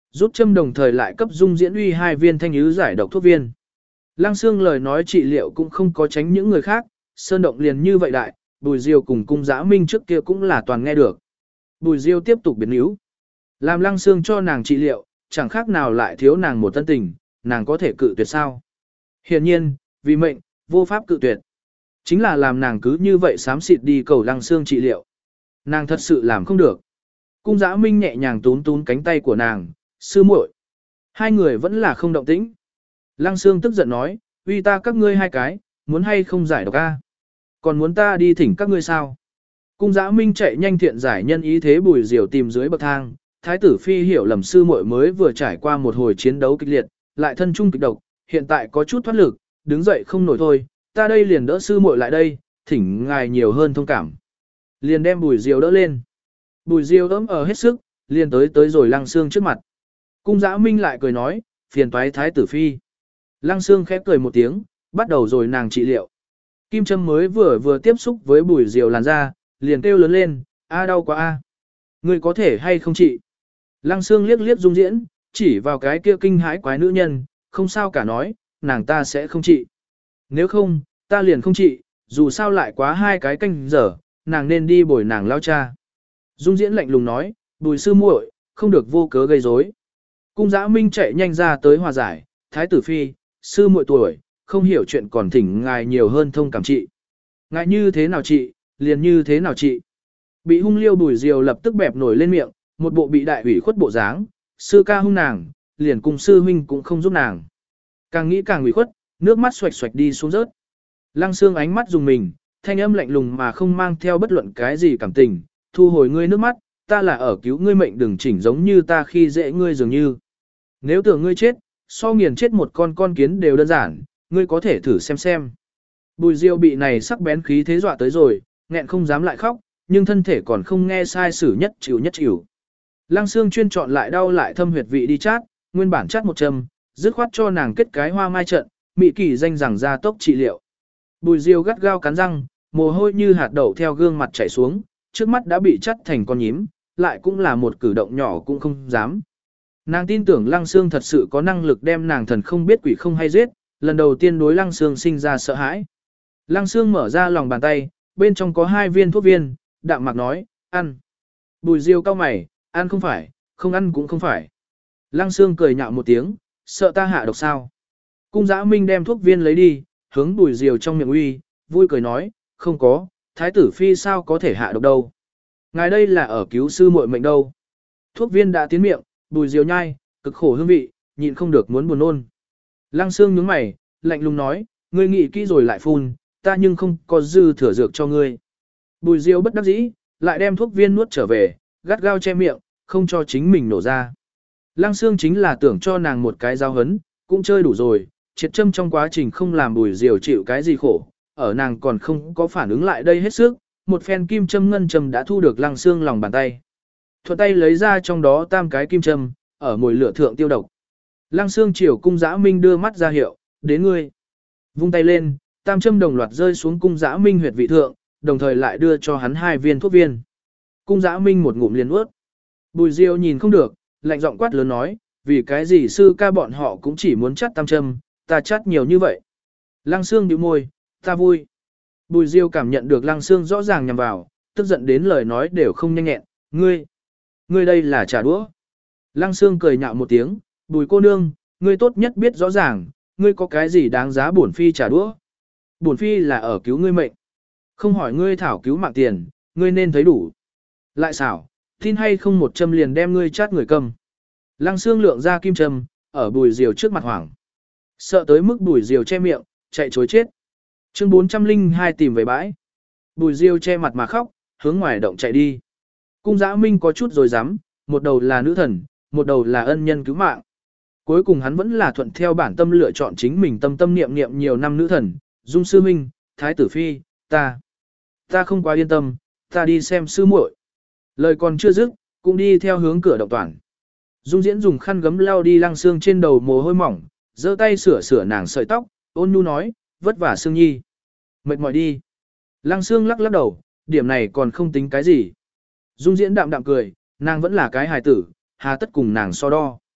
Speaker 1: Rút châm đồng thời lại cấp Dung Diễn Uy hai viên thanh ứ giải độc thuốc viên. Lăng Xương lời nói trị liệu cũng không có tránh những người khác, sơn động liền như vậy đại, Bùi Diêu cùng Cung Dã Minh trước kia cũng là toàn nghe được. Bùi Diêu tiếp tục biến yếu. Làm Lăng Xương cho nàng trị liệu, chẳng khác nào lại thiếu nàng một tân tình, nàng có thể cự tuyệt sao? Hiển nhiên, vì mệnh, vô pháp cự tuyệt. Chính là làm nàng cứ như vậy xám xịt đi cầu Lăng Xương trị liệu. Nàng thật sự làm không được. Cung Dã Minh nhẹ nhàng tún tún cánh tay của nàng, sư muội. Hai người vẫn là không động tĩnh. Lăng Xương tức giận nói, uy ta các ngươi hai cái, muốn hay không giải độc a? Còn muốn ta đi thỉnh các ngươi sao? Cung Dã Minh chạy nhanh thiện giải nhân ý thế Bùi Diều tìm dưới bậc thang, Thái tử phi hiểu lầm sư muội mới vừa trải qua một hồi chiến đấu kịch liệt, lại thân trung kịch độc, hiện tại có chút thoát lực, đứng dậy không nổi thôi, ta đây liền đỡ sư muội lại đây, thỉnh ngài nhiều hơn thông cảm. Liền đem Bùi Diều đỡ lên. Bùi Diều ấm ở hết sức, liền tới tới rồi Lăng Xương trước mặt. Cung Dã Minh lại cười nói, phiền toái Thái tử phi. Lăng Xương khép cười một tiếng, bắt đầu rồi nàng trị liệu. Kim châm mới vừa vừa tiếp xúc với Bùi Diều làn da, liền kêu lớn lên, a đau quá a. Ngươi có thể hay không trị? Lăng Xương liếc liếc Dung Diễn, chỉ vào cái kia kinh hãi quái nữ nhân, không sao cả nói, nàng ta sẽ không trị. Nếu không, ta liền không trị, dù sao lại quá hai cái canh giờ, nàng nên đi bồi nàng lao cha. Dung Diễn lạnh lùng nói, Bùi sư muội, không được vô cớ gây rối. Cung Dã Minh chạy nhanh ra tới hòa giải, Thái tử phi, sư muội tuổi, không hiểu chuyện còn thỉnh ngài nhiều hơn thông cảm trị. Ngài như thế nào trị, liền như thế nào trị. Bị hung liêu Bùi Diều lập tức bẹp nổi lên miệng, một bộ bị đại ủy khuất bộ dáng, sư ca hung nàng, liền cùng sư huynh cũng không giúp nàng. Càng nghĩ càng ủy khuất, nước mắt xoạch xoạch đi xuống rớt. Lăng Xương ánh mắt dùng mình, thanh âm lạnh lùng mà không mang theo bất luận cái gì cảm tình, thu hồi ngươi nước mắt, ta là ở cứu ngươi mệnh đừng chỉnh giống như ta khi dễ ngươi dường như. Nếu tưởng ngươi chết, so nghiền chết một con con kiến đều đơn giản, ngươi có thể thử xem xem. Bùi Diêu bị này sắc bén khí thế dọa tới rồi, nghẹn không dám lại khóc, nhưng thân thể còn không nghe sai sử nhất chịu nhất chịu. Lăng Xương chuyên chọn lại đau lại thâm huyệt vị đi chát, nguyên bản chát một châm, dứt khoát cho nàng kết cái hoa mai trận, mị kỳ danh rằng ra tốc trị liệu. Bùi Diêu gắt gao cắn răng, mồ hôi như hạt đậu theo gương mặt chảy xuống, trước mắt đã bị chắt thành con nhím, lại cũng là một cử động nhỏ cũng không dám. Nàng tin tưởng Lăng Xương thật sự có năng lực đem nàng thần không biết quỷ không hay giết, lần đầu tiên đối Lăng Xương sinh ra sợ hãi. Lăng Xương mở ra lòng bàn tay, bên trong có hai viên thuốc viên, đạm mạc nói, ăn. Bùi Diêu cau mày, ăn không phải, không ăn cũng không phải. Lăng Xương cười nhạo một tiếng, sợ ta hạ độc sao. Cung Dã Minh đem thuốc viên lấy đi, hướng Bùi Diêu trong miệng uy, vui cười nói, không có, Thái tử phi sao có thể hạ độc đâu. Ngài đây là ở cứu sư muội mệnh đâu. Thuốc viên đã tiến miệng, Bùi Diêu nhai, cực khổ hương vị, nhịn không được muốn buồn nôn. Lăng Xương nhướng mày, lạnh lùng nói, ngươi nghĩ kỹ rồi lại phun, ta nhưng không có dư thừa dược cho ngươi. Bùi Diêu bất đắc dĩ, lại đem thuốc viên nuốt trở về, gắt gao che miệng, không cho chính mình nổ ra. Lăng Xương chính là tưởng cho nàng một cái giao hấn, cũng chơi đủ rồi, triệt châm trong quá trình không làm Bùi Diêu chịu cái gì khổ, ở nàng còn không có phản ứng lại đây hết sức, một phen kim châm ngân châm đã thu được Lăng Xương lòng bàn tay. Thuận tay lấy ra trong đó tam cái kim châm, ở mồi lửa thượng tiêu độc. Lăng Xương chiều Cung Dã Minh đưa mắt ra hiệu, đến ngươi. Vung tay lên, tam châm đồng loạt rơi xuống Cung Dã Minh huyệt vị thượng, đồng thời lại đưa cho hắn hai viên thuốc viên. Cung Dã Minh một ngụm liền ướt. Bùi Diêu nhìn không được, lạnh giọng quát lớn nói, vì cái gì sư ca bọn họ cũng chỉ muốn chắt tam châm, ta chắt nhiều như vậy. Lăng Xương nhíu môi, ta vui. Bùi Diêu cảm nhận được Lăng Xương rõ ràng nhằm vào, tức giận đến lời nói đều không nhanh nhẹn, ngươi, ngươi đây là trả đũa. Lăng Xương cười nhạo một tiếng, Bùi cô nương, ngươi tốt nhất biết rõ ràng, ngươi có cái gì đáng giá bổn phi trả đũa. Bổn phi là ở cứu ngươi mệnh. Không hỏi ngươi thảo cứu mạng tiền, ngươi nên thấy đủ. Lại xảo, tin hay không một châm liền đem ngươi chát người cầm. Lăng Xương lượng ra kim châm, ở Bùi Diều trước mặt hoảng. Sợ tới mức Bùi Diều che miệng, chạy chối chết. Chương bốn trăm linh hai tìm về bãi. Bùi Diêu che mặt mà khóc, hướng ngoài động chạy đi. Cung Dã Minh có chút rồi dám, một đầu là nữ thần, một đầu là ân nhân cứu mạng. Cuối cùng hắn vẫn là thuận theo bản tâm lựa chọn chính mình tâm tâm niệm niệm nhiều năm nữ thần, Dung sư minh, Thái tử phi, ta. Ta không quá yên tâm, ta đi xem sư muội. Lời còn chưa dứt, cũng đi theo hướng cửa động toàn. Dung Diễn dùng khăn gấm lau đi Lăng Xương trên đầu mồ hôi mỏng, giơ tay sửa sửa nàng sợi tóc, ôn nhu nói, vất vả Xương Nhi. Mệt mỏi đi. Lăng Xương lắc lắc đầu, điểm này còn không tính cái gì. Dung Diễn đạm đạm cười, nàng vẫn là cái hài tử, hà tất cùng nàng so đo.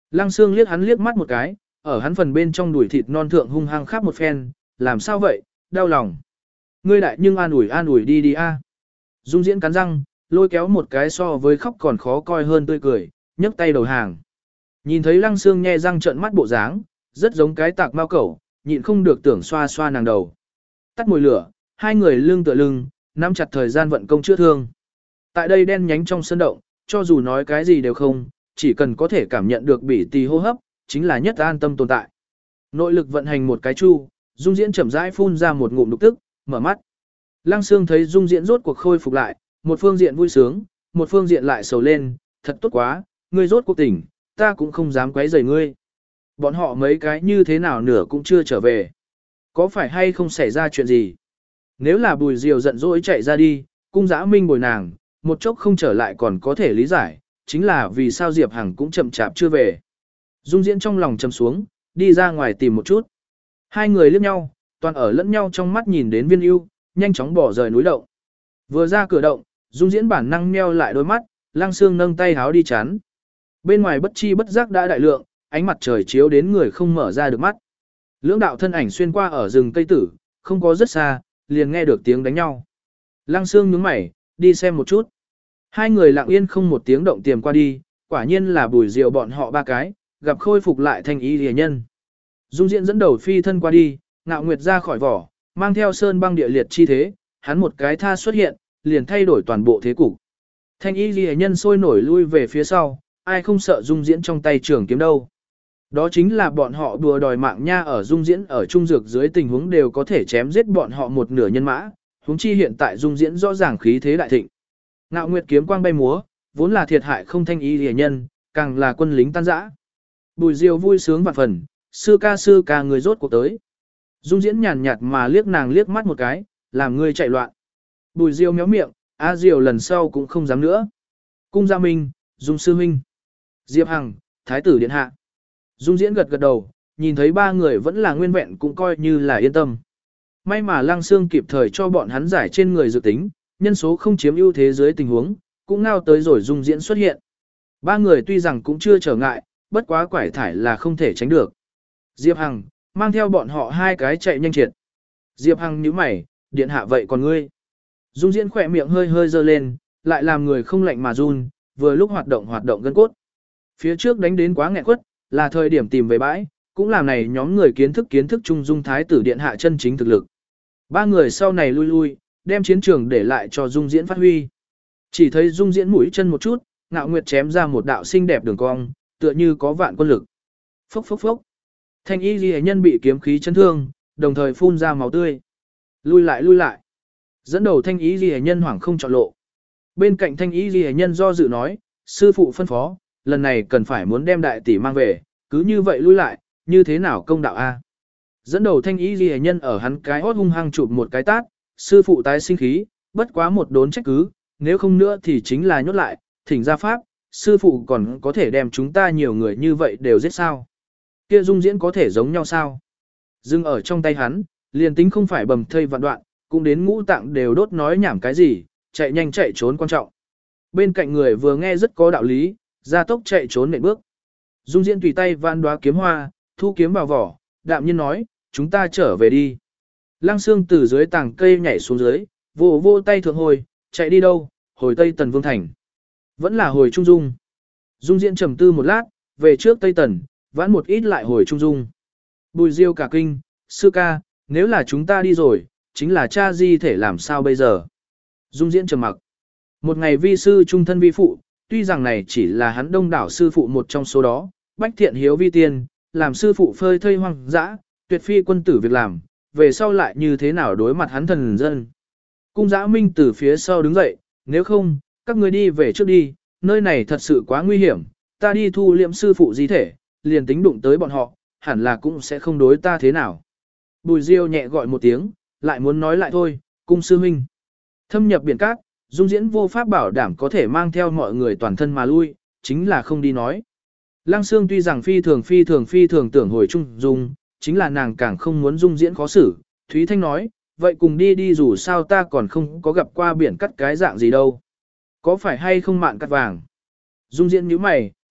Speaker 1: Lăng Sương liếc hắn liếc mắt một cái, ở hắn phần bên trong đùi thịt non thượng hung hăng khắp một phen, làm sao vậy, đau lòng. Ngươi đại nhưng an ủi an ủi đi đi a. Dung Diễn cắn răng, lôi kéo một cái so với khóc còn khó coi hơn tươi cười, nhấc tay đầu hàng. Nhìn thấy Lăng Sương nhe răng trợn mắt bộ dáng, rất giống cái tạc mao cẩu, nhịn không được tưởng xoa xoa nàng đầu. Tắt mùi lửa, hai người lưng tựa lưng, nắm chặt thời gian vận công chữa thương. Tại đây đen nhánh trong sân động, cho dù nói cái gì đều không, chỉ cần có thể cảm nhận được bỉ tì hô hấp, chính là nhất an tâm tồn tại. Nội lực vận hành một cái chu, Dung Diễn chậm rãi phun ra một ngụm đục tức, mở mắt. Lăng Sương thấy Dung Diễn rốt cuộc khôi phục lại, một phương diện vui sướng, một phương diện lại sầu lên, thật tốt quá, ngươi rốt cuộc tỉnh, ta cũng không dám quấy rầy ngươi. Bọn họ mấy cái như thế nào nửa cũng chưa trở về. Có phải hay không xảy ra chuyện gì? Nếu là Bùi Diều giận dỗi chạy ra đi, cung Dã Minh bồi nàng, một chốc không trở lại còn có thể lý giải, chính là vì sao Diệp Hằng cũng chậm chạp chưa về. Dung Diễn trong lòng trầm xuống, đi ra ngoài tìm một chút. Hai người liếc nhau, toàn ở lẫn nhau trong mắt nhìn đến Viên Ưu, nhanh chóng bỏ rời núi động. Vừa ra cửa động, Dung Diễn bản năng meo lại đôi mắt, Lăng Sương nâng tay háo đi chắn. Bên ngoài bất chi bất giác đã đại lượng, ánh mặt trời chiếu đến người không mở ra được mắt. Lưỡng đạo thân ảnh xuyên qua ở rừng cây tử, không có rất xa, liền nghe được tiếng đánh nhau. Lăng Sương nhướng mày, đi xem một chút. Hai người lặng yên không một tiếng động tiềm qua đi, quả nhiên là Bùi Diệu bọn họ ba cái, gặp khôi phục lại thành ý rìa nhân. Dung Diễn dẫn đầu phi thân qua đi, Ngạo Nguyệt ra khỏi vỏ, mang theo sơn băng địa liệt chi thế, hắn một cái tha xuất hiện, liền thay đổi toàn bộ thế cục. Thanh y rìa nhân sôi nổi lui về phía sau, ai không sợ Dung Diễn trong tay trường kiếm đâu. Đó chính là bọn họ đùa đòi mạng nha, ở Dung Diễn ở trung dược dưới tình huống đều có thể chém giết bọn họ một nửa nhân mã, huống chi hiện tại Dung Diễn rõ ràng khí thế đại thịnh. Ngạo Nguyệt kiếm quang bay múa, vốn là thiệt hại không thanh ý rìa nhân, càng là quân lính tan rã. Bùi Diêu vui sướng vạn phần, sư ca sư ca người rốt cuộc tới. Dung Diễn nhàn nhạt mà liếc nàng liếc mắt một cái, làm người chạy loạn. Bùi Diêu méo miệng, A Diêu lần sau cũng không dám nữa. Cung Gia Minh, Dung sư huynh, Diệp Hằng, Thái tử điện hạ. Dung Diễn gật gật đầu, nhìn thấy ba người vẫn là nguyên vẹn cũng coi như là yên tâm. May mà Lăng Sương kịp thời cho bọn hắn giải trên người dự tính, nhân số không chiếm ưu thế dưới tình huống, cũng ngao tới rồi Dung Diễn xuất hiện. Ba người tuy rằng cũng chưa trở ngại, bất quá quải thải là không thể tránh được. Diệp Hằng, mang theo bọn họ hai cái chạy nhanh triệt. Diệp Hằng nhíu mày, điện hạ vậy còn ngươi? Dung Diễn khỏe miệng hơi hơi dơ lên, lại làm người không lạnh mà run, vừa lúc hoạt động hoạt động gân cốt. Phía trước đánh đến quá nghẹn quất, là thời điểm tìm về bãi, cũng làm này nhóm người kiến thức kiến thức trung Dung Thái tử điện hạ chân chính thực lực. Ba người sau này lui lui, đem chiến trường để lại cho Dung Diễn phát huy. Chỉ thấy Dung Diễn mũi chân một chút, Ngạo Nguyệt chém ra một đạo xinh đẹp đường cong, tựa như có vạn quân lực. Phốc phốc phốc. Thanh y ghi nhân bị kiếm khí chấn thương, đồng thời phun ra máu tươi. Lui lại lui lại. Dẫn đầu thanh y ghi nhân hoảng không chọn lộ. Bên cạnh thanh y ghi nhân do dự nói, sư phụ phân phó, lần này cần phải muốn đem đại tỷ mang về, cứ như vậy lui lại, như thế nào công đạo a? Dẫn đầu thanh y ghi nhân ở hắn cái hót hung hăng chụp một cái tát, sư phụ tái sinh khí, bất quá một đốn trách cứ, nếu không nữa thì chính là nhốt lại, thỉnh ra pháp, sư phụ còn có thể đem chúng ta nhiều người như vậy đều giết sao? Kia Dung Diễn có thể giống nhau sao? Dừng ở trong tay hắn, liền tính không phải bầm thây vạn đoạn, cũng đến ngũ tạng đều đốt nói nhảm cái gì, chạy nhanh chạy trốn quan trọng. Bên cạnh người vừa nghe rất có đạo lý, ra tốc chạy trốn nện bước. Dung Diễn tùy tay vạn đóa kiếm hoa, thu kiếm vào vỏ, đạm nhiên nói, chúng ta trở về đi. Lăng Sương từ dưới tảng cây nhảy xuống dưới, vô vô tay thượng hồi, chạy đi đâu, hồi Tây Tần Vương Thành. Vẫn là hồi Trung Dung. Dung Diễn trầm tư một lát, về trước Tây Tần, vãn một ít lại hồi Trung Dung. Bùi Diêu cả kinh, sư ca, nếu là chúng ta đi rồi, chính là cha di thể làm sao bây giờ. Dung Diễn trầm mặc. Một ngày vi sư trung thân vi phụ, tuy rằng này chỉ là hắn đông đảo sư phụ một trong số đó, bách thiện hiếu vi tiên, làm sư phụ phơi thây hoang dã, tuyệt phi quân tử việc làm, về sau lại như thế nào đối mặt hắn thần dân. Cung Dã Minh từ phía sau đứng dậy, nếu không, các người đi về trước đi, nơi này thật sự quá nguy hiểm, ta đi thu liệm sư phụ di thể, liền tính đụng tới bọn họ, hẳn là cũng sẽ không đối ta thế nào. Bùi Diêu nhẹ gọi một tiếng, lại muốn nói lại thôi, cung sư huynh. Thâm nhập biển cát, Dung Diễn vô pháp bảo đảm có thể mang theo mọi người toàn thân mà lui, chính là không đi nói. Lăng Sương tuy rằng phi thường phi thường phi thường tưởng hồi Trung Dung, chính là nàng càng không muốn Dung Diễn khó xử. Thúy Thanh nói, vậy cùng đi đi dù sao ta còn không có gặp qua biển cắt cái dạng gì đâu. Có phải hay không mạn cắt vàng? Dung Diễn nhíu mày,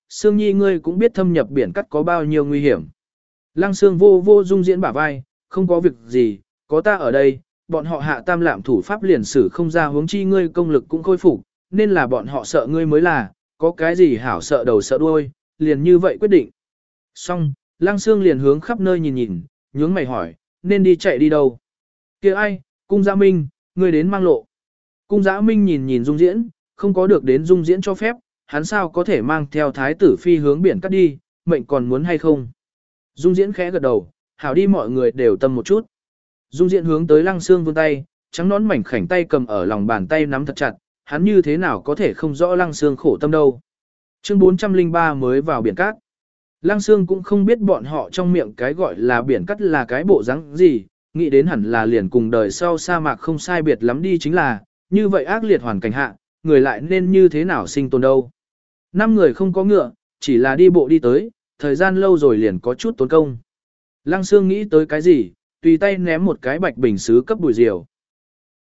Speaker 1: Sương Nhi ngươi cũng biết thâm nhập biển cắt có bao nhiêu nguy hiểm. Lăng Sương vô vô Dung Diễn bả vai, không có việc gì, có ta ở đây, bọn họ hạ tam lạm thủ pháp liền sử không ra huống chi ngươi công lực cũng khôi phục, nên là bọn họ sợ ngươi mới là, có cái gì hảo sợ đầu sợ đuôi, liền như vậy quyết định. Xong, Lăng Sương liền hướng khắp nơi nhìn nhìn, nhướng mày hỏi, nên đi chạy đi đâu? Kia ai, Cung Giã Minh, ngươi đến mang lộ. Cung Giã Minh nhìn nhìn Dung Diễn, không có được đến Dung Diễn cho phép, hắn sao có thể mang theo thái tử phi hướng biển cắt đi, mệnh còn muốn hay không? Dung Diễn khẽ gật đầu, hảo đi mọi người đều tâm một chút. Dung Diễn hướng tới Lăng Sương vươn tay, trắng nón mảnh khảnh tay cầm ở lòng bàn tay nắm thật chặt, hắn như thế nào có thể không rõ Lăng Sương khổ tâm đâu. Chương bốn trăm lẻ ba mới vào biển cát. Lăng Sương cũng không biết bọn họ trong miệng cái gọi là biển cát là cái bộ dáng gì, nghĩ đến hẳn là liền cùng đời sau sa mạc không sai biệt lắm đi chính là, như vậy ác liệt hoàn cảnh hạ, người lại nên như thế nào sinh tồn đâu. Năm người không có ngựa, chỉ là đi bộ đi tới, thời gian lâu rồi liền có chút tốn công. Lăng Sương nghĩ tới cái gì, tùy tay ném một cái bạch bình sứ cấp Bùi Diều.